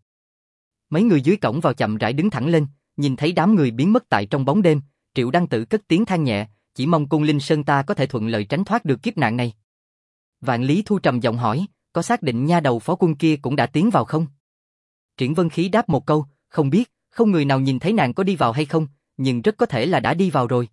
Mấy người dưới cổng vào chậm rãi đứng thẳng lên, nhìn thấy đám người biến mất tại trong bóng đêm, Triệu Đăng Tử cất tiếng than nhẹ, chỉ mong Côn Linh Sơn ta có thể thuận lợi tránh thoát được kiếp nạn này. Vạn Lý Thu trầm giọng hỏi, có xác định nha đầu phó quân kia cũng đã tiến vào không? Triển Vân Khí đáp một câu, không biết, không người nào nhìn thấy nàng có đi vào hay không, nhưng rất có thể là đã đi vào rồi.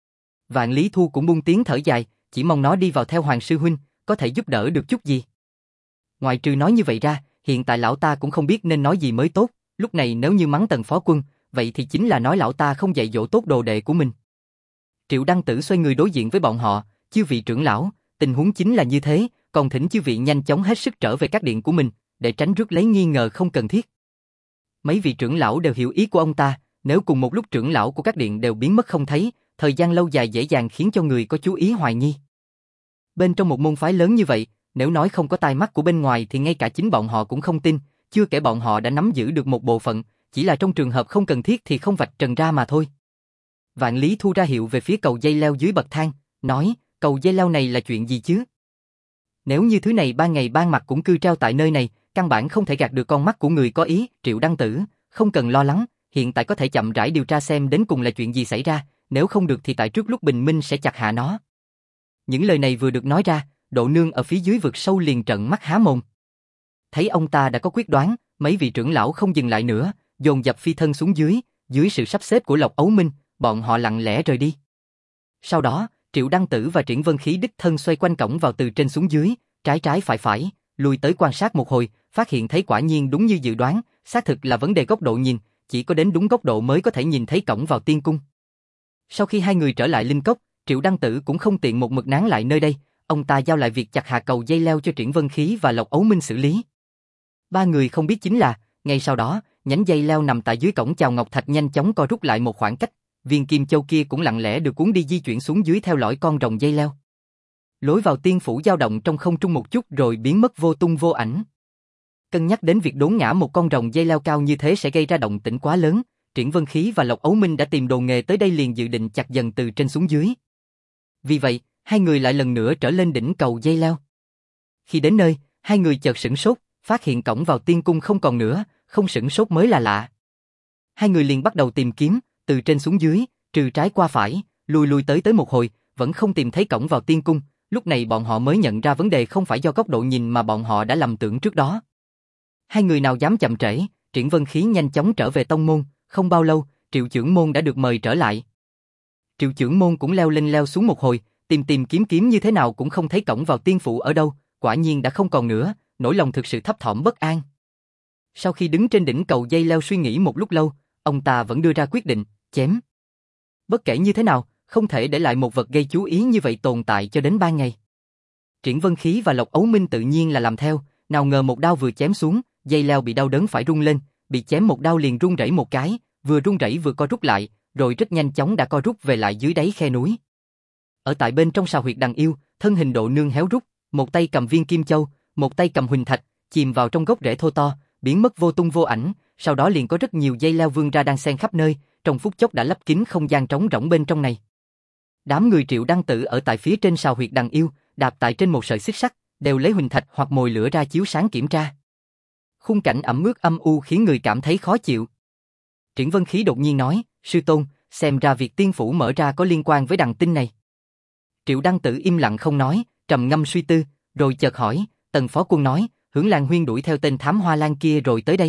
Vạn Lý Thu cũng buông tiếng thở dài, chỉ mong nó đi vào theo Hoàng sư huynh, có thể giúp đỡ được chút gì. Ngoại trừ nói như vậy ra, hiện tại lão ta cũng không biết nên nói gì mới tốt, lúc này nếu như mắng Tần phó quân, vậy thì chính là nói lão ta không dạy dỗ tốt đồ đệ của mình. Triệu Đăng Tử xoay người đối diện với bọn họ, chư vị trưởng lão, tình huống chính là như thế, còn thỉnh chư vị nhanh chóng hết sức trở về các điện của mình, để tránh rước lấy nghi ngờ không cần thiết. Mấy vị trưởng lão đều hiểu ý của ông ta, nếu cùng một lúc trưởng lão của các điện đều biến mất không thấy, thời gian lâu dài dễ dàng khiến cho người có chú ý hoài nghi. Bên trong một môn phái lớn như vậy, nếu nói không có tai mắt của bên ngoài thì ngay cả chính bọn họ cũng không tin, chưa kể bọn họ đã nắm giữ được một bộ phận, chỉ là trong trường hợp không cần thiết thì không vạch trần ra mà thôi. Vạn Lý Thu ra hiệu về phía cầu dây leo dưới bậc thang, nói, cầu dây leo này là chuyện gì chứ? Nếu như thứ này ban ngày ban mặt cũng cư treo tại nơi này, căn bản không thể gạt được con mắt của người có ý. Triệu Đăng Tử, không cần lo lắng, hiện tại có thể chậm rãi điều tra xem đến cùng là chuyện gì xảy ra, nếu không được thì tại trước lúc bình minh sẽ chặt hạ nó. Những lời này vừa được nói ra, Độ Nương ở phía dưới vực sâu liền trợn mắt há mồm. Thấy ông ta đã có quyết đoán, mấy vị trưởng lão không dừng lại nữa, dồn dập phi thân xuống dưới sự sắp xếp của Lộc Ấu Minh, bọn họ lặng lẽ rời đi. Sau đó, Triệu Đăng Tử và Triển Vân Khí đích thân xoay quanh cổng vào từ trên xuống dưới, trái trái phải phải, lùi tới quan sát một hồi, phát hiện thấy quả nhiên đúng như dự đoán, xác thực là vấn đề góc độ nhìn, chỉ có đến đúng góc độ mới có thể nhìn thấy cổng vào tiên cung. Sau khi hai người trở lại Linh Cốc, Triệu Đăng Tử cũng không tiện một mực nán lại nơi đây, ông ta giao lại việc chặt hạ cầu dây leo cho Triển Vân Khí và Lộc Ấu Minh xử lý. Ba người không biết chính là, ngay sau đó, nhánh dây leo nằm tại dưới cổng chào ngọc thạch nhanh chóng co rút lại một khoảng cách, viên kim châu kia cũng lặng lẽ được cuốn đi di chuyển xuống dưới theo lõi con rồng dây leo. Lối vào tiên phủ dao động trong không trung một chút rồi biến mất vô tung vô ảnh. Cân nhắc đến việc đốn ngã một con rồng dây leo cao như thế sẽ gây ra động tĩnh quá lớn, Triển Vân Khí và Lộc Ấu Minh đã tìm đồ nghề tới đây liền dự định chặt dần từ trên xuống dưới. Vì vậy, hai người lại lần nữa trở lên đỉnh cầu dây leo. Khi đến nơi, hai người chợt sửng sốt, phát hiện cổng vào tiên cung không còn nữa, không sửng sốt mới là lạ. Hai người liền bắt đầu tìm kiếm, từ trên xuống dưới, trừ trái qua phải, lui tới một hồi, vẫn không tìm thấy cổng vào tiên cung, lúc này bọn họ mới nhận ra vấn đề không phải do góc độ nhìn mà bọn họ đã lầm tưởng trước đó. Hai người nào dám chậm trễ, Triển Vân Khí nhanh chóng trở về tông môn, không bao lâu, Triệu Chưởng Môn đã được mời trở lại. Triệu Chưởng Môn cũng leo lên leo xuống một hồi, tìm kiếm như thế nào cũng không thấy cổng vào tiên phủ ở đâu, quả nhiên đã không còn nữa, nỗi lòng thực sự thấp thỏm bất an. Sau khi đứng trên đỉnh cầu dây leo suy nghĩ một lúc lâu, ông ta vẫn đưa ra quyết định, chém. Bất kể như thế nào, không thể để lại một vật gây chú ý như vậy tồn tại cho đến 3 ngày. Triển Vân Khí và Lộc Ấu Minh tự nhiên là làm theo, nào ngờ một đao vừa chém xuống, dây leo bị đau đớn phải rung lên, bị chém một đao liền rung rẩy một cái, vừa rung rẩy vừa co rút lại, rồi rất nhanh chóng đã co rút về lại dưới đáy khe núi. Ở tại bên trong sào huyệt đằng yêu, thân hình Độ Nương héo rút, một tay cầm viên kim châu, một tay cầm huỳnh thạch, chìm vào trong gốc rễ thô to, biến mất vô tung vô ảnh, sau đó liền có rất nhiều dây leo vươn ra đang xen khắp nơi, trong phút chốc đã lấp kín không gian trống rỗng bên trong này. Đám người Triệu Đăng Tử ở tại phía trên sào huyệt đằng yêu, đạp tại trên một sợi xích sắt, đều lấy huỳnh thạch hoặc mồi lửa ra chiếu sáng kiểm tra. Khung cảnh ẩm ướt âm u khiến người cảm thấy khó chịu. Triển Vân Khí đột nhiên nói, sư tôn, xem ra việc tiên phủ mở ra có liên quan với đằng tinh này. Triệu Đăng Tử im lặng không nói, trầm ngâm suy tư, rồi chợt hỏi, Tần phó quân nói, Hưởng Lan Huyên đuổi theo tên thám hoa lan kia rồi tới đây.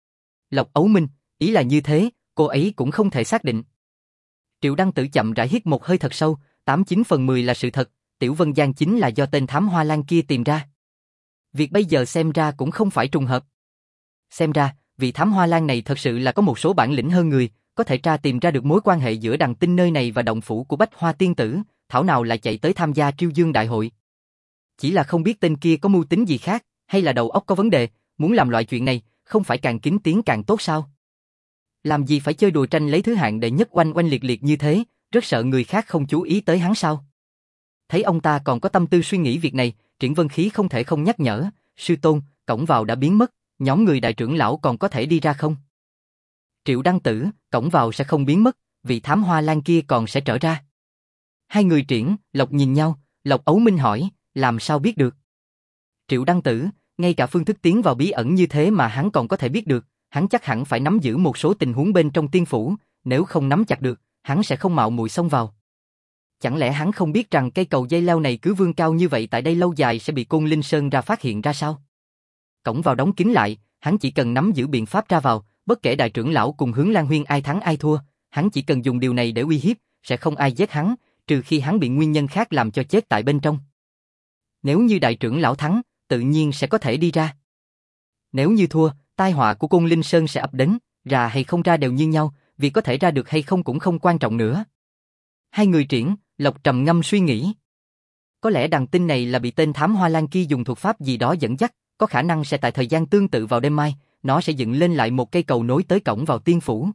Lộc Ấu Minh, ý là như thế, cô ấy cũng không thể xác định. Triệu Đăng Tử chậm rãi hít một hơi thật sâu, 89 phần 10 là sự thật, Tiểu Vân Giang chính là do tên thám hoa lan kia tìm ra. Việc bây giờ xem ra cũng không phải trùng hợp. Xem ra, vị thám hoa lan này thật sự là có một số bản lĩnh hơn người, có thể tra tìm ra được mối quan hệ giữa đằng tinh nơi này và động phủ của Bách Hoa Tiên Tử, thảo nào lại chạy tới tham gia Triêu Dương Đại hội. Chỉ là không biết tên kia có mưu tính gì khác, hay là đầu óc có vấn đề, muốn làm loại chuyện này, không phải càng kín tiếng càng tốt sao? Làm gì phải chơi đùa tranh lấy thứ hạng đệ nhất oanh oanh liệt liệt như thế, rất sợ người khác không chú ý tới hắn sao? Thấy ông ta còn có tâm tư suy nghĩ việc này, Triển Vân Khí không thể không nhắc nhở, sư tôn, cổng vào đã biến mất, nhóm người đại trưởng lão còn có thể đi ra không? Triệu Đăng Tử, cổng vào sẽ không biến mất, vị thám hoa lan kia còn sẽ trở ra. Hai người Triển, Lộc nhìn nhau, Lộc Ấu Minh hỏi, làm sao biết được? Triệu Đăng Tử, ngay cả phương thức tiến vào bí ẩn như thế mà hắn còn có thể biết được, hắn chắc hẳn phải nắm giữ một số tình huống bên trong tiên phủ, nếu không nắm chặt được, hắn sẽ không mạo muội xông vào. Chẳng lẽ hắn không biết rằng cây cầu dây leo này cứ vươn cao như vậy tại đây lâu dài sẽ bị Côn Linh Sơn ra phát hiện ra sao? Cổng vào đóng kín lại, hắn chỉ cần nắm giữ biện pháp ra vào, bất kể đại trưởng lão cùng Hướng Lan Huyên ai thắng ai thua, hắn chỉ cần dùng điều này để uy hiếp, sẽ không ai giết hắn, trừ khi hắn bị nguyên nhân khác làm cho chết tại bên trong. Nếu như đại trưởng lão thắng, tự nhiên sẽ có thể đi ra. Nếu như thua, tai họa của Côn Linh Sơn sẽ ập đến, ra hay không ra đều như nhau, việc có thể ra được hay không cũng không quan trọng nữa. Hai người Triển, Lộc trầm ngâm suy nghĩ. Có lẽ đằng tinh này là bị tên thám hoa lan kia dùng thuật pháp gì đó dẫn dắt, có khả năng sẽ tại thời gian tương tự vào đêm mai, nó sẽ dựng lên lại một cây cầu nối tới cổng vào tiên phủ.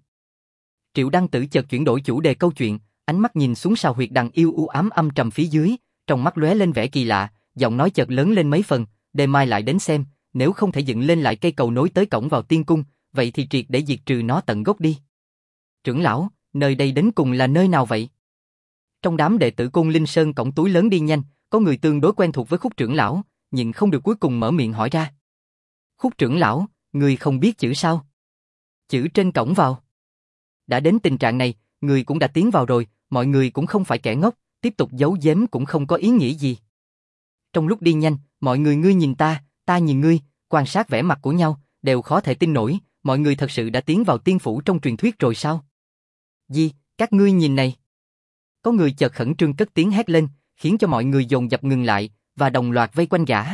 Triệu Đăng Tử chợt chuyển đổi chủ đề câu chuyện, ánh mắt nhìn xuống sào huyệt đằng yêu u ám âm trầm phía dưới, trong mắt lóe lên vẻ kỳ lạ, giọng nói chợt lớn lên mấy phần, đêm mai lại đến xem, nếu không thể dựng lên lại cây cầu nối tới cổng vào tiên cung, vậy thì triệt để diệt trừ nó tận gốc đi. Trưởng lão, nơi đây đến cùng là nơi nào vậy? Trong đám đệ tử Côn Linh Sơn cổng túi lớn đi nhanh, có người tương đối quen thuộc với Khúc trưởng lão, nhưng không được cuối cùng mở miệng hỏi ra. Khúc trưởng lão, người không biết chữ sao? Chữ trên cổng vào. Đã đến tình trạng này, người cũng đã tiến vào rồi, mọi người cũng không phải kẻ ngốc, tiếp tục giấu giếm cũng không có ý nghĩa gì. Trong lúc đi nhanh, mọi người ngươi nhìn ta nhìn ngươi, quan sát vẻ mặt của nhau, đều khó thể tin nổi, mọi người thật sự đã tiến vào tiên phủ trong truyền thuyết rồi sao? Gì, các ngươi nhìn này. Có người chợt khẩn trương cất tiếng hét lên, khiến cho mọi người dồn dập ngừng lại, và đồng loạt vây quanh gã.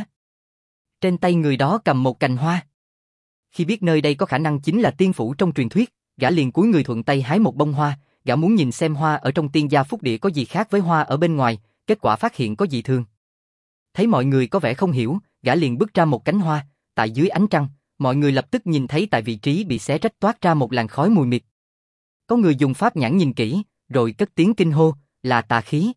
Trên tay người đó cầm một cành hoa. Khi biết nơi đây có khả năng chính là tiên phủ trong truyền thuyết, gã liền cúi người thuận tay hái một bông hoa, gã muốn nhìn xem hoa ở trong tiên gia phúc địa có gì khác với hoa ở bên ngoài, kết quả phát hiện có dị thường. Thấy mọi người có vẻ không hiểu, gã liền bứt ra một cánh hoa, tại dưới ánh trăng, mọi người lập tức nhìn thấy tại vị trí bị xé rách toát ra một làn khói mù mịt. Có người dùng pháp nhãn nhìn kỹ, rồi cất tiếng kinh hô, là tà khí.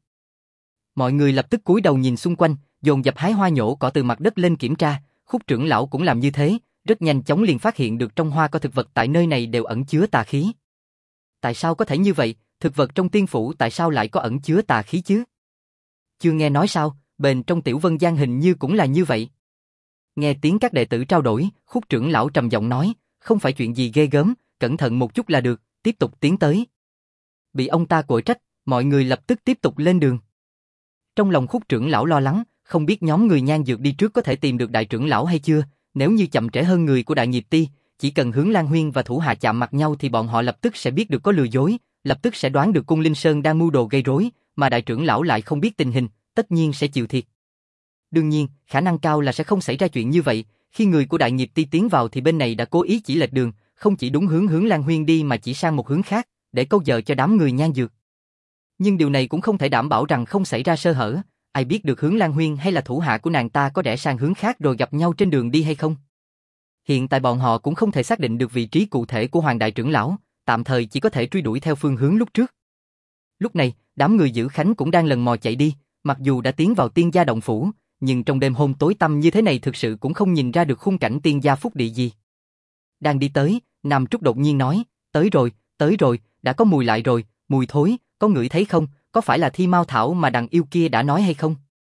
Mọi người lập tức cúi đầu nhìn xung quanh, dồn dập hái hoa nhổ cỏ từ mặt đất lên kiểm tra, Khúc trưởng lão cũng làm như thế, rất nhanh chóng liền phát hiện được trong hoa có thực vật tại nơi này đều ẩn chứa tà khí. Tại sao có thể như vậy, thực vật trong tiên phủ tại sao lại có ẩn chứa tà khí chứ? Chưa nghe nói sao, bên trong Tiểu Vân Giang hình như cũng là như vậy. Nghe tiếng các đệ tử trao đổi, Khúc trưởng lão trầm giọng nói, không phải chuyện gì ghê gớm, cẩn thận một chút là được, tiếp tục tiến tới. Bị ông ta quở trách, mọi người lập tức tiếp tục lên đường. Trong lòng Khúc trưởng lão lo lắng, không biết nhóm người Nhan Dược đi trước có thể tìm được đại trưởng lão hay chưa, nếu như chậm trễ hơn người của Đại Nghiệp Ti, chỉ cần Hướng Lan Huyên và thủ hạ chạm mặt nhau thì bọn họ lập tức sẽ biết được có lừa dối, lập tức sẽ đoán được Cung Linh Sơn đang mưu đồ gây rối, mà đại trưởng lão lại không biết tình hình, tất nhiên sẽ chịu thiệt. Đương nhiên, khả năng cao là sẽ không xảy ra chuyện như vậy, khi người của Đại Nghiệp Ti tiến vào thì bên này đã cố ý chỉ lệch đường, không chỉ đúng hướng Hướng Lan Huyên đi mà chỉ sang một hướng khác, để câu giờ cho đám người Nhan Dược. Nhưng điều này cũng không thể đảm bảo rằng không xảy ra sơ hở, ai biết được Hướng Lan Huyên hay là thủ hạ của nàng ta có rẽ sang hướng khác rồi gặp nhau trên đường đi hay không. Hiện tại bọn họ cũng không thể xác định được vị trí cụ thể của Hoàng đại trưởng lão, tạm thời chỉ có thể truy đuổi theo phương hướng lúc trước. Lúc này, đám người giữ Khánh cũng đang lần mò chạy đi, mặc dù đã tiến vào tiên gia động phủ, nhưng trong đêm hôm tối tăm như thế này thực sự cũng không nhìn ra được khung cảnh tiên gia phúc địa gì. Đang đi tới, Nam Trúc đột nhiên nói, tới rồi, đã có mùi lại rồi, mùi thối, có ngửi thấy không, có phải là thi mao thảo mà đằng yêu kia đã nói hay không?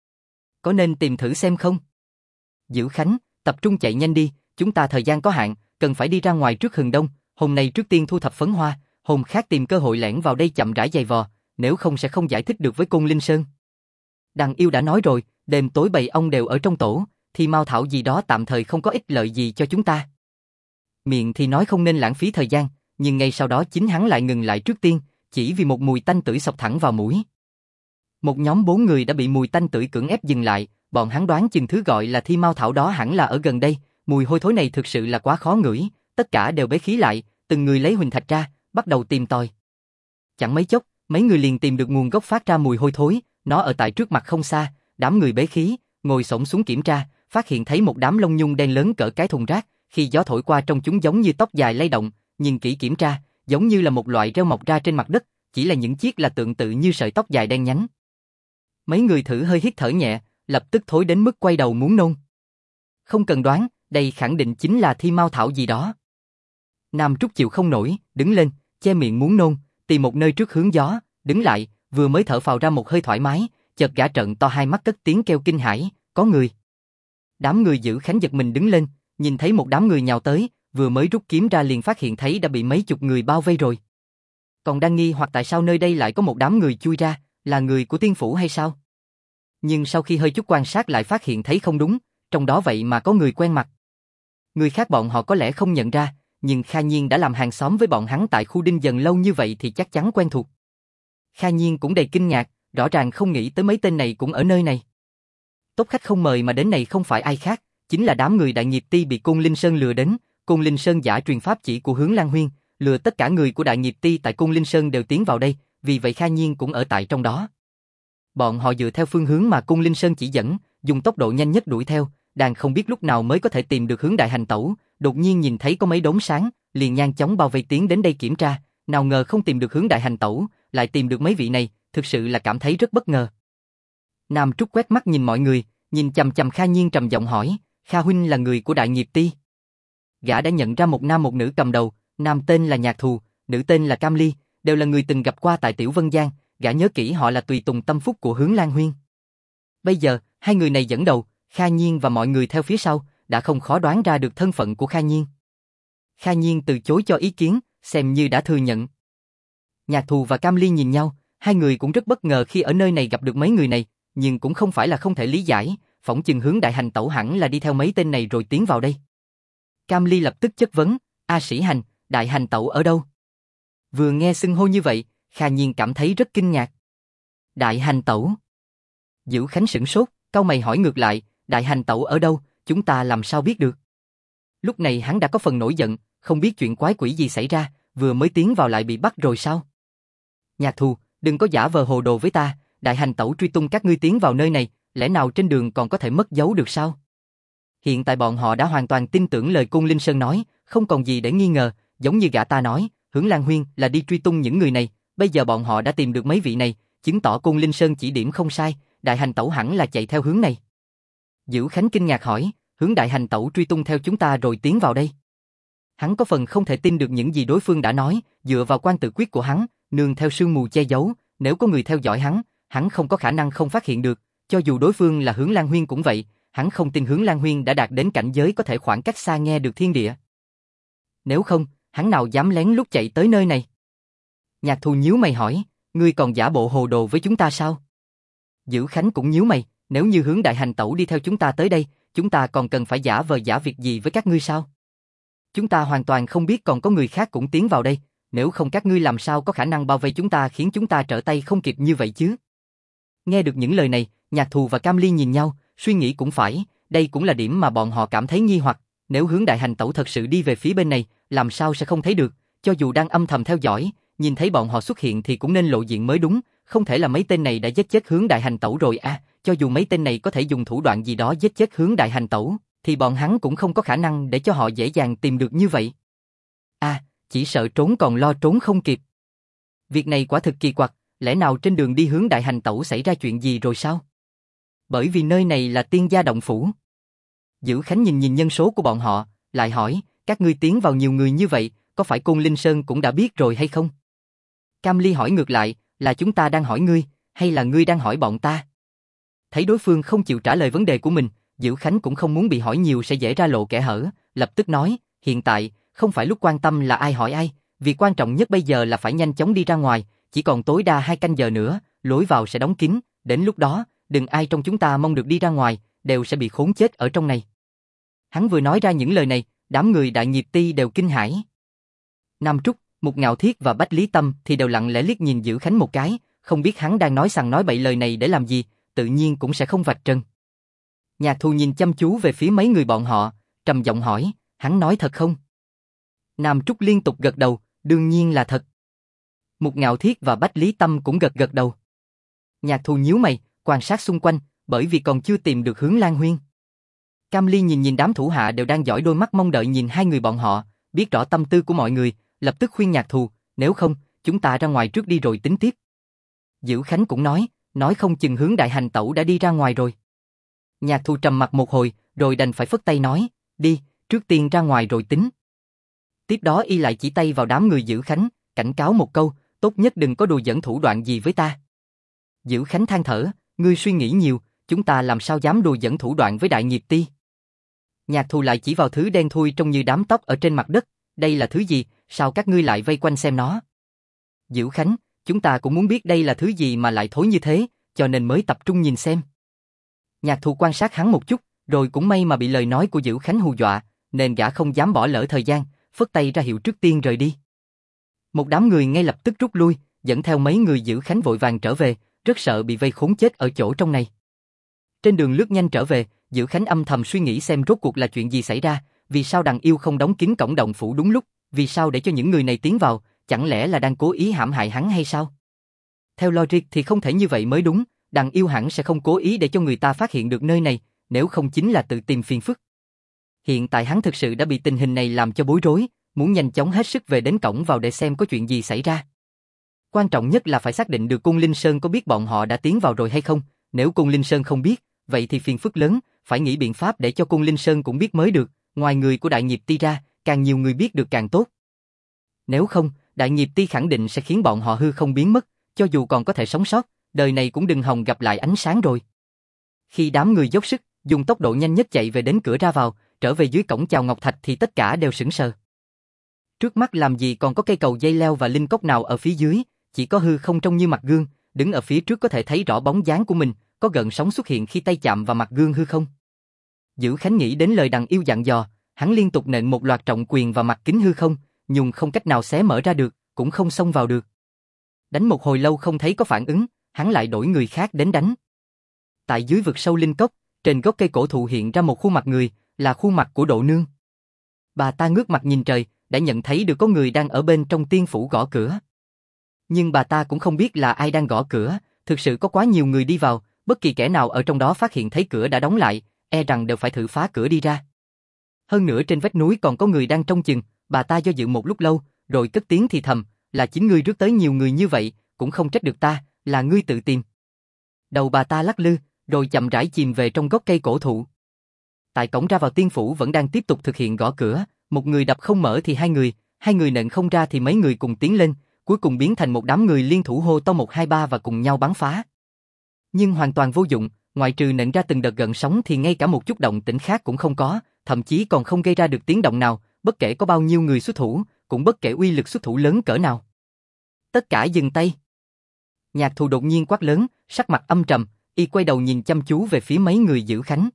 Có nên tìm thử xem không? Giữ Khánh, tập trung chạy nhanh đi, chúng ta thời gian có hạn, cần phải đi ra ngoài trước hừng đông, hôm nay trước tiên thu thập phấn hoa, hôm khác tìm cơ hội lẻn vào đây chậm rãi giày vò, nếu không sẽ không giải thích được với Côn Linh Sơn. Đằng yêu đã nói rồi, đêm tối bầy ong đều ở trong tổ, thì mao thảo gì đó tạm thời không có ích lợi gì cho chúng ta. Miệng thì nói không nên lãng phí thời gian, nhưng ngay sau đó chính hắn lại ngừng lại trước tiên, chỉ vì một mùi tanh tưởi xộc thẳng vào mũi. Một nhóm 4 người đã bị mùi tanh tưởi cưỡng ép dừng lại, bọn hắn đoán chừng thứ gọi là thi mao thảo đó hẳn là ở gần đây, mùi hôi thối này thực sự là quá khó ngửi, tất cả đều bế khí lại, từng người lấy huỳnh thạch ra, bắt đầu tìm tòi. Chẳng mấy chốc, mấy người liền tìm được nguồn gốc phát ra mùi hôi thối, nó ở tại trước mặt không xa, đám người bế khí, ngồi xổm xuống kiểm tra, phát hiện thấy một đám lông nhung đen lớn cỡ cái thùng rác, khi gió thổi qua trong chúng giống như tóc dài lay động, nhìn kỹ kiểm tra, giống như là một loại rêu mọc ra trên mặt đất, chỉ là những chiếc là tượng tự như sợi tóc dài đen nhánh. Mấy người thử hơi hít thở nhẹ, lập tức thối đến mức quay đầu muốn nôn. Không cần đoán, đây khẳng định chính là thi mao thảo gì đó. Nam Trúc chịu không nổi, đứng lên, che miệng muốn nôn, tìm một nơi trước hướng gió, đứng lại, vừa mới thở phào ra một hơi thoải mái, chợt gã trợn to hai mắt cất tiếng kêu kinh hãi, có người. Đám người giữ Khánh giật mình đứng lên, nhìn thấy một đám người nhào tới, vừa mới rút kiếm ra liền phát hiện thấy đã bị mấy chục người bao vây rồi. Còn đang nghi hoặc tại sao nơi đây lại có một đám người chui ra, là người của tiên phủ hay sao? Nhưng sau khi hơi chút quan sát lại phát hiện thấy không đúng, trong đó vậy mà có người quen mặt. Người khác bọn họ có lẽ không nhận ra, nhưng Kha Nhiên đã làm hàng xóm với bọn hắn tại khu Đinh Dần lâu như vậy thì chắc chắn quen thuộc. Kha Nhiên cũng đầy kinh ngạc, rõ ràng không nghĩ tới mấy tên này cũng ở nơi này. Tốt khách không mời mà đến này không phải ai khác, chính là đám người Đại Nghiệp Ti bị Côn Linh Sơn lừa đến. Côn Linh Sơn giả truyền pháp chỉ của Hướng Lan Huyên, lừa tất cả người của Đại Nghiệp Ti tại Côn Linh Sơn đều tiến vào đây, vì vậy Kha Nhiên cũng ở tại trong đó. Bọn họ dựa theo phương hướng mà Côn Linh Sơn chỉ dẫn, dùng tốc độ nhanh nhất đuổi theo, đang không biết lúc nào mới có thể tìm được hướng Đại Hành Tẩu, đột nhiên nhìn thấy có mấy đốm sáng, liền nhanh chóng bao vây tiến đến đây kiểm tra, nào ngờ không tìm được hướng Đại Hành Tẩu, lại tìm được mấy vị này, thực sự là cảm thấy rất bất ngờ. Nam Trúc quét mắt nhìn mọi người, nhìn chằm chằm Kha Nhiên trầm giọng hỏi, Kha huynh là người của Đại Nghiệp Ti? Gã đã nhận ra một nam một nữ cầm đầu, nam tên là Nhạc Thù, nữ tên là Cam Ly, đều là người từng gặp qua tại Tiểu Vân Giang, gã nhớ kỹ họ là tùy tùng tâm phúc của Hướng Lan Huyên. Bây giờ, hai người này dẫn đầu, Kha Nhiên và mọi người theo phía sau, đã không khó đoán ra được thân phận của Kha Nhiên. Kha Nhiên từ chối cho ý kiến, xem như đã thừa nhận. Nhạc Thù và Cam Ly nhìn nhau, hai người cũng rất bất ngờ khi ở nơi này gặp được mấy người này, nhưng cũng không phải là không thể lý giải, phỏng chừng hướng Đại Hành Tẩu hẳn là đi theo mấy tên này rồi tiến vào đây. Cam Ly lập tức chất vấn, A Sĩ Hành, Đại Hành Tẩu ở đâu? Vừa nghe xưng hô như vậy, Kha Nhiên cảm thấy rất kinh ngạc. Đại Hành Tẩu? Dữ Khánh sửng sốt, cau mày hỏi ngược lại, Đại Hành Tẩu ở đâu, chúng ta làm sao biết được? Lúc này hắn đã có phần nổi giận, không biết chuyện quái quỷ gì xảy ra, vừa mới tiến vào lại bị bắt rồi sao? Nhạc Thù, đừng có giả vờ hồ đồ với ta, Đại Hành Tẩu truy tung các ngươi tiến vào nơi này, lẽ nào trên đường còn có thể mất dấu được sao? Hiện tại bọn họ đã hoàn toàn tin tưởng lời Côn Linh Sơn nói, không còn gì để nghi ngờ, giống như gã ta nói, Hướng Lan Huyên là đi truy tung những người này, bây giờ bọn họ đã tìm được mấy vị này, chứng tỏ Côn Linh Sơn chỉ điểm không sai, Đại Hành Tẩu hẳn là chạy theo hướng này. Dữ Khánh kinh ngạc hỏi, hướng Đại Hành Tẩu truy tung theo chúng ta rồi tiến vào đây. Hắn có phần không thể tin được những gì đối phương đã nói, dựa vào quan tự quyết của hắn, nương theo sương mù che giấu, nếu có người theo dõi hắn không có khả năng không phát hiện được, cho dù đối phương là Hướng Lan Huyên cũng vậy, hắn không tin Hướng Lan Huyên đã đạt đến cảnh giới có thể khoảng cách xa nghe được thiên địa. Nếu không, hắn nào dám lén lút chạy tới nơi này? Nhạc Thù nhíu mày hỏi, ngươi còn giả bộ hồ đồ với chúng ta sao? Dữ Khánh cũng nhíu mày, nếu như hướng Đại Hành Tẩu đi theo chúng ta tới đây, chúng ta còn cần phải giả vờ giả việc gì với các ngươi sao? Chúng ta hoàn toàn không biết còn có người khác cũng tiến vào đây, nếu không các ngươi làm sao có khả năng bao vây chúng ta khiến chúng ta trở tay không kịp như vậy chứ? Nghe được những lời này, Nhạc Thù và Cam Ly nhìn nhau, suy nghĩ cũng phải, đây cũng là điểm mà bọn họ cảm thấy nghi hoặc, nếu hướng Đại Hành Tẩu thật sự đi về phía bên này, làm sao sẽ không thấy được, cho dù đang âm thầm theo dõi, nhìn thấy bọn họ xuất hiện thì cũng nên lộ diện mới đúng, không thể là mấy tên này đã giết chết hướng Đại Hành Tẩu rồi à, cho dù mấy tên này có thể dùng thủ đoạn gì đó giết chết hướng Đại Hành Tẩu, thì bọn hắn cũng không có khả năng để cho họ dễ dàng tìm được như vậy. À, chỉ sợ trốn còn lo trốn không kịp. Việc này quả thực kỳ quặc, lẽ nào trên đường đi hướng Đại Hành Tẩu xảy ra chuyện gì rồi sao? Bởi vì nơi này là Tiên Gia Động Phủ. Dữ Khánh nhìn nhân số của bọn họ, lại hỏi, các ngươi tiến vào nhiều người như vậy, có phải Côn Linh Sơn cũng đã biết rồi hay không? Cam Ly hỏi ngược lại, là chúng ta đang hỏi ngươi, hay là ngươi đang hỏi bọn ta? Thấy đối phương không chịu trả lời vấn đề của mình, Dữ Khánh cũng không muốn bị hỏi nhiều sẽ dễ ra lộ kẽ hở, lập tức nói, hiện tại, không phải lúc quan tâm là ai hỏi ai, việc quan trọng nhất bây giờ là phải nhanh chóng đi ra ngoài, chỉ còn tối đa 2 canh giờ nữa, lối vào sẽ đóng kín, đến lúc đó, đừng ai trong chúng ta mong được đi ra ngoài, đều sẽ bị khốn chết ở trong này. Hắn vừa nói ra những lời này, đám người Đại Nghiệp Ti đều kinh hãi. Nam Trúc, Mục Ngạo Thiết và Bách Lý Tâm thì đều lặng lẽ liếc nhìn Dữ Khánh một cái, không biết hắn đang nói sằng nói bậy lời này để làm gì, tự nhiên cũng sẽ không vạch trần. Nhạc Thù nhìn chăm chú về phía mấy người bọn họ, trầm giọng hỏi, hắn nói thật không? Nam Trúc liên tục gật đầu, đương nhiên là thật. Mục Ngạo Thiết và Bách Lý Tâm cũng gật đầu. Nhạc Thù nhíu mày, quan sát xung quanh, bởi vì còn chưa tìm được hướng Lan Huyên. Cam Ly nhìn đám thủ hạ đều đang dõi đôi mắt mong đợi nhìn hai người bọn họ, biết rõ tâm tư của mọi người, lập tức khuyên Nhạc Thù, nếu không, chúng ta ra ngoài trước đi rồi tính tiếp. Dữ Khánh cũng nói không chừng hướng Đại Hành Tẩu đã đi ra ngoài rồi. Nhạc Thù trầm mặt một hồi, rồi đành phải phất tay nói, đi, trước tiên ra ngoài rồi tính. Tiếp đó y lại chỉ tay vào đám người Dữ Khánh, cảnh cáo một câu, tốt nhất đừng có đùa giỡn thủ đoạn gì với ta. Dữ Khánh than thở, ngươi suy nghĩ nhiều, chúng ta làm sao dám đùa giỡn thủ đoạn với Đại Nghiệp Ti. Nhạc Thù lại chỉ vào thứ đen thui trông như đám tóc ở trên mặt đất, đây là thứ gì, sao các ngươi lại vây quanh xem nó? Dữ Khánh, chúng ta cũng muốn biết đây là thứ gì mà lại thối như thế, cho nên mới tập trung nhìn xem. Nhạc Thù quan sát hắn một chút, rồi cũng may mà bị lời nói của Dữ Khánh hù dọa, nên gã không dám bỏ lỡ thời gian, phất tay ra hiệu trước tiên rời đi. Một đám người ngay lập tức rút lui, dẫn theo mấy người giữ Khánh vội vàng trở về, rất sợ bị vây khốn chết ở chỗ trong này. Trên đường lướt nhanh trở về, Giữ Khánh âm thầm suy nghĩ xem rốt cuộc là chuyện gì xảy ra, vì sao Đằng Yêu không đóng kín cổng động phủ đúng lúc, vì sao để cho những người này tiến vào, chẳng lẽ là đang cố ý hãm hại hắn hay sao? Theo logic thì không thể như vậy mới đúng, Đằng Yêu hẳn sẽ không cố ý để cho người ta phát hiện được nơi này, nếu không chính là tự tìm phiền phức. Hiện tại hắn thực sự đã bị tình hình này làm cho bối rối, muốn nhanh chóng hết sức về đến cổng vào để xem có chuyện gì xảy ra. Quan trọng nhất là phải xác định được Cung Linh Sơn có biết bọn họ đã tiến vào rồi hay không, nếu Cung Linh Sơn không biết, vậy thì phiền phức lớn, phải nghĩ biện pháp để cho Cung Linh Sơn cũng biết mới được, ngoài người của Đại Nghiệp Ti ra, càng nhiều người biết được càng tốt. Nếu không, Đại Nghiệp Ti khẳng định sẽ khiến bọn họ hư không biến mất, cho dù còn có thể sống sót, đời này cũng đừng hòng gặp lại ánh sáng rồi. Khi đám người dốc sức, dùng tốc độ nhanh nhất chạy về đến cửa ra vào, trở về dưới cổng chào Ngọc Thạch thì tất cả đều sững sờ. Trước mắt làm gì còn có cây cầu dây leo và linh cốc nào ở phía dưới, chỉ có hư không trông như mặt gương, đứng ở phía trước có thể thấy rõ bóng dáng của mình, có gợn sóng xuất hiện khi tay chạm vào mặt gương hư không. Giữ Khánh nghĩ đến lời Đằng Yêu dặn dò, hắn liên tục nện một loạt trọng quyền vào mặt kính hư không, nhưng không cách nào xé mở ra được, cũng không xông vào được. Đánh một hồi lâu không thấy có phản ứng, hắn lại đổi người khác đến đánh. Tại dưới vực sâu linh cốc, trên gốc cây cổ thụ hiện ra một khuôn mặt người, là khuôn mặt của Độ Nương. Bà ta ngước mặt nhìn trời, đã nhận thấy được có người đang ở bên trong tiên phủ gõ cửa. Nhưng bà ta cũng không biết là ai đang gõ cửa, thực sự có quá nhiều người đi vào, bất kỳ kẻ nào ở trong đó phát hiện thấy cửa đã đóng lại, e rằng đều phải thử phá cửa đi ra. Hơn nữa trên vách núi còn có người đang trông chừng, bà ta do dự một lúc lâu, rồi cất tiếng thì thầm, là chính ngươi rước tới nhiều người như vậy, cũng không trách được ta, là ngươi tự tìm. Đầu bà ta lắc lư, rồi chậm rãi chìm về trong gốc cây cổ thụ. Tại cổng ra vào tiên phủ vẫn đang tiếp tục thực hiện gõ cửa, một người đập không mở thì hai người nện không ra thì mấy người cùng tiến lên, cuối cùng biến thành một đám người liên thủ hô to 1 2 3 và cùng nhau bắn phá. Nhưng hoàn toàn vô dụng, ngoại trừ nện ra từng đợt gợn sóng thì ngay cả một chút động tĩnh khác cũng không có, thậm chí còn không gây ra được tiếng động nào, bất kể có bao nhiêu người xuất thủ, cũng bất kể uy lực xuất thủ lớn cỡ nào. Tất cả dừng tay. Nhạc Thù đột nhiên quát lớn, sắc mặt âm trầm, y quay đầu nhìn chăm chú về phía mấy người Giữ Khánh.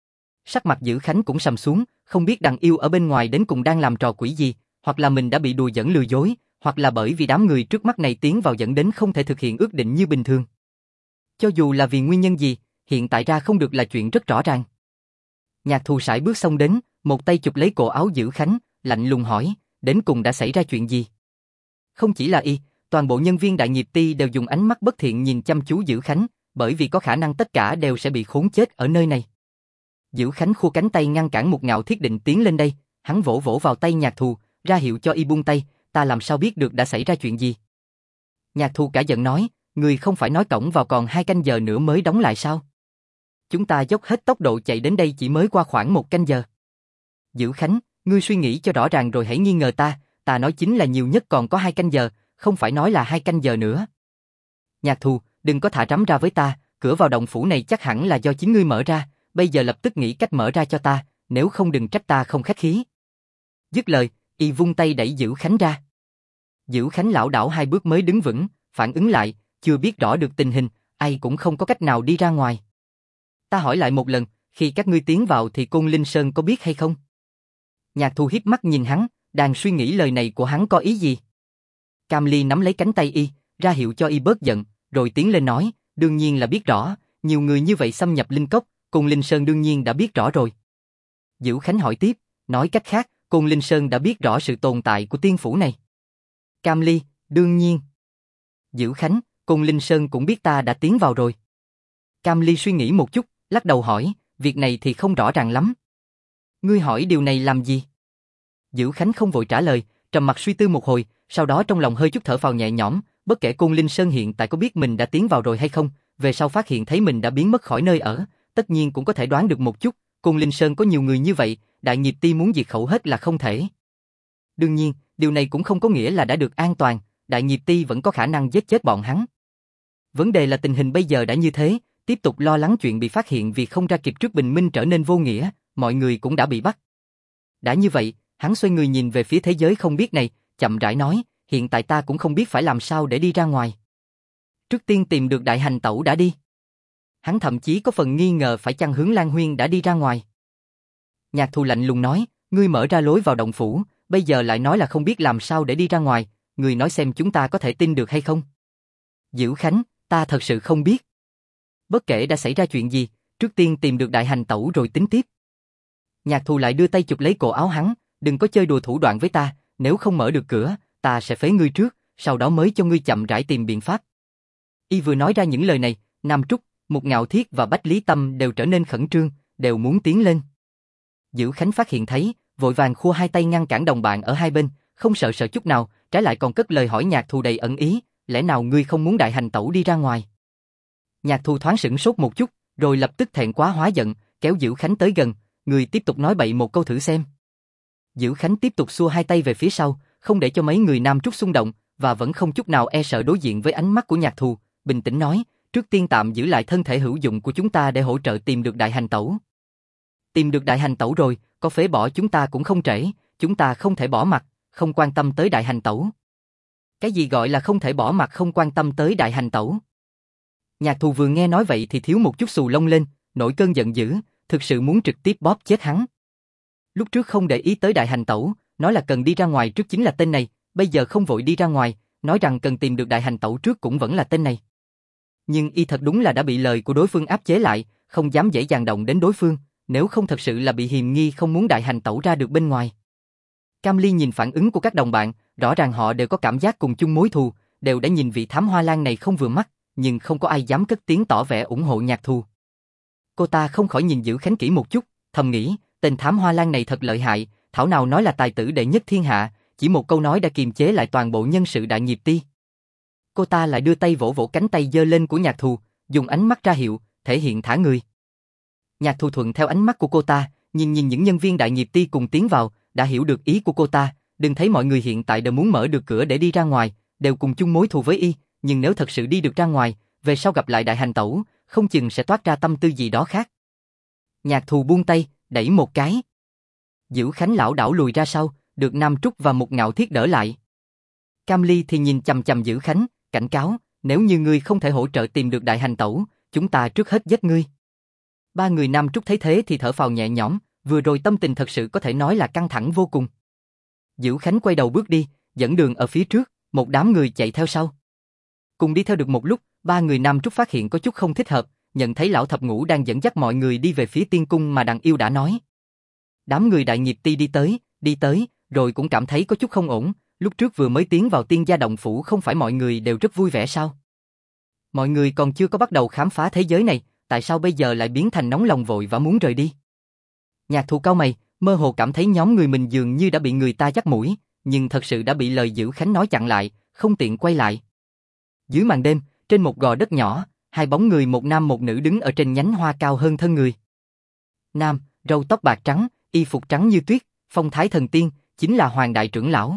Sắc mặt Giữ Khánh cũng sầm xuống, không biết Đằng Yêu ở bên ngoài đến cùng đang làm trò quỷ gì, hoặc là mình đã bị đùa giỡn lừa dối, hoặc là bởi vì đám người trước mắt này tiến vào dẫn đến không thể thực hiện ước định như bình thường. Cho dù là vì nguyên nhân gì, hiện tại ra không được là chuyện rất rõ ràng. Nhạc Thù sải bước xông đến, một tay chụp lấy cổ áo Giữ Khánh, lạnh lùng hỏi, đến cùng đã xảy ra chuyện gì? Không chỉ là y, toàn bộ nhân viên Đại Nghiệp Ti đều dùng ánh mắt bất thiện nhìn chăm chú Giữ Khánh, bởi vì có khả năng tất cả đều sẽ bị khốn chết ở nơi này. Giữ Khánh khua cánh tay ngăn cản một Ngạo Thiết định tiến lên đây, hắn vỗ vỗ vào tay Nhạc Thù, ra hiệu cho y buông tay, ta làm sao biết được đã xảy ra chuyện gì? Nhạc Thù cả giận nói, người không phải nói cổng vào còn 2 canh giờ nữa mới đóng lại sao? Chúng ta dốc hết tốc độ chạy đến đây chỉ mới qua khoảng 1 canh giờ. Giữ Khánh, ngươi suy nghĩ cho rõ ràng rồi hãy nghi ngờ ta nói chính là nhiều nhất còn có 2 canh giờ, không phải nói là 2 canh giờ nữa. Nhạc Thù, đừng có thả rắm ra với ta, cửa vào động phủ này chắc hẳn là do chính ngươi mở ra, bây giờ lập tức nghĩ cách mở ra cho ta, nếu không đừng trách ta không khách khí. Dứt lời, y vung tay đẩy Giữ Khánh ra. Giữ Khánh lảo đảo 2 bước mới đứng vững, phản ứng lại, chưa biết rõ được tình hình, ai cũng không có cách nào đi ra ngoài. Ta hỏi lại một lần, khi các ngươi tiến vào thì Côn Linh Sơn có biết hay không? Nhạc Thù hiếp mắt nhìn hắn, đang suy nghĩ lời này của hắn có ý gì. Cam Ly nắm lấy cánh tay y, ra hiệu cho y bớt giận, rồi tiến lên nói, đương nhiên là biết rõ, nhiều người như vậy xâm nhập linh cốc, Côn Linh Sơn đương nhiên đã biết rõ rồi. Giữ Khánh hỏi tiếp, nói cách khác, Côn Linh Sơn đã biết rõ sự tồn tại của tiên phủ này. Cam Ly, đương nhiên. Giữ Khánh, Côn Linh Sơn cũng biết ta đã tiến vào rồi. Cam Ly suy nghĩ một chút, lắc đầu hỏi, việc này thì không rõ ràng lắm. Ngươi hỏi điều này làm gì? Giữ Khánh không vội trả lời, trầm mặt suy tư một hồi, sau đó trong lòng hơi chút thở phào nhẹ nhõm, bất kể Côn Linh Sơn hiện tại có biết mình đã tiến vào rồi hay không, về sau phát hiện thấy mình đã biến mất khỏi nơi ở, tất nhiên cũng có thể đoán được một chút, Côn Linh Sơn có nhiều người như vậy, Đại Nghiệp Ti muốn diệt khẩu hết là không thể. Đương nhiên, điều này cũng không có nghĩa là đã được an toàn, Đại Nghiệp Ti vẫn có khả năng giết chết bọn hắn. Vấn đề là tình hình bây giờ đã như thế, tiếp tục lo lắng chuyện bị phát hiện vì không ra kịp trước bình minh trở nên vô nghĩa, mọi người cũng đã bị bắt. Đã như vậy, hắn xoay người nhìn về phía thế giới không biết này, chậm rãi nói, hiện tại ta cũng không biết phải làm sao để đi ra ngoài. Trước tiên tìm được Đại Hành Tẩu đã đi. Hắn thậm chí có phần nghi ngờ phải chăng Hướng Lan Huyên đã đi ra ngoài. Nhạc Thù lạnh lùng nói, ngươi mở ra lối vào động phủ, bây giờ lại nói là không biết làm sao để đi ra ngoài, người nói xem chúng ta có thể tin được hay không? Diễu Khánh, ta thật sự không biết. Bất kể đã xảy ra chuyện gì, trước tiên tìm được Đại Hành Tẩu rồi tính tiếp. Nhạc Thù lại đưa tay chụp lấy cổ áo hắn, đừng có chơi đùa thủ đoạn với ta, nếu không mở được cửa, ta sẽ phế ngươi trước, sau đó mới cho ngươi chậm rãi tìm biện pháp. Y vừa nói ra những lời này, Nam Trúc, Mục Ngạo Thiết và Bách Lý Tâm đều trở nên khẩn trương, đều muốn tiến lên. Diễu Khánh phát hiện thấy, vội vàng khua hai tay ngăn cản đồng bạn ở hai bên, không sợ chút nào, trái lại còn cất lời hỏi Nhạc Thù đầy ẩn ý, lẽ nào ngươi không muốn Đại Hành Tẩu đi ra ngoài? Nhạc Thù thoáng sửng sốt một chút, rồi lập tức thẹn quá hóa giận, kéo Diễu Khánh tới gần, người tiếp tục nói bậy một câu thử xem. Diễu Khánh tiếp tục xua hai tay về phía sau, không để cho mấy người Nam Trúc xung động, và vẫn không chút nào e sợ đối diện với ánh mắt của Nhạc Thù, bình tĩnh nói, trước tiên tạm giữ lại thân thể hữu dụng của chúng ta để hỗ trợ tìm được Đại Hành Tẩu. Tìm được Đại Hành Tẩu rồi, có phế bỏ chúng ta cũng không trễ, chúng ta không thể bỏ mặt, không quan tâm tới Đại Hành Tẩu. Cái gì gọi là không thể bỏ mặt không quan tâm tới Đại Hành Tẩu? Nhạc Thù vừa nghe nói vậy thì thiếu một chút xù lông lên, nổi cơn giận dữ, thực sự muốn trực tiếp bóp chết hắn. Lúc trước không để ý tới Đại Hành Tẩu, nói là cần đi ra ngoài trước chính là tên này, bây giờ không vội đi ra ngoài, nói rằng cần tìm được Đại Hành Tẩu trước cũng vẫn là tên này. Nhưng y thật đúng là đã bị lời của đối phương áp chế lại, không dám dễ dàng động đến đối phương, nếu không thật sự là bị hiềm nghi không muốn Đại Hành Tẩu ra được bên ngoài. Cam Ly nhìn phản ứng của các đồng bạn, rõ ràng họ đều có cảm giác cùng chung mối thù, đều đã nhìn vị thám hoa lan này không vừa mắt, nhưng không có ai dám cất tiếng tỏ vẻ ủng hộ Nhạc Thù. Cô ta không khỏi nhìn Diễu Khánh kỹ một chút, thầm nghĩ, tên thám hoa lan này thật lợi hại, thảo nào nói là tài tử đệ nhất thiên hạ, chỉ một câu nói đã kiềm chế lại toàn bộ nhân sự Đại Nghiệp Ti. Cô ta lại đưa tay vỗ vỗ cánh tay giơ lên của Nhạc Thù, dùng ánh mắt ra hiệu, thể hiện thả người. Nhạc Thù thuận theo ánh mắt của cô ta, nhìn những nhân viên Đại Nghiệp Ti cùng tiến vào, đã hiểu được ý của cô ta, đừng thấy mọi người hiện tại đều muốn mở được cửa để đi ra ngoài, đều cùng chung mối thù với y, nhưng nếu thật sự đi được ra ngoài, về sau gặp lại Đại Hành Tẩu, không chừng sẽ toát ra tâm tư gì đó khác. Nhạc Thù buông tay, đẩy một cái. Diễu Khánh lảo đảo lùi ra sau, được Nam Trúc và Mục Ngạo Thiết đỡ lại. Cam Ly thì nhìn chằm chằm Diễu Khánh, cảnh cáo, nếu như ngươi không thể hỗ trợ tìm được Đại Hành Tẩu, chúng ta trước hết giết ngươi. Ba người Nam Trúc thấy thế thì thở phào nhẹ nhõm, vừa rồi tâm tình thật sự có thể nói là căng thẳng vô cùng. Diễu Khánh quay đầu bước đi, dẫn đường ở phía trước, một đám người chạy theo sau. Cùng đi theo được một lúc, ba người Nam Trúc phát hiện có chút không thích hợp, nhận thấy lão thập ngũ đang dẫn dắt mọi người đi về phía tiên cung mà đằng yêu đã nói. Đám người Đại Nghiệp Ti đi tới, rồi cũng cảm thấy có chút không ổn, lúc trước vừa mới tiến vào Tiên Gia động phủ không phải mọi người đều rất vui vẻ sao? Mọi người còn chưa có bắt đầu khám phá thế giới này, tại sao bây giờ lại biến thành nóng lòng vội và muốn rời đi? Nhạc Thù cau mày, mơ hồ cảm thấy nhóm người mình dường như đã bị người ta dắt mũi, nhưng thật sự đã bị lời Diễu Khánh nói chặn lại, không tiện quay lại. Dưới màn đêm, trên một gò đất nhỏ, hai bóng người một nam một nữ đứng ở trên nhánh hoa cao hơn thân người. Nam, râu tóc bạc trắng, y phục trắng như tuyết, phong thái thần tiên, chính là Hoàng đại trưởng lão.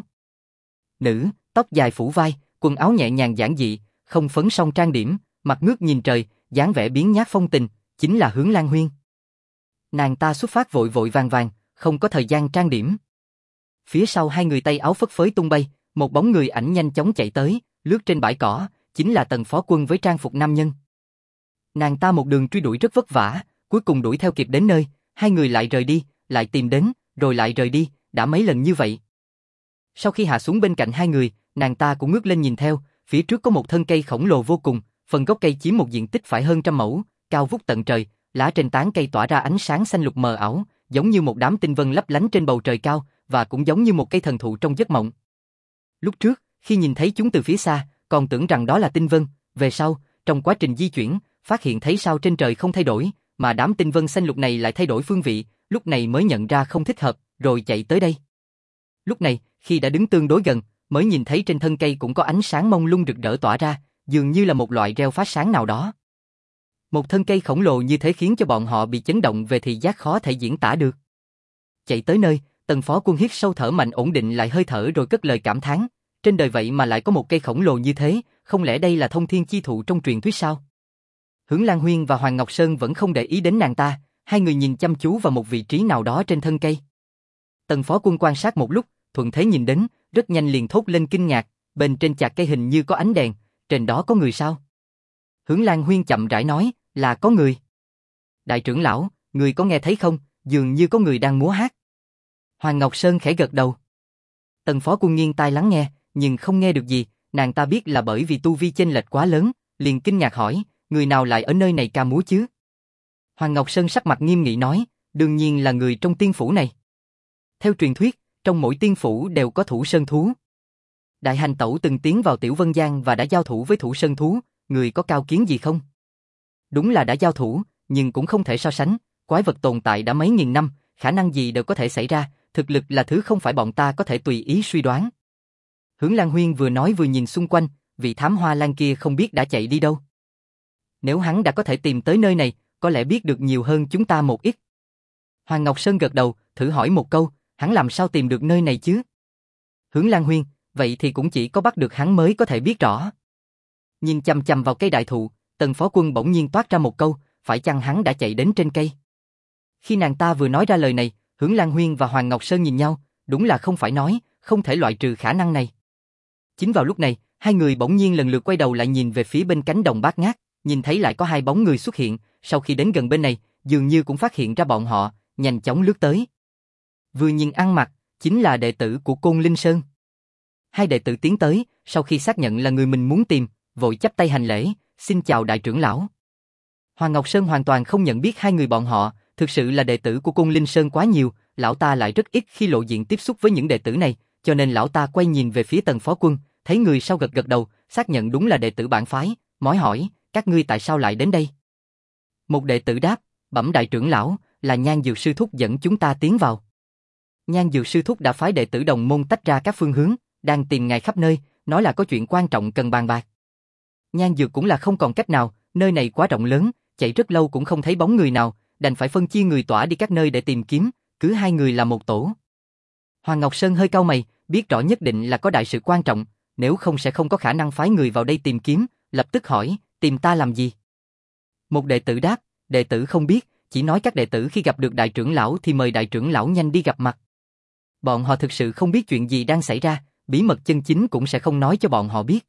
Nữ, tóc dài phủ vai, quần áo nhẹ nhàng giản dị, không phấn son trang điểm, mặt ngước nhìn trời, dáng vẻ biếng nhác phong tình, chính là Hướng Lan Huyên. Nàng ta xuất phát vội vội vàng, không có thời gian trang điểm. Phía sau hai người tay áo phất phới tung bay, một bóng người ảnh nhanh chóng chạy tới, lướt trên bãi cỏ, chính là Tần Phó Quân với trang phục nam nhân. Nàng ta một đường truy đuổi rất vất vả, cuối cùng đuổi theo kịp đến nơi, hai người lại rời đi, lại tìm đến, rồi lại rời đi, đã mấy lần như vậy. Sau khi hạ xuống bên cạnh hai người, nàng ta cũng ngước lên nhìn theo, phía trước có một thân cây khổng lồ vô cùng, phần gốc cây chiếm một diện tích phải hơn 100 mẫu, cao vút tận trời, lá trên tán cây tỏa ra ánh sáng xanh lục mờ ảo, giống như một đám tinh vân lấp lánh trên bầu trời cao, và cũng giống như một cây thần thụ trong giấc mộng. Lúc trước, khi nhìn thấy chúng từ phía xa, còn tưởng rằng đó là tinh vân, về sau, trong quá trình di chuyển, phát hiện thấy sao trên trời không thay đổi, mà đám tinh vân xanh lục này lại thay đổi phương vị, lúc này mới nhận ra không thích hợp, rồi chạy tới đây. Lúc này, khi đã đứng tương đối gần, mới nhìn thấy trên thân cây cũng có ánh sáng mông lung rực rỡ tỏa ra, dường như là một loại reo phát sáng nào đó. Một thân cây khổng lồ như thế khiến cho bọn họ bị chấn động về thị giác khó thể diễn tả được. Chạy tới nơi, Tần Phó Quân hít sâu thở mạnh ổn định lại hơi thở rồi cất lời cảm thán, trên đời vậy mà lại có một cây khổng lồ như thế, không lẽ đây là thông thiên chi thụ trong truyền thuyết sao? Hướng Lan Huyên và Hoàng Ngọc Sơn vẫn không để ý đến nàng ta, hai người nhìn chăm chú vào một vị trí nào đó trên thân cây. Tần Phó Quân quan sát một lúc, thuận thế nhìn đến, rất nhanh liền thốt lên kinh ngạc, bên trên chạc cây hình như có ánh đèn, trên đó có người sao? Hướng Lan Huyên chậm rãi nói, là có người. Đại trưởng lão, người có nghe thấy không, dường như có người đang múa hát. Hoàng Ngọc Sơn khẽ gật đầu. Tần Phó Quân nghiêng tai lắng nghe, nhưng không nghe được gì, nàng ta biết là bởi vì tu vi chênh lệch quá lớn, liền kinh ngạc hỏi, người nào lại ở nơi này ca múa chứ? Hoàng Ngọc Sơn sắc mặt nghiêm nghị nói, đương nhiên là người trong tiên phủ này. Theo truyền thuyết, trong mỗi tiên phủ đều có thủ sơn thú. Đại hành tẩu từng tiến vào Tiểu Vân Giang và đã giao thủ với thủ sơn thú, người có cao kiến gì không? Đúng là đã giao thủ, nhưng cũng không thể so sánh, quái vật tồn tại đã mấy nghìn năm, khả năng gì đều có thể xảy ra, thực lực là thứ không phải bọn ta có thể tùy ý suy đoán. Hướng Lan Huyên vừa nói vừa nhìn xung quanh, vị thám hoa lan kia không biết đã chạy đi đâu. Nếu hắn đã có thể tìm tới nơi này, có lẽ biết được nhiều hơn chúng ta một ít. Hoàng Ngọc Sơn gật đầu, thử hỏi một câu, hắn làm sao tìm được nơi này chứ? Hướng Lan Huyên, vậy thì cũng chỉ có bắt được hắn mới có thể biết rõ. Nhìn chằm chằm vào cây đại thụ, Tần Phó Quân bỗng nhiên toát ra một câu, phải chăng hắn đã chạy đến trên cây? Khi nàng ta vừa nói ra lời này, Hướng Lan Huyên và Hoàng Ngọc Sơn nhìn nhau, đúng là không phải nói, không thể loại trừ khả năng này. Chính vào lúc này, hai người bỗng nhiên lần lượt quay đầu lại nhìn về phía bên cánh đồng bát ngát, nhìn thấy lại có hai bóng người xuất hiện, sau khi đến gần bên này, dường như cũng phát hiện ra bọn họ, nhanh chóng lướt tới. Vừa nhìn ăn mặc, chính là đệ tử của Côn Linh Sơn. Hai đệ tử tiến tới, sau khi xác nhận là người mình muốn tìm, vội chắp tay hành lễ, xin chào đại trưởng lão. Hoàng Ngọc Sơn hoàn toàn không nhận biết hai người bọn họ, thực sự là đệ tử của Côn Linh Sơn quá nhiều, lão ta lại rất ít khi lộ diện tiếp xúc với những đệ tử này, cho nên lão ta quay nhìn về phía Tần Phó Quân, thấy người sau gật gật đầu, xác nhận đúng là đệ tử bản phái, mới hỏi, các ngươi tại sao lại đến đây? Một đệ tử đáp, bẩm đại trưởng lão, là Nhan Dược Sư Thúc dẫn chúng ta tiến vào. Nhan Dược Sư Thúc đã phái đệ tử đồng môn tách ra các phương hướng, đang tìm ngài khắp nơi, nói là có chuyện quan trọng cần bàn bạc. Nhan Dược cũng là không còn cách nào, nơi này quá rộng lớn, chạy rất lâu cũng không thấy bóng người nào, đành phải phân chia người tỏa đi các nơi để tìm kiếm, cứ hai người là một tổ. Hoàng Ngọc Sơn hơi cau mày, biết rõ nhất định là có đại sự quan trọng, nếu không sẽ không có khả năng phái người vào đây tìm kiếm, lập tức hỏi, tìm ta làm gì? Một đệ tử đáp, đệ tử không biết, chỉ nói các đệ tử khi gặp được đại trưởng lão thì mời đại trưởng lão nhanh đi gặp mặt. Bọn họ thực sự không biết chuyện gì đang xảy ra, bí mật chân chính cũng sẽ không nói cho bọn họ biết.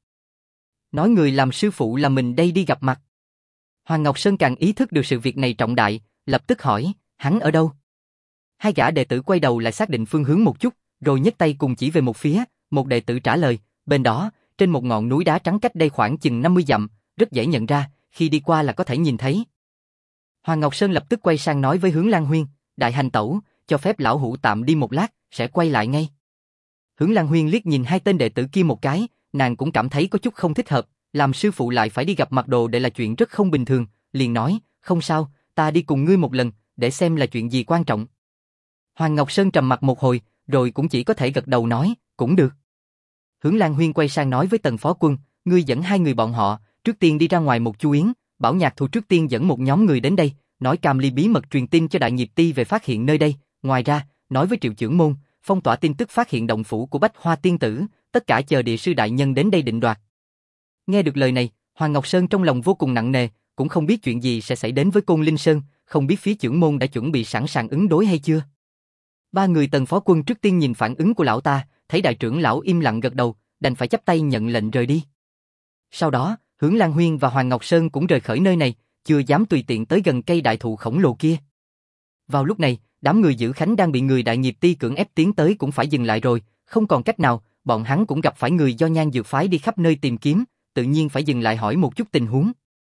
Nói người làm sư phụ là mình đây đi gặp mặt. Hoàng Ngọc Sơn càng ý thức được sự việc này trọng đại, lập tức hỏi, hắn ở đâu? Hai gã đệ tử quay đầu lại xác định phương hướng một chút, rồi nhấc tay cùng chỉ về một phía, một đệ tử trả lời, bên đó, trên một ngọn núi đá trắng cách đây khoảng chừng 50 dặm, rất dễ nhận ra, khi đi qua là có thể nhìn thấy. Hoàng Ngọc Sơn lập tức quay sang nói với Hướng Lan Huyên, đại hành tẩu, cho phép lão hữu tạm đi một lát, sẽ quay lại ngay. Hướng Lan Huyên liếc nhìn hai tên đệ tử kia một cái, nàng cũng cảm thấy có chút không thích hợp, làm sư phụ lại phải đi gặp mặt đồ để là chuyện rất không bình thường, liền nói, không sao, ta đi cùng ngươi một lần, để xem là chuyện gì quan trọng. Hoàng Ngọc Sơn trầm mặt một hồi, rồi cũng chỉ có thể gật đầu nói, cũng được. Hướng Lan Huyên quay sang nói với Tần Phó Quân, ngươi dẫn hai người bọn họ, trước tiên đi ra ngoài một chu yến, bảo Nhạc Thù trước tiên dẫn một nhóm người đến đây, nói Cam Ly bí mật truyền tin cho Đại Nghiệp Ti về phát hiện nơi đây, ngoài ra, nói với Triệu Chưởng Môn, phong tỏa tin tức phát hiện động phủ của Bách Hoa Tiên Tử, tất cả chờ địa sư đại nhân đến đây định đoạt. Nghe được lời này, Hoàng Ngọc Sơn trong lòng vô cùng nặng nề, cũng không biết chuyện gì sẽ xảy đến với Côn Linh Sơn, không biết phía Chưởng Môn đã chuẩn bị sẵn sàng ứng đối hay chưa. Ba người Tần Phó Quân trước tiên nhìn phản ứng của lão ta, thấy đại trưởng lão im lặng gật đầu, đành phải chắp tay nhận lệnh rời đi. Sau đó, Hướng Lan Huyên và Hoàng Ngọc Sơn cũng rời khỏi nơi này, chưa dám tùy tiện tới gần cây đại thụ khổng lồ kia. Vào lúc này, đám người giữ Khánh đang bị người Đại Nghiệp Ti cưỡng ép tiến tới cũng phải dừng lại rồi, không còn cách nào, bọn hắn cũng gặp phải người do Nhan Dược phái đi khắp nơi tìm kiếm, tự nhiên phải dừng lại hỏi một chút tình huống.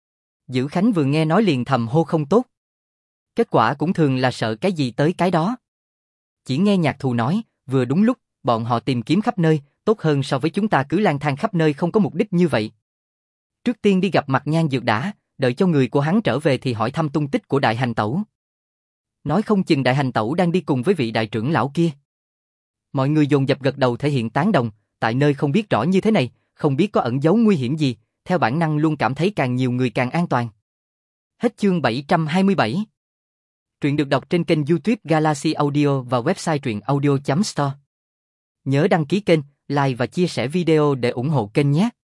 Giữ Khánh vừa nghe nói liền thầm hô không tốt. Kết quả cũng thường là sợ cái gì tới cái đó. Chỉ nghe Nhạc Thù nói, vừa đúng lúc, bọn họ tìm kiếm khắp nơi, tốt hơn so với chúng ta cứ lang thang khắp nơi không có mục đích như vậy. Trước tiên đi gặp mặt Nhan Dược đã, đợi cho người của hắn trở về thì hỏi thăm tung tích của Đại Hành Tẩu. Nói không chừng Đại Hành Tẩu đang đi cùng với vị đại trưởng lão kia. Mọi người dồn dập gật đầu thể hiện tán đồng, tại nơi không biết rõ như thế này, không biết có ẩn giấu nguy hiểm gì, theo bản năng luôn cảm thấy càng nhiều người càng an toàn. Hết chương 727. Truyện được đọc trên kênh YouTube Galaxy Audio và website truyệnaudio.store. Nhớ đăng ký kênh, like và chia sẻ video để ủng hộ kênh nhé.